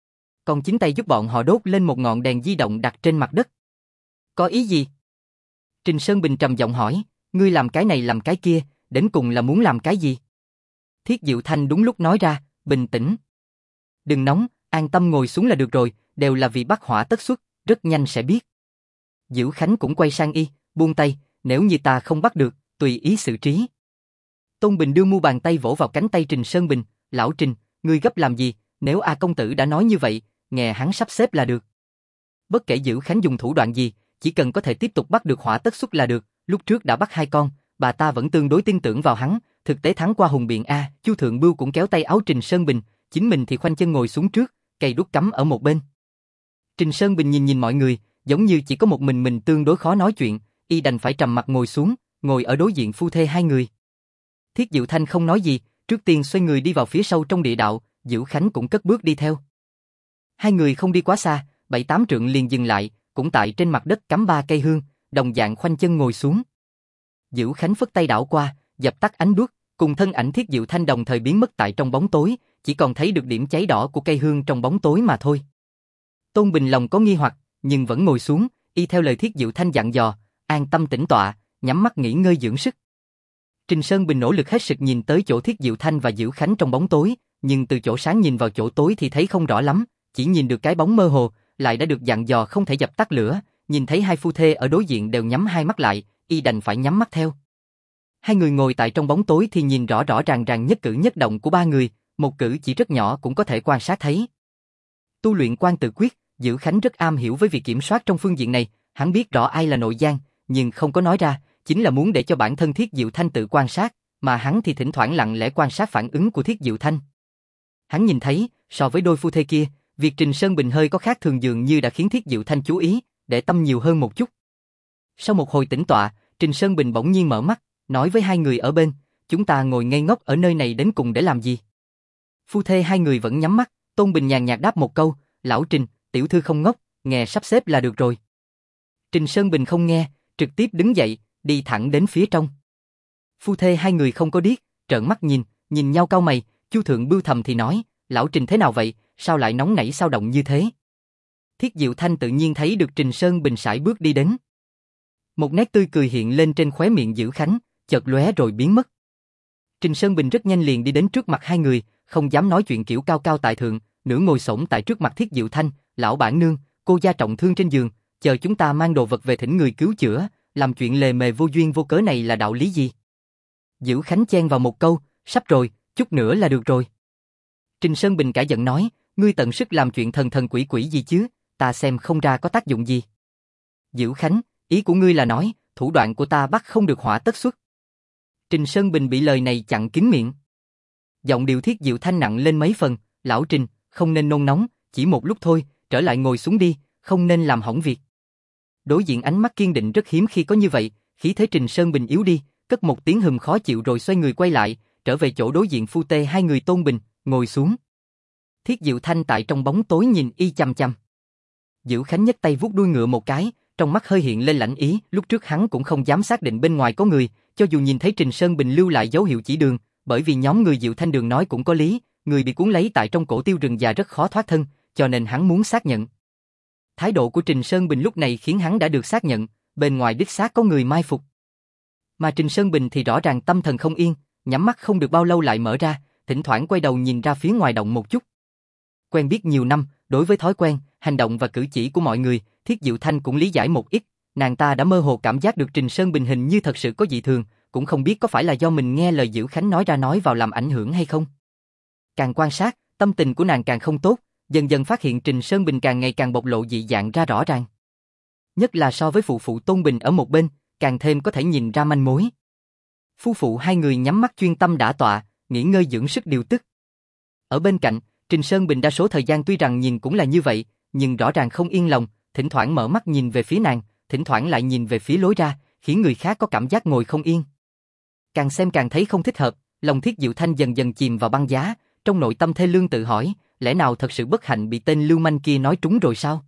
Còn chính tay giúp bọn họ đốt lên một ngọn đèn di động đặt trên mặt đất. Có ý gì? Trình Sơn Bình trầm giọng hỏi, ngươi làm cái này làm cái kia, đến cùng là muốn làm cái gì? Thiết Diệu Thanh đúng lúc nói ra, bình tĩnh. Đừng nóng, an tâm ngồi xuống là được rồi, đều là vì bắt hỏa tất xuất, rất nhanh sẽ biết. Dữ Khánh cũng quay sang y, buông tay, nếu như ta không bắt được, tùy ý xử trí. Tôn Bình đưa mu bàn tay vỗ vào cánh tay Trình Sơn Bình, lão Trình, ngươi gấp làm gì, nếu A công tử đã nói như vậy, nghe hắn sắp xếp là được. Bất kể Dữ Khánh dùng thủ đoạn gì, chỉ cần có thể tiếp tục bắt được hỏa tất xuất là được, lúc trước đã bắt 2 con, bà ta vẫn tương đối tin tưởng vào hắn, thực tế thắng qua hùng biện a. Chu Thượng Bưu cũng kéo tay áo Trình Sơn Bình, chính mình thì khoanh chân ngồi xuống trước, cây đuốc cắm ở một bên. Trình Sơn Bình nhìn mọi người, giống như chỉ có một mình tương đối khó nói chuyện, y đành phải trầm mặt ngồi xuống, ngồi ở đối diện phu thê hai người. Thiết Diệu Thanh không nói gì, trước tiên xoay người đi vào phía sau trong địa đạo, Diệu Khánh cũng cất bước đi theo. Hai người không đi quá xa, 7-8 trượng liền dừng lại, cũng tại trên mặt đất cắm 3 cây hương, đồng dạng khoanh chân ngồi xuống. Diệu Khánh phất tay đảo qua, dập tắt ánh đuốc, cùng thân ảnh Thiết Diệu Thanh đồng thời biến mất tại trong bóng tối, chỉ còn thấy được điểm cháy đỏ của cây hương trong bóng tối mà thôi. Tôn Bình lòng có nghi hoặc, nhưng vẫn ngồi xuống, y theo lời Thiết Diệu Thanh dặn dò, an tâm tĩnh tọa, nhắm mắt nghỉ ngơi dưỡng sức. Trình Sơn Bình nỗ lực hết sức nhìn tới chỗ Thiết Diệu Thanh và Diệu Khánh trong bóng tối, nhưng từ chỗ sáng nhìn vào chỗ tối thì thấy không rõ lắm, chỉ nhìn được cái bóng mơ hồ, lại đã được dặn dò không thể dập tắt lửa, nhìn thấy hai phu thê ở đối diện đều nhắm hai mắt lại, y đành phải nhắm mắt theo. Hai người ngồi tại trong bóng tối thì nhìn rõ ràng nhất cử nhất động của ba người, một cử chỉ rất nhỏ cũng có thể quan sát thấy. Tu luyện Quan Tự Quyết, Diệu Khánh rất am hiểu với việc kiểm soát trong phương diện này, hắn biết rõ ai là nội gian, nhưng không có nói ra, chính là muốn để cho bản thân Thiết Diệu Thanh tự quan sát, mà hắn thì thỉnh thoảng lặng lẽ quan sát phản ứng của Thiết Diệu Thanh. Hắn nhìn thấy, so với đôi phu thê kia, việc Trình Sơn Bình hơi có khác thường dường như đã khiến Thiết Diệu Thanh chú ý, để tâm nhiều hơn một chút. Sau một hồi tĩnh tọa, Trình Sơn Bình bỗng nhiên mở mắt, nói với hai người ở bên, chúng ta ngồi ngây ngốc ở nơi này đến cùng để làm gì? Phu thê hai người vẫn nhắm mắt, Tôn Bình nhàn nhạt đáp một câu, lão Trình, tiểu thư không ngốc, nghe sắp xếp là được rồi. Trình Sơn Bình không nghe, trực tiếp đứng dậy, đi thẳng đến phía trong. Phu thê hai người không có điếc, trợn mắt nhìn nhau cau mày, Chu Thượng Bưu thầm thì nói, lão Trình thế nào vậy, sao lại nóng nảy sao động như thế? Thiết Diệu Thanh tự nhiên thấy được Trình Sơn Bình sải bước đi đến. Một nét tươi cười hiện lên trên khóe miệng Diệu Khánh, chợt lóe rồi biến mất. Trình Sơn Bình rất nhanh liền đi đến trước mặt hai người, không dám nói chuyện kiểu cao cao tại thượng, nửa ngồi xổm tại trước mặt Thiết Diệu Thanh, lão bản nương, cô gia trọng thương trên giường, chờ chúng ta mang đồ vật về thỉnh người cứu chữa, làm chuyện lề mề vô duyên vô cớ này là đạo lý gì? Diệu Khánh chen vào một câu, sắp rồi, chút nữa là được rồi. Trình Sơn Bình cả giận nói, ngươi tận sức làm chuyện thần quỷ gì chứ, ta xem không ra có tác dụng gì. Diệu Khánh, ý của ngươi là nói, thủ đoạn của ta bắt không được hỏa tất xuất. Trình Sơn Bình bị lời này chặn kín miệng. Giọng điệu Thiết Diệu Thanh nặng lên mấy phần, lão Trình, không nên nôn nóng, chỉ một lúc thôi, trở lại ngồi xuống đi, không nên làm hỏng việc. Đối diện ánh mắt kiên định rất hiếm khi có như vậy, khí thế Trình Sơn Bình yếu đi, cất một tiếng hừm khó chịu rồi xoay người quay lại, trở về chỗ đối diện phu tê hai người Tôn Bình, ngồi xuống. Thiết Diệu Thanh tại trong bóng tối nhìn y chằm chằm. Diệu Khánh nhấc tay vuốt đuôi ngựa một cái, trong mắt hơi hiện lên lãnh ý, lúc trước hắn cũng không dám xác định bên ngoài có người, cho dù nhìn thấy Trình Sơn Bình lưu lại dấu hiệu chỉ đường, bởi vì nhóm người Diệu Thanh Đường nói cũng có lý, người bị cuốn lấy tại trong cổ tiêu rừng già rất khó thoát thân, cho nên hắn muốn xác nhận. Thái độ của Trình Sơn Bình lúc này khiến hắn đã được xác nhận, bên ngoài đích xác có người mai phục. Mà Trình Sơn Bình thì rõ ràng tâm thần không yên, nhắm mắt không được bao lâu lại mở ra, thỉnh thoảng quay đầu nhìn ra phía ngoài động một chút. Quen biết nhiều năm, đối với thói quen, hành động và cử chỉ của mọi người, Thiết Diệu Thanh cũng lý giải một ít, nàng ta đã mơ hồ cảm giác được Trình Sơn Bình hình như thật sự có dị thường, cũng không biết có phải là do mình nghe lời Diệu Khánh nói ra nói vào làm ảnh hưởng hay không. Càng quan sát, tâm tình của nàng càng không tốt, dần dần phát hiện Trình Sơn Bình càng ngày càng bộc lộ dị dạng ra rõ ràng. Nhất là so với phụ Tôn Bình ở một bên, càng thêm có thể nhìn ra manh mối. Phu phụ hai người nhắm mắt chuyên tâm đả tọa, nghỉ ngơi dưỡng sức điều tức. Ở bên cạnh, Trình Sơn Bình đa số thời gian tuy rằng nhìn cũng là như vậy, nhưng rõ ràng không yên lòng, thỉnh thoảng mở mắt nhìn về phía nàng, thỉnh thoảng lại nhìn về phía lối ra, khiến người khác có cảm giác ngồi không yên. Càng xem càng thấy không thích hợp, lòng Thiết Diệu Thanh dần dần chìm vào băng giá, trong nội tâm thê lương tự hỏi, lẽ nào thật sự bất hạnh bị tên lưu manh kia nói trúng rồi sao?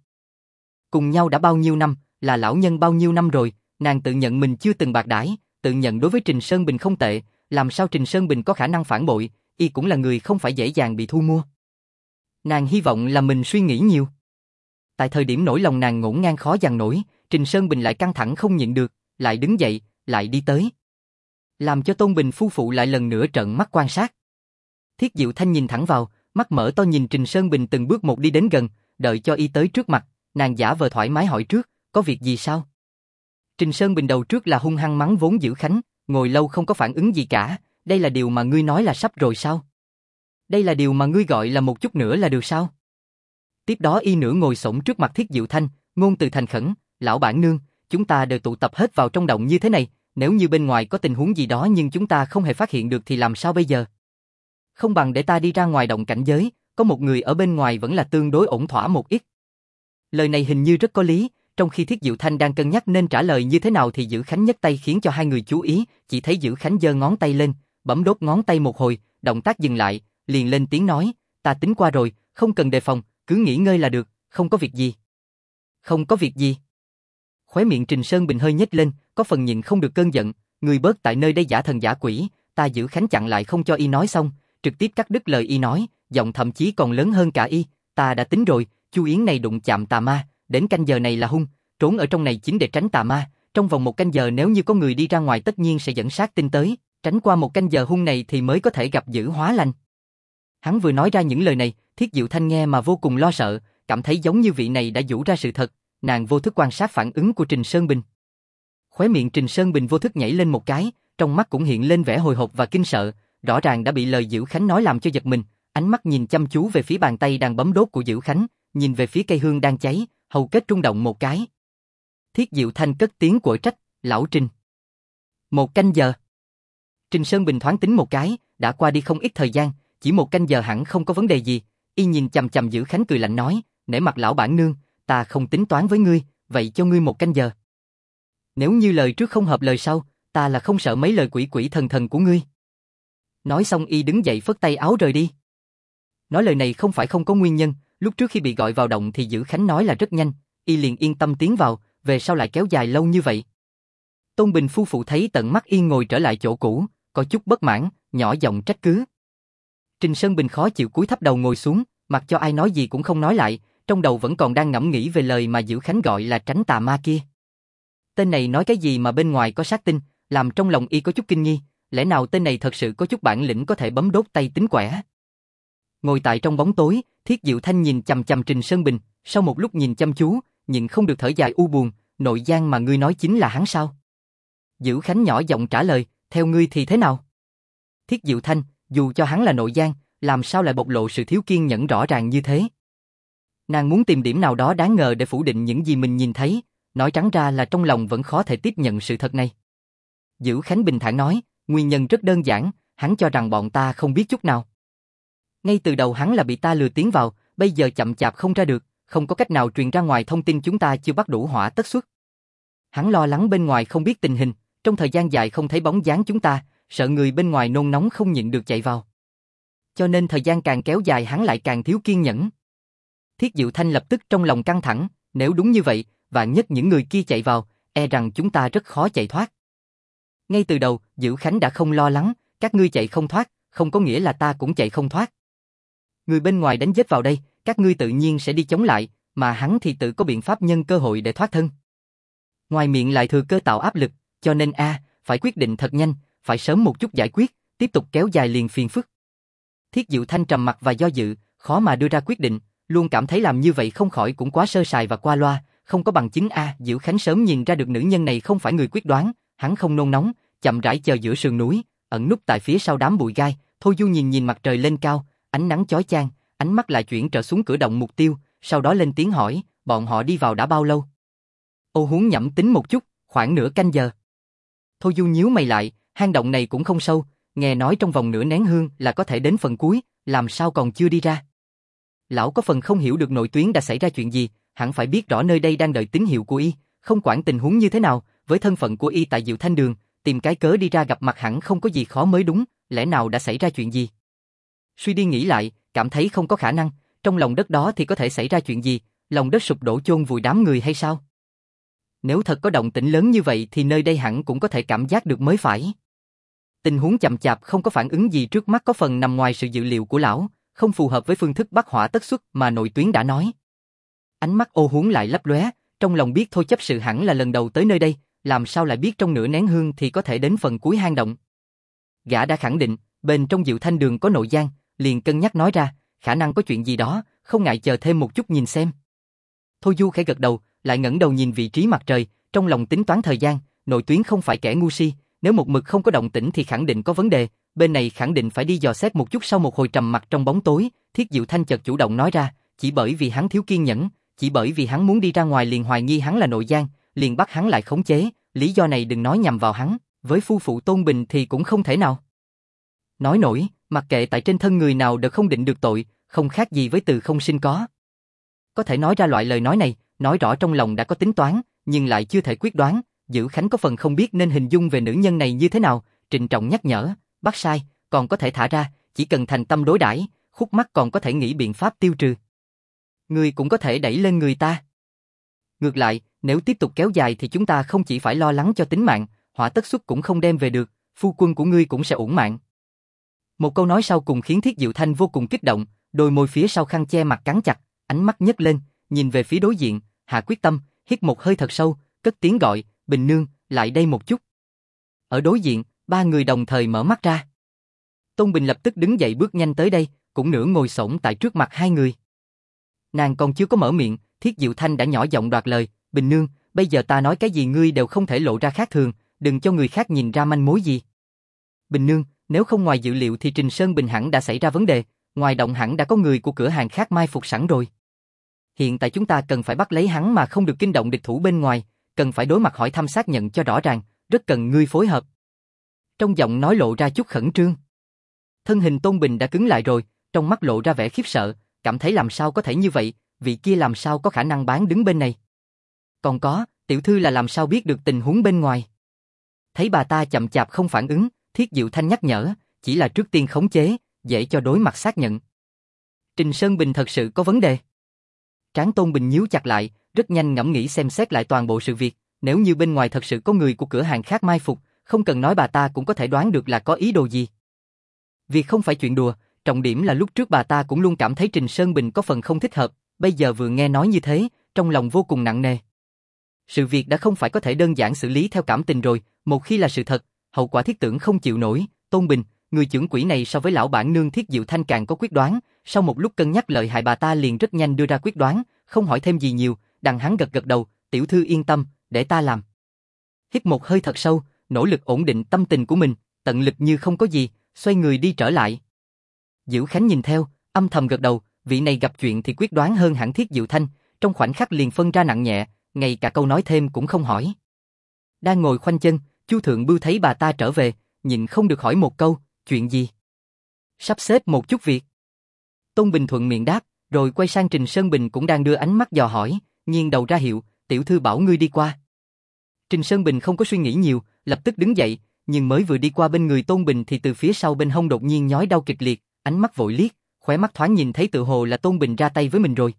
Cùng nhau đã bao nhiêu năm, là lão nhân bao nhiêu năm rồi, nàng tự nhận mình chưa từng bạc đãi, tự nhận đối với Trình Sơn Bình không tệ, làm sao Trình Sơn Bình có khả năng phản bội, y cũng là người không phải dễ dàng bị thu mua. Nàng hy vọng là mình suy nghĩ nhiều. Tại thời điểm nỗi lòng nàng ngổn ngang khó dằn nổi, Trình Sơn Bình lại căng thẳng không nhịn được, lại đứng dậy, lại đi tới. Làm cho Tôn Bình phu phụ lại lần nữa trợn mắt quan sát. Thiết Diệu Thanh nhìn thẳng vào, mắt mở to nhìn Trình Sơn Bình từng bước một đi đến gần, đợi cho y tới trước mặt, nàng giả vờ thoải mái hỏi trước, có việc gì sao? Trình Sơn Bình đầu trước là hung hăng mắng vốn Diệu Khánh, ngồi lâu không có phản ứng gì cả, đây là điều mà ngươi nói là sắp rồi sao? Đây là điều mà ngươi gọi là một chút nữa là được sao? Tiếp đó y nửa ngồi xổm trước mặt Thiết Diệu Thanh, ngôn từ thành khẩn, lão bản nương, chúng ta đều tụ tập hết vào trong động như thế này, nếu như bên ngoài có tình huống gì đó nhưng chúng ta không hề phát hiện được thì làm sao bây giờ? Không bằng để ta đi ra ngoài động cảnh giới, có một người ở bên ngoài vẫn là tương đối ổn thỏa một ít. Lời này hình như rất có lý, trong khi Thiết Diệu Thanh đang cân nhắc nên trả lời như thế nào thì Dữ Khánh nhấc tay khiến cho hai người chú ý, chỉ thấy Dữ Khánh giơ ngón tay lên, bấm đốt ngón tay một hồi, động tác dừng lại, liền lên tiếng nói, ta tính qua rồi, không cần đề phòng, cứ nghỉ ngơi là được, không có việc gì. Không có việc gì. Khóe miệng Trình Sơn Bình hơi nhếch lên, có phần nhịn không được cơn giận, người bớt tại nơi đây giả thần giả quỷ, ta Dữ Khánh chặn lại không cho y nói xong, trực tiếp cắt đứt lời y nói, giọng thậm chí còn lớn hơn cả y, ta đã tính rồi, Chu Yến này đụng chạm tà ma, đến canh giờ này là hung, trốn ở trong này chính để tránh tà ma, trong vòng một canh giờ nếu như có người đi ra ngoài tất nhiên sẽ dẫn sát tin tới, tránh qua một canh giờ hung này thì mới có thể gặp Dữ hóa lành. Hắn vừa nói ra những lời này, Thiết Diệu Thanh nghe mà vô cùng lo sợ, cảm thấy giống như vị này đã giũ ra sự thật, nàng vô thức quan sát phản ứng của Trình Sơn Bình. Khóe miệng Trình Sơn Bình vô thức nhảy lên một cái, trong mắt cũng hiện lên vẻ hồi hộp và kinh sợ, rõ ràng đã bị lời Dữ Khánh nói làm cho giật mình, ánh mắt nhìn chăm chú về phía bàn tay đang bấm đốt của Dữ Khánh, nhìn về phía cây hương đang cháy, hầu kết rung động một cái. Thiết Diệu Thanh cất tiếng quở trách, lão Trình. Một canh giờ. Trình Sơn Bình thoáng tính một cái, đã qua đi không ít thời gian, chỉ một canh giờ hẳn không có vấn đề gì, y nhìn chằm chằm Dữ Khánh cười lạnh nói, nể mặt lão bản nương, ta không tính toán với ngươi, vậy cho ngươi một canh giờ. Nếu như lời trước không hợp lời sau, ta là không sợ mấy lời quỷ quỷ thần thần của ngươi. Nói xong y đứng dậy phất tay áo rời đi. Nói lời này không phải không có nguyên nhân, lúc trước khi bị gọi vào động thì Dữ Khánh nói là rất nhanh, y liền yên tâm tiến vào, về sau lại kéo dài lâu như vậy. Tôn Bình phu phụ thấy tận mắt y ngồi trở lại chỗ cũ, có chút bất mãn, nhỏ giọng trách cứ. Trình Sơn Bình khó chịu cúi thấp đầu ngồi xuống, mặc cho ai nói gì cũng không nói lại, trong đầu vẫn còn đang ngẫm nghĩ về lời mà Dữ Khánh gọi là tránh tà ma kia. Tên này nói cái gì mà bên ngoài có sát tinh, làm trong lòng y có chút kinh nghi, lẽ nào tên này thật sự có chút bản lĩnh có thể bấm đốt tay tính quẻ. Ngồi tại trong bóng tối, Thiết Diệu Thanh nhìn chằm chằm Trình Sơn Bình, sau một lúc nhìn chăm chú, nhưng không được thở dài u buồn, nội gián mà ngươi nói chính là hắn sao? Dữ Khánh nhỏ giọng trả lời, theo ngươi thì thế nào? Thiết Diệu Thanh, dù cho hắn là nội gián, làm sao lại bộc lộ sự thiếu kiên nhẫn rõ ràng như thế? Nàng muốn tìm điểm nào đó đáng ngờ để phủ định những gì mình nhìn thấy, nói trắng ra là trong lòng vẫn khó thể tiếp nhận sự thật này. Dữ Khánh bình thản nói, nguyên nhân rất đơn giản, hắn cho rằng bọn ta không biết chút nào. Ngay từ đầu hắn là bị ta lừa tiến vào, bây giờ chậm chạp không ra được, không có cách nào truyền ra ngoài thông tin chúng ta chưa bắt đủ hỏa tất suất. Hắn lo lắng bên ngoài không biết tình hình, trong thời gian dài không thấy bóng dáng chúng ta, sợ người bên ngoài nôn nóng không nhịn được chạy vào. Cho nên thời gian càng kéo dài hắn lại càng thiếu kiên nhẫn. Thiết Diệu Thanh lập tức trong lòng căng thẳng, nếu đúng như vậy, vạn nhất những người kia chạy vào, e rằng chúng ta rất khó chạy thoát. Ngay từ đầu, Dữ Khánh đã không lo lắng, các ngươi chạy không thoát, không có nghĩa là ta cũng chạy không thoát. Người bên ngoài đánh giết vào đây, các ngươi tự nhiên sẽ đi chống lại, mà hắn thì tự có biện pháp nhân cơ hội để thoát thân. Ngoài miệng lại thừa cơ tạo áp lực, cho nên phải quyết định thật nhanh, phải sớm một chút giải quyết, tiếp tục kéo dài liền phiền phức. Thiết Diệu Thanh trầm mặc và do dự, khó mà đưa ra quyết định, luôn cảm thấy làm như vậy không khỏi cũng quá sơ sài và qua loa, không có bằng chứng Dữ Khánh sớm nhìn ra được nữ nhân này không phải người quyết đoán, hắn không nôn nóng, chậm rãi chờ giữa sườn núi, ẩn núp tại phía sau đám bụi gai, Thôi Du nhìn mặt trời lên cao, ánh nắng chói chang, ánh mắt lại chuyển trở xuống cửa động mục tiêu, sau đó lên tiếng hỏi, bọn họ đi vào đã bao lâu? Ô Huống nhẩm tính một chút, khoảng nửa canh giờ. Thôi Du nhíu mày lại, hang động này cũng không sâu, nghe nói trong vòng nửa nén hương là có thể đến phần cuối, làm sao còn chưa đi ra? Lão có phần không hiểu được nội tuyến đã xảy ra chuyện gì, hẳn phải biết rõ nơi đây đang đợi tín hiệu của y, không quản tình huống như thế nào, với thân phận của y tại Diệu Thanh Đường, tìm cái cớ đi ra gặp mặt hẳn không có gì khó mới đúng, lẽ nào đã xảy ra chuyện gì? Suy đi nghĩ lại, cảm thấy không có khả năng, trong lòng đất đó thì có thể xảy ra chuyện gì, lòng đất sụp đổ chôn vùi đám người hay sao? Nếu thật có động tĩnh lớn như vậy thì nơi đây hẳn cũng có thể cảm giác được mới phải. Tình huống chậm chạp không có phản ứng gì trước mắt có phần nằm ngoài sự dự liệu của lão, không phù hợp với phương thức bắt hỏa tất xuất mà nội tuyến đã nói. Ánh mắt Ô Huống lại lấp lóe, trong lòng biết Thôi chấp sự hẳn là lần đầu tới nơi đây, làm sao lại biết trong nửa nén hương thì có thể đến phần cuối hang động. Gã đã khẳng định, bên trong Diệu Thanh Đường có nội gian, liền cân nhắc nói ra, khả năng có chuyện gì đó, không ngại chờ thêm một chút nhìn xem. Thôi Du khẽ gật đầu, lại ngẩng đầu nhìn vị trí mặt trời, trong lòng tính toán thời gian, nội tuyến không phải kẻ ngu si, nếu một mực không có động tĩnh thì khẳng định có vấn đề, bên này khẳng định phải đi dò xét một chút. Sau một hồi trầm mặc trong bóng tối, Thiết Diệu Thanh chợt chủ động nói ra, chỉ bởi vì hắn thiếu kiên nhẫn, chỉ bởi vì hắn muốn đi ra ngoài liền hoài nghi hắn là nội gian, liền bắt hắn lại khống chế, lý do này đừng nói nhằm vào hắn, với phu phụ Tôn Bình thì cũng không thể nào. Nói nổi, mặc kệ tại trên thân người nào đều không định được tội, không khác gì với từ không sinh có. Có thể nói ra loại lời nói này, nói rõ trong lòng đã có tính toán, nhưng lại chưa thể quyết đoán. Dữ Khánh có phần không biết nên hình dung về nữ nhân này như thế nào, trịnh trọng nhắc nhở, bắt sai, còn có thể thả ra, chỉ cần thành tâm đối đãi, khúc mắc còn có thể nghĩ biện pháp tiêu trừ. Người cũng có thể đẩy lên người ta. Ngược lại, nếu tiếp tục kéo dài thì chúng ta không chỉ phải lo lắng cho tính mạng, hỏa tất xuất cũng không đem về được, phu quân của ngươi cũng sẽ uổng mạng. Một câu nói sau cùng khiến Thiết Diệu Thanh vô cùng kích động, đôi môi phía sau khăn che mặt cắn chặt, ánh mắt nhấc lên, nhìn về phía đối diện, hạ quyết tâm, hít một hơi thật sâu, cất tiếng gọi, Bình Nương, lại đây một chút. Ở đối diện, ba người đồng thời mở mắt ra. Tôn Bình lập tức đứng dậy bước nhanh tới đây, cũng nửa ngồi xổm tại trước mặt hai người. Nàng còn chưa có mở miệng, Thiết Diệu Thanh đã nhỏ giọng đoạt lời, Bình Nương, bây giờ ta nói cái gì ngươi đều không thể lộ ra khác thường, đừng cho người khác nhìn ra manh mối gì. Bình Nương, nếu không ngoài dự liệu thì Trình Sơn Bình hẳn đã xảy ra vấn đề, ngoài động hẳn đã có người của cửa hàng khác mai phục sẵn rồi. Hiện tại chúng ta cần phải bắt lấy hắn mà không được kinh động địch thủ bên ngoài, cần phải đối mặt hỏi thăm xác nhận cho rõ ràng, rất cần ngươi phối hợp. Trong giọng nói lộ ra chút khẩn trương. Thân hình Tôn Bình đã cứng lại rồi, trong mắt lộ ra vẻ khiếp sợ, cảm thấy làm sao có thể như vậy, vị kia làm sao có khả năng bán đứng bên này. Còn có, tiểu thư là làm sao biết được tình huống bên ngoài. Thấy bà ta chậm chạp không phản ứng, Thiết Diệu Thanh nhắc nhở, chỉ là trước tiên khống chế, dễ cho đối mặt xác nhận. Trình Sơn Bình thật sự có vấn đề. Trán Tôn Bình nhíu chặt lại, rất nhanh ngẫm nghĩ xem xét lại toàn bộ sự việc, nếu như bên ngoài thật sự có người của cửa hàng khác mai phục, không cần nói bà ta cũng có thể đoán được là có ý đồ gì. Việc không phải chuyện đùa, trọng điểm là lúc trước bà ta cũng luôn cảm thấy Trình Sơn Bình có phần không thích hợp, bây giờ vừa nghe nói như thế, trong lòng vô cùng nặng nề. Sự việc đã không phải có thể đơn giản xử lý theo cảm tình rồi, một khi là sự thật, hậu quả thiết tưởng không chịu nổi. Tôn Bình, người trưởng quỹ này so với lão bản nương Thiết Diệu Thanh càng có quyết đoán, sau một lúc cân nhắc lợi hại bà ta liền rất nhanh đưa ra quyết đoán, không hỏi thêm gì nhiều, đằng hắn gật gật đầu, tiểu thư yên tâm, để ta làm. Hít một hơi thật sâu, nỗ lực ổn định tâm tình của mình, tận lực như không có gì, xoay người đi trở lại. Dữ Khánh nhìn theo, âm thầm gật đầu, vị này gặp chuyện thì quyết đoán hơn hẳn Thiết Diệu Thanh, trong khoảnh khắc liền phân ra nặng nhẹ, ngay cả câu nói thêm cũng không hỏi. Đang ngồi khoanh chân, Chu Thượng Bưu thấy bà ta trở về, nhịn không được hỏi một câu, chuyện gì? Sắp xếp một chút việc. Tôn Bình thuận miệng đáp, rồi quay sang Trình Sơn Bình cũng đang đưa ánh mắt dò hỏi, nghiêng đầu ra hiệu, tiểu thư bảo ngươi đi qua. Trình Sơn Bình không có suy nghĩ nhiều, lập tức đứng dậy, nhưng mới vừa đi qua bên người Tôn Bình thì từ phía sau bên hông đột nhiên nhói đau kịch liệt, ánh mắt vội liếc, khóe mắt thoáng nhìn thấy tự hồ là Tôn Bình ra tay với mình rồi.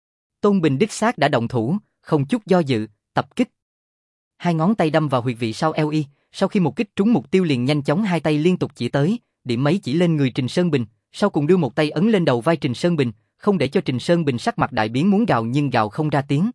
Tôn Bình đích xác đã động thủ, không chút do dự, tập kích. Hai ngón tay đâm vào huyệt vị sau eo y, sau khi một kích trúng mục tiêu liền nhanh chóng hai tay liên tục chỉ tới, điểm mấy chỉ lên người Trình Sơn Bình, sau cùng đưa một tay ấn lên đầu vai Trình Sơn Bình, không để cho Trình Sơn Bình sắc mặt đại biến muốn gào nhưng gào không ra tiếng.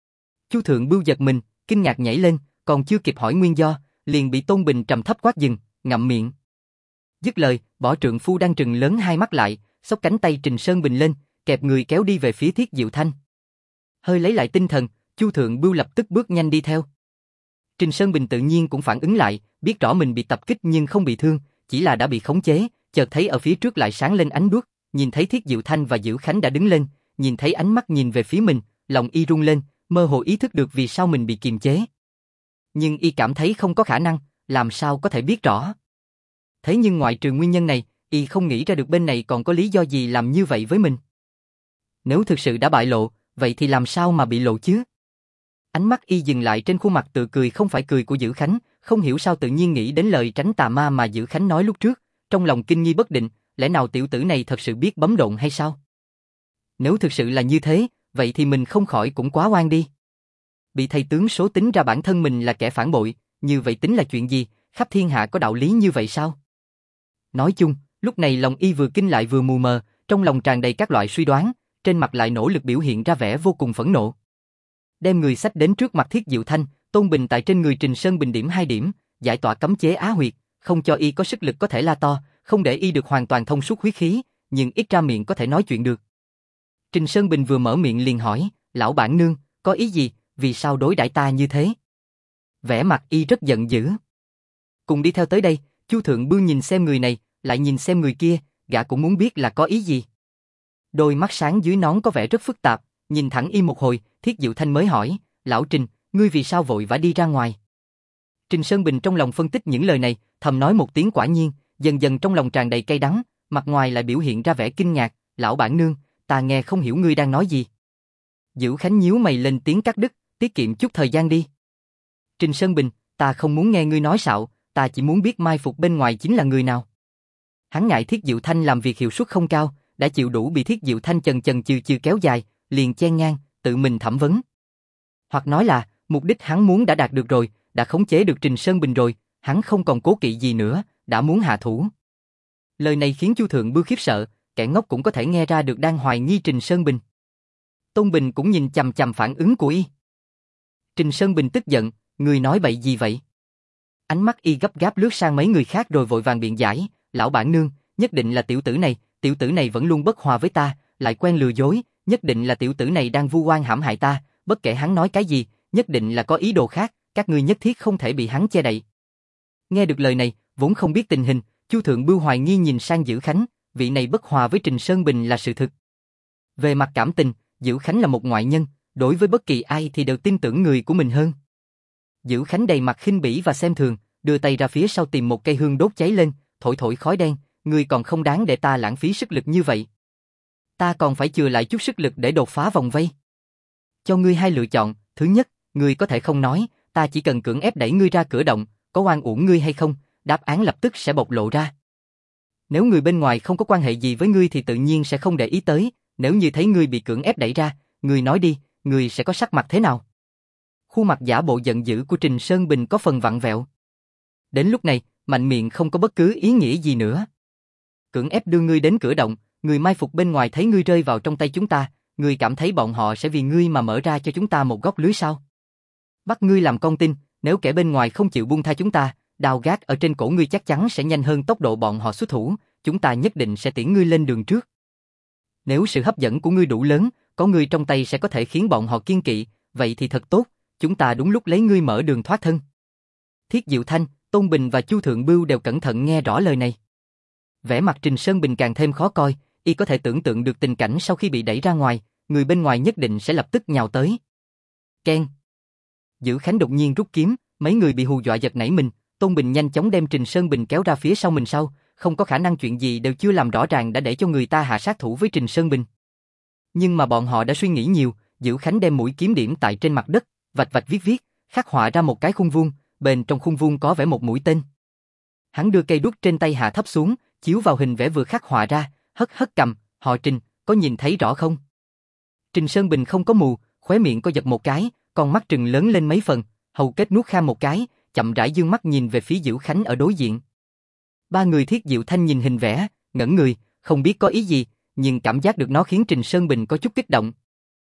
Chu Thượng Bưu giật mình, kinh ngạc nhảy lên, còn chưa kịp hỏi nguyên do, liền bị Tôn Bình trầm thấp quát dừng, ngậm miệng. Dứt lời, bỏ trượng phu đang trừng lớn hai mắt lại, xốc cánh tay Trình Sơn Bình lên, kẹp người kéo đi về phía Thiết Diệu Thanh. Hơi lấy lại tinh thần, Chu Thượng Bưu lập tức bước nhanh đi theo. Trình Sơn Bình tự nhiên cũng phản ứng lại, biết rõ mình bị tập kích nhưng không bị thương, chỉ là đã bị khống chế, chợt thấy ở phía trước lại sáng lên ánh đuốc, nhìn thấy Thiết Diệu Thanh và Dữ Khánh đã đứng lên, nhìn thấy ánh mắt nhìn về phía mình, lòng y rung lên, mơ hồ ý thức được vì sao mình bị kiềm chế. Nhưng y cảm thấy không có khả năng, làm sao có thể biết rõ. Thế nhưng ngoại trừ nguyên nhân này, y không nghĩ ra được bên này còn có lý do gì làm như vậy với mình. Nếu thực sự đã bại lộ, vậy thì làm sao mà bị lộ chứ? Ánh mắt y dừng lại trên khuôn mặt tự cười không phải cười của Dữ Khánh, không hiểu sao tự nhiên nghĩ đến lời tránh tà ma mà Dữ Khánh nói lúc trước, trong lòng kinh nghi bất định, lẽ nào tiểu tử này thật sự biết bấm độn hay sao? Nếu thực sự là như thế, vậy thì mình không khỏi cũng quá oan đi. Bị thầy tướng số tính ra bản thân mình là kẻ phản bội, như vậy tính là chuyện gì, khắp thiên hạ có đạo lý như vậy sao? Nói chung, lúc này lòng y vừa kinh lại vừa mù mờ, trong lòng tràn đầy các loại suy đoán, trên mặt lại nỗ lực biểu hiện ra vẻ vô cùng phẫn nộ. Đem người xách đến trước mặt Thiết Diệu Thanh, Tôn Bình tại trên người Trình Sơn Bình điểm 2 điểm, giải tỏa cấm chế á huyệt, không cho y có sức lực có thể la to, không để y được hoàn toàn thông suốt huyết khí, nhưng ít ra miệng có thể nói chuyện được. Trình Sơn Bình vừa mở miệng liền hỏi, lão bản nương, có ý gì, vì sao đối đãi ta như thế? Vẻ mặt y rất giận dữ. Cùng đi theo tới đây, Chu Thượng Bưu nhìn xem người này, lại nhìn xem người kia, gã cũng muốn biết là có ý gì. Đôi mắt sáng dưới nón có vẻ rất phức tạp, nhìn thẳng y một hồi, Thiết Diệu Thanh mới hỏi, lão Trình, ngươi vì sao vội vã đi ra ngoài? Trình Sơn Bình trong lòng phân tích những lời này, thầm nói một tiếng quả nhiên, dần dần trong lòng tràn đầy cay đắng, mặt ngoài lại biểu hiện ra vẻ kinh ngạc, lão bản nương, ta nghe không hiểu ngươi đang nói gì. Dữ Khánh nhíu mày lên tiếng cắt đứt, tiết kiệm chút thời gian đi. Trình Sơn Bình, ta không muốn nghe ngươi nói xạo, ta chỉ muốn biết mai phục bên ngoài chính là người nào. Hắn ngại Thiết Diệu Thanh làm việc hiệu suất không cao, đã chịu đủ bị Thiết Diệu Thanh chần chừ kéo dài, liền chen ngang, tự mình thẩm vấn. Hoặc nói là, mục đích hắn muốn đã đạt được rồi, đã khống chế được Trình Sơn Bình rồi, hắn không còn cố kỵ gì nữa, đã muốn hạ thủ. Lời này khiến Chu Thượng Bưu khiếp sợ, kẻ ngốc cũng có thể nghe ra được đang hoài nghi Trình Sơn Bình. Tôn Bình cũng nhìn chằm chằm phản ứng của y. Trình Sơn Bình tức giận, người nói bậy gì vậy? Ánh mắt y gấp gáp lướt sang mấy người khác rồi vội vàng biện giải, lão bản nương, nhất định là tiểu tử này vẫn luôn bất hòa với ta, lại quen lừa dối, nhất định là tiểu tử này đang vu oan hãm hại ta, bất kể hắn nói cái gì, nhất định là có ý đồ khác, các ngươi nhất thiết không thể bị hắn che đậy. Nghe được lời này, vốn không biết tình hình, Chu Thượng Bưu hoài nghi nhìn sang Dữ Khánh, vị này bất hòa với Trình Sơn Bình là sự thực. Về mặt cảm tình, Dữ Khánh là một ngoại nhân, đối với bất kỳ ai thì đều tin tưởng người của mình hơn. Dữ Khánh đầy mặt khinh bỉ và xem thường, đưa tay ra phía sau tìm một cây hương đốt cháy lên, thổi thổi khói đen, ngươi còn không đáng để ta lãng phí sức lực như vậy. Ta còn phải chừa lại chút sức lực để đột phá vòng vây. Cho ngươi hai lựa chọn, thứ nhất, ngươi có thể không nói, ta chỉ cần cưỡng ép đẩy ngươi ra cửa động, có oan uổng ngươi hay không, đáp án lập tức sẽ bộc lộ ra. Nếu người bên ngoài không có quan hệ gì với ngươi thì tự nhiên sẽ không để ý tới, nếu như thấy ngươi bị cưỡng ép đẩy ra, ngươi nói đi, ngươi sẽ có sắc mặt thế nào? Khuôn mặt giả bộ giận dữ của Trình Sơn Bình có phần vặn vẹo. Đến lúc này, mạnh miệng không có bất cứ ý nghĩa gì nữa. Cưỡng ép đưa ngươi đến cửa động, người mai phục bên ngoài thấy ngươi rơi vào trong tay chúng ta, ngươi cảm thấy bọn họ sẽ vì ngươi mà mở ra cho chúng ta một góc lưới sao? Bắt ngươi làm con tin, nếu kẻ bên ngoài không chịu buông tha chúng ta, đao gác ở trên cổ ngươi chắc chắn sẽ nhanh hơn tốc độ bọn họ xuất thủ, chúng ta nhất định sẽ tiễn ngươi lên đường trước. Nếu sự hấp dẫn của ngươi đủ lớn, có ngươi trong tay sẽ có thể khiến bọn họ kiêng kỵ, vậy thì thật tốt, chúng ta đúng lúc lấy ngươi mở đường thoát thân. Thiết Diệu Thanh, Tôn Bình và Chu Thượng Bưu đều cẩn thận nghe rõ lời này. Vẻ mặt Trình Sơn Bình càng thêm khó coi, y có thể tưởng tượng được tình cảnh sau khi bị đẩy ra ngoài, người bên ngoài nhất định sẽ lập tức nhào tới. Keng. Dữ Khánh đột nhiên rút kiếm, mấy người bị hù dọa giật nảy mình, Tôn Bình nhanh chóng đem Trình Sơn Bình kéo ra phía sau mình sau, không có khả năng chuyện gì đều chưa làm rõ ràng đã để cho người ta hạ sát thủ với Trình Sơn Bình. Nhưng mà bọn họ đã suy nghĩ nhiều, Dữ Khánh đem mũi kiếm điểm tại trên mặt đất, vạch vạch viết, khắc họa ra một cái khung vuông, bên trong khung vuông có vẽ một mũi tên. Hắn đưa cây đuốc trên tay hạ thấp xuống, chiếu vào hình vẽ vừa khắc họa ra, hất hất cầm, họ Trình, có nhìn thấy rõ không? Trình Sơn Bình không có mù, khóe miệng có giật một cái, con mắt trừng lớn lên mấy phần, hầu kết nuốt khan một cái, chậm rãi dương mắt nhìn về phía Dữ Khánh ở đối diện. Ba người Thiết Diệu Thanh nhìn hình vẽ, ngẩn người, không biết có ý gì, nhưng cảm giác được nó khiến Trình Sơn Bình có chút kích động.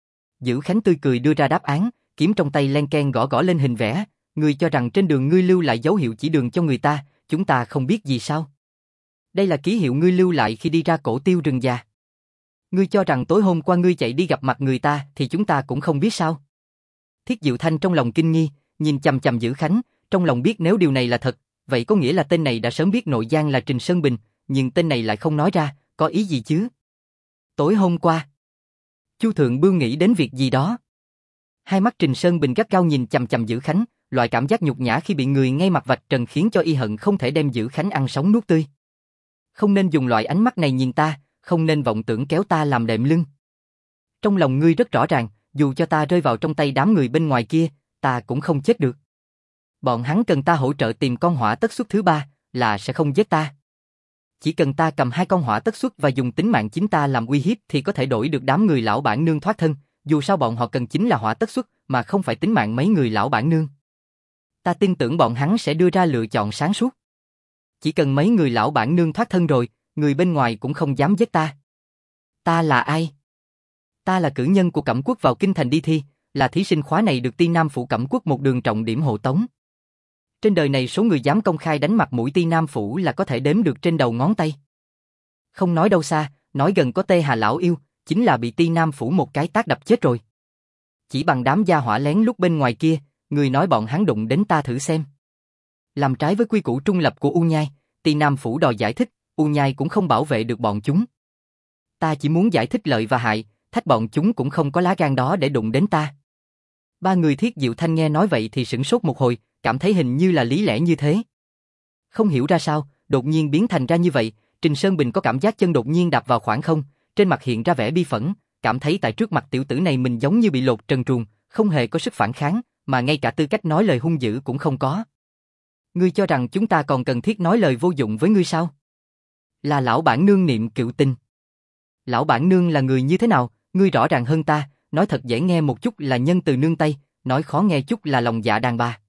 Dữ Khánh tươi cười đưa ra đáp án, kiếm trong tay len keng gõ gõ lên hình vẽ, ngươi cho rằng trên đường ngươi lưu lại dấu hiệu chỉ đường cho người ta, chúng ta không biết gì sao? Đây là ký hiệu ngươi lưu lại khi đi ra cổ tiêu rừng già. Ngươi cho rằng tối hôm qua ngươi chạy đi gặp mặt người ta thì chúng ta cũng không biết sao? Thiết Diệu Thanh trong lòng kinh nghi, nhìn chằm chằm Dữ Khánh, trong lòng biết nếu điều này là thật, vậy có nghĩa là tên này đã sớm biết nội gian là Trình Sơn Bình, nhưng tên này lại không nói ra, có ý gì chứ? Tối hôm qua, Chu Thượng Bưu nghĩ đến việc gì đó. Hai mắt Trình Sơn Bình gắt gao nhìn chằm chằm Dữ Khánh, loại cảm giác nhục nhã khi bị người ngay mặt vạch trần khiến cho y hận không thể đem Dữ Khánh ăn sống nuốt tươi. Không nên dùng loại ánh mắt này nhìn ta, không nên vọng tưởng kéo ta làm đệm lưng. Trong lòng ngươi rất rõ ràng, dù cho ta rơi vào trong tay đám người bên ngoài kia, ta cũng không chết được. Bọn hắn cần ta hỗ trợ tìm con hỏa tất xuất thứ ba, là sẽ không giết ta. Chỉ cần ta cầm hai con hỏa tất xuất và dùng tính mạng chính ta làm uy hiếp thì có thể đổi được đám người lão bản nương thoát thân, dù sao bọn họ cần chính là hỏa tất xuất mà không phải tính mạng mấy người lão bản nương. Ta tin tưởng bọn hắn sẽ đưa ra lựa chọn sáng suốt. Chỉ cần mấy người lão bản nương thoát thân rồi, người bên ngoài cũng không dám giết ta. Ta là ai? Ta là cử nhân của Cẩm Quốc vào kinh thành đi thi, là thí sinh khóa này được Ti Nam phủ Cẩm Quốc một đường trọng điểm hộ tống. Trên đời này số người dám công khai đánh mặt mũi Ti Nam phủ là có thể đếm được trên đầu ngón tay. Không nói đâu xa, nói gần có Tê Hà lão yêu, chính là bị Ti Nam phủ một cái tát đập chết rồi. Chỉ bằng đám gia hỏa lén lút bên ngoài kia, người nói bọn hắn đụng đến ta thử xem. Làm trái với quy củ trung lập của U Nhai, Ti Nam phủ đòi giải thích, U Nhai cũng không bảo vệ được bọn chúng. Ta chỉ muốn giải thích lợi và hại, thách bọn chúng cũng không có lá gan đó để đụng đến ta. Ba người Thiết Diệu Thanh nghe nói vậy thì sửng sốt một hồi, cảm thấy hình như là lý lẽ như thế. Không hiểu ra sao, đột nhiên biến thành ra như vậy, Trình Sơn Bình có cảm giác chân đột nhiên đạp vào khoảng không, trên mặt hiện ra vẻ bi phẫn, cảm thấy tại trước mặt tiểu tử này mình giống như bị lột trần truồng, không hề có sức phản kháng, mà ngay cả tư cách nói lời hung dữ cũng không có. Ngươi cho rằng chúng ta còn cần thiết nói lời vô dụng với ngươi sao? Là lão bản nương niệm cựu tình. Lão bản nương là người như thế nào, ngươi rõ ràng hơn ta, nói thật dễ nghe một chút là nhân từ nương tay, nói khó nghe chút là lòng dạ đàn bà.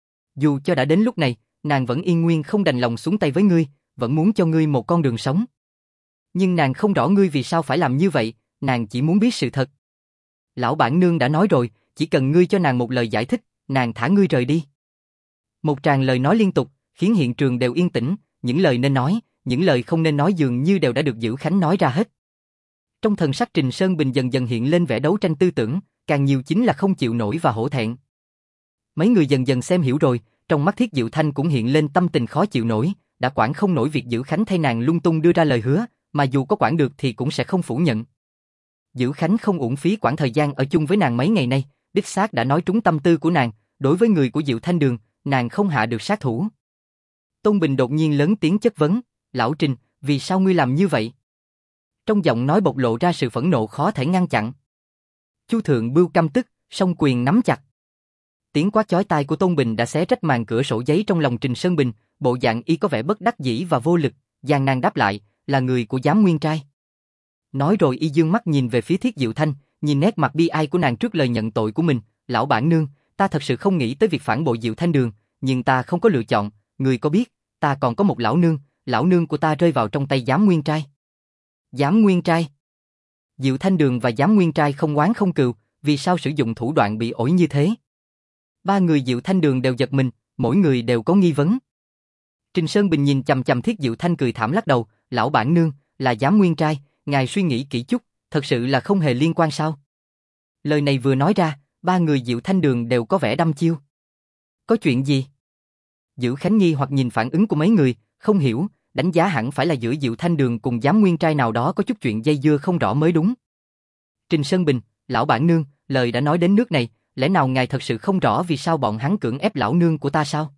Dù cho đã đến lúc này, nàng vẫn yên nguyên không đành lòng xuống tay với ngươi, vẫn muốn cho ngươi một con đường sống. Nhưng nàng không rõ ngươi vì sao phải làm như vậy, nàng chỉ muốn biết sự thật. Lão bản nương đã nói rồi, chỉ cần ngươi cho nàng một lời giải thích, nàng thả ngươi rời đi. Một tràng lời nói liên tục, khiến hiện trường đều yên tĩnh, những lời nên nói, những lời không nên nói dường như đều đã được Dữ Khánh nói ra hết. Trong thần sắc Trình Sơn Bình dần dần hiện lên vẻ đấu tranh tư tưởng, càng nhiều chính là không chịu nổi và hổ thẹn. Mấy người dần dần xem hiểu rồi, trong mắt Thiết Diệu Thanh cũng hiện lên tâm tình khó chịu nổi, đã quản không nổi việc Dữ Khánh thay nàng lung tung đưa ra lời hứa, mà dù có quản được thì cũng sẽ không phủ nhận. Dữ Khánh không uổng phí quãng thời gian ở chung với nàng mấy ngày nay, đích xác đã nói trúng tâm tư của nàng, đối với người của Diệu Thanh Đường, nàng không hạ được sát thủ. Tôn Bình đột nhiên lớn tiếng chất vấn, lão Trình, vì sao ngươi làm như vậy? Trong giọng nói bộc lộ ra sự phẫn nộ khó thể ngăn chặn. Chu Thượng Bưu căm tức, song quyền nắm chặt. Tiếng quát chói tai của Tôn Bình đã xé rách màn cửa sổ giấy trong lòng Trình Sơn Bình, bộ dạng y có vẻ bất đắc dĩ và vô lực, gian nan đáp lại, là người của Giám Nguyên Trai. Nói rồi y dương mắt nhìn về phía Thiết Diệu Thanh, nhìn nét mặt bi ai của nàng trước lời nhận tội của mình, lão bản nương, ta thật sự không nghĩ tới việc phản bội Diệu Thanh Đường, nhưng ta không có lựa chọn, người có biết, ta còn có một lão nương của ta rơi vào trong tay Giám Nguyên Trai. Giám Nguyên Trai? Diệu Thanh Đường và Giám Nguyên Trai không oán không cừu, vì sao sử dụng thủ đoạn bị ổi như thế? Ba người Diệu Thanh Đường đều giật mình, mỗi người đều có nghi vấn. Trình Sơn Bình nhìn chằm chằm Thiết Diệu Thanh cười thảm lắc đầu, lão bản nương, là Giám Nguyên Trai, ngài suy nghĩ kỹ chút, thật sự là không hề liên quan sao? Lời này vừa nói ra, ba người Diệu Thanh Đường đều có vẻ đăm chiêu. Có chuyện gì? Dữ Khánh nghi hoặc nhìn phản ứng của mấy người, không hiểu, đánh giá hẳn phải là giữa Diệu Thanh Đường cùng Giám Nguyên Trai nào đó có chút chuyện dây dưa không rõ mới đúng. Trình Sơn Bình, lão bản nương, lời đã nói đến nước này, lẽ nào ngài thật sự không rõ vì sao bọn hắn cưỡng ép lão nương của ta sao?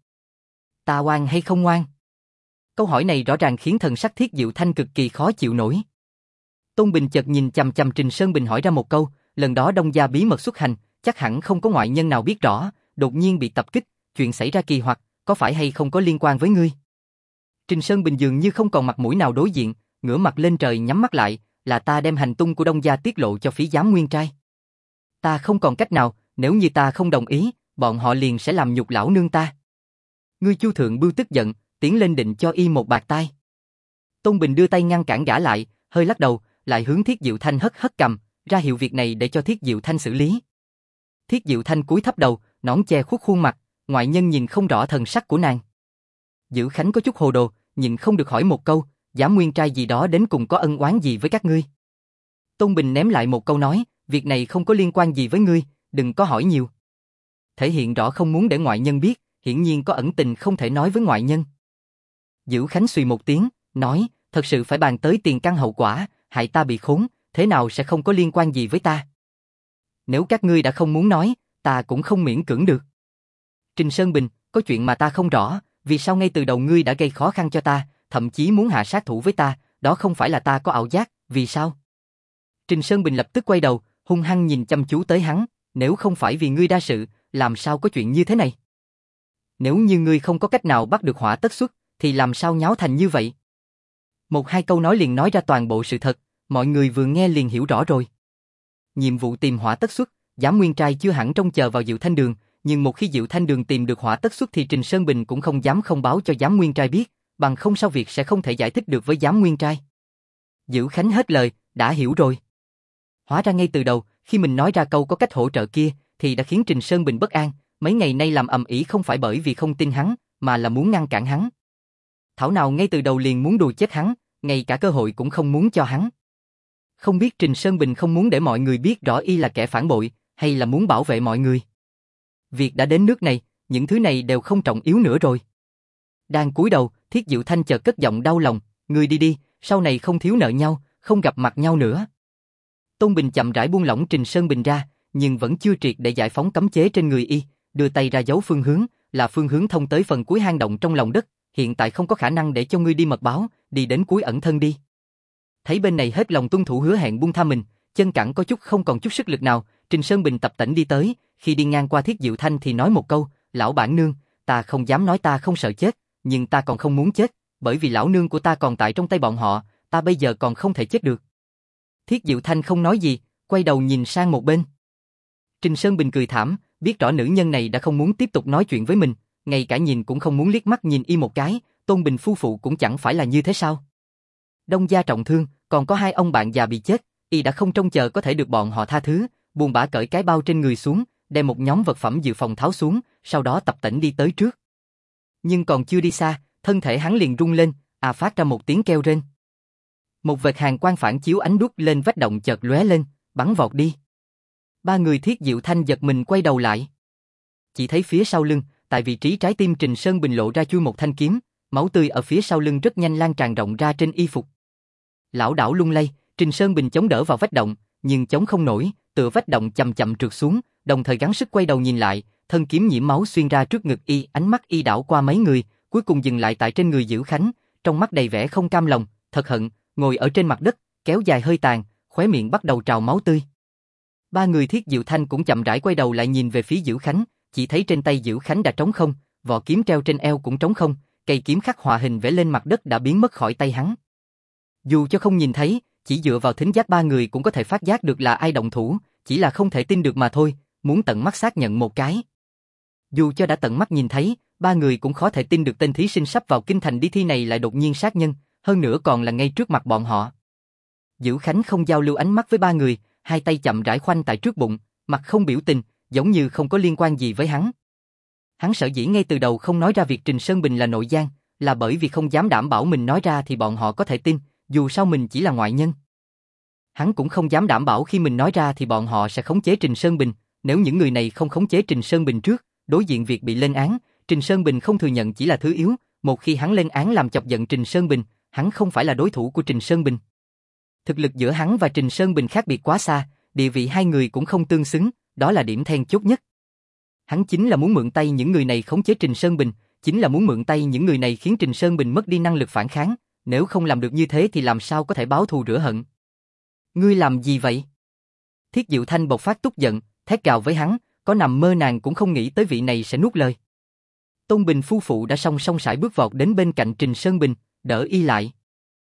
Ta oan hay không oan? Câu hỏi này rõ ràng khiến thần sắc Thiết Diệu Thanh cực kỳ khó chịu nổi. Tôn Bình chợt nhìn chằm chằm Trình Sơn Bình hỏi ra một câu, lần đó Đông gia bí mật xuất hành, chắc hẳn không có ngoại nhân nào biết rõ, đột nhiên bị tập kích, chuyện xảy ra kỳ hoặc, có phải hay không có liên quan với ngươi? Trình Sơn Bình dường như không còn mặt mũi nào đối diện, ngửa mặt lên trời nhắm mắt lại, là ta đem hành tung của Đông gia tiết lộ cho phía Giám Nguyên Trai. Ta không còn cách nào, nếu như ta không đồng ý, bọn họ liền sẽ làm nhục lão nương ta. Ngươi Chu Thượng Bưu tức giận, tiến lên định cho y một bạt tai. Tôn Bình đưa tay ngăn cản gã lại, hơi lắc đầu, lại hướng Thiết Diệu Thanh hất hất cầm, ra hiệu việc này để cho Thiết Diệu Thanh xử lý. Thiết Diệu Thanh cúi thấp đầu, nõn che khuất khuôn mặt, ngoại nhân nhìn không rõ thần sắc của nàng. Dữ Khánh có chút hồ đồ, nhịn không được hỏi một câu, Giám Nguyên Trai gì đó đến cùng có ân oán gì với các ngươi? Tôn Bình ném lại một câu nói, việc này không có liên quan gì với ngươi, đừng có hỏi nhiều. Thể hiện rõ không muốn để ngoại nhân biết, hiển nhiên có ẩn tình không thể nói với ngoại nhân. Dữ Khánh suy một tiếng, nói, thật sự phải bàn tới tiền căn hậu quả, hại ta bị khốn, thế nào sẽ không có liên quan gì với ta? Nếu các ngươi đã không muốn nói, ta cũng không miễn cưỡng được. Trình Sơn Bình, có chuyện mà ta không rõ, vì sao ngay từ đầu ngươi đã gây khó khăn cho ta, thậm chí muốn hạ sát thủ với ta, đó không phải là ta có ảo giác, vì sao? Trình Sơn Bình lập tức quay đầu, hung hăng nhìn chăm chú tới hắn, nếu không phải vì ngươi đa sự, làm sao có chuyện như thế này? Nếu như ngươi không có cách nào bắt được Hỏa Tất Xuất, thì làm sao nháo thành như vậy? Một hai câu nói liền nói ra toàn bộ sự thật, mọi người vừa nghe liền hiểu rõ rồi. Nhiệm vụ tìm Hỏa Tất Xuất, Giám Nguyên Trai chưa hẳn trông chờ vào Diệu Thanh Đường, nhưng một khi Diệu Thanh Đường tìm được Hỏa Tất Xuất thì Trình Sơn Bình cũng không dám không báo cho Giám Nguyên Trai biết, bằng không sao việc sẽ không thể giải thích được với Giám Nguyên Trai. Dữ Khánh hết lời, đã hiểu rồi. Hóa ra ngay từ đầu, khi mình nói ra câu có cách hỗ trợ kia, thì đã khiến Trình Sơn Bình bất an, mấy ngày nay làm ầm ĩ không phải bởi vì không tin hắn, mà là muốn ngăn cản hắn. Thảo nào ngay từ đầu liền muốn đùa chết hắn, ngay cả cơ hội cũng không muốn cho hắn. Không biết Trình Sơn Bình không muốn để mọi người biết rõ y là kẻ phản bội, hay là muốn bảo vệ mọi người. Việc đã đến nước này, những thứ này đều không trọng yếu nữa rồi. Đang cúi đầu, Thiết Diệu Thanh chợt cất giọng đau lòng, ngươi đi đi, sau này không thiếu nợ nhau, không gặp mặt nhau nữa. Tôn Bình chậm rãi buông lỏng Trình Sơn Bình ra, nhưng vẫn chưa triệt để giải phóng cấm chế trên người y, đưa tay ra giấu phương hướng, là phương hướng thông tới phần cuối hang động trong lòng đất, hiện tại không có khả năng để cho ngươi đi mật báo, đi đến cuối ẩn thân đi. Thấy bên này hết lòng tuân thủ hứa hẹn buông tha mình, chân cẳng có chút không còn chút sức lực nào, Trình Sơn Bình tập tễnh đi tới, khi đi ngang qua Thiết Diệu Thanh thì nói một câu, lão bản nương, ta không dám nói ta không sợ chết, nhưng ta còn không muốn chết, bởi vì lão nương của ta còn tại trong tay bọn họ, ta bây giờ còn không thể chết được. Thiết Diệu Thanh không nói gì, quay đầu nhìn sang một bên. Trình Sơn Bình cười thảm, biết rõ nữ nhân này đã không muốn tiếp tục nói chuyện với mình, ngay cả nhìn cũng không muốn liếc mắt nhìn y một cái, Tôn Bình phu phụ cũng chẳng phải là như thế sao. Đông gia trọng thương, còn có 2 ông bạn già bị chết, y đã không trông chờ có thể được bọn họ tha thứ, buồn bã cởi cái bao trên người xuống, đem một nhóm vật phẩm dự phòng tháo xuống, sau đó tập tễnh đi tới trước. Nhưng còn chưa đi xa, thân thể hắn liền rung lên, phát ra một tiếng kêu rên. Một vệt hàn quang phản chiếu ánh đuốc lên vách động chợt lóe lên, bắn vọt đi. 3 người Thiết Diệu Thanh giật mình quay đầu lại. Chỉ thấy phía sau lưng, tại vị trí trái tim Trình Sơn Bình lộ ra chui một thanh kiếm, máu tươi ở phía sau lưng rất nhanh lan tràn rộng ra trên y phục. Lảo đảo lung lay, Trình Sơn Bình chống đỡ vào vách động, nhưng chống không nổi, tựa vách động chậm chậm trượt xuống, đồng thời gắng sức quay đầu nhìn lại, thân kiếm nhiễm máu xuyên ra trước ngực y, ánh mắt y đảo qua mấy người, cuối cùng dừng lại tại trên người Dữ Khánh, trong mắt đầy vẻ không cam lòng, thật hận, ngồi ở trên mặt đất, kéo dài hơi tàn, khóe miệng bắt đầu trào máu tươi. 3 người Thiết Diệu Thanh cũng chậm rãi quay đầu lại nhìn về phía Dữ Khánh, chỉ thấy trên tay Dữ Khánh đã trống không, vỏ kiếm treo trên eo cũng trống không, cây kiếm khắc họa hình vẽ lên mặt đất đã biến mất khỏi tay hắn. Dù cho không nhìn thấy, chỉ dựa vào thính giác 3 người cũng có thể phát giác được là ai động thủ, chỉ là không thể tin được mà thôi, muốn tận mắt xác nhận một cái. Dù cho đã tận mắt nhìn thấy, 3 người cũng khó thể tin được tên thí sinh sắp vào kinh thành đi thi này lại đột nhiên sát nhân, hơn nữa còn là ngay trước mặt bọn họ. Dữ Khánh không giao lưu ánh mắt với 3 người, 2 tay chậm rãi khoanh tại trước bụng, mặt không biểu tình, giống như không có liên quan gì với hắn. Hắn sở dĩ ngay từ đầu không nói ra việc Trình Sơn Bình là nội gián, là bởi vì không dám đảm bảo mình nói ra thì bọn họ có thể tin, dù sao mình chỉ là ngoại nhân. Hắn cũng không dám đảm bảo khi mình nói ra thì bọn họ sẽ khống chế Trình Sơn Bình, nếu những người này không khống chế Trình Sơn Bình trước, đối diện việc bị lên án, Trình Sơn Bình không thừa nhận chỉ là thứ yếu, một khi hắn lên án làm chọc giận Trình Sơn Bình, hắn không phải là đối thủ của Trình Sơn Bình. Thực lực giữa hắn và Trình Sơn Bình khác biệt quá xa, địa vị 2 người cũng không tương xứng, đó là điểm then chốt nhất. Hắn chính là muốn mượn tay những người này khống chế Trình Sơn Bình, chính là muốn mượn tay những người này khiến Trình Sơn Bình mất đi năng lực phản kháng, nếu không làm được như thế thì làm sao có thể báo thù rửa hận. Ngươi làm gì vậy? Thiết Diệu Thanh bộc phát tức giận, thét gào với hắn, có nằm mơ nàng cũng không nghĩ tới vị này sẽ nuốt lời. Tôn Bình phu phụ đã song song sải bước vọt đến bên cạnh Trình Sơn Bình, đỡ y lại.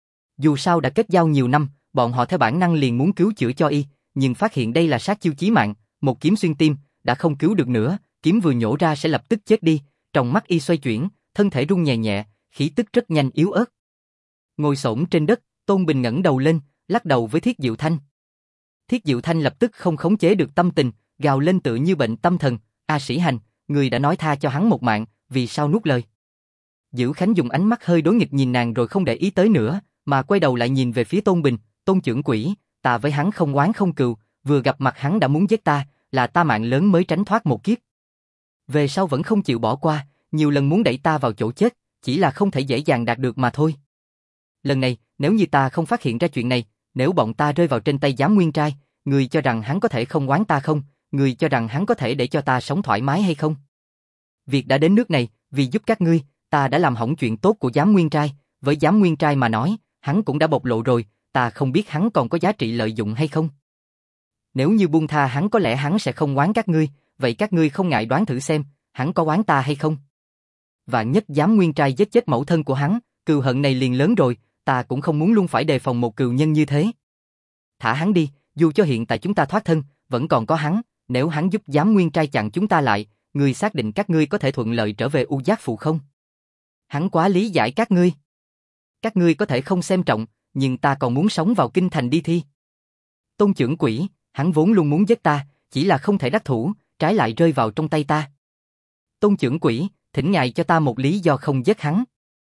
Dù sao đã kết giao nhiều năm, bọn họ theo bản năng liền muốn cứu chữa cho y, nhưng phát hiện đây là sát chiêu chí mạng, một kiếm xuyên tim, đã không cứu được nữa, kiếm vừa nhổ ra sẽ lập tức chết đi. Trong mắt y xoay chuyển, thân thể rung nhẹ nhẹ, khí tức rất nhanh yếu ớt. Ngồi xổm trên đất, Tôn Bình ngẩng đầu lên, lắc đầu với Thiết Diệu Thanh. Thiết Diệu Thanh lập tức không khống chế được tâm tình, gào lên tựa như bệnh tâm thần, "A Sĩ Hành, người đã nói tha cho hắn một mạng, vì sao nuốt lời?" Dữ Khánh dùng ánh mắt hơi đối nghịch nhìn nàng rồi không để ý tới nữa, mà quay đầu lại nhìn về phía Tôn Bình, "Tôn trưởng quỹ, ta với hắn không oán không cừu, vừa gặp mặt hắn đã muốn giết ta, là ta mạng lớn mới tránh thoát một kiếp. Về sau vẫn không chịu bỏ qua, nhiều lần muốn đẩy ta vào chỗ chết, chỉ là không thể dễ dàng đạt được mà thôi. Lần này, nếu như ta không phát hiện ra chuyện này, nếu bọn ta rơi vào trên tay Giám Nguyên Trai, người cho rằng hắn có thể không oán ta không, người cho rằng hắn có thể để cho ta sống thoải mái hay không? Việc đã đến nước này, vì giúp các ngươi, ta đã làm hỏng chuyện tốt của Giám Nguyên Trai, với Giám Nguyên Trai mà nói, hắn cũng đã bộc lộ rồi, ta không biết hắn còn có giá trị lợi dụng hay không. Nếu như buông tha hắn có lẽ hắn sẽ không oán các ngươi, vậy các ngươi không ngại đoán thử xem, hắn có oán ta hay không? Vạn nhất Giám Nguyên Trai giết chết mẫu thân của hắn, cừu hận này liền lớn rồi, ta cũng không muốn luôn phải đề phòng một cừu nhân như thế. Thả hắn đi, dù cho hiện tại chúng ta thoát thân, vẫn còn có hắn, nếu hắn giúp Giám Nguyên Trai chặn chúng ta lại, ngươi xác định các ngươi có thể thuận lợi trở về U Giác Phụ không? Hắn quá lý giải các ngươi. Các ngươi có thể không xem trọng, nhưng ta còn muốn sống vào kinh thành đi thi. Tôn trưởng quỹ, hắn vốn luôn muốn giết ta, chỉ là không thể đắc thủ, trái lại rơi vào trong tay ta. Tôn trưởng quỹ, thỉnh ngài cho ta một lý do không giết hắn.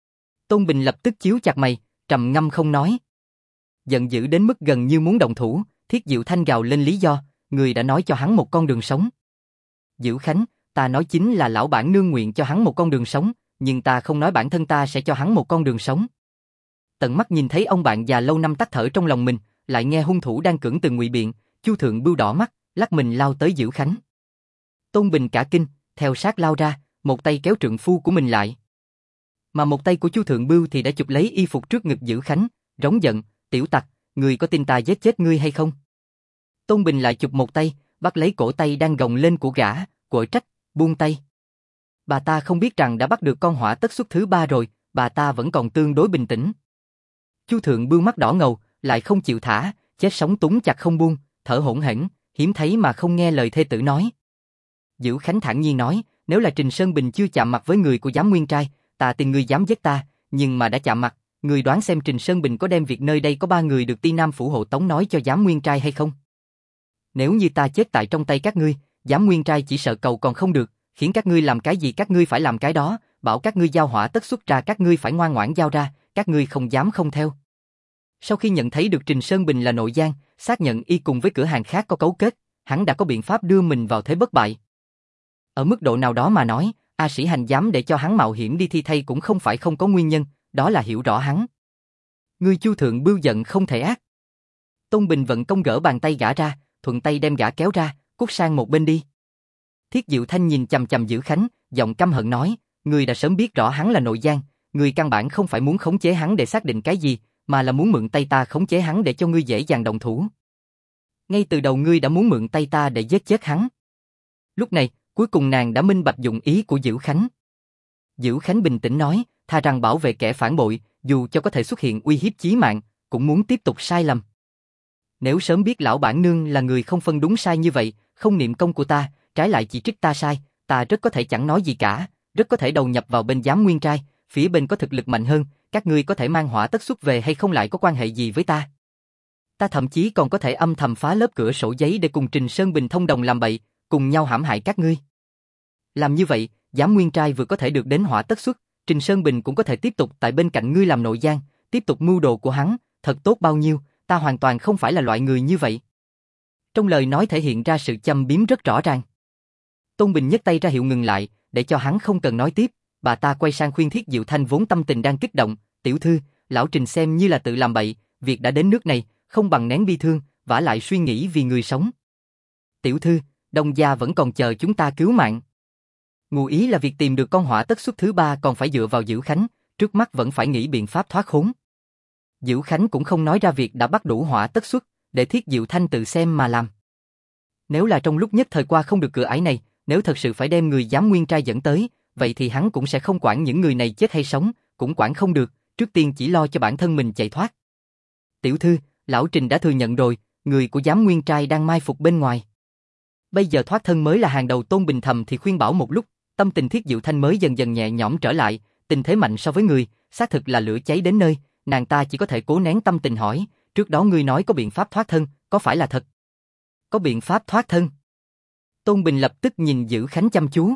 Tôn Bình lập tức chiếu chặt mày, trầm ngâm không nói. Giận dữ đến mức gần như muốn động thủ, Thiết Diệu Thanh gào lên lý do, người đã nói cho hắn một con đường sống. Dữ Khánh, ta nói chính là lão bản nương nguyện cho hắn một con đường sống, nhưng ta không nói bản thân ta sẽ cho hắn một con đường sống. Tận mắt nhìn thấy ông bạn già lâu năm tắt thở trong lòng mình, lại nghe hung thủ đang cưỡng từ ngụy biện, Chu Thượng Bưu đỏ mắt, lắc mình lao tới Dữ Khánh. Tôn Bình cả kinh, theo sát lao ra, một tay kéo trượng phu của mình lại. Mà một tay của Chu Thượng Bưu thì đã chụp lấy y phục trước ngực Dữ Khánh, rống giận, tiểu tặc, ngươi có tin ta giết chết ngươi hay không? Tôn Bình lại chụp một tay, bắt lấy cổ tay đang gồng lên của gã, quở trách, buông tay. Bà ta không biết rằng đã bắt được con hỏa tất xuất thứ 3 rồi, bà ta vẫn còn tương đối bình tĩnh. Chu Thượng Bưu mắt đỏ ngầu, lại không chịu thả, chết sống túng chặt không buông, thở hổn hển, hiếm thấy mà không nghe lời thê tử nói. Dữ Khánh thản nhiên nói, nếu là Trình Sơn Bình chưa chạm mặt với người của Giám Nguyên Trai, ta tin ngươi dám giết ta, nhưng mà đã chạm mặt, ngươi đoán xem Trình Sơn Bình có đem việc nơi đây có 3 người được Ti Nam phủ hộ tống nói cho Giám Nguyên Trai hay không? Nếu như ta chết tại trong tay các ngươi, Giám Nguyên Trai chỉ sợ cầu còn không được, khiến các ngươi làm cái gì các ngươi phải làm cái đó, bảo các ngươi giao hỏa tất xuất ra các ngươi phải ngoan ngoãn giao ra, các ngươi không dám không theo. Sau khi nhận thấy được Trình Sơn Bình là nội gián, xác nhận y cùng với cửa hàng khác có cấu kết, hắn đã có biện pháp đưa mình vào thế bất bại. Ở mức độ nào đó mà nói, A Sĩ Hành dám để cho hắn mạo hiểm đi thi thay cũng không phải không có nguyên nhân, đó là hiểu rõ hắn. Ngươi Chu Thượng Bưu giận không thể ác. Tôn Bình vận công gỡ bàn tay gã ra, thuận tay đem gã kéo ra, cút sang một bên đi. Thiết Diệu Thanh nhìn chằm chằm Dữ Khánh, giọng căm hận nói, ngươi đã sớm biết rõ hắn là nội gián, ngươi căn bản không phải muốn khống chế hắn để xác định cái gì, mà là muốn mượn tay ta khống chế hắn để cho ngươi dễ dàng động thủ. Ngay từ đầu ngươi đã muốn mượn tay ta để giết chết hắn. Lúc này, cuối cùng nàng đã minh bạch dụng ý của Dữ Khánh. Dữ Khánh bình tĩnh nói, thà rằng bảo vệ kẻ phản bội, dù cho có thể xuất hiện uy hiếp chí mạng, cũng muốn tiếp tục sai lầm. Nếu sớm biết lão bản nương là người không phân đúng sai như vậy, không niệm công của ta, trái lại chỉ trích ta sai, ta rất có thể chẳng nói gì cả, rất có thể đầu nhập vào bên Giám Nguyên Trai, phía bên có thực lực mạnh hơn, các ngươi có thể mang hỏa tất xuất về hay không lại có quan hệ gì với ta. Ta thậm chí còn có thể âm thầm phá lớp cửa sổ giấy để cùng Trình Sơn Bình thông đồng làm bậy, cùng nhau hãm hại các ngươi. Làm như vậy, Giám Nguyên Trai vừa có thể được đến hỏa tất xuất, Trình Sơn Bình cũng có thể tiếp tục tại bên cạnh ngươi làm nội gián, tiếp tục mưu đồ của hắn, thật tốt bao nhiêu, ta hoàn toàn không phải là loại người như vậy. Trong lời nói thể hiện ra sự châm biếm rất rõ ràng. Tôn Bình nhấc tay ra hiệu ngừng lại, để cho hắn không cần nói tiếp, bà ta quay sang khuyên Thiết Diệu Thanh vốn tâm tình đang kích động, tiểu thư, lão Trình xem như là tự làm bậy, việc đã đến nước này, không bằng nén bi thương, vả lại suy nghĩ vì người sống. Tiểu thư, Đông gia vẫn còn chờ chúng ta cứu mạng. Ngụ ý là việc tìm được con hỏa tất xuất thứ 3 còn phải dựa vào Dữ Khánh, trước mắt vẫn phải nghĩ biện pháp thoát khốn. Dữ Khánh cũng không nói ra việc đã bắt đủ hỏa tất xuất, để Thiết Diệu Thanh tự xem mà làm. Nếu là trong lúc nhất thời qua không được cửa ải này, nếu thật sự phải đem người Giám Nguyên Trai dẫn tới, vậy thì hắn cũng sẽ không quản những người này chết hay sống, cũng quản không được, trước tiên chỉ lo cho bản thân mình chạy thoát. Tiểu thư, lão Trình đã thừa nhận rồi, người của Giám Nguyên Trai đang mai phục bên ngoài. Bây giờ thoát thân mới là hàng đầu. Tôn Bình thầm thì khuyên bảo một lúc, tâm tình Thiết Diệu Thanh mới dần dần nhẹ nhõm trở lại, tình thế mạnh so với người, xác thực là lửa cháy đến nơi, nàng ta chỉ có thể cố nén tâm tình hỏi, trước đó ngươi nói có biện pháp thoát thân, có phải là thật? Có biện pháp thoát thân? Tôn Bình lập tức nhìn Dữ Khánh chăm chú.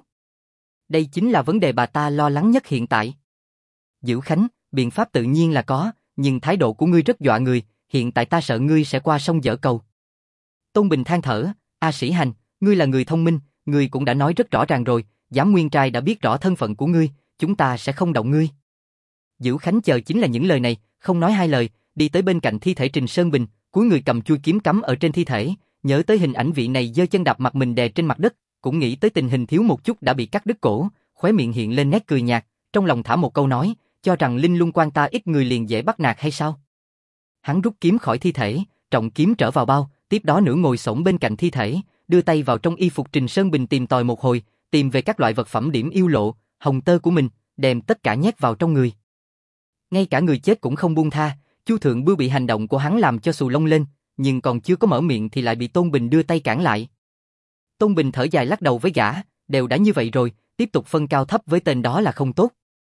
Đây chính là vấn đề bà ta lo lắng nhất hiện tại. Dữ Khánh, biện pháp tự nhiên là có, nhưng thái độ của ngươi rất dọa người, hiện tại ta sợ ngươi sẽ qua sông dở cầu. Tôn Bình than thở, A Sĩ Hành, ngươi là người thông minh, ngươi cũng đã nói rất rõ ràng rồi, Giám Nguyên Trai đã biết rõ thân phận của ngươi, chúng ta sẽ không động ngươi. Dữ Khánh chờ chính là những lời này, không nói hai lời, đi tới bên cạnh thi thể Trình Sơn Bình, cúi người cầm chuôi kiếm cắm ở trên thi thể, nhớ tới hình ảnh vị này giơ chân đạp mặt mình đè trên mặt đất, cũng nghĩ tới tình hình thiếu một chút đã bị cắt đứt cổ, khóe miệng hiện lên nét cười nhạt, trong lòng thả một câu nói, cho rằng Linh Lung Quan ta ít người liền dễ bắt nạt hay sao? Hắn rút kiếm khỏi thi thể, trọng kiếm trở vào bao, tiếp đó nửa ngồi xổm bên cạnh thi thể, đưa tay vào trong y phục Trình Sơn Bình tìm tòi một hồi, tìm về các loại vật phẩm điểm yêu lộ, hồng tơ của mình, đem tất cả nhét vào trong người. Ngay cả người chết cũng không buông tha, Chu Thượng Bưu bị hành động của hắn làm cho xù lông lên, nhưng còn chưa có mở miệng thì lại bị Tôn Bình đưa tay cản lại. Tôn Bình thở dài lắc đầu với gã, đều đã như vậy rồi, tiếp tục phân cao thấp với tên đó là không tốt.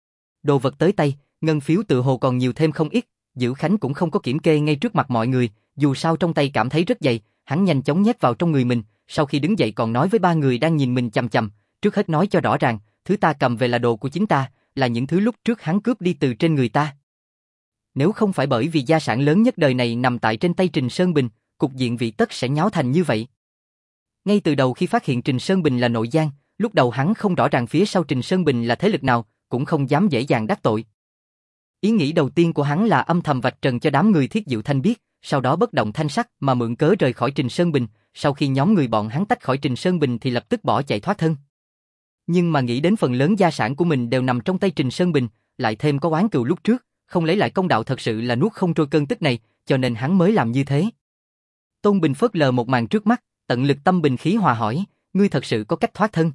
Đồ vật tới tay, ngân phiếu tự hồ còn nhiều thêm không ít, Dữ Khánh cũng không có kiểm kê ngay trước mặt mọi người, dù sao trong tay cảm thấy rất dày, hắn nhanh chóng nhét vào trong người mình, sau khi đứng dậy còn nói với 3 người đang nhìn mình chằm chằm, trước hết nói cho rõ ràng, thứ ta cầm về là đồ của chính ta, là những thứ lúc trước hắn cướp đi từ trên người ta. Nếu không phải bởi vì gia sản lớn nhất đời này nằm tại trên tay Trình Sơn Bình, cục diện vị tất sẽ nháo thành như vậy. Ngay từ đầu khi phát hiện Trình Sơn Bình là nội gián, lúc đầu hắn không rõ ràng phía sau Trình Sơn Bình là thế lực nào, cũng không dám dễ dàng đắc tội. Ý nghĩ đầu tiên của hắn là âm thầm vạch trần cho đám người Thiết Diệu Thanh biết, sau đó bất động thanh sắc mà mượn cớ rời khỏi Trình Sơn Bình, sau khi nhóm người bọn hắn tách khỏi Trình Sơn Bình thì lập tức bỏ chạy thoát thân. Nhưng mà nghĩ đến phần lớn gia sản của mình đều nằm trong tay Trình Sơn Bình, lại thêm có oán cừu lúc trước, không lấy lại công đạo thật sự là nuốt không trôi cơn tức này, cho nên hắn mới làm như thế. Tôn Bình phớt lờ một màn trước mắt, tận lực tâm bình khí hòa hỏi, ngươi thật sự có cách thoát thân?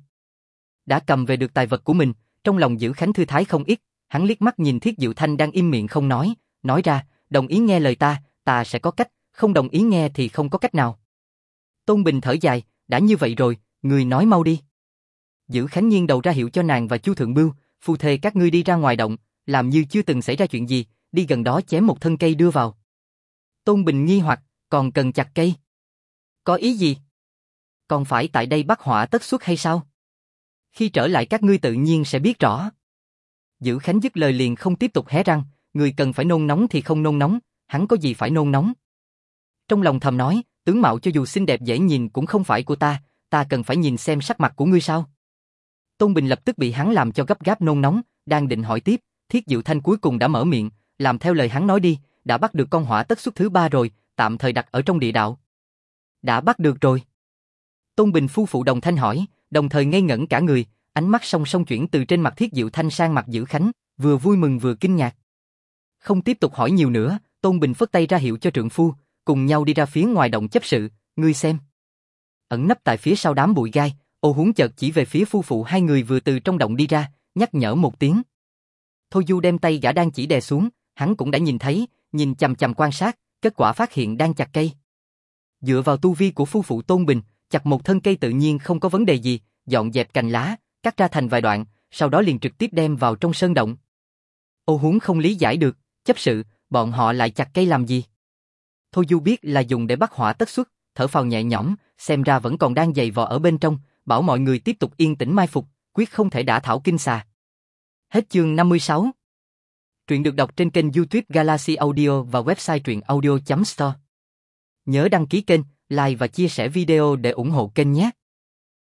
Đã cầm về được tài vật của mình, trong lòng Dữ Khánh thư thái không ít, hắn liếc mắt nhìn Thiết Diệu Thanh đang im miệng không nói ra, đồng ý nghe lời ta sẽ có cách, không đồng ý nghe thì không có cách nào. Tôn Bình thở dài, đã như vậy rồi, người nói mau đi. Dữ Khánh nghiêng đầu ra hiệu cho nàng và Chu Thượng Bưu, phu thê các ngươi đi ra ngoài động, làm như chưa từng xảy ra chuyện gì, đi gần đó chém một thân cây đưa vào. Tôn Bình nghi hoặc, còn cần chặt cây? Có ý gì? Còn phải tại đây bắt họa tất xuất hay sao? Khi trở lại các ngươi tự nhiên sẽ biết rõ. Dữ Khánh dứt lời liền không tiếp tục hé răng, người cần phải nôn nóng thì không nôn nóng, hắn có gì phải nôn nóng. Trong lòng thầm nói, tướng mạo cho dù xinh đẹp dễ nhìn cũng không phải của ta cần phải nhìn xem sắc mặt của ngươi sao. Tôn Bình lập tức bị hắn làm cho gấp gáp nôn nóng, đang định hỏi tiếp, Thiết Diệu Thanh cuối cùng đã mở miệng, làm theo lời hắn nói đi, đã bắt được con hỏa tất xuất thứ 3 rồi, tạm thời đặt ở trong địa đạo. Đã bắt được rồi. Tôn Bình phu phụ đồng thanh hỏi, đồng thời ngây ngẩn cả người, ánh mắt song song chuyển từ trên mặt Thiết Diệu Thanh sang mặt Dữ Khánh, vừa vui mừng vừa kinh ngạc. Không tiếp tục hỏi nhiều nữa, Tôn Bình phất tay ra hiệu cho trượng phu, cùng nhau đi ra phía ngoài động chấp sự, ngươi xem. Ẩn nấp tại phía sau đám bụi gai, Ô Huống chợt chỉ về phía phu phụ hai người vừa từ trong động đi ra, nhắc nhở một tiếng. Thôi Du đem tay gã đang chỉ đè xuống, hắn cũng đã nhìn thấy, nhìn chằm chằm quan sát, kết quả phát hiện đang chặt cây. Dựa vào tu vi của phu phụ Tôn Bình, chặt một thân cây tự nhiên không có vấn đề gì, dọn dẹp cành lá, cắt ra thành vài đoạn, sau đó liền trực tiếp đem vào trong sơn động. Ô Huống không lý giải được, chấp sự, bọn họ lại chặt cây làm gì? Thôi Du biết là dùng để bắt hỏa tất xuất, thở phào nhẹ nhõm, xem ra vẫn còn đang giày vò ở bên trong, bảo mọi người tiếp tục yên tĩnh mai phục, quyết không thể đả thảo kinh xà. Hết chương 56. Truyện được đọc trên kênh YouTube Galaxy Audio và website truyệnaudio.store. Nhớ đăng ký kênh, like và chia sẻ video để ủng hộ kênh nhé.